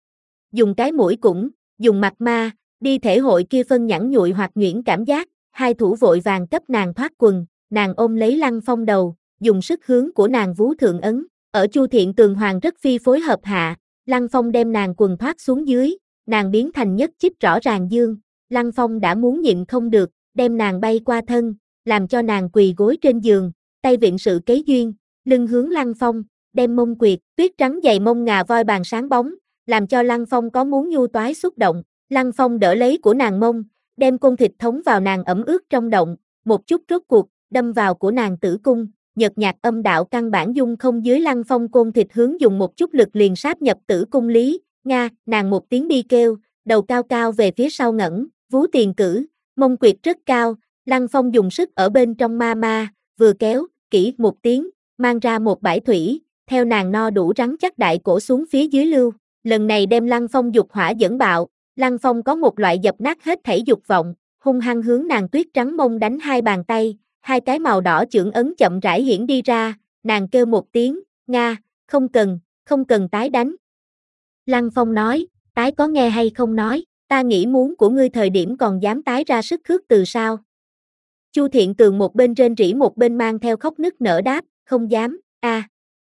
Dùng cái mũi cũng, dùng mặt ma, đi thể hội kia phân nhẵn nhụi hoặc nhuyễn cảm giác, hai thủ vội vàng cấp nàng thoát quần, nàng ôm lấy Lăng Phong đầu, dùng sức hướng của nàng vú thượng ấn, ở Chu Thiện Tường Hoàng rất phi phối hợp hạ, Lăng Phong đem nàng quần thoát xuống dưới, nàng biến thành nhất chích rõ ràng dương, Lăng Phong đã muốn nhịn không được, đem nàng bay qua thân, làm cho nàng quỳ gối trên giường, tay vịn sự kế duyên, lưng hướng Lăng Phong, đem mông quyệt, tuyết trắng dày mông ngà voi bàn sáng bóng, làm cho Lăng Phong có muốn nhu toái xúc động, Lăng Phong đỡ lấy của nàng mông, đem côn thịt thống vào nàng ẩm ướt trong động, một chút rốt cuộc, đâm vào của nàng tử cung, nhợt nhạt âm đạo căn bản dung không dưới Lăng Phong côn thịt hướng dùng một chút lực liền sáp nhập tử cung lý, nga, nàng một tiếng bi kêu, đầu cao cao về phía sau ngẩng, vú tiền cử, mông quyệt rất cao, Lăng Phong dùng sức ở bên trong ma ma, vừa kéo, kỹ một tiếng, mang ra một bãi thủy, theo nàng no đủ rắn chắc đại cổ xuống phía dưới lưu, lần này đem Lăng Phong dục hỏa dẫn bạo, Lăng Phong có một loại dập nát hết thảy dục vọng, hung hăng hướng nàng tuyết trắng mông đánh hai bàn tay, hai cái màu đỏ chưởng ấn chậm rãi hiển đi ra, nàng kêu một tiếng, nga, không cần, không cần tái đánh. Lăng Phong nói, tái có nghe hay không nói, ta nghĩ muốn của ngươi thời điểm còn dám tái ra sức khước từ sao. Chu Thiện Tường một bên rên rỉ một bên mang theo khóc nức nở đáp, không dám, a,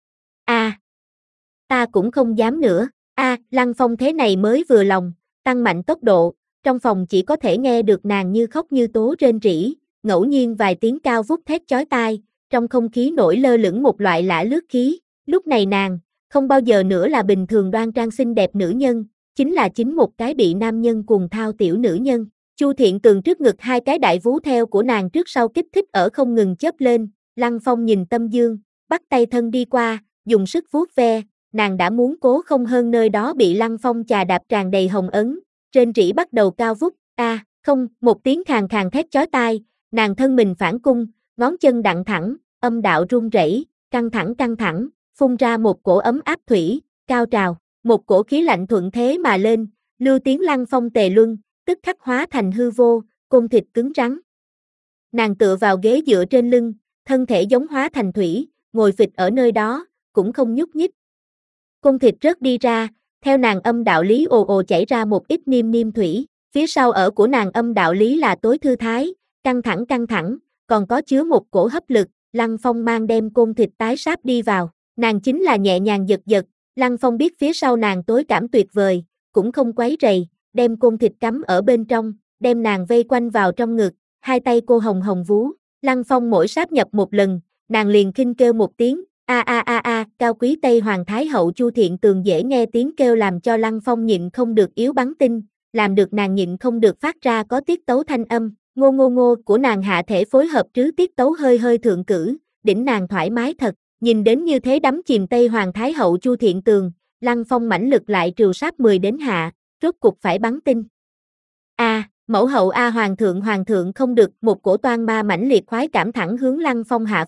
a, ta cũng không dám nữa, a, Lăng Phong thế này mới vừa lòng, tăng mạnh tốc độ, trong phòng chỉ có thể nghe được nàng như khóc như tố rên rỉ, ngẫu nhiên vài tiếng cao vút thét chói tai, trong không khí nổi lơ lửng một loại lạ lướt khí, lúc này nàng, không bao giờ nữa là bình thường đoan trang xinh đẹp nữ nhân, chính là chính một cái bị nam nhân cuồng thao tiểu nữ nhân. Chu Thiện Tường trước ngực hai cái đại vú theo của nàng trước sau kích thích ở không ngừng chớp lên, Lăng Phong nhìn Tâm Dương, bắt tay thân đi qua, dùng sức vuốt ve, nàng đã muốn cố không hơn nơi đó bị Lăng Phong chà đạp tràn đầy hồng ấn, trên rỉ bắt đầu cao vút, a, à, không, một tiếng khàn khàn thét chói tai, nàng thân mình phản cung, ngón chân đặng thẳng, âm đạo run rẩy, căng thẳng căng thẳng, phun ra một cổ ấm áp thủy, cao trào, một cổ khí lạnh thuận thế mà lên, lưu tiếng Lăng Phong tề luân, tức khắc hóa thành hư vô, côn thịt cứng rắn. Nàng tựa vào ghế dựa trên lưng, thân thể giống hóa thành thủy, ngồi phịch ở nơi đó, cũng không nhúc nhích. Côn thịt rớt đi ra, theo nàng âm đạo lý ồ ồ chảy ra một ít niêm niêm thủy, phía sau ở của nàng âm đạo lý là tối thư thái, căng thẳng căng thẳng, còn có chứa một cổ hấp lực, Lăng Phong mang đem côn thịt tái sáp đi vào, nàng chính là nhẹ nhàng giật giật, Lăng Phong biết phía sau nàng tối cảm tuyệt vời, cũng không quấy rầy, đem côn thịt cắm ở bên trong, đem nàng vây quanh vào trong ngực, hai tay cô hồng hồng vú, Lăng Phong mỗi sáp nhập một lần, nàng liền khinh kêu một tiếng, a a a a, cao quý Tây Hoàng Thái hậu Chu Thiện Tường dễ nghe tiếng kêu làm cho Lăng Phong nhịn không được yếu bắn tinh, làm được nàng nhịn không được phát ra có tiết tấu thanh âm, ngô ngô ngô của nàng hạ thể phối hợp trứ tiết tấu hơi hơi thượng cử, đỉnh nàng thoải mái thật, nhìn đến như thế đắm chìm Tây Hoàng Thái hậu Chu Thiện Tường, Lăng Phong mãnh lực lại trừ sáp mười đến hạ, rốt cục phải bắn tinh. A, à, mẫu hậu a hoàng thượng hoàng thượng không được, một cổ toan ma mãnh liệt khoái cảm thẳng hướng Lăng Phong hạ phúc,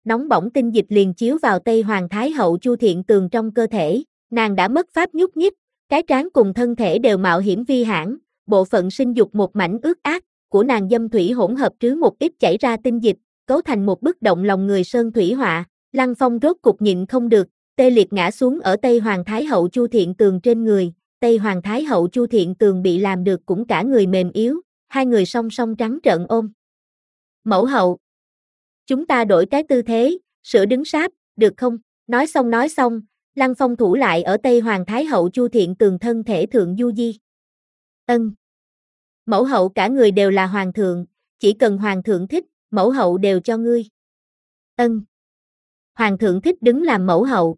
nóng bỏng tinh dịch liền chiếu vào Tây Hoàng Thái hậu Chu Thiện Tường trong cơ thể, nàng đã mất pháp nhúc nhích, cái trán cùng thân thể đều mạo hiểm vi hãn, bộ phận sinh dục một mảnh ướt át, của nàng dâm thủy hỗn hợp trứ một ít chảy ra tinh dịch, cấu thành một bức động lòng người sơn thủy họa. Lăng Phong rốt cục nhịn không được, tê liệt ngã xuống ở Tây Hoàng Thái hậu Chu Thiện Tường trên người, Tây Hoàng Thái hậu Chu Thiện Tường bị làm được cũng cả người mềm yếu, hai người song song trắng trợn ôm. Mẫu hậu, chúng ta đổi cái tư thế, sửa đứng sáp, được không? Nói xong nói xong, Lăng Phong thủ lại ở Tây Hoàng Thái hậu Chu Thiện Tường thân thể thượng du di. Ân. Mẫu hậu cả người đều là hoàng thượng, chỉ cần hoàng thượng thích, mẫu hậu đều cho ngươi. Ân. Hoàng thượng thích đứng làm mẫu hậu.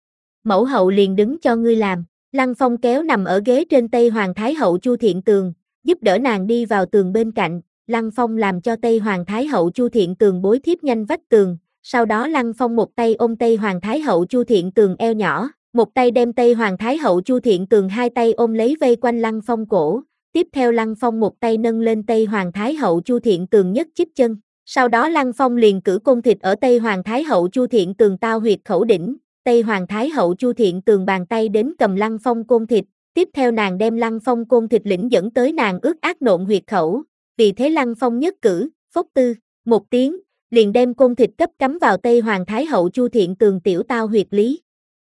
Mẫu hậu liền đứng cho ngươi làm. Lăng Phong kéo nằm ở ghế trên Tây Hoàng Thái hậu Chu Thiện Tường, giúp đỡ nàng đi vào tường bên cạnh. Lăng Phong làm cho Tây Hoàng Thái hậu Chu Thiện Tường bối thiếp nhanh vách tường, sau đó Lăng Phong một tay ôm Tây Hoàng Thái hậu Chu Thiện Tường eo nhỏ, một tay đem Tây Hoàng Thái hậu Chu Thiện Tường hai tay ôm lấy vây quanh Lăng Phong cổ, tiếp theo Lăng Phong một tay nâng lên Tây Hoàng Thái hậu Chu Thiện Tường nhất chích chân, sau đó Lăng Phong liền cử côn thịt ở Tây Hoàng Thái hậu Chu Thiện Tường tao huyệt khẩu đỉnh, Tây Hoàng Thái hậu Chu Thiện Tường bàn tay đến cầm Lăng Phong côn thịt, tiếp theo nàng đem Lăng Phong côn thịt lĩnh dẫn tới nàng ướt át nộn huyệt khẩu, vì thế Lăng Phong nhất cử, phốc tư, một tiếng, liền đem côn thịt cấp cắm vào Tây Hoàng Thái hậu Chu Thiện Tường tiểu tao huyệt lý.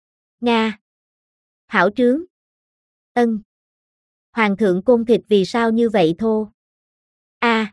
Nga. Hảo trướng. Ân. Hoàng thượng côn thịt vì sao như vậy thô? A. À.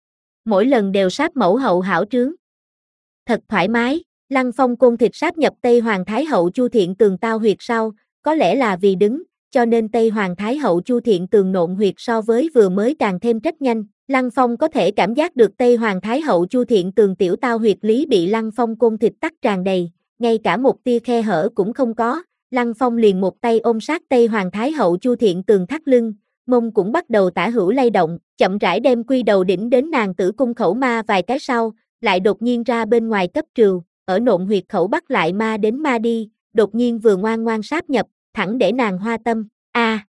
Mỗi lần đều sáp mẫu hậu hảo trướng. Thật thoải mái, Lăng Phong côn thịt sáp nhập Tây Hoàng Thái hậu Chu Thiện Tường tao huyệt sau, có lẽ là vì đứng, cho nên Tây Hoàng Thái hậu Chu Thiện Tường nộn huyệt so với vừa mới càng thêm rất nhanh. Lăng Phong có thể cảm giác được Tây Hoàng Thái hậu Chu Thiện Tường tiểu tao huyệt lý bị Lăng Phong côn thịt tắc tràn đầy, ngay cả một tia khe hở cũng không có. Lăng Phong liền một tay ôm sát Tây Hoàng Thái hậu Chu Thiện Tường thắt lưng, mông cũng bắt đầu tả hữu lay động, chậm rãi đem quy đầu đỉnh đến nàng tử cung khẩu ma vài cái sau, lại đột nhiên ra bên ngoài cấp trừu, ở nộn huyệt khẩu bắt lại ma đến ma đi, đột nhiên vừa ngoan ngoan sáp nhập, thẳng để nàng hoa tâm. A. À.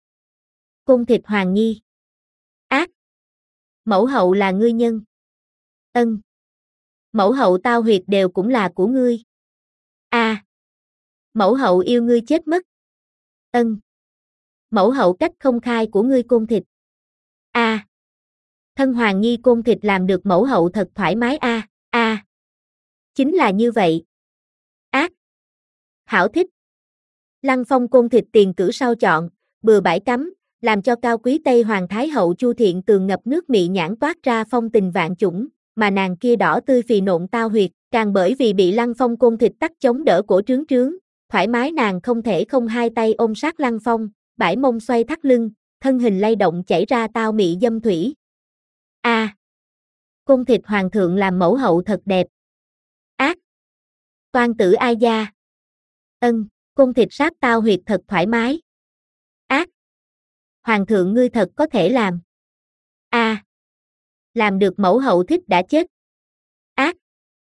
Côn thịt Hoàng Nhi. Ác. Mẫu hậu là ngươi nhân. Ân. Mẫu hậu tao huyệt đều cũng là của ngươi. A. À. Mẫu hậu yêu ngươi chết mất. Ân. Mẫu hậu cách không khai của ngươi côn thịt. A. À. Thân Hoàng Nhi côn thịt làm được mẫu hậu thật thoải mái a. À. A. À. Chính là như vậy. Ác. Hảo thích. Lăng Phong côn thịt tiền cử sau chọn, bừa bãi cắm, làm cho cao quý Tây Hoàng Thái hậu Chu Thiện Tường ngập nước mị nhãn toát ra phong tình vạn chủng, mà nàng kia đỏ tươi phì nộn tao huyệt, càng bởi vì bị Lăng Phong côn thịt tắc chống đỡ cổ trướng trướng, thoải mái nàng không thể không hai tay ôm sát Lăng Phong, bãi mông xoay thắt lưng, thân hình lay động chảy ra tao mị dâm thủy. A. À. Côn thịt hoàng thượng làm mẫu hậu thật đẹp. Ác. Toan tử ai gia. Ân, côn thịt sát tao huyệt thật thoải mái. Ác. Hoàng thượng ngươi thật có thể làm. A. À. Làm được mẫu hậu thích đã chết. Ác.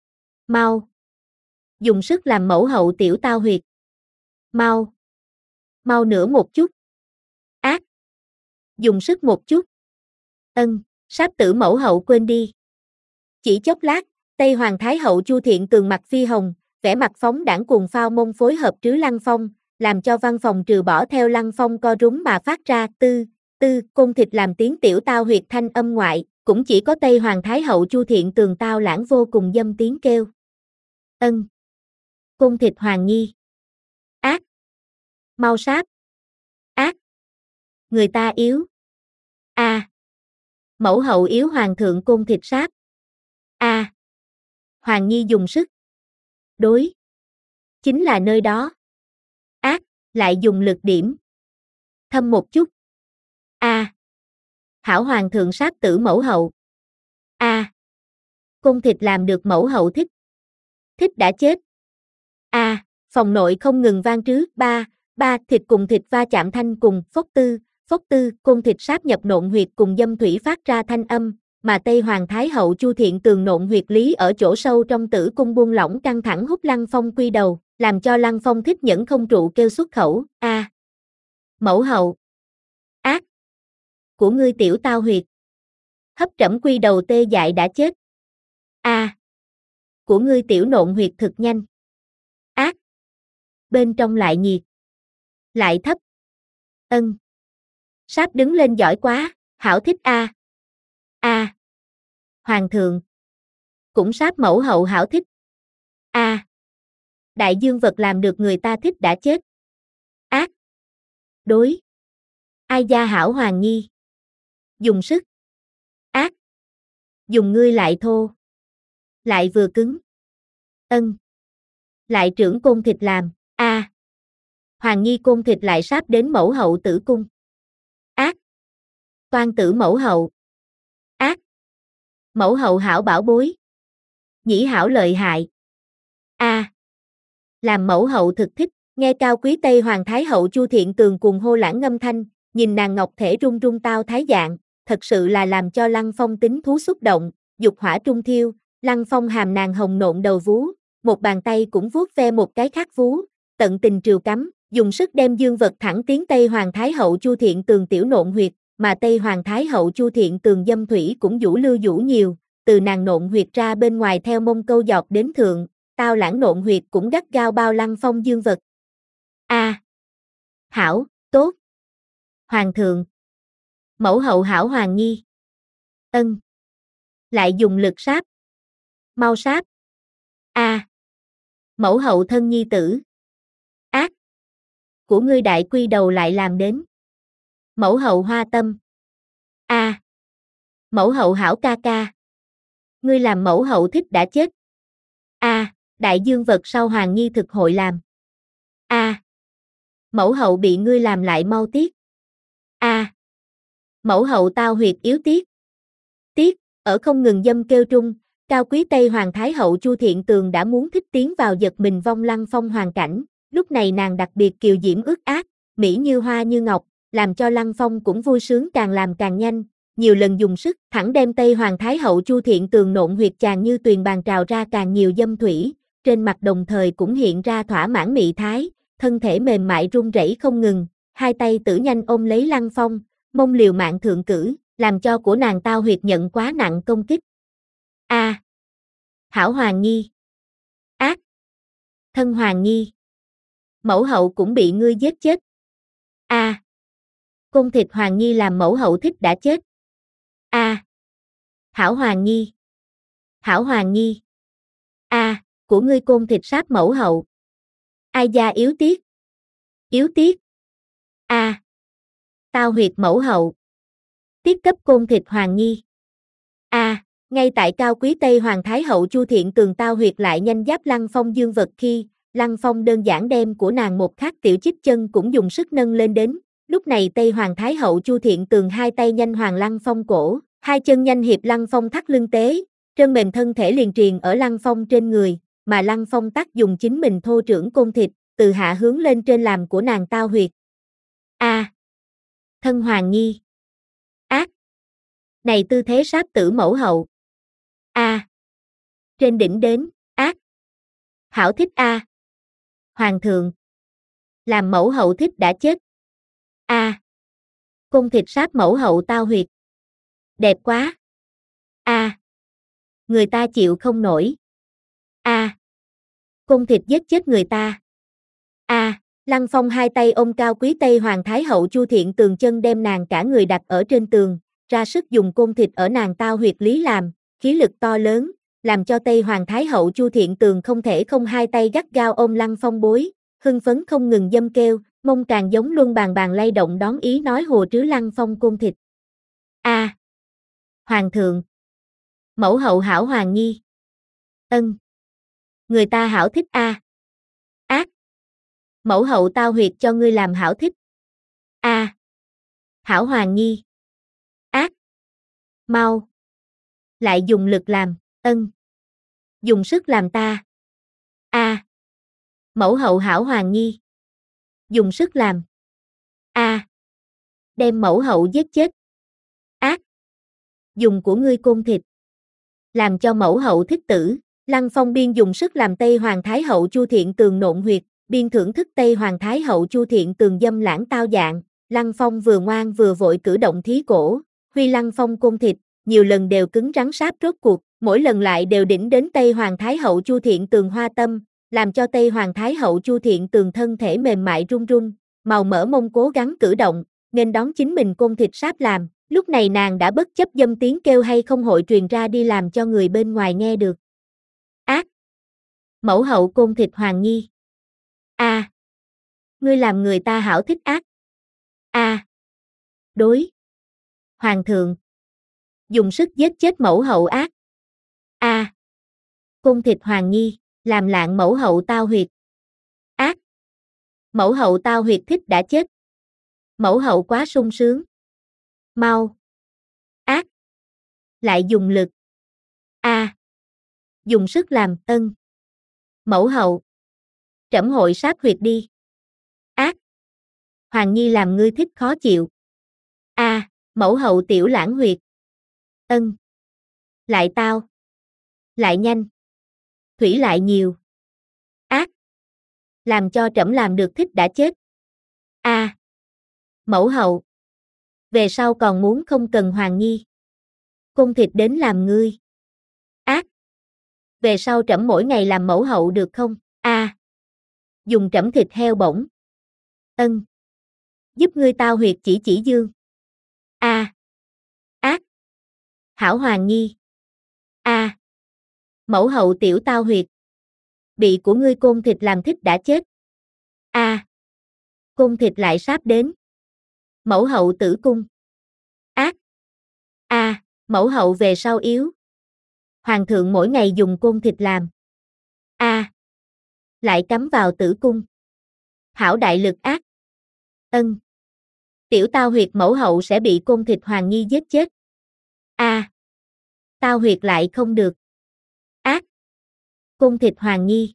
Mau. Dùng sức làm mẫu hậu tiểu tao huyệt. Mau. Mau nữa một chút. Ác. Dùng sức một chút. Ân, sáp tử mẫu hậu quên đi. Chỉ chốc lát, Tây Hoàng Thái hậu Chu Thiện Tường mặt phi hồng, vẻ mặt phóng đãng cùng phao mông phối hợp trứ Lăng Phong, làm cho văn phòng trừ bỏ theo Lăng Phong co rúm mà phát ra tư, tư, côn thịt làm tiếng tiểu tao huyệt thanh âm ngoại, cũng chỉ có Tây Hoàng Thái hậu Chu Thiện Tường tao lãng vô cùng dâm tiếng kêu. Ân. Côn thịt Hoàng Nhi. Ác. Mau sáp. Ác. Người ta yếu. A. À. Mẫu hậu yếu hoàng thượng côn thịt sáp. A. À. Hoàng Nhi dùng sức. Đối. Chính là nơi đó. Ác, lại dùng lực điểm. Thâm một chút. A. À. Hảo hoàng thượng sát tử mẫu hậu. A. À. Côn thịt làm được mẫu hậu thích. Thích đã chết. A. À. Phòng nội không ngừng vang trứ ba, ba thịt cùng thịt va chạm thanh cùng phốc tư, phốc tư, côn thịt sáp nhập nộn huyệt cùng dâm thủy phát ra thanh âm, mà Tây Hoàng Thái hậu Chu Thiện Tường nộn huyệt lý ở chỗ sâu trong tử cung buông lỏng căng thẳng hút Lăng Phong quy đầu, làm cho Lăng Phong thích nhẫn không trụ kêu xuất khẩu, a. À. Mẫu hậu. Ác. Của ngươi tiểu tao huyệt. Hấp trẫm quy đầu tê dại đã chết. A. À. của ngươi tiểu nộn huyệt thực nhanh. Ác. Bên trong lại nhiệt. Lại thấp. Ân. Sáp đứng lên giỏi quá, hảo thích a. A. Hoàng thượng. Cũng sáp mẫu hậu hảo thích. A. Đại dương vật làm được người ta thích đã chết. Ác. Đối. Ai gia hảo hoàng nhi. Dùng sức. Ác. Dùng ngươi lại thô. Lại vừa cứng. Ân. Lại trưởng côn thịt làm. A. Hoàng nhi côn thịt lại sáp đến mẫu hậu tử cung. Ác. Toan tử mẫu hậu. Ác. Mẫu hậu hảo bảo bối. Nhĩ hảo lợi hại. A. Làm mẫu hậu thực thích, nghe cao quý Tây Hoàng Thái hậu Chu Thiện Tường cùng hô lãng ngâm thanh, nhìn nàng ngọc thể rung rung tao thái dạng, thật sự là làm cho Lăng Phong tính thú xúc động, dục hỏa trung thiêu, Lăng Phong hàm nàng hồng nộn đầu vú, một bàn tay cũng vuốt ve một cái khác vú, tận tình triều cắm, dùng sức đem dương vật thẳng tiến Tây Hoàng Thái hậu Chu Thiện Tường tiểu nộn huyệt, mà Tây Hoàng Thái hậu Chu Thiện Tường dâm thủy cũng vũ lưu vũ nhiều, từ nàng nộn huyệt ra bên ngoài theo mông câu giọt đến thượng, tao lãng nộn huyệt cũng gắt gao bao Lăng Phong dương vật. A. Hảo, tốt. Hoàng thượng. Mẫu hậu hảo hoàng nhi. Ân. Lại dùng lực sáp. Mau sáp. A. Mẫu hậu thân nhi tử. Ác. Của ngươi đại quy đầu lại làm đến. Mẫu hậu hoa tâm. A. Mẫu hậu hảo ca ca. Ngươi làm mẫu hậu thích đã chết. A. Đại dương vật sau hoàng nhi thực hội làm. A. Mẫu hậu bị ngươi làm lại mau tiết. A. Mẫu hậu tao huyệt yếu tiết. Tiết, ở không ngừng dâm kêu trung, cao quý Tây Hoàng Thái hậu Chu Thiện Tường đã muốn thích tiến vào giật mình vong Lăng Phong hoàn cảnh, lúc này nàng đặc biệt kiều diễm ướt át, mỹ như hoa như ngọc, làm cho Lăng Phong cũng vui sướng càng làm càng nhanh, nhiều lần dùng sức, thẳng đem Tây Hoàng Thái hậu Chu Thiện Tường nộn huyệt chàng như tuyền bàn trào ra càng nhiều dâm thủy, trên mặt đồng thời cũng hiện ra thỏa mãn mị thái, thân thể mềm mại run rẩy không ngừng, hai tay tử nhanh ôm lấy Lăng Phong, mông liều mạng thượng cử, làm cho của nàng tao huyệt nhận quá nặng công kích. A. Hảo hoàng nhi. Ác. Thân hoàng nhi. Mẫu hậu cũng bị ngươi giết chết. A. Côn thịt hoàng nhi làm mẫu hậu thích đã chết. A. Hảo hoàng nhi. Hảo hoàng nhi. A. Của ngươi côn thịt sáp mẫu hậu. Ai gia yếu tiết. Yếu tiết. A. Tao huyệt mẫu hậu. Tiết cấp côn thịt hoàng nhi. A. Ngay tại cao quý Tây Hoàng Thái hậu Chu Thiện Tường tao huyệt lại nhanh giáp Lăng Phong dương vật khi, Lăng Phong đơn giản đem của nàng một khắc tiểu chích chân cũng dùng sức nâng lên đến, lúc này Tây Hoàng Thái hậu Chu Thiện Tường hai tay nhanh hoàng Lăng Phong cổ, hai chân nhanh hiệp Lăng Phong thắt lưng tế, trơn mềm thân thể liền triền ở Lăng Phong trên người, mà Lăng Phong tắc dùng chính mình thô trưởng côn thịt, từ hạ hướng lên trên làm của nàng tao huyệt. A. Thân hoàng nhi. Ác. Này tư thế sáp tử mẫu hậu. A. Trên đỉnh đến, ác. Hảo thích A. Hoàng thượng. Làm mẫu hậu thích đã chết. A. Côn thịt sáp mẫu hậu tao huyệt. Đẹp quá. A. Người ta chịu không nổi. A. Côn thịt giết chết người ta. A. Lăng Phong hai tay ôm cao quý Tây Hoàng Thái hậu Chu Thiện Tường chân đem nàng cả người đặt ở trên tường, ra sức dùng côn thịt ở nàng tao huyệt lý làm, khí lực to lớn, làm cho Tây Hoàng Thái hậu Chu Thiện Tường không thể không hai tay gắt gao ôm Lăng Phong bối, hưng phấn không ngừng dâm kêu, mông càng giống luân bàn bàn lay động đón ý nói hồ trứ Lăng Phong côn thịt. A. Hoàng thượng. Mẫu hậu hảo hoàng nhi. Ân. Người ta hảo thích A. Ác. Mẫu hậu tao huyệt cho ngươi làm hảo thích. A. Hảo hoàng nhi. Ác. Mau. Lại dùng lực làm, ân. Dùng sức làm ta. A. Mẫu hậu hảo hoàng nhi. Dùng sức làm. A. Đem mẫu hậu giết chết. Ác. Dùng của ngươi côn thịt. Làm cho mẫu hậu thích tử. Lăng Phong biên dùng sức làm Tây Hoàng Thái hậu Chu Thiện Tường nộn huyệt, biên thưởng thức Tây Hoàng Thái hậu Chu Thiện Tường dâm lãng tao dạng. Lăng Phong vừa ngoan vừa vội cử động thí cổ, huy Lăng Phong côn thịt, nhiều lần đều cứng rắn sáp rốt cuộc, mỗi lần lại đều đỉnh đến Tây Hoàng Thái Hậu Chu Thiện Tường hoa tâm, làm cho Tây Hoàng Thái Hậu Chu Thiện Tường thân thể mềm mại run run, màu mỡ mông cố gắng cử động, nên đón chính mình côn thịt sáp làm, lúc này nàng đã bất chấp dâm tiếng kêu hay không hội truyền ra đi làm cho người bên ngoài nghe được. Ác! Mẫu hậu côn thịt Hoàng Nhi. A! À, ngươi làm người ta hảo thích ác. A! À, đối! Hoàng thượng! Dùng sức giết chết mẫu hậu ác. A! À, côn thịt Hoàng Nhi, làm lạng mẫu hậu tao huyệt. Ác! Mẫu hậu tao huyệt thích đã chết. Mẫu hậu quá sung sướng. Mau! Ác! Lại dùng lực. A! À, dùng sức làm, ân. Mẫu hậu! Trẫm hội sát huyệt đi. Ác! Hoàng Nhi làm ngươi thích khó chịu. A! À, mẫu hậu tiểu lãng huyệt. Ân. Lại tao. Lại nhanh. Thủy lại nhiều. Ác. Làm cho trẫm làm được thích đã chết. A. À. Mẫu hậu. Về sau còn muốn không cần Hoàng Nhi. Cung thịt đến làm ngươi. Ác. Về sau trẫm mỗi ngày làm mẫu hậu được không? A. À. Dùng trẫm thịt heo bổng. Ân. Giúp ngươi tao huyệt chỉ chỉ dương. A. À. Ác. Hảo Hoàng Nhi. A. À. Mẫu hậu tiểu tao huyệt. Bị của ngươi côn thịt làm thích đã chết. A. À. Côn thịt lại sáp đến. Mẫu hậu tử cung. Ác. A. À. Mẫu hậu về sau yếu. Hoàng thượng mỗi ngày dùng côn thịt làm. A. À. Lại cắm vào tử cung. Hảo đại lực ác. Ân. Tiểu tao huyệt mẫu hậu sẽ bị côn thịt Hoàng Nhi giết chết. A. À. Tao huyệt lại không được. Ác. Côn thịt Hoàng Nhi.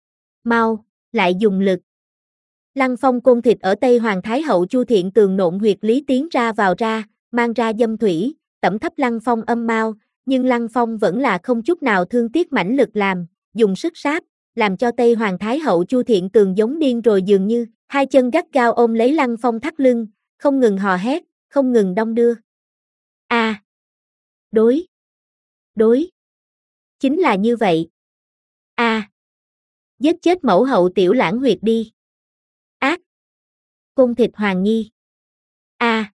Mau, lại dùng lực. Lăng Phong côn thịt ở Tây Hoàng Thái Hậu Chu Thiện Tường nộn huyệt lý tiến ra vào ra, mang ra dâm thủy, tẩm thấp Lăng Phong âm mau, nhưng Lăng Phong vẫn là không chút nào thương tiếc mãnh lực làm, dùng sức sáp, làm cho Tây Hoàng Thái Hậu Chu Thiện Tường giống điên rồi dường như, hai chân gắt gao ôm lấy Lăng Phong thắt lưng, không ngừng hò hét, không ngừng đong đưa. A. À. Đối. Đối. Chính là như vậy. A. À. Giết chết mẫu hậu tiểu lãng huyệt đi. Ác. Côn thịt Hoàng Nhi. A. À.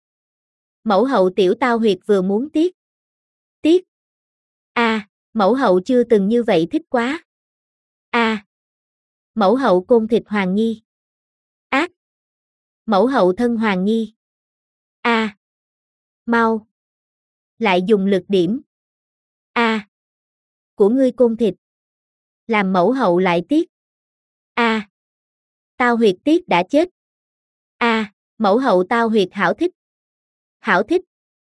Mẫu hậu tiểu tao huyệt vừa muốn tiếc. Tiếc. A. À. Mẫu hậu chưa từng như vậy thích quá. A. À. Mẫu hậu côn thịt Hoàng Nhi. Ác. Mẫu hậu thân Hoàng Nhi. A. À. Mau. Lại dùng lực điểm. A. À. Của ngươi côn thịt. Làm mẫu hậu lại tiếc. A. À. Tao huyệt tiếc đã chết. A. À. Mẫu hậu tao huyệt hảo thích. Hảo thích.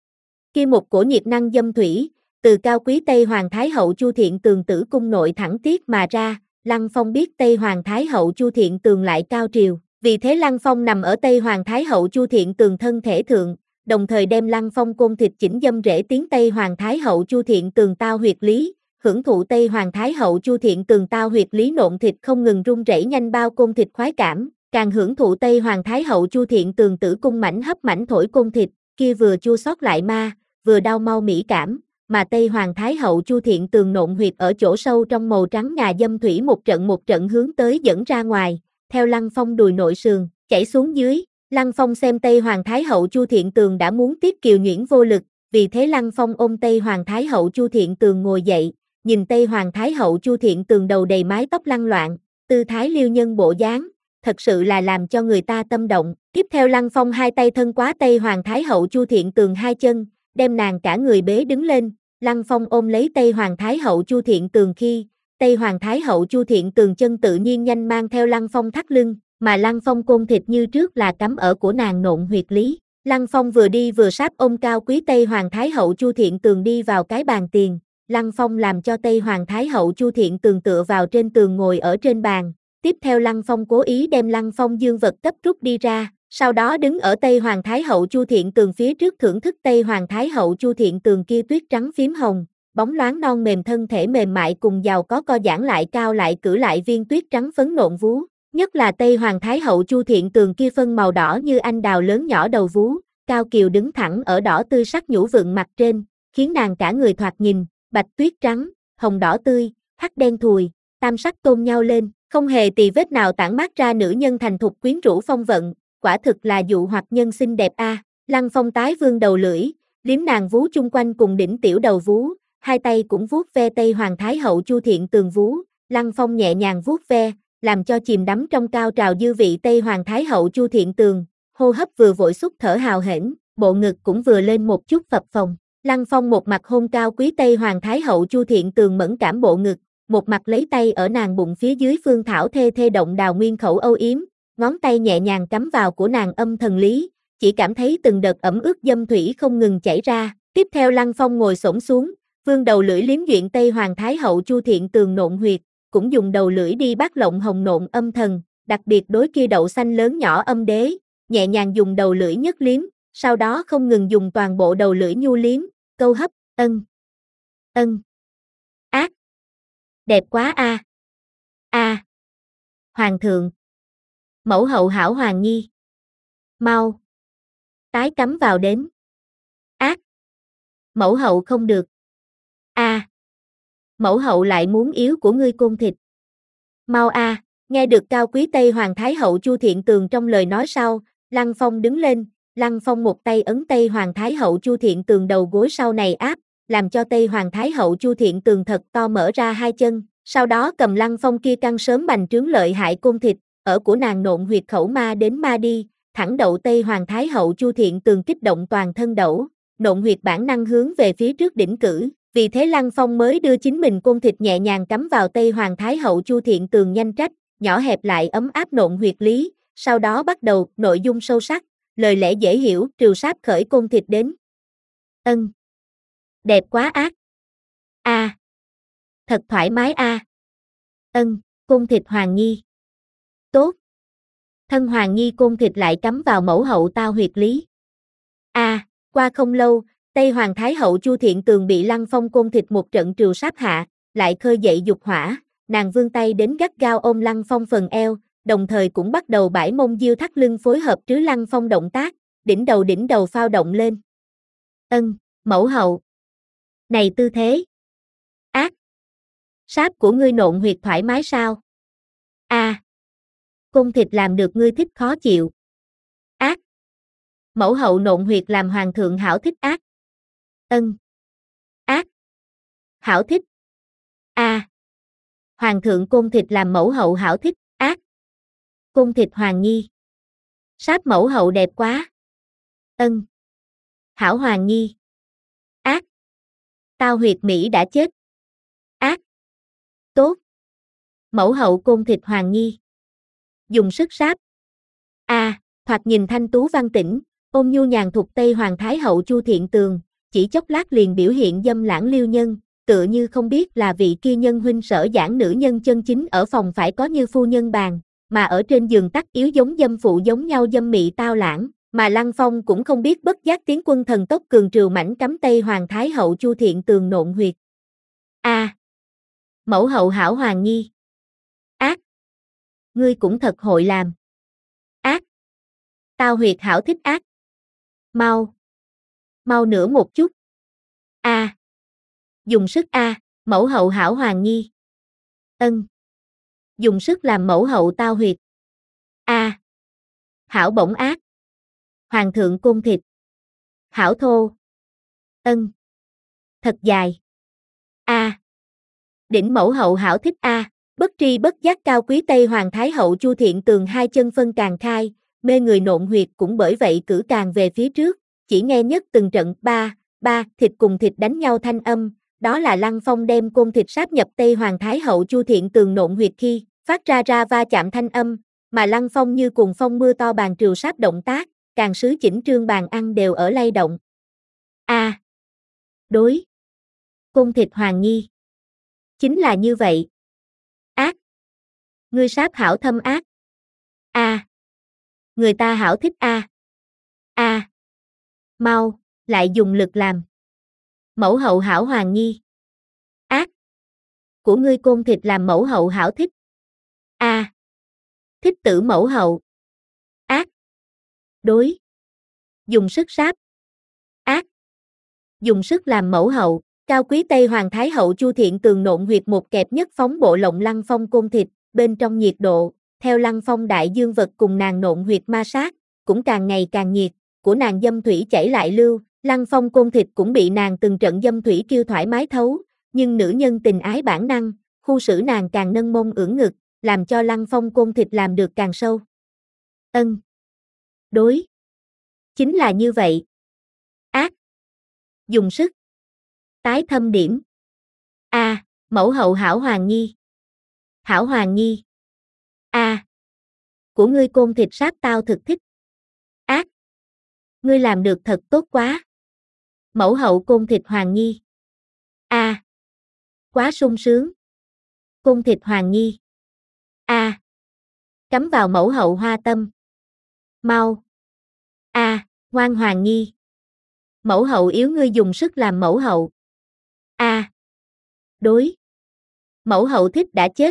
Kia một cổ nhiệt năng dâm thủy, từ cao quý Tây Hoàng Thái Hậu Chu Thiện Tường tử cung nội thẳng tiết mà ra, Lăng Phong biết Tây Hoàng Thái Hậu Chu Thiện Tường lại cao triều, vì thế Lăng Phong nằm ở Tây Hoàng Thái Hậu Chu Thiện Tường thân thể thượng, đồng thời đem Lăng Phong côn thịt chỉnh dâm rễ tiến Tây Hoàng Thái Hậu Chu Thiện Tường tao huyệt lý, hưởng thụ Tây Hoàng Thái Hậu Chu Thiện Tường tao huyệt lý nộn thịt không ngừng rung rẩy nhanh bao côn thịt khoái cảm, càng hưởng thụ Tây Hoàng Thái Hậu Chu Thiện Tường tử cung mảnh hấp mảnh thổi côn thịt, kia vừa chua xót lại ma, vừa đau mau mỹ cảm, mà Tây Hoàng Thái Hậu Chu Thiện Tường nộn huyệt ở chỗ sâu trong màu trắng ngà dâm thủy một trận một trận hướng tới dẫn ra ngoài, theo Lăng Phong đùi nội sườn, chảy xuống dưới, Lăng Phong xem Tây Hoàng Thái Hậu Chu Thiện Tường đã muốn tiếp kiều nhuyễn vô lực, vì thế Lăng Phong ôm Tây Hoàng Thái Hậu Chu Thiện Tường ngồi dậy, nhìn Tây Hoàng Thái Hậu Chu Thiện Tường đầu đầy mái tóc lăn loạn, tư thái liêu nhân bộ dáng, thật sự là làm cho người ta tâm động. Tiếp theo Lăng Phong hai tay thân quá Tây Hoàng Thái Hậu Chu Thiện Tường hai chân, đem nàng cả người bế đứng lên, Lăng Phong ôm lấy Tây Hoàng Thái Hậu Chu Thiện Tường khi, Tây Hoàng Thái Hậu Chu Thiện Tường chân tự nhiên nhanh mang theo Lăng Phong thắt lưng, mà Lăng Phong côn thịt như trước là cắm ở của nàng nộn huyệt lý. Lăng Phong vừa đi vừa sáp ôm cao quý Tây Hoàng Thái Hậu Chu Thiện Tường đi vào cái bàn tiền, Lăng Phong làm cho Tây Hoàng Thái Hậu Chu Thiện Tường tựa vào trên tường ngồi ở trên bàn, tiếp theo Lăng Phong cố ý đem Lăng Phong dương vật cấp rút đi ra, sau đó đứng ở Tây Hoàng Thái Hậu Chu Thiện Tường phía trước thưởng thức Tây Hoàng Thái Hậu Chu Thiện Tường kia tuyết trắng phím hồng, bóng loáng non mềm thân thể mềm mại cùng giàu có co giãn lại cao lại cử lại viên tuyết trắng phấn nộn vú, nhất là Tây Hoàng Thái Hậu Chu Thiện Tường kia phân màu đỏ như anh đào lớn nhỏ đầu vú, cao kiều đứng thẳng ở đỏ tươi sắc nhũ vượng mặt trên, khiến nàng cả người thoạt nhìn, bạch tuyết trắng, hồng đỏ tươi, hắc đen thùi, tam sắc tôn nhau lên, không hề tì vết nào tản mát ra nữ nhân thành thục quyến rũ phong vận, quả thực là dụ hoặc nhân xinh đẹp a. À. Lăng Phong tái vương đầu lưỡi, liếm nàng vú chung quanh cùng đỉnh tiểu đầu vú, hai tay cũng vuốt ve Tây Hoàng Thái hậu Chu Thiện Tường vú, Lăng Phong nhẹ nhàng vuốt ve, làm cho chìm đắm trong cao trào dư vị Tây Hoàng Thái hậu Chu Thiện Tường, hô hấp vừa vội xúc thở hào hển, bộ ngực cũng vừa lên một chút phập phồng. Lăng Phong một mặt hôn cao quý Tây Hoàng Thái hậu Chu Thiện Tường mẫn cảm bộ ngực, một mặt lấy tay ở nàng bụng phía dưới phương thảo thê thê động đào nguyên khẩu âu yếm, ngón tay nhẹ nhàng cắm vào của nàng âm thần lý, chỉ cảm thấy từng đợt ẩm ướt dâm thủy không ngừng chảy ra. Tiếp theo Lăng Phong ngồi xổm xuống, vương đầu lưỡi liếm duyện Tây Hoàng Thái hậu Chu Thiện Tường nộn huyệt, cũng dùng đầu lưỡi đi bắt lộng hồng nộn âm thần, đặc biệt đối kia đậu xanh lớn nhỏ âm đế, nhẹ nhàng dùng đầu lưỡi nhất liếm, sau đó không ngừng dùng toàn bộ đầu lưỡi nhu liếm, câu hấp, ân, ân, ác, đẹp quá a, a, hoàng thượng, mẫu hậu hảo hoàng nhi, mau, tái cắm vào đến, ác, mẫu hậu không được, a, mẫu hậu lại muốn yếu của ngươi côn thịt, mau a. Nghe được cao quý Tây Hoàng Thái hậu Chu Thiện Tường trong lời nói sau, Lăng Phong đứng lên, Lăng Phong một tay ấn Tây Hoàng Thái hậu Chu Thiện Tường đầu gối sau này áp, làm cho Tây Hoàng Thái hậu Chu Thiện Tường thật to mở ra hai chân, sau đó cầm Lăng Phong kia căng sớm bành trướng lợi hại côn thịt, ở của nàng nộn huyệt khẩu ma đến ma đi, thẳng đậu Tây Hoàng Thái hậu Chu Thiện Tường kích động toàn thân đẩu, nộn huyệt bản năng hướng về phía trước đỉnh cử, vì thế Lăng Phong mới đưa chính mình côn thịt nhẹ nhàng cắm vào Tây Hoàng Thái hậu Chu Thiện Tường nhanh trách, nhỏ hẹp lại ấm áp nộn huyệt lý, sau đó bắt đầu nội dung sâu sắc, lời lẽ dễ hiểu, trừ sáp khởi côn thịt đến. Ân. Đẹp quá ác. A. À. Thật thoải mái a. À. Ân, côn thịt hoàng nhi. Tốt. Thân hoàng nhi côn thịt lại cắm vào mẫu hậu tao huyệt lý. A, à, qua không lâu, Tây Hoàng Thái hậu Chu Thiện Tường bị Lăng Phong côn thịt một trận trừ sáp hạ, lại khơi dậy dục hỏa, nàng vươn tay đến gắt gao ôm Lăng Phong phần eo, đồng thời cũng bắt đầu bãi mông diêu thắt lưng phối hợp trứ Lăng Phong động tác, đỉnh đầu đỉnh đầu phao động lên. Ân, mẫu hậu. Này tư thế. Ác. Sáp của ngươi nộn huyệt thoải mái sao? A. À. Côn thịt làm được ngươi thích khó chịu. Ác. Mẫu hậu nộn huyệt làm hoàng thượng hảo thích ác. Ân. Ác. Hảo thích. A. À. Hoàng thượng côn thịt làm mẫu hậu hảo thích, ác. Côn thịt hoàng nhi. Sáp mẫu hậu đẹp quá. Ân. Hảo hoàng nhi. Ác. Tao huyệt Mỹ đã chết. Ác. Tốt. Mẫu hậu côn thịt hoàng nhi. Dùng sức sáp. A, à, thoạt nhìn thanh tú văn tĩnh, ôn nhu nhàn thục Tây Hoàng Thái hậu Chu Thiện Tường, chỉ chốc lát liền biểu hiện dâm lãng liêu nhân, tựa như không biết là vị kia nhân huynh sở giảng nữ nhân chân chính ở phòng phải có như phu nhân bàn, mà ở trên giường tắc yếu giống dâm phụ giống nhau dâm mị tao lãng, mà Lăng Phong cũng không biết bất giác tiến quân thần tốc cường trừ mảnh cắm Tây Hoàng Thái hậu Chu Thiện Tường nộn huyệt. A. À, mẫu hậu hảo hoàng nhi. Ác. Ngươi cũng thật hội làm. Ác. Tao huyệt hảo thích ác. Mau. Mau nữa một chút. A. À. Dùng sức a, à, mẫu hậu hảo hoàng nhi. Ân. Dùng sức làm mẫu hậu tao huyệt. A. À. Hảo bổng ác. Hoàng thượng côn thịt. Hảo thô. Ân. Thật dài. A. À. Đỉnh mẫu hậu hảo thích a. À. Bất tri bất giác cao quý Tây Hoàng Thái hậu Chu Thiện Tường hai chân phân càng khai, mê người nộn huyệt cũng bởi vậy cử càng về phía trước, chỉ nghe nhất từng trận ba, ba, thịt cùng thịt đánh nhau thanh âm, đó là Lăng Phong đem côn thịt sáp nhập Tây Hoàng Thái hậu Chu Thiện Tường nộn huyệt khi, phát ra ra va chạm thanh âm, mà Lăng Phong như cùng phong mưa to bàn trừ sáp động tác, càng sứ chỉnh trương bàn ăn đều ở lay động. A. À. Đối. Côn thịt hoàng nhi. Chính là như vậy. Ác. Ngươi sáp hảo thâm ác. A. À. Người ta hảo thích a. A. À. Mau, lại dùng lực làm. Mẫu hậu hảo hoàng nhi. Ác. Của ngươi côn thịt làm mẫu hậu hảo thích. A. À. Thích tử mẫu hậu. Ác. Đối. Dùng sức sáp. Ác. dùng sức làm mẫu hậu, cao quý Tây Hoàng Thái hậu Chu Thiện Tường nộn huyệt một kẹp nhất phóng bộ lộng Lăng Phong côn thịt, bên trong nhiệt độ, theo Lăng Phong đại dương vật cùng nàng nộn huyệt ma sát, cũng càng ngày càng nhiệt, của nàng dâm thủy chảy lại lưu, Lăng Phong côn thịt cũng bị nàng từng trận dâm thủy kêu thoải mái thấu, nhưng nữ nhân tình ái bản năng, khu xử nàng càng nâng mông ưỡn ngực, làm cho Lăng Phong côn thịt làm được càng sâu. Ân. Đối. Chính là như vậy. Ác. Dùng sức. Tái thâm điểm. A. À, mẫu hậu hảo hoàng nhi. Hảo hoàng nhi. A. À, của ngươi côn thịt sát tao thực thích. Ác. Ngươi làm được thật tốt quá. Mẫu hậu côn thịt hoàng nhi. A. À, quá sung sướng. Côn thịt hoàng nhi. A. À, cắm vào mẫu hậu hoa tâm. Mau. A. À, ngoan hoàng nhi. Mẫu hậu yếu ngươi dùng sức làm mẫu hậu. A. À, đối. Mẫu hậu thích đã chết.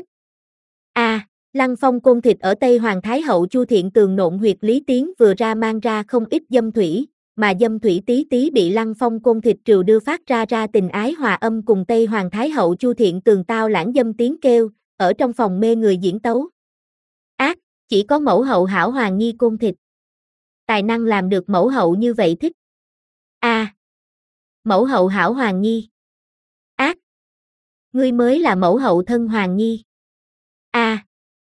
A. À, Lăng Phong côn thịt ở Tây Hoàng Thái hậu Chu Thiện Tường nộn huyệt Lý Tiến vừa ra mang ra không ít dâm thủy, mà dâm thủy tí tí bị Lăng Phong côn thịt trừ đưa phát ra ra tình ái hòa âm cùng Tây Hoàng Thái hậu Chu Thiện Tường tao lãng dâm tiếng kêu, ở trong phòng mê người diễn tấu. Ác, chỉ có mẫu hậu hảo hoàng nhi côn thịt. Tài năng làm được mẫu hậu như vậy thích. A. À, mẫu hậu hảo hoàng nhi. Ác. Ngươi mới là mẫu hậu thân hoàng nhi. A. À,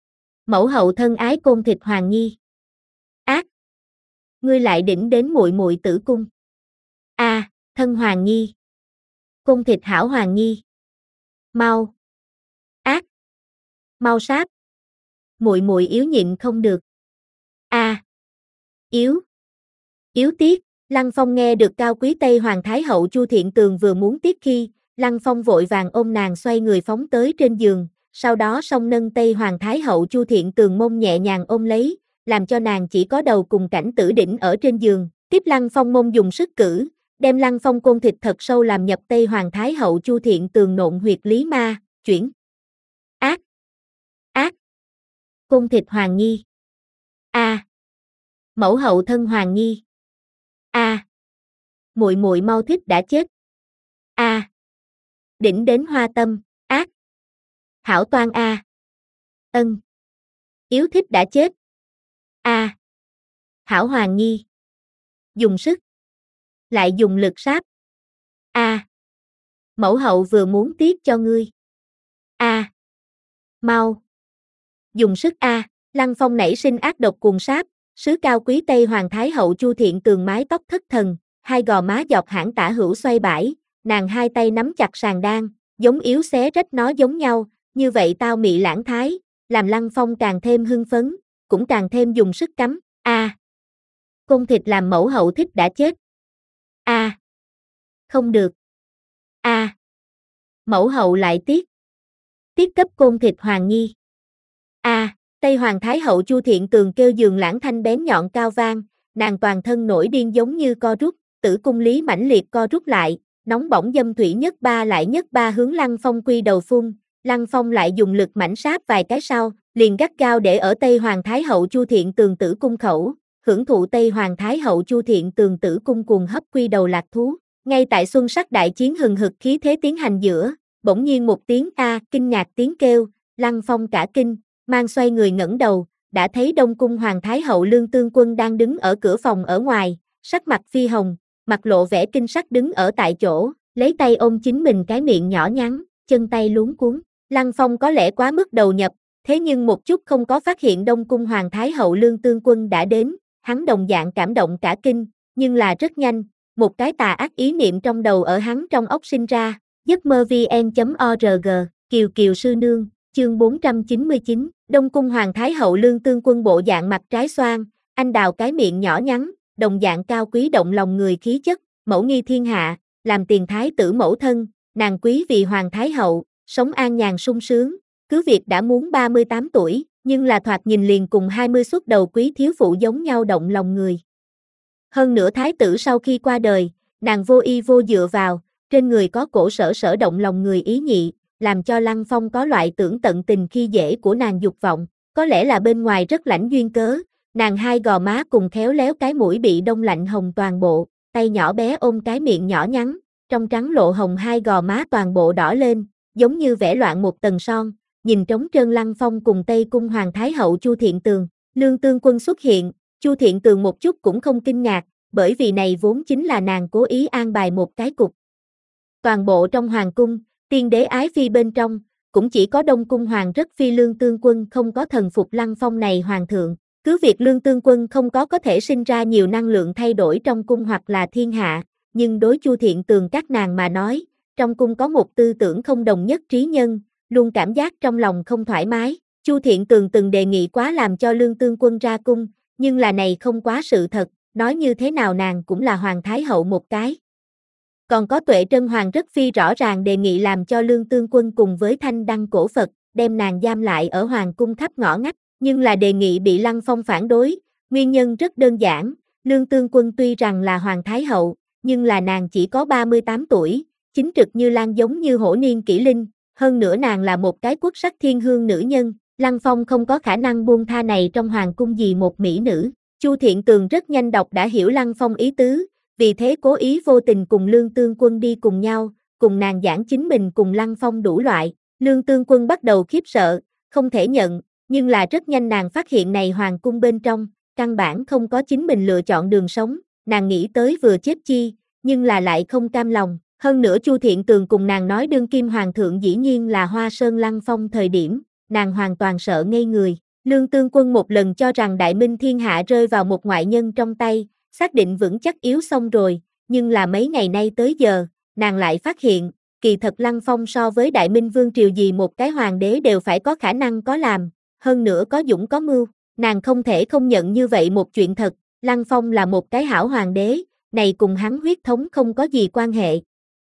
mẫu hậu thân ái côn thịt hoàng nhi. Ác. Ngươi lại đỉnh đến muội muội tử cung. A. À, thân hoàng nhi. Côn thịt hảo hoàng nhi. Mau. Ác. Mau sáp. Muội muội yếu nhịn không được. A. À, yếu. Yếu tiết. Lăng Phong nghe được cao quý Tây Hoàng Thái hậu Chu Thiện Tường vừa muốn tiết khi, Lăng Phong vội vàng ôm nàng xoay người phóng tới trên giường, sau đó song nâng Tây Hoàng Thái hậu Chu Thiện Tường mông nhẹ nhàng ôm lấy, làm cho nàng chỉ có đầu cùng cảnh tử đỉnh ở trên giường, tiếp Lăng Phong mông dùng sức cử, đem Lăng Phong côn thịt thật sâu làm nhập Tây Hoàng Thái hậu Chu Thiện Tường nộn huyệt lý ma, chuyển. Ác. Ác. Côn thịt hoàng nhi. A. À, mẫu hậu thân hoàng nhi. A. À, muội muội mau thích đã chết. A. À, đỉnh đến hoa tâm. Ác. Hảo toan A. À. Ân. Yếu thích đã chết. A. À, hảo hoàng nhi. Dùng sức. Lại dùng lực sáp. A. À, mẫu hậu vừa muốn tiết cho ngươi. A. À, mau. Dùng sức A. À, Lăng Phong nảy sinh ác độc cuồng sáp, sứ cao quý Tây Hoàng Thái hậu Chu Thiện Tường mái tóc thất thần, hai gò má dọc hãng tả hữu xoay bãi, nàng hai tay nắm chặt sàn đan, giống yếu xé rách nó giống nhau, như vậy tao mị lãng thái, làm Lăng Phong càng thêm hưng phấn, cũng càng thêm dùng sức cắm. A. À, côn thịt làm mẫu hậu thích đã chết. A. À, không được. A. À, mẫu hậu lại tiết. Tiết cấp côn thịt hoàng nhi. A. À, Tây Hoàng Thái hậu Chu Thiện Tường kêu giường lãng thanh bén nhọn cao vang, nàng toàn thân nổi điên giống như co rút, tử cung lý mãnh liệt co rút lại, nóng bỏng dâm thủy nhất ba lại nhất ba hướng Lăng Phong quy đầu phun, Lăng Phong lại dùng lực mãnh sáp vài cái sau, liền gắt gao để ở Tây Hoàng Thái hậu Chu Thiện Tường tử cung khẩu, hưởng thụ Tây Hoàng Thái hậu Chu Thiện Tường tử cung cuồng hấp quy đầu lạc thú. Ngay tại xuân sắc đại chiến hừng hực khí thế tiến hành giữa, bỗng nhiên một tiếng a kinh ngạc tiếng kêu, Lăng Phong cả kinh, mang xoay người ngẩng đầu, đã thấy Đông cung Hoàng Thái hậu Lương Tương Quân đang đứng ở cửa phòng ở ngoài, sắc mặt phi hồng, mặt lộ vẻ kinh sắc đứng ở tại chỗ, lấy tay ôm chính mình cái miệng nhỏ nhắn, chân tay luống cuống. Lăng Phong có lẽ quá mức đầu nhập, thế nhưng một chút không có phát hiện Đông cung Hoàng Thái hậu Lương Tương Quân đã đến, hắn đồng dạng cảm động cả kinh, nhưng là rất nhanh, một cái tà ác ý niệm trong đầu ở hắn trong óc sinh ra, giấc mơ vn chấm org, Kiều Kiều sư nương, chương bốn trăm chín mươi chín, Đông cung Hoàng Thái hậu Lương Tương Quân bộ dạng mặt trái xoan, anh đào cái miệng nhỏ nhắn, đồng dạng cao quý động lòng người khí chất, mẫu nghi thiên hạ, làm tiền thái tử mẫu thân, nàng quý vì Hoàng Thái hậu, sống an nhàn sung sướng, cứ việc đã muốn ba mươi tám tuổi, nhưng là thoạt nhìn liền cùng hai mươi xuất đầu quý thiếu phụ giống nhau động lòng người. Hơn nữa thái tử sau khi qua đời, nàng vô y vô dựa vào, trên người có cổ sở sở động lòng người ý nhị, làm cho Lăng Phong có loại tưởng tận tình khi dễ của nàng dục vọng, có lẽ là bên ngoài rất lãnh duyên cớ, nàng hai gò má cùng khéo léo cái mũi bị đông lạnh hồng toàn bộ, tay nhỏ bé ôm cái miệng nhỏ nhắn, trong trắng lộ hồng hai gò má toàn bộ đỏ lên, giống như vẽ loạn một tầng son, nhìn trống trơn Lăng Phong cùng Tây Cung Hoàng Thái Hậu Chu Thiện Tường. Lương Tương Quân xuất hiện, Chu Thiện Tường một chút cũng không kinh ngạc, bởi vì này vốn chính là nàng cố ý an bài một cái cục. Toàn bộ trong hoàng cung, tiên đế ái phi bên trong, cũng chỉ có Đông Cung Hoàng rất phi Lương Tương Quân không có thần phục Lăng Phong này hoàng thượng. Cứ việc Lương Tương Quân không có có thể sinh ra nhiều năng lượng thay đổi trong cung hoặc là thiên hạ, nhưng đối Chu Thiện Tường các nàng mà nói, trong cung có một tư tưởng không đồng nhất trí nhân, luôn cảm giác trong lòng không thoải mái. Chu Thiện Tường từng đề nghị quá làm cho Lương Tương Quân ra cung, nhưng là này không quá sự thật, nói như thế nào nàng cũng là Hoàng Thái Hậu một cái. Còn có Tuệ Trân Hoàng rất phi rõ ràng đề nghị làm cho Lương Tương Quân cùng với Thanh Đăng cổ Phật, đem nàng giam lại ở hoàng cung khắp ngõ ngách, nhưng là đề nghị bị Lăng Phong phản đối, nguyên nhân rất đơn giản, Lương Tương Quân tuy rằng là Hoàng Thái Hậu, nhưng là nàng chỉ có ba mươi tám tuổi, chính trực như lan giống như hổ niên kỷ linh, hơn nữa nàng là một cái quốc sắc thiên hương nữ nhân, Lăng Phong không có khả năng buông tha này trong hoàng cung gì một mỹ nữ. Chu Thiện Tường rất nhanh đọc đã hiểu Lăng Phong ý tứ, vì thế cố ý vô tình cùng Lương Tương Quân đi cùng nhau, cùng nàng giảng chính mình cùng Lăng Phong đủ loại. Lương Tương Quân bắt đầu khiếp sợ, không thể nhận, nhưng là rất nhanh nàng phát hiện này hoàng cung bên trong, căn bản không có chính mình lựa chọn đường sống, nàng nghĩ tới vừa chết chi, nhưng là lại không cam lòng. Hơn nữa Chu Thiện Tường cùng nàng nói đương kim hoàng thượng dĩ nhiên là Hoa Sơn Lăng Phong thời điểm, nàng hoàn toàn sợ ngây người. Lương Tương Quân một lần cho rằng Đại Minh thiên hạ rơi vào một ngoại nhân trong tay, xác định vững chắc yếu xong rồi, nhưng là mấy ngày nay tới giờ, nàng lại phát hiện, kỳ thật Lăng Phong so với Đại Minh vương triều gì một cái hoàng đế đều phải có khả năng có làm, hơn nữa có dũng có mưu, nàng không thể không nhận như vậy một chuyện thật, Lăng Phong là một cái hảo hoàng đế, này cùng hắn huyết thống không có gì quan hệ.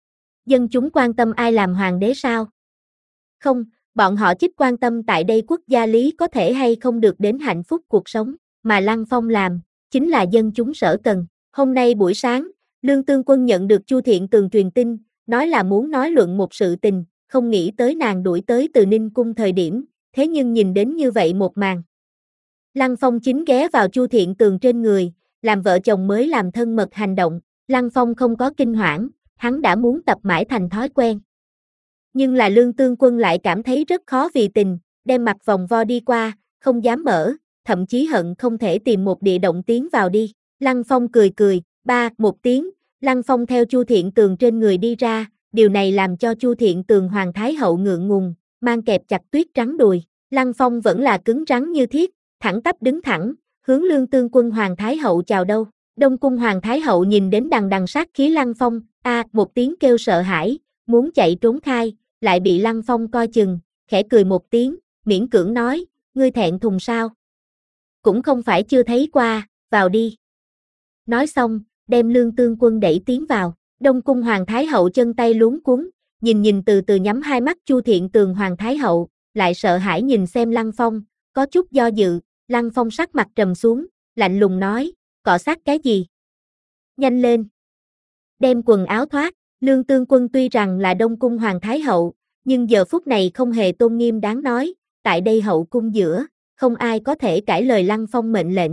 Dân chúng quan tâm ai làm hoàng đế sao? Không, bọn họ chỉ quan tâm tại đây quốc gia lý có thể hay không được đến hạnh phúc cuộc sống, mà Lăng Phong làm, chính là dân chúng sở cần. Hôm nay buổi sáng, Lương Tương Quân nhận được Chu Thiện Tường truyền tin, nói là muốn nói luận một sự tình, không nghĩ tới nàng đuổi tới từ Ninh Cung thời điểm, thế nhưng nhìn đến như vậy một màn. Lăng Phong chính ghé vào Chu Thiện Tường trên người, làm vợ chồng mới làm thân mật hành động, Lăng Phong không có kinh hoảng, hắn đã muốn tập mãi thành thói quen. Nhưng là Lương Tương Quân lại cảm thấy rất khó vì tình, đem mặt vòng vo đi qua, không dám mở, thậm chí hận không thể tìm một địa động tiến vào đi. Lăng Phong cười cười, ba, một tiếng, Lăng Phong theo Chu Thiện Tường trên người đi ra, điều này làm cho Chu Thiện Tường Hoàng Thái Hậu ngượng ngùng, mang kẹp chặt tuyết trắng đùi. Lăng Phong vẫn là cứng rắn như thiết, thẳng tắp đứng thẳng, hướng Lương Tương Quân Hoàng Thái Hậu chào đâu. Đông Cung Hoàng Thái Hậu nhìn đến đằng đằng sát khí Lăng Phong, a, một tiếng kêu sợ hãi, muốn chạy trốn khai, lại bị Lăng Phong coi chừng, khẽ cười một tiếng, miễn cưỡng nói, ngươi thẹn thùng sao? Cũng không phải chưa thấy qua, vào đi. Nói xong, đem Lương Tương Quân đẩy tiến vào, Đông Cung Hoàng Thái Hậu chân tay luống cuống, nhìn nhìn từ từ nhắm hai mắt Chu Thiện Tường Hoàng Thái Hậu, lại sợ hãi nhìn xem Lăng Phong, có chút do dự, Lăng Phong sắc mặt trầm xuống, lạnh lùng nói, cọ sát cái gì? Nhanh lên! Đem quần áo thoát, Lương Tương Quân tuy rằng là Đông Cung Hoàng Thái Hậu, nhưng giờ phút này không hề tôn nghiêm đáng nói, tại đây hậu cung giữa, không ai có thể cãi lời Lăng Phong mệnh lệnh.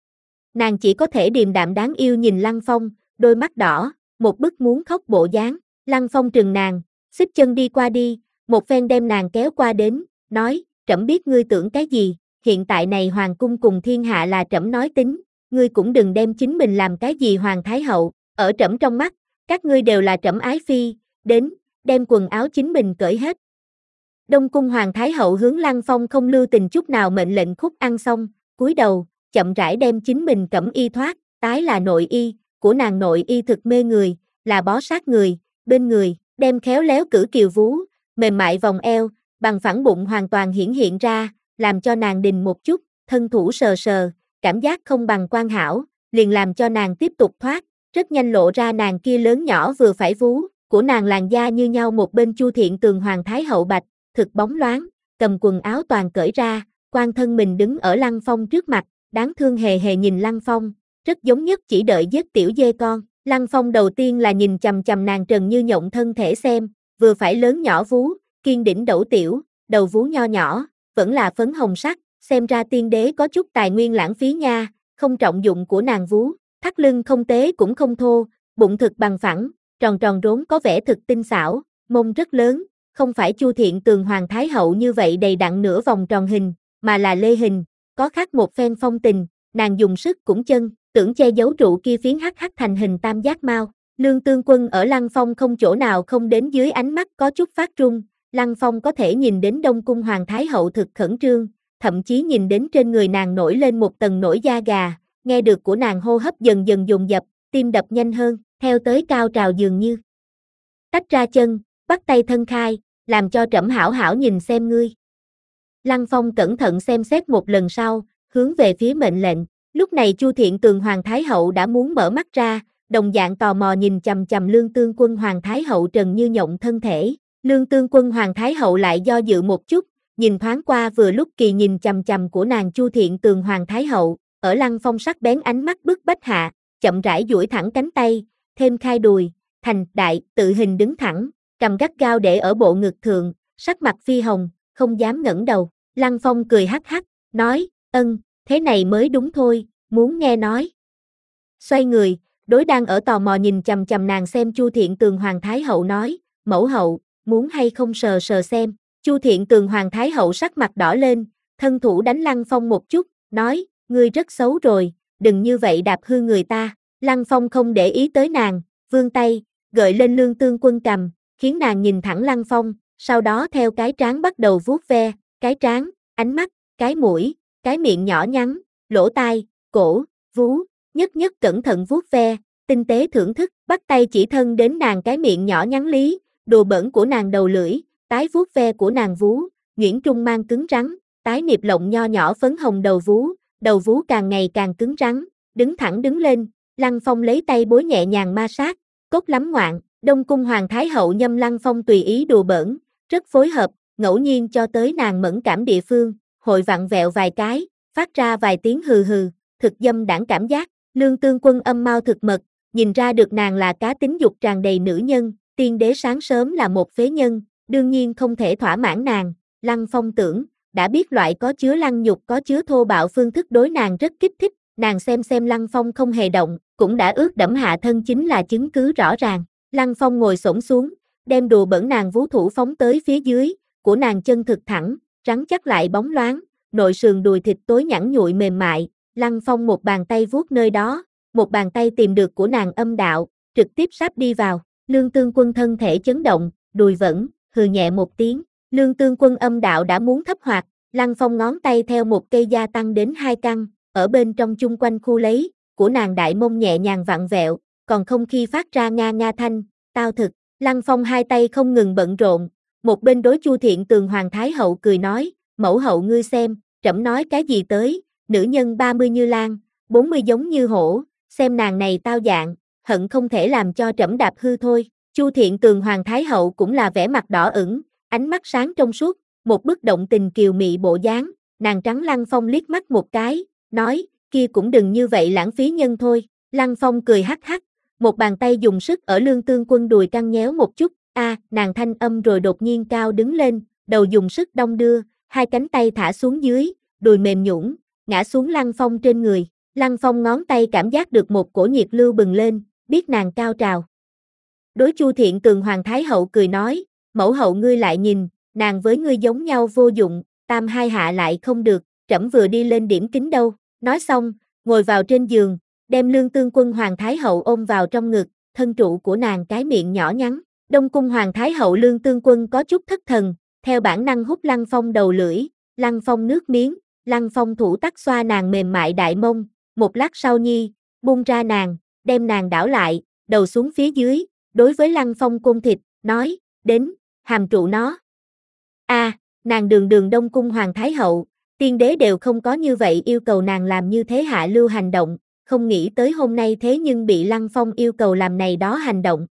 Nàng chỉ có thể điềm đạm đáng yêu nhìn Lăng Phong, đôi mắt đỏ, một bức muốn khóc bộ dáng, Lăng Phong trừng nàng, xích chân đi qua đi, một phen đem nàng kéo qua đến, nói, trẫm biết ngươi tưởng cái gì, hiện tại này hoàng cung cùng thiên hạ là trẫm nói tính, ngươi cũng đừng đem chính mình làm cái gì Hoàng Thái Hậu, ở trẫm trong mắt, các ngươi đều là trẫm ái phi, đến, đem quần áo chính mình cởi hết. Đông Cung Hoàng Thái Hậu hướng Lăng Phong không lưu tình chút nào mệnh lệnh khúc ăn xong, cúi đầu, chậm rãi đem chính mình cẩm y thoát, tái là nội y, của nàng nội y thực mê người, là bó sát người, bên người, đem khéo léo cử kiều vú, mềm mại vòng eo, bằng phẳng bụng hoàn toàn hiển hiện ra, làm cho nàng đình một chút, thân thủ sờ sờ, cảm giác không bằng quan hảo, liền làm cho nàng tiếp tục thoát, rất nhanh lộ ra nàng kia lớn nhỏ vừa phải vú, của nàng làn da như nhau một bên Chu Thiện Tường Hoàng Thái Hậu bạch, thực bóng loáng, cầm quần áo toàn cởi ra, quan thân mình đứng ở Lăng Phong trước mặt, đáng thương hề hề nhìn Lăng Phong, rất giống nhất chỉ đợi giết tiểu dê con. Lăng Phong đầu tiên là nhìn chằm chằm nàng trần như nhộng thân thể xem, vừa phải lớn nhỏ vú, kiên đỉnh đẩu tiểu, đầu vú nho nhỏ, vẫn là phấn hồng sắc, xem ra tiên đế có chút tài nguyên lãng phí nha, không trọng dụng của nàng vú, thắt lưng không tế cũng không thô, bụng thực bằng phẳng, tròn tròn rốn có vẻ thực tinh xảo, mông rất lớn, không phải Chu Thiện Tường Hoàng Thái Hậu như vậy đầy đặn nửa vòng tròn hình, mà là lê hình, có khác một phen phong tình, nàng dùng sức cũng chân, tưởng che giấu trụ kia phiến hắc hắc thành hình tam giác mao. Lương Tương Quân ở Lăng Phong không chỗ nào không đến dưới ánh mắt có chút phát run, Lăng Phong có thể nhìn đến Đông Cung Hoàng Thái Hậu thực khẩn trương, thậm chí nhìn đến trên người nàng nổi lên một tầng nổi da gà, nghe được của nàng hô hấp dần dần dồn dập, tim đập nhanh hơn, theo tới cao trào dường như. Tách ra chân, bắt tay thân khai, làm cho trẫm hảo hảo nhìn xem ngươi. Lăng Phong cẩn thận xem xét một lần sau, hướng về phía mệnh lệnh, lúc này Chu Thiện Tường Hoàng Thái Hậu đã muốn mở mắt ra, đồng dạng tò mò nhìn chằm chằm Lương Tương Quân Hoàng Thái Hậu trần như nhộng thân thể. Lương Tương Quân Hoàng Thái Hậu lại do dự một chút, nhìn thoáng qua vừa lúc kỳ nhìn chằm chằm của nàng Chu Thiện Tường Hoàng Thái Hậu, ở Lăng Phong sắc bén ánh mắt bức bách hạ, chậm rãi duỗi thẳng cánh tay, thêm khai đùi, thành đại, tự hình đứng thẳng, cầm gắt gao để ở bộ ngực thượng, sắc mặt phi hồng, không dám ngẩng đầu. Lăng Phong cười hắc hắc, nói, ân, thế này mới đúng thôi, muốn nghe nói. Xoay người, đối đang ở tò mò nhìn chằm chằm nàng xem Chu Thiện Tường Hoàng Thái Hậu nói, mẫu hậu, muốn hay không sờ sờ xem. Chu Thiện Tường Hoàng Thái Hậu sắc mặt đỏ lên, thân thủ đánh Lăng Phong một chút, nói, ngươi rất xấu rồi, đừng như vậy đạp hư người ta. Lăng Phong không để ý tới nàng, vươn tay, gợi lên Lương Tương Quân cầm, khiến nàng nhìn thẳng Lăng Phong, sau đó theo cái trán bắt đầu vuốt ve, cái trán, ánh mắt, cái mũi, cái miệng nhỏ nhắn, lỗ tai, cổ, vú, nhất nhất cẩn thận vuốt ve, tinh tế thưởng thức, bắt tay chỉ thân đến nàng cái miệng nhỏ nhắn lý, đồ bẩn của nàng đầu lưỡi, tái vuốt ve của nàng vú, nhuyễn trung mang cứng rắn, tái niệp lộng nho nhỏ phấn hồng đầu vú, đầu vú càng ngày càng cứng rắn, đứng thẳng đứng lên, Lăng Phong lấy tay bối nhẹ nhàng ma sát, cốt lắm ngoạn, Đông Cung Hoàng Thái Hậu nhâm Lăng Phong tùy ý đùa bỡn, rất phối hợp, ngẫu nhiên cho tới nàng mẫn cảm địa phương, hội vặn vẹo vài cái, phát ra vài tiếng hừ hừ, thực dâm đãng cảm giác. Lương Tương Quân âm mau thực mật, nhìn ra được nàng là cá tính dục tràn đầy nữ nhân, tiên đế sáng sớm là một phế nhân, đương nhiên không thể thỏa mãn nàng. Lăng Phong tưởng, đã biết loại có chứa lăng nhục có chứa thô bạo phương thức đối nàng rất kích thích, nàng xem xem Lăng Phong không hề động, cũng đã ướt đẫm hạ thân chính là chứng cứ rõ ràng. Lăng Phong ngồi xổm xuống, đem đùa bẩn nàng vú thủ phóng tới phía dưới, của nàng chân thực thẳng, rắn chắc lại bóng loáng, nội sườn đùi thịt tối nhẵn nhụi mềm mại. Lăng Phong một bàn tay vuốt nơi đó, một bàn tay tìm được của nàng âm đạo, trực tiếp sáp đi vào. Lương Tương Quân thân thể chấn động, đùi vẫn, hừ nhẹ một tiếng. Lương Tương Quân âm đạo đã muốn thấp hoạt, Lăng Phong ngón tay theo một cây gia tăng đến hai căn, ở bên trong chung quanh khu lấy, của nàng đại mông nhẹ nhàng vặn vẹo, còn không khi phát ra nga nga thanh, tao thực. Lăng Phong hai tay không ngừng bận rộn, một bên đối Chu Thiện Tường Hoàng Thái Hậu cười nói, mẫu hậu ngươi xem, trẫm nói cái gì tới, nữ nhân ba mươi như lan, bốn mươi giống như hổ, xem nàng này tao dạng, hận không thể làm cho trẫm đạp hư thôi. Chu Thiện Tường Hoàng Thái Hậu cũng là vẻ mặt đỏ ửng, ánh mắt sáng trong suốt, một bức động tình kiều mị bộ dáng, nàng trắng Lăng Phong liếc mắt một cái, nói, kia cũng đừng như vậy lãng phí nhân thôi. Lăng Phong cười hắc hắc, một bàn tay dùng sức ở Lương Tương Quân đùi căng nhéo một chút, a, à, nàng thanh âm rồi đột nhiên cao đứng lên, đầu dùng sức đong đưa, hai cánh tay thả xuống dưới, đùi mềm nhũn, ngã xuống Lăng Phong trên người. Lăng Phong ngón tay cảm giác được một cổ nhiệt lưu bừng lên, biết nàng cao trào. Đối Chu Thiện Tường Hoàng Thái Hậu cười nói, mẫu hậu ngươi lại nhìn, nàng với ngươi giống nhau vô dụng, tam hai hạ lại không được, trẫm vừa đi lên điểm kính đâu. Nói xong, ngồi vào trên giường, đem Lương Tương Quân Hoàng Thái Hậu ôm vào trong ngực, thân trụ của nàng cái miệng nhỏ nhắn. Đông Cung Hoàng Thái Hậu Lương Tương Quân có chút thất thần, theo bản năng hút Lăng Phong đầu lưỡi, Lăng Phong nước miếng, Lăng Phong thủ tắc xoa nàng mềm mại đại mông, một lát sau nhi, buông ra nàng, đem nàng đảo lại, đầu xuống phía dưới, đối với Lăng Phong côn thịt, nói, đến, hàm trụ nó. a à, nàng đường đường Đông Cung Hoàng Thái Hậu, tiên đế đều không có như vậy yêu cầu nàng làm như thế hạ lưu hành động, không nghĩ tới hôm nay thế nhưng bị Lăng Phong yêu cầu làm này đó hành động.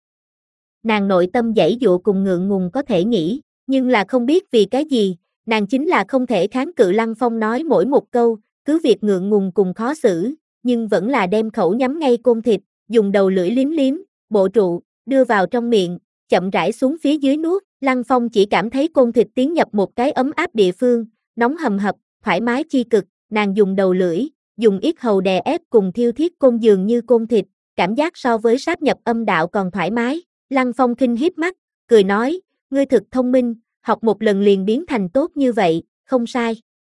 Nàng nội tâm giãy giụa cùng ngượng ngùng có thể nghĩ, nhưng là không biết vì cái gì, nàng chính là không thể kháng cự Lăng Phong nói mỗi một câu, cứ việc ngượng ngùng cùng khó xử, nhưng vẫn là đem khẩu nhắm ngay côn thịt, dùng đầu lưỡi liếm liếm, bộ trụ, đưa vào trong miệng, chậm rãi xuống phía dưới nuốt. Lăng Phong chỉ cảm thấy côn thịt tiến nhập một cái ấm áp địa phương, nóng hầm hập, thoải mái chi cực, nàng dùng đầu lưỡi, dùng yết hầu đè ép cùng thiêu thiết côn dường như côn thịt, cảm giác so với sáp nhập âm đạo còn thoải mái. Lăng Phong khinh hiếp mắt, cười nói, ngươi thực thông minh, học một lần liền biến thành tốt như vậy, không sai.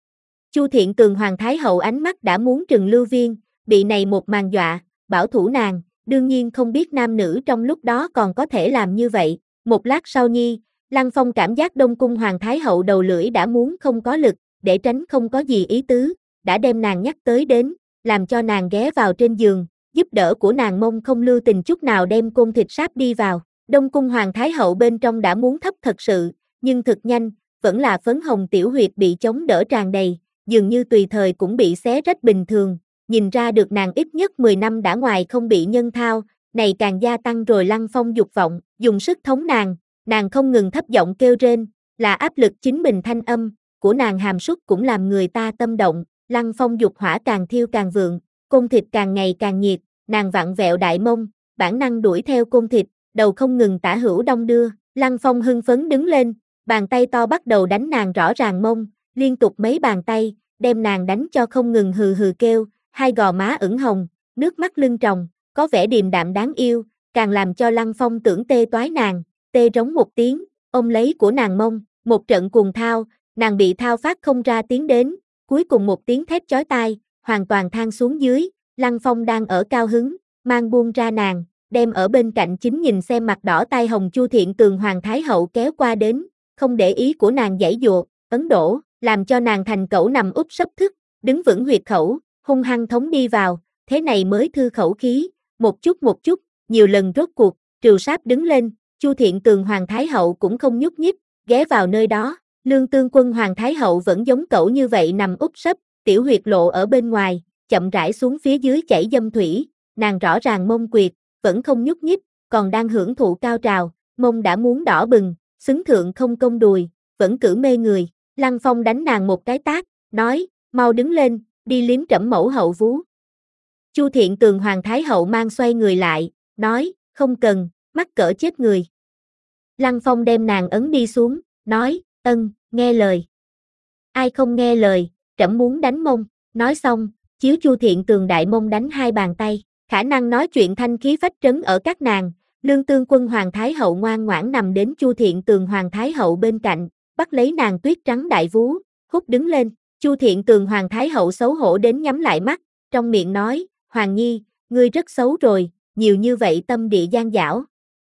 Chu Thiện Tường Hoàng Thái Hậu ánh mắt đã muốn trừng Lưu Viên, bị này một màn dọa, bảo thủ nàng, đương nhiên không biết nam nữ trong lúc đó còn có thể làm như vậy. Một lát sau nhi, Lăng Phong cảm giác Đông Cung Hoàng Thái Hậu đầu lưỡi đã muốn không có lực, để tránh không có gì ý tứ, đã đem nàng nhắc tới đến, làm cho nàng ghé vào trên giường, giúp đỡ của nàng mông không lưu tình chút nào đem côn thịt sáp đi vào. Đông Cung Hoàng Thái Hậu bên trong đã muốn thấp thật sự, nhưng thực nhanh, vẫn là phấn hồng tiểu huyệt bị chống đỡ tràn đầy, dường như tùy thời cũng bị xé rách bình thường, nhìn ra được nàng ít nhất mười năm đã ngoài không bị nhân thao, này càng gia tăng rồi Lăng Phong dục vọng, dùng sức thống nàng, nàng không ngừng thấp giọng kêu rên, là áp lực chính mình thanh âm, của nàng hàm súc cũng làm người ta tâm động, Lăng Phong dục hỏa càng thiêu càng vượng, côn thịt càng ngày càng nhiệt, nàng vặn vẹo đại mông, bản năng đuổi theo côn thịt, đầu không ngừng tả hữu đong đưa, Lăng Phong hưng phấn đứng lên, bàn tay to bắt đầu đánh nàng rõ ràng mông, liên tục mấy bàn tay, đem nàng đánh cho không ngừng hừ hừ kêu, hai gò má ửng hồng, nước mắt lưng tròng, có vẻ điềm đạm đáng yêu, càng làm cho Lăng Phong tưởng tê toái nàng, tê rống một tiếng, ôm lấy của nàng mông, một trận cuồng thao, nàng bị thao phát không ra tiếng đến, cuối cùng một tiếng thét chói tai, hoàn toàn than xuống dưới, Lăng Phong đang ở cao hứng, mang buông ra nàng, đem ở bên cạnh chính nhìn xem mặt đỏ tai hồng Chu Thiện Tường Hoàng Thái Hậu kéo qua đến, không để ý của nàng giãy giụa, ấn đổ, làm cho nàng thành cẩu nằm úp sấp thức, đứng vững huyệt khẩu, hung hăng thống đi vào, thế này mới thư khẩu khí, một chút một chút, nhiều lần rốt cuộc, trừ sáp đứng lên, Chu Thiện Tường Hoàng Thái Hậu cũng không nhúc nhích, ghé vào nơi đó, Lương Tương Quân Hoàng Thái Hậu vẫn giống cẩu như vậy nằm úp sấp, tiểu huyệt lộ ở bên ngoài, chậm rãi xuống phía dưới chảy dâm thủy, nàng rõ ràng mông quyệt, vẫn không nhúc nhích, còn đang hưởng thụ cao trào, mông đã muốn đỏ bừng, xứng thượng không công đùi, vẫn cử mê người, Lăng Phong đánh nàng một cái tát, nói, mau đứng lên, đi liếm trẫm mẫu hậu vú. Chu Thiện Tường Hoàng Thái Hậu mang xoay người lại, nói, không cần, mắc cỡ chết người. Lăng Phong đem nàng ấn đi xuống, nói, ân, nghe lời. Ai không nghe lời, trẫm muốn đánh mông, nói xong, chiếu Chu Thiện Tường đại mông đánh hai bàn tay, khả năng nói chuyện thanh khí phách trấn ở các nàng, Lương Tương Quân Hoàng Thái Hậu ngoan ngoãn nằm đến Chu Thiện Tường Hoàng Thái Hậu bên cạnh, bắt lấy nàng tuyết trắng đại vú, hút đứng lên, Chu Thiện Tường Hoàng Thái Hậu xấu hổ đến nhắm lại mắt, trong miệng nói, Hoàng Nhi, ngươi rất xấu rồi, nhiều như vậy tâm địa gian dảo.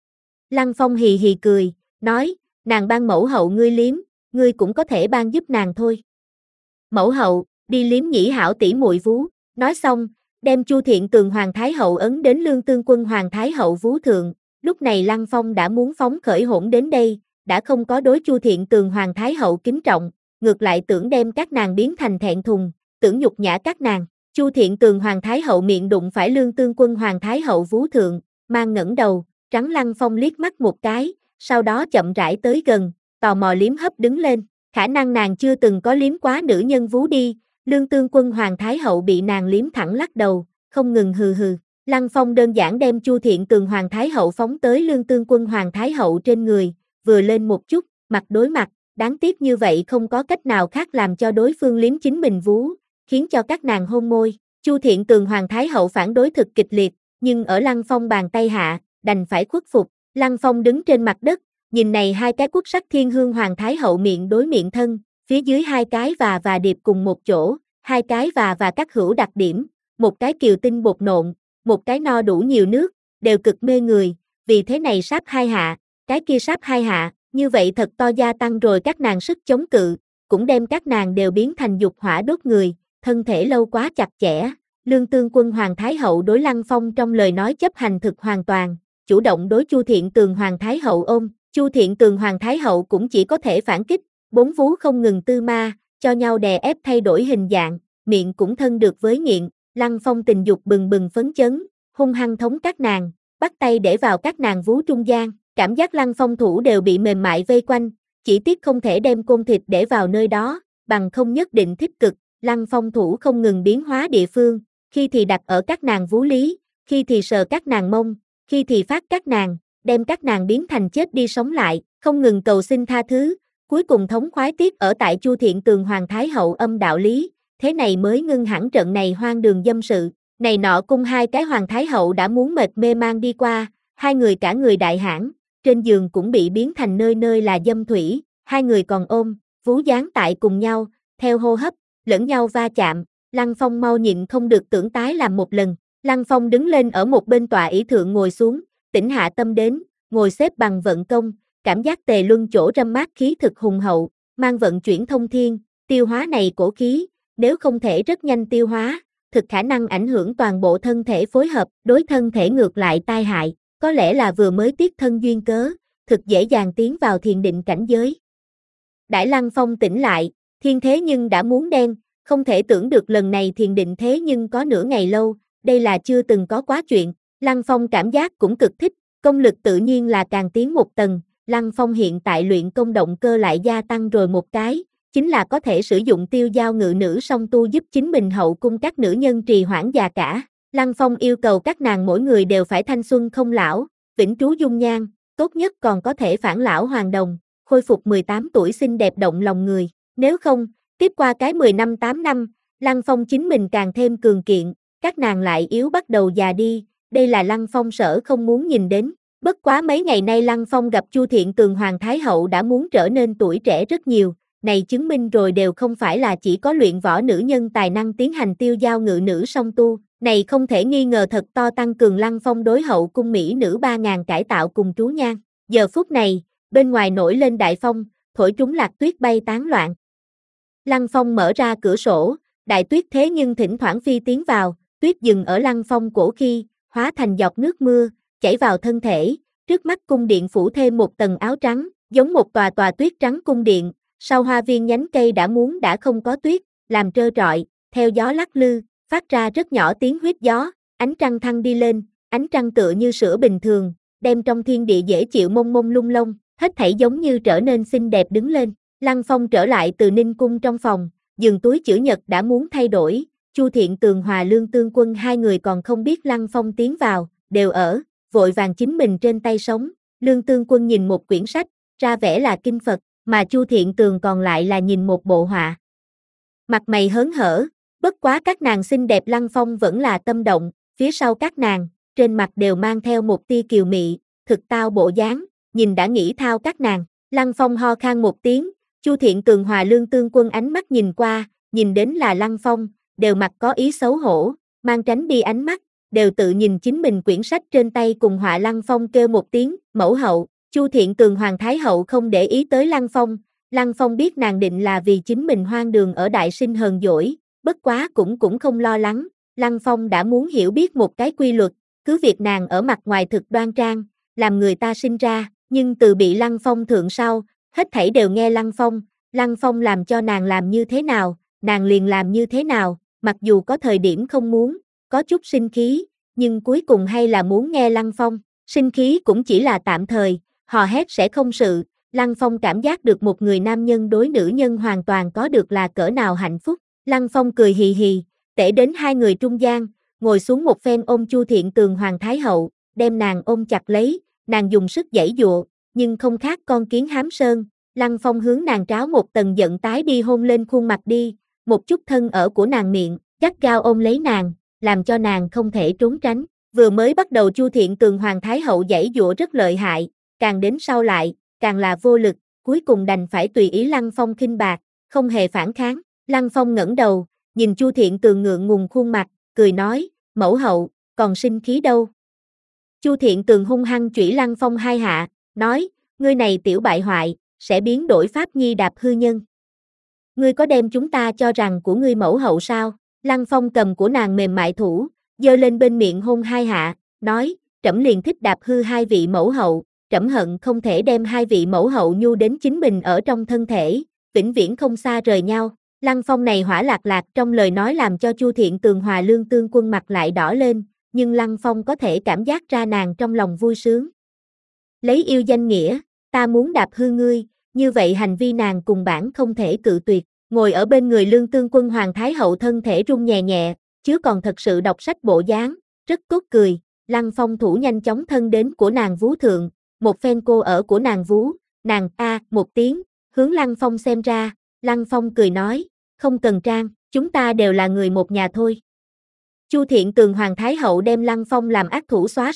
Lăng Phong hì hì cười, nói, nàng ban mẫu hậu ngươi liếm, ngươi cũng có thể ban giúp nàng thôi. Mẫu hậu, đi liếm nhĩ hảo tỷ muội vú, nói xong, đem Chu Thiện Tường Hoàng Thái Hậu ấn đến Lương Tương Quân Hoàng Thái Hậu vú thượng, lúc này Lăng Phong đã muốn phóng khởi hỗn đến đây, đã không có đối Chu Thiện Tường Hoàng Thái Hậu kính trọng, ngược lại tưởng đem các nàng biến thành thẹn thùng, tưởng nhục nhã các nàng. Chu Thiện Tường Hoàng Thái Hậu miệng đụng phải Lương Tương Quân Hoàng Thái Hậu vú thượng, mang ngẩng đầu, trắng Lăng Phong liếc mắt một cái, sau đó chậm rãi tới gần, tò mò liếm hấp đứng lên, khả năng nàng chưa từng có liếm quá nữ nhân vú đi, Lương Tương Quân Hoàng Thái Hậu bị nàng liếm thẳng lắc đầu, không ngừng hừ hừ. Lăng Phong đơn giản đem Chu Thiện Tường Hoàng Thái Hậu phóng tới Lương Tương Quân Hoàng Thái Hậu trên người, vừa lên một chút, mặt đối mặt, đáng tiếc như vậy không có cách nào khác làm cho đối phương liếm chính mình vú, khiến cho các nàng hôn môi. Chu Thiện Tường Hoàng Thái Hậu phản đối thực kịch liệt, nhưng ở Lăng Phong bàn tay hạ, đành phải khuất phục. Lăng Phong đứng trên mặt đất, nhìn này hai cái quốc sắc thiên hương Hoàng Thái Hậu miệng đối miệng thân, phía dưới hai cái và và điệp cùng một chỗ, hai cái và và các hữu đặc điểm, một cái kiều tinh bột nộn, một cái no đủ nhiều nước, đều cực mê người, vì thế này sáp hai hạ, cái kia sáp hai hạ, như vậy thật to gia tăng rồi các nàng sức chống cự, cũng đem các nàng đều biến thành dục hỏa đốt người, thân thể lâu quá chặt chẽ. Lương Tương Quân Hoàng Thái Hậu đối Lăng Phong trong lời nói chấp hành thực hoàn toàn, chủ động đối Chu Thiện Tường Hoàng Thái Hậu ôm, Chu Thiện Tường Hoàng Thái Hậu cũng chỉ có thể phản kích, bốn vú không ngừng tư ma, cho nhau đè ép thay đổi hình dạng, miệng cũng thân được với nghiện, Lăng Phong tình dục bừng bừng phấn chấn, hung hăng thống các nàng, bắt tay để vào các nàng vú trung gian, cảm giác Lăng Phong thủ đều bị mềm mại vây quanh, chỉ tiếc không thể đem côn thịt để vào nơi đó, bằng không nhất định thích cực, Lăng Phong thủ không ngừng biến hóa địa phương, khi thì đặt ở các nàng vú lý, khi thì sờ các nàng mông, khi thì phát các nàng, đem các nàng biến thành chết đi sống lại, không ngừng cầu xin tha thứ, cuối cùng thống khoái tiếc ở tại Chu Thiện Tường Hoàng Thái Hậu âm đạo lý, thế này mới ngưng hẳn trận này hoang đường dâm sự, này nọ cung hai cái Hoàng Thái Hậu đã muốn mệt mê mang đi qua, hai người cả người đại hãn, trên giường cũng bị biến thành nơi nơi là dâm thủy, hai người còn ôm, vú dán tại cùng nhau, theo hô hấp, lẫn nhau va chạm, Lăng Phong mau nhịn không được tưởng tái làm một lần. Lăng Phong đứng lên ở một bên tọa ỷ thượng ngồi xuống, tĩnh hạ tâm đến, ngồi xếp bằng vận công, cảm giác tề luân chỗ râm mát khí thực hùng hậu, mang vận chuyển thông thiên, tiêu hóa này cổ khí, nếu không thể rất nhanh tiêu hóa, thực khả năng ảnh hưởng toàn bộ thân thể phối hợp, đối thân thể ngược lại tai hại, có lẽ là vừa mới tiết thân duyên cớ, thực dễ dàng tiến vào thiền định cảnh giới. Đãi Lăng Phong tỉnh lại, thiên thế nhưng đã muốn đen, không thể tưởng được lần này thiền định thế nhưng có nửa ngày lâu, đây là chưa từng có quá chuyện, Lăng Phong cảm giác cũng cực thích, công lực tự nhiên là càng tiến một tầng, Lăng Phong hiện tại luyện công động cơ lại gia tăng rồi một cái, chính là có thể sử dụng tiêu giao ngự nữ song tu giúp chính mình hậu cung các nữ nhân trì hoãn già cả. Lăng Phong yêu cầu các nàng mỗi người đều phải thanh xuân không lão, vĩnh trú dung nhan, tốt nhất còn có thể phản lão hoàng đồng, khôi phục mười tám tuổi xinh đẹp động lòng người, nếu không, tiếp qua cái mười năm tám năm, Lăng Phong chính mình càng thêm cường kiện, các nàng lại yếu bắt đầu già đi, đây là Lăng Phong sợ không muốn nhìn đến. Bất quá mấy ngày nay Lăng Phong gặp Chu Thiện Tường Hoàng Thái Hậu đã muốn trở nên tuổi trẻ rất nhiều, này chứng minh rồi đều không phải là chỉ có luyện võ nữ nhân tài năng tiến hành tiêu giao ngự nữ song tu, này không thể nghi ngờ thật to tăng cường Lăng Phong đối hậu cung mỹ nữ ba ngàn cải tạo cùng trú nhan. Giờ phút này, bên ngoài nổi lên đại phong, thổi trúng lạc tuyết bay tán loạn. Lăng Phong mở ra cửa sổ, đại tuyết thế nhưng thỉnh thoảng phi tiến vào, tuyết dừng ở Lăng Phong cổ khi, hóa thành giọt nước mưa, chảy vào thân thể, trước mắt cung điện phủ thêm một tầng áo trắng, giống một tòa tòa tuyết trắng cung điện, sau hoa viên nhánh cây đã muốn đã không có tuyết, làm trơ trọi, theo gió lắc lư, phát ra rất nhỏ tiếng huýt gió, ánh trăng thăng đi lên, ánh trăng tựa như sữa bình thường, đem trong thiên địa dễ chịu mông mông lung lông, hết thảy giống như trở nên xinh đẹp đứng lên. Lăng Phong trở lại từ Ninh Cung trong phòng, giường túi chữ nhật đã muốn thay đổi, Chu Thiện Tường Hòa Lương Tương Quân hai người còn không biết Lăng Phong tiến vào, đều ở, vội vàng chính mình trên tay sống, Lương Tương Quân nhìn một quyển sách, ra vẻ là kinh Phật, mà Chu Thiện Tường còn lại là nhìn một bộ họa. Mặt mày hớn hở, bất quá các nàng xinh đẹp Lăng Phong vẫn là tâm động, phía sau các nàng, trên mặt đều mang theo một tia kiều mị, thực tao bộ dáng, nhìn đã nghĩ thao các nàng, Lăng Phong ho khan một tiếng, Chu Thiện Tường Hòa Lương Tương Quân ánh mắt nhìn qua, nhìn đến là Lăng Phong, đều mặt có ý xấu hổ, mang tránh đi ánh mắt, đều tự nhìn chính mình quyển sách trên tay cùng họa. Lăng Phong kêu một tiếng, mẫu hậu, Chu Thiện Tường Hoàng Thái Hậu không để ý tới Lăng Phong, Lăng Phong biết nàng định là vì chính mình hoang đường ở đại sinh hờn dỗi, bất quá cũng cũng không lo lắng, Lăng Phong đã muốn hiểu biết một cái quy luật, cứ việc nàng ở mặt ngoài thực đoan trang, làm người ta sinh ra, nhưng từ bị Lăng Phong thượng sau, hết thảy đều nghe Lăng Phong, Lăng Phong làm cho nàng làm như thế nào, nàng liền làm như thế nào, mặc dù có thời điểm không muốn, có chút sinh khí, nhưng cuối cùng hay là muốn nghe Lăng Phong, sinh khí cũng chỉ là tạm thời, hò hét sẽ không sự, Lăng Phong cảm giác được một người nam nhân đối nữ nhân hoàn toàn có được là cỡ nào hạnh phúc, Lăng Phong cười hì hì, tể đến hai người trung gian, ngồi xuống một phen ôm Chu Thiện Tường Hoàng Thái Hậu, đem nàng ôm chặt lấy, nàng dùng sức giãy giụa, nhưng không khác con kiến hám sơn, Lăng Phong hướng nàng tráo một tầng giận tái đi hôn lên khuôn mặt đi, một chút thân ở của nàng miệng, gắt gao ôm lấy nàng, làm cho nàng không thể trốn tránh. Vừa mới bắt đầu Chu Thiện Tường Hoàng Thái Hậu giãy giụa rất lợi hại, càng đến sau lại, càng là vô lực, cuối cùng đành phải tùy ý Lăng Phong khinh bạc, không hề phản kháng. Lăng Phong ngẩng đầu, nhìn Chu Thiện Tường ngượng ngùng khuôn mặt, cười nói, mẫu hậu, còn sinh khí đâu. Chu Thiện Tường hung hăng chủy Lăng Phong hai hạ, nói, ngươi này tiểu bại hoại, sẽ biến đổi pháp nhi đạp hư nhân. Ngươi có đem chúng ta cho rằng của ngươi mẫu hậu sao? Lăng Phong cầm của nàng mềm mại thủ, giơ lên bên miệng hôn hai hạ, nói, trẫm liền thích đạp hư hai vị mẫu hậu, trẫm hận không thể đem hai vị mẫu hậu nhu đến chính mình ở trong thân thể, vĩnh viễn không xa rời nhau. Lăng Phong này hỏa lạc lạc trong lời nói làm cho Chu Thiện Tường Hòa Lương Tương Quân mặt lại đỏ lên, nhưng Lăng Phong có thể cảm giác ra nàng trong lòng vui sướng. Lấy yêu danh nghĩa, ta muốn đạp hư ngươi, như vậy hành vi nàng cùng bản không thể cự tuyệt. Ngồi ở bên người Lương Tương Quân Hoàng Thái Hậu thân thể rung nhẹ nhẹ, chứ còn thật sự đọc sách bộ dáng, rất cốt cười. Lăng Phong thủ nhanh chóng thân đến của nàng vú thượng, một phen cô ở của nàng vú, nàng a một tiếng, hướng Lăng Phong xem ra, Lăng Phong cười nói, không cần trang, chúng ta đều là người một nhà thôi. Chu Thiện Tường Hoàng Thái Hậu đem Lăng Phong làm ác thủ xóa sạch,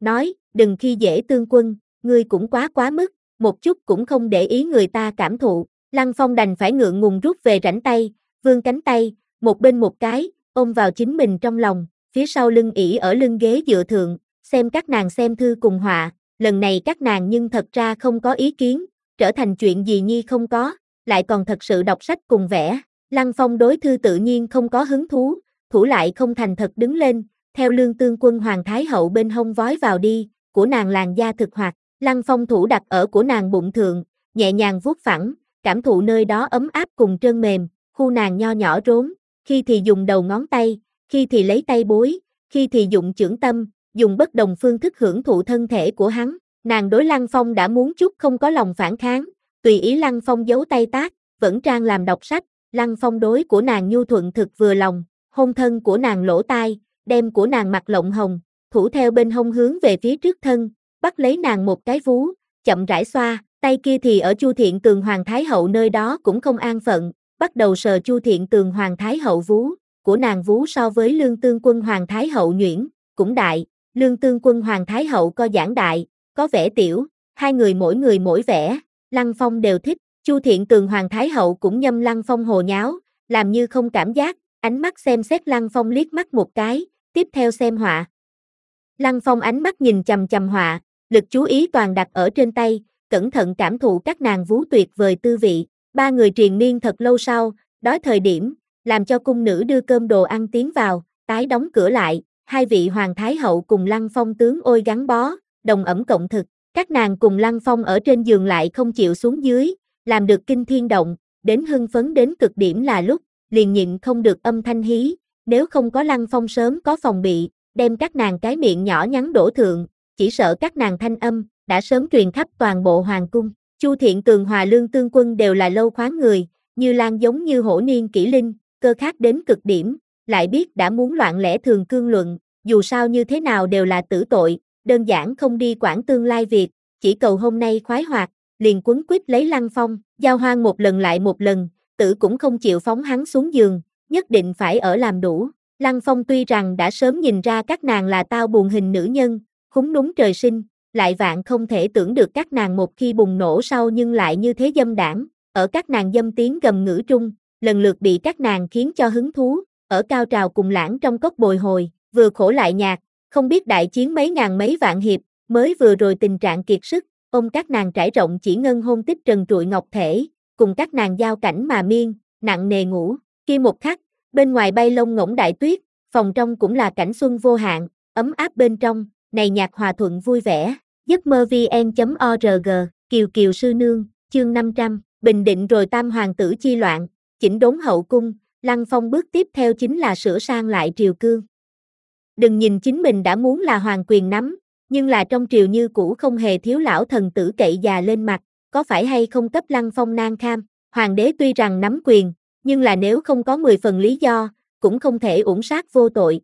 nói, đừng khi dễ tương quân, ngươi cũng quá quá mức, một chút cũng không để ý người ta cảm thụ. Lăng Phong đành phải ngượng ngùng rút về rảnh tay, vươn cánh tay, một bên một cái, ôm vào chính mình trong lòng, phía sau lưng ỷ ở lưng ghế dựa thượng, xem các nàng xem thư cùng họa, lần này các nàng nhưng thật ra không có ý kiến, trở thành chuyện gì nhi không có, lại còn thật sự đọc sách cùng vẽ. Lăng Phong đối thư tự nhiên không có hứng thú, thủ lại không thành thật đứng lên, theo Lương Tương Quân Hoàng Thái Hậu bên hông vói vào đi, của nàng làn da thực hoạt, Lăng Phong thủ đặt ở của nàng bụng thượng, nhẹ nhàng vuốt phẳng, cảm thụ nơi đó ấm áp cùng trơn mềm, khu nàng nho nhỏ rốn, khi thì dùng đầu ngón tay, khi thì lấy tay bối, khi thì dụng chưởng tâm, dùng bất đồng phương thức hưởng thụ thân thể của hắn. Nàng đối Lăng Phong đã muốn chút không có lòng phản kháng, tùy ý Lăng Phong giấu tay tác, vẫn trang làm đọc sách, Lăng Phong đối của nàng nhu thuận thực vừa lòng, hôn thân của nàng lỗ tai, đem của nàng mặt lộng hồng, thủ theo bên hông hướng về phía trước thân, bắt lấy nàng một cái vú, chậm rãi xoa, tay kia thì ở Chu Thiện Tường Hoàng Thái Hậu nơi đó cũng không an phận, bắt đầu sờ Chu Thiện Tường Hoàng Thái Hậu vú, của nàng vú so với Lương Tương Quân Hoàng Thái Hậu nhuyễn, cũng đại, Lương Tương Quân Hoàng Thái Hậu co giãn đại, có vẻ tiểu, hai người mỗi người mỗi vẻ, Lăng Phong đều thích, Chu Thiện Tường Hoàng Thái Hậu cũng nhâm Lăng Phong hồ nháo, làm như không cảm giác, ánh mắt xem xét Lăng Phong liếc mắt một cái, tiếp theo xem họa. Lăng Phong ánh mắt nhìn chằm chằm họa, lực chú ý toàn đặt ở trên tay, cẩn thận cảm thụ các nàng vú tuyệt vời tư vị, ba người triền miên thật lâu sau, đói thời điểm, làm cho cung nữ đưa cơm đồ ăn tiến vào, tái đóng cửa lại, hai vị Hoàng Thái Hậu cùng Lăng Phong tướng ôi gắn bó, đồng ẩm cộng thực, các nàng cùng Lăng Phong ở trên giường lại không chịu xuống dưới, làm được kinh thiên động, đến hưng phấn đến cực điểm là lúc, liền nhịn không được âm thanh hí, nếu không có Lăng Phong sớm có phòng bị, đem các nàng cái miệng nhỏ nhắn đổ thượng, chỉ sợ các nàng thanh âm, đã sớm truyền khắp toàn bộ hoàng cung. Chu Thiện Tường Hòa Lương Tương Quân đều là lâu khoáng người, Như Lan giống như hổ niên kỷ linh, cơ khát đến cực điểm, lại biết đã muốn loạn lẽ thường cương luận, dù sao như thế nào đều là tử tội, đơn giản không đi quản tương lai việc, chỉ cầu hôm nay khoái hoạt, liền quấn quýt lấy Lăng Phong, giao hoan một lần lại một lần, tử cũng không chịu phóng hắn xuống giường, nhất định phải ở làm đủ. Lăng Phong tuy rằng đã sớm nhìn ra các nàng là tao buồn hình nữ nhân, khúng núm trời sinh, lại vạn không thể tưởng được các nàng một khi bùng nổ sau nhưng lại như thế dâm đảng, ở các nàng dâm tiếng gầm ngữ trung, lần lượt bị các nàng khiến cho hứng thú, ở cao trào cùng lãng trong cốc bồi hồi, vừa khổ lại nhạt, không biết đại chiến mấy ngàn mấy vạn hiệp, mới vừa rồi tình trạng kiệt sức, ôm các nàng trải rộng chỉ ngân hôn tích trần trụi ngọc thể, cùng các nàng giao cảnh mà miên, nặng nề ngủ, kia một khắc, bên ngoài bay lông ngỗng đại tuyết, phòng trong cũng là cảnh xuân vô hạn, ấm áp bên trong, này nhạc hòa thuận vui vẻ. giấc mơ vn chấm org, Kiều Kiều sư nương, chương năm trăm, bình định rồi tam hoàng tử chi loạn, chỉnh đốn hậu cung, Lăng Phong bước tiếp theo chính là sửa sang lại triều cương. Đừng nhìn chính mình đã muốn là hoàng quyền nắm, nhưng là trong triều như cũ không hề thiếu lão thần tử cậy già lên mặt, có phải hay không cấp Lăng Phong nan kham, hoàng đế tuy rằng nắm quyền, nhưng là nếu không có mười phần lý do, cũng không thể uổng sát vô tội.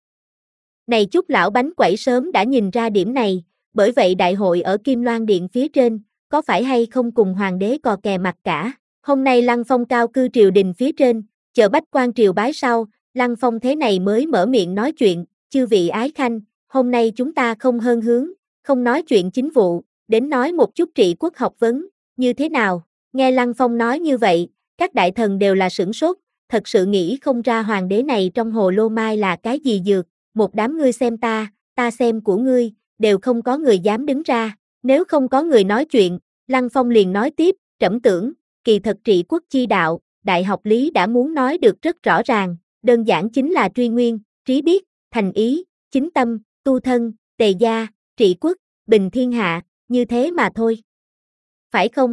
Này chút lão bánh quẩy sớm đã nhìn ra điểm này, bởi vậy đại hội ở Kim Loan Điện phía trên, có phải hay không cùng hoàng đế cò kè mặt cả. Hôm nay Lăng Phong cao cư triều đình phía trên, chờ bách quan triều bái sau, Lăng Phong thế này mới mở miệng nói chuyện, chư vị ái khanh, hôm nay chúng ta không hơn hướng, không nói chuyện chính vụ, đến nói một chút trị quốc học vấn, như thế nào. Nghe Lăng Phong nói như vậy, các đại thần đều là sửng sốt, thật sự nghĩ không ra hoàng đế này trong hồ lô mai là cái gì dược, một đám ngươi xem ta, ta xem của ngươi, đều không có người dám đứng ra, nếu không có người nói chuyện, Lăng Phong liền nói tiếp, trẫm tưởng, kỳ thật trị quốc chi đạo, đại học lý đã muốn nói được rất rõ ràng, đơn giản chính là truy nguyên, trí biết, thành ý, chính tâm, tu thân, tề gia, trị quốc, bình thiên hạ, như thế mà thôi. Phải không?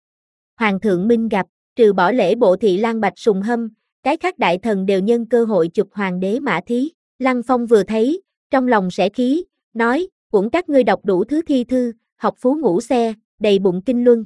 Hoàng thượng minh gặp, trừ bỏ lễ bộ thị lang bạch sùng hâm, cái khác đại thần đều nhân cơ hội chụp hoàng đế mã thí. Lăng Phong vừa thấy, trong lòng sẽ khí, nói, uổng các ngươi đọc đủ thứ thi thư, học phú ngũ xe, đầy bụng kinh luân.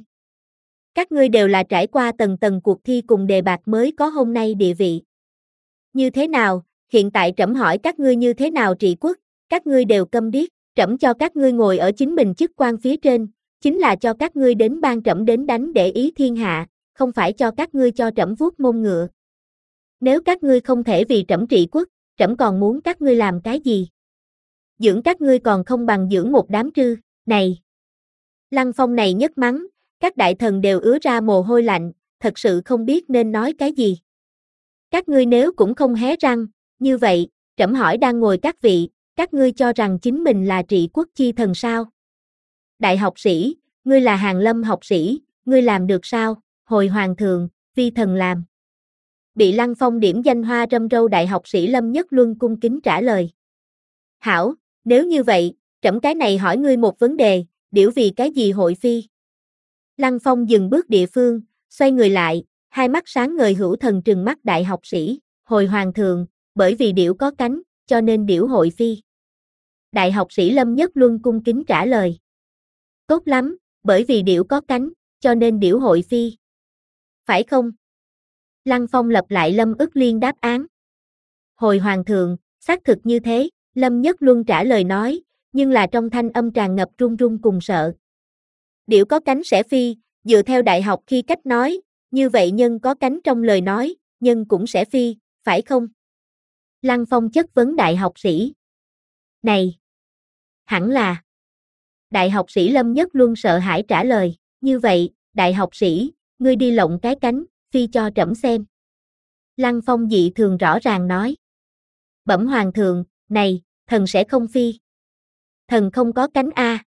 Các ngươi đều là trải qua tầng tầng cuộc thi cùng đề bạt mới có hôm nay địa vị. Như thế nào, hiện tại trẫm hỏi các ngươi như thế nào trị quốc, các ngươi đều câm điếc, trẫm cho các ngươi ngồi ở chính mình chức quan phía trên, chính là cho các ngươi đến ban trẫm đến đánh để ý thiên hạ, không phải cho các ngươi cho trẫm vuốt mông ngựa. Nếu các ngươi không thể vì trẫm trị quốc, trẫm còn muốn các ngươi làm cái gì? dưỡng các ngươi còn không bằng dưỡng một đám trư, này. Lăng Phong này nhất mắng, các đại thần đều ứa ra mồ hôi lạnh, thật sự không biết nên nói cái gì. Các ngươi nếu cũng không hé răng, như vậy, trẫm hỏi đang ngồi các vị, các ngươi cho rằng chính mình là trị quốc chi thần sao? Đại học sĩ, ngươi là Hàn Lâm học sĩ, ngươi làm được sao? Hồi hoàng thượng, vi thần làm. Bị Lăng Phong điểm danh hoa râm râu đại học sĩ Lâm Nhất Luân cung kính trả lời. Hảo, nếu như vậy, trẫm cái này hỏi ngươi một vấn đề, điểu vì cái gì hội phi? Lăng Phong dừng bước địa phương, xoay người lại, hai mắt sáng ngời hữu thần trừng mắt đại học sĩ, hồi hoàng thượng, bởi vì điểu có cánh, cho nên điểu hội phi. Đại học sĩ Lâm Nhất Luân cung kính trả lời. Tốt lắm, bởi vì điểu có cánh, cho nên điểu hội phi. Phải không? Lăng Phong lập lại Lâm Ức Liên đáp án. Hồi hoàng thượng, xác thực như thế, Lâm Nhất Luân trả lời nói, nhưng là trong thanh âm tràn ngập run run cùng sợ. Điểu có cánh sẽ phi, dựa theo đại học khi cách nói, như vậy nhân có cánh trong lời nói, nhân cũng sẽ phi, phải không? Lăng Phong chất vấn đại học sĩ. Này! Hẳn là. Đại học sĩ Lâm Nhất Luân sợ hãi trả lời, như vậy, đại học sĩ, ngươi đi lộng cái cánh, phi cho trẫm xem. Lăng Phong dị thường rõ ràng nói. Bẩm hoàng thượng, này, thần sẽ không phi. Thần không có cánh a.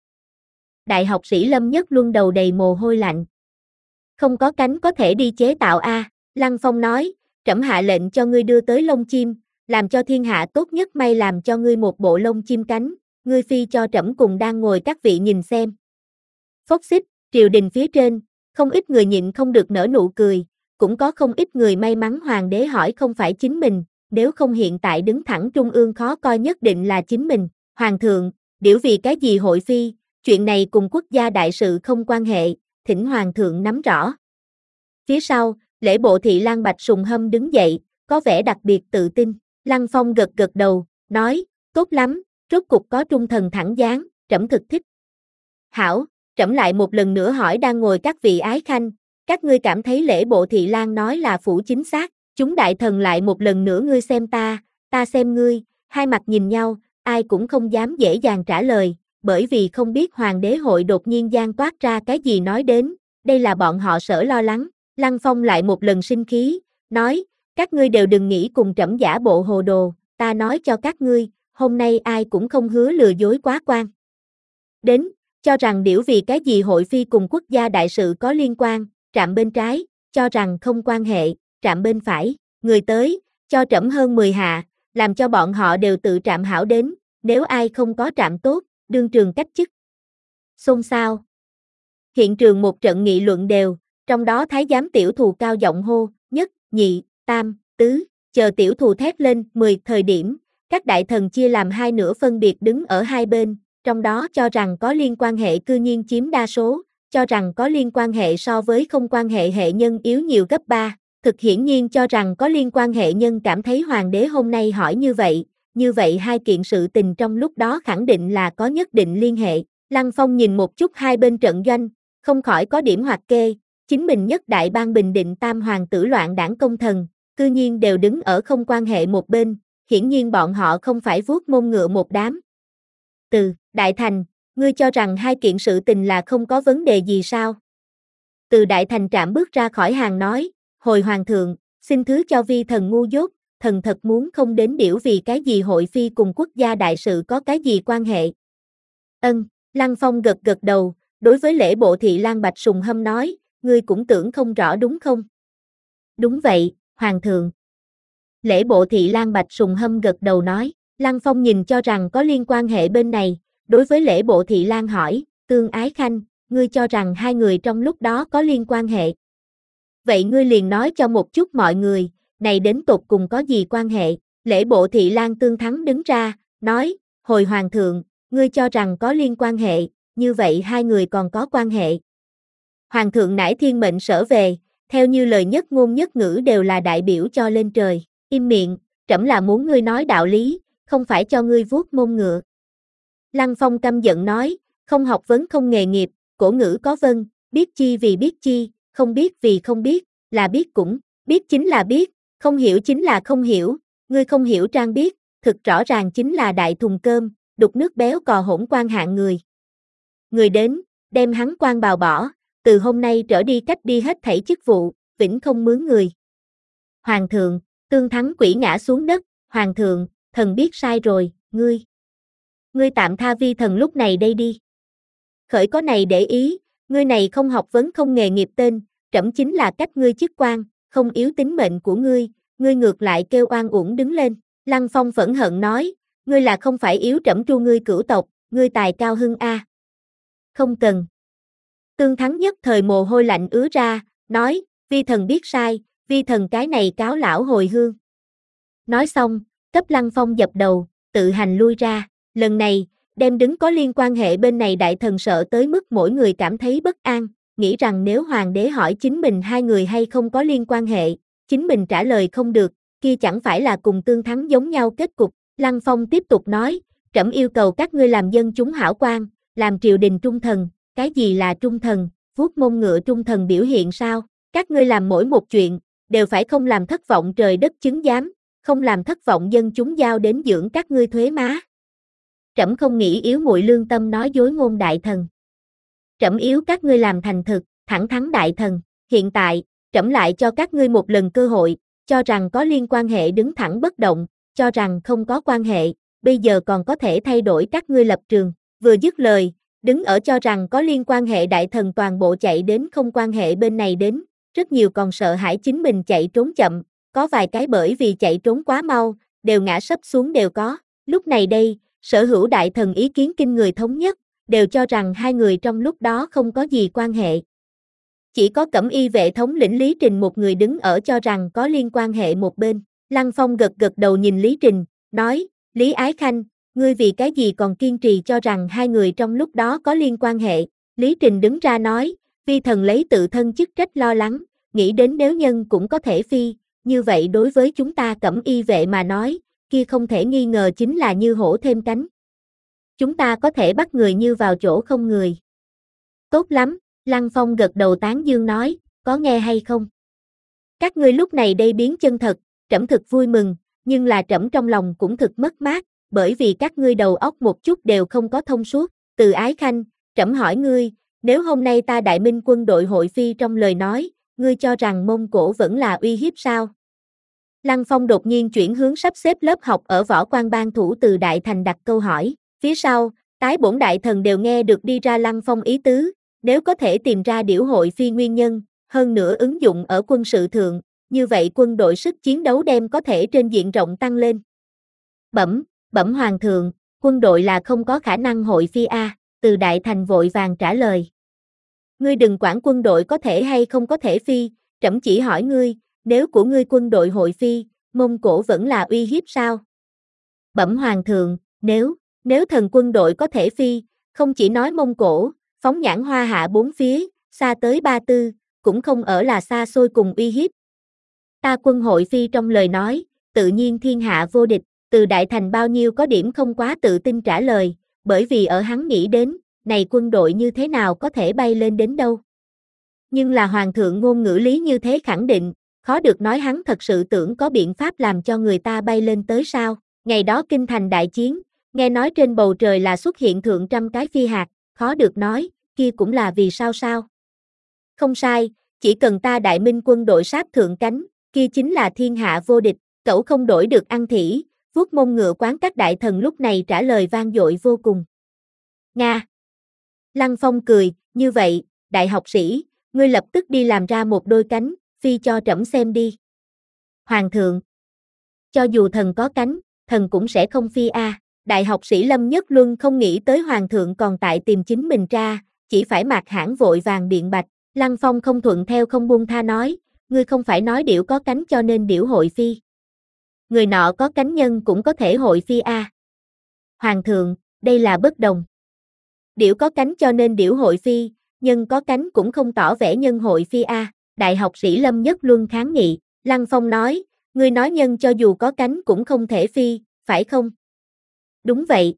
Đại học sĩ Lâm Nhất Luân đầu đầy mồ hôi lạnh. Không có cánh có thể đi chế tạo a. Lăng Phong nói, trẫm hạ lệnh cho ngươi đưa tới lông chim, làm cho thiên hạ tốt nhất may làm cho ngươi một bộ lông chim cánh, ngươi phi cho trẫm cùng đang ngồi các vị nhìn xem. Phốc xích, triều đình phía trên, không ít người nhịn không được nở nụ cười, cũng có không ít người may mắn hoàng đế hỏi không phải chính mình, nếu không hiện tại đứng thẳng trung ương khó coi nhất định là chính mình. Hoàng thượng, điểu vì cái gì hội phi, chuyện này cùng quốc gia đại sự không quan hệ, thỉnh hoàng thượng nắm rõ. Phía sau, lễ bộ thị lang Bạch Sùng Hâm đứng dậy, có vẻ đặc biệt tự tin. Lăng Phong gật gật đầu, nói, tốt lắm, rốt cục có trung thần thẳng dáng, trẫm thực thích. Hảo, trẫm lại một lần nữa hỏi đang ngồi các vị ái khanh, các ngươi cảm thấy lễ bộ thị lang nói là phủ chính xác, chúng đại thần lại một lần nữa ngươi xem ta, ta xem ngươi, hai mặt nhìn nhau, ai cũng không dám dễ dàng trả lời, bởi vì không biết hoàng đế hội đột nhiên gian toát ra cái gì nói đến, đây là bọn họ sợ lo lắng. Lăng Phong lại một lần sinh khí, nói, các ngươi đều đừng nghĩ cùng trẫm giả bộ hồ đồ, ta nói cho các ngươi, hôm nay ai cũng không hứa lừa dối quá quan. Đến, cho rằng điểu vì cái gì hội phi cùng quốc gia đại sự có liên quan, trạm bên trái, cho rằng không quan hệ, trạm bên phải, người tới, cho trẫm hơn mười hạ, làm cho bọn họ đều tự trạm hảo đến, nếu ai không có trạm tốt, đương trường cách chức. Xôn xao. Hiện trường một trận nghị luận đều, trong đó thái giám tiểu thù cao giọng hô, nhất, nhị, tam, tứ, chờ tiểu thù thét lên, mười thời điểm, các đại thần chia làm hai nửa phân biệt đứng ở hai bên, trong đó cho rằng có liên quan hệ cư nhiên chiếm đa số, cho rằng có liên quan hệ so với không quan hệ hệ nhân yếu nhiều gấp ba, thực hiển nhiên cho rằng có liên quan hệ nhân cảm thấy hoàng đế hôm nay hỏi như vậy, như vậy hai kiện sự tình trong lúc đó khẳng định là có nhất định liên hệ. Lăng Phong nhìn một chút hai bên trận doanh, không khỏi có điểm hoặc kê, chính mình nhất đại ban bình định tam hoàng tử loạn đảng công thần, cư nhiên đều đứng ở không quan hệ một bên, hiển nhiên bọn họ không phải vuốt mông ngựa một đám. Từ, Đại Thành, ngươi cho rằng hai kiện sự tình là không có vấn đề gì sao? Từ Đại Thành trạm bước ra khỏi hàng nói, hồi hoàng thượng, xin thứ cho vi thần ngu dốt, thần thật muốn không đến điểu vì cái gì hội phi cùng quốc gia đại sự có cái gì quan hệ. Ân, Lăng Phong gật gật đầu, đối với lễ bộ thị lang Bạch Sùng Hâm nói, ngươi cũng tưởng không rõ đúng không? Đúng vậy, hoàng thượng. Lễ bộ thị lang Bạch Sùng Hâm gật đầu nói, Lăng Phong nhìn cho rằng có liên quan hệ bên này, đối với lễ bộ thị lang hỏi, Tương Ái Khanh, ngươi cho rằng hai người trong lúc đó có liên quan hệ. Vậy ngươi liền nói cho một chút mọi người, này đến tột cùng có gì quan hệ? Lễ bộ thị lang Tương Thắng đứng ra, nói, hồi hoàng thượng, ngươi cho rằng có liên quan hệ, như vậy hai người còn có quan hệ. Hoàng thượng nải thiên mệnh sở về, theo như lời nhất ngôn nhất ngữ đều là đại biểu cho lên trời, im miệng, trẫm là muốn ngươi nói đạo lý, không phải cho ngươi vuốt mông ngựa. Lăng Phong căm giận nói, không học vấn không nghề nghiệp, cổ ngữ có vân, biết chi vì biết chi, không biết vì không biết, là biết cũng, biết chính là biết, không hiểu chính là không hiểu, ngươi không hiểu trang biết, thực rõ ràng chính là đại thùng cơm, đục nước béo cò hỗn quan hạng người. Người đến, đem hắn quan bào bỏ, từ hôm nay trở đi cách đi hết thảy chức vụ, vĩnh không mướn người. Hoàng thượng, Tương Thắng quỷ ngã xuống đất, Hoàng thượng, thần biết sai rồi, ngươi. Ngươi tạm tha vi thần lúc này đây đi. Khởi có này để ý, ngươi này không học vấn không nghề nghiệp tên, trẫm chính là cách ngươi chức quan, không yếu tính mệnh của ngươi, ngươi ngược lại kêu oan uổng đứng lên. Lăng Phong phẫn hận nói, ngươi là không phải yếu trẫm tru ngươi cửu tộc, ngươi tài cao hưng a. Không cần. Tương Thắng nhất thời mồ hôi lạnh ứa ra, nói, vi thần biết sai, vi thần cái này cáo lão hồi hương. Nói xong, cấp Lăng Phong dập đầu, tự hành lui ra, lần này, đem đứng có liên quan hệ bên này đại thần sợ tới mức mỗi người cảm thấy bất an, nghĩ rằng nếu hoàng đế hỏi chính mình hai người hay không có liên quan hệ, chính mình trả lời không được, kia chẳng phải là cùng Tương Thắng giống nhau kết cục. Lăng Phong tiếp tục nói, trẫm yêu cầu các ngươi làm dân chúng hảo quan, làm triều đình trung thần, cái gì là trung thần, vuốt mông ngựa trung thần biểu hiện sao, các ngươi làm mỗi một chuyện, đều phải không làm thất vọng trời đất chứng giám, không làm thất vọng dân chúng giao đến dưỡng các ngươi thuế má. Trẫm không nghĩ yếu muội lương tâm nói dối ngôn đại thần. Trẫm yếu các ngươi làm thành thực, thẳng thắn đại thần, hiện tại, trẫm lại cho các ngươi một lần cơ hội, cho rằng có liên quan hệ đứng thẳng bất động, cho rằng không có quan hệ, bây giờ còn có thể thay đổi các ngươi lập trường. Vừa dứt lời, đứng ở cho rằng có liên quan hệ đại thần toàn bộ chạy đến không quan hệ bên này đến, rất nhiều còn sợ hãi chính mình chạy trốn chậm, có vài cái bởi vì chạy trốn quá mau, đều ngã sấp xuống đều có. Lúc này đây, sở hữu đại thần ý kiến kinh người thống nhất, đều cho rằng hai người trong lúc đó không có gì quan hệ. Chỉ có Cẩm Y vệ thống lĩnh Lý Trình một người đứng ở cho rằng có liên quan hệ một bên. Lăng Phong gật gật đầu nhìn Lý Trình, nói, Lý Ái Khanh, ngươi vì cái gì còn kiên trì cho rằng hai người trong lúc đó có liên quan hệ. Lý Trình đứng ra nói, vi thần lấy tự thân chức trách lo lắng, nghĩ đến nếu nhân cũng có thể phi, như vậy đối với chúng ta Cẩm Y vệ mà nói, kia không thể nghi ngờ chính là như hổ thêm cánh. Chúng ta có thể bắt người như vào chỗ không người. Tốt lắm, Lăng Phong gật đầu tán dương nói, có nghe hay không? Các ngươi lúc này đây biến chân thật, trẫm thực vui mừng, nhưng là trẫm trong lòng cũng thực mất mát, bởi vì các ngươi đầu óc một chút đều không có thông suốt. Từ Ái Khanh, trẫm hỏi ngươi, nếu hôm nay ta Đại Minh quân đội hội phi trong lời nói, ngươi cho rằng Mông Cổ vẫn là uy hiếp sao? Lăng Phong đột nhiên chuyển hướng sắp xếp lớp học ở Võ Quan ban thủ Từ Đại Thành đặt câu hỏi, phía sau, tái bổn đại thần đều nghe được đi ra Lăng Phong ý tứ, nếu có thể tìm ra điểu hội phi nguyên nhân, hơn nữa ứng dụng ở quân sự thượng, như vậy quân đội sức chiến đấu đem có thể trên diện rộng tăng lên. Bẩm, bẩm hoàng thượng, quân đội là không có khả năng hội phi a. Từ Đại Thành vội vàng trả lời. Ngươi đừng quản quân đội có thể hay không có thể phi, trẫm chỉ hỏi ngươi, nếu của ngươi quân đội hội phi, Mông Cổ vẫn là uy hiếp sao? Bẩm hoàng thượng, nếu, nếu thần quân đội có thể phi, không chỉ nói Mông Cổ, phóng nhãn hoa hạ bốn phía, xa tới Ba Tư, cũng không ở là xa xôi cùng uy hiếp. Ta quân hội phi trong lời nói, tự nhiên thiên hạ vô địch. Từ Đại Thành bao nhiêu có điểm không quá tự tin trả lời, bởi vì ở hắn nghĩ đến, này quân đội như thế nào có thể bay lên đến đâu. Nhưng là hoàng thượng ngôn ngữ lý như thế khẳng định, khó được nói hắn thật sự tưởng có biện pháp làm cho người ta bay lên tới sao. Ngày đó kinh thành đại chiến, nghe nói trên bầu trời là xuất hiện thượng trăm cái phi hạt, khó được nói, kia cũng là vì sao sao. Không sai, chỉ cần ta Đại Minh quân đội sát thượng cánh, kia chính là thiên hạ vô địch, cẩu không đổi được ăn thỉ. Vuốt mông ngựa quán các đại thần lúc này trả lời vang dội vô cùng. Nga. Lăng Phong cười, như vậy, đại học sĩ, ngươi lập tức đi làm ra một đôi cánh, phi cho trẫm xem đi. Hoàng thượng. Cho dù thần có cánh, thần cũng sẽ không phi a. Đại học sĩ Lâm Nhất Luân không nghĩ tới hoàng thượng còn tại tìm chính mình ra, chỉ phải mạc hãn vội vàng biện bạch. Lăng Phong không thuận theo không buông tha nói, ngươi không phải nói điểu có cánh cho nên điểu hội phi. Người nọ có cánh nhân cũng có thể hội phi a. Hoàng thượng, đây là bất đồng. Điểu có cánh cho nên điểu hội phi, nhân có cánh cũng không tỏ vẻ nhân hội phi a. Đại học sĩ Lâm Nhất Luân kháng nghị, Lăng Phong nói, ngươi nói nhân cho dù có cánh cũng không thể phi, phải không? Đúng vậy.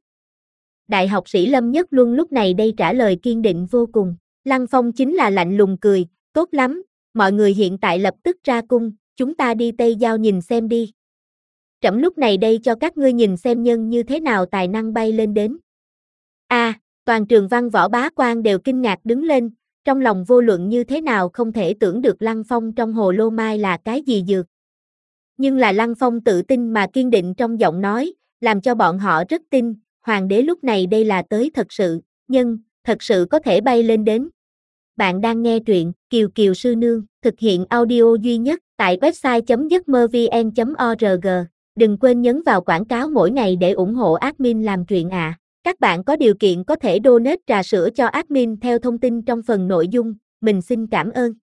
Đại học sĩ Lâm Nhất Luân lúc này đây trả lời kiên định vô cùng. Lăng Phong chính là lạnh lùng cười, tốt lắm, mọi người hiện tại lập tức ra cung, chúng ta đi Tây Giao nhìn xem đi. trẫm lúc này đây cho các ngươi nhìn xem nhân như thế nào tài năng bay lên đến. A, à, toàn trường văn võ bá quan đều kinh ngạc đứng lên, trong lòng vô luận như thế nào không thể tưởng được Lăng Phong trong hồ lô mai là cái gì dược. Nhưng là Lăng Phong tự tin mà kiên định trong giọng nói, làm cho bọn họ rất tin, hoàng đế lúc này đây là tới thật sự, nhân, thật sự có thể bay lên đến. Bạn đang nghe truyện Kiều Kiều Sư Nương, thực hiện audio duy nhất tại website chấm giấc mơ vn chấm org. Đừng quên nhấn vào quảng cáo mỗi ngày để ủng hộ admin làm truyện ạ. À. Các bạn có điều kiện có thể donate trà sữa cho admin theo thông tin trong phần nội dung, mình xin cảm ơn.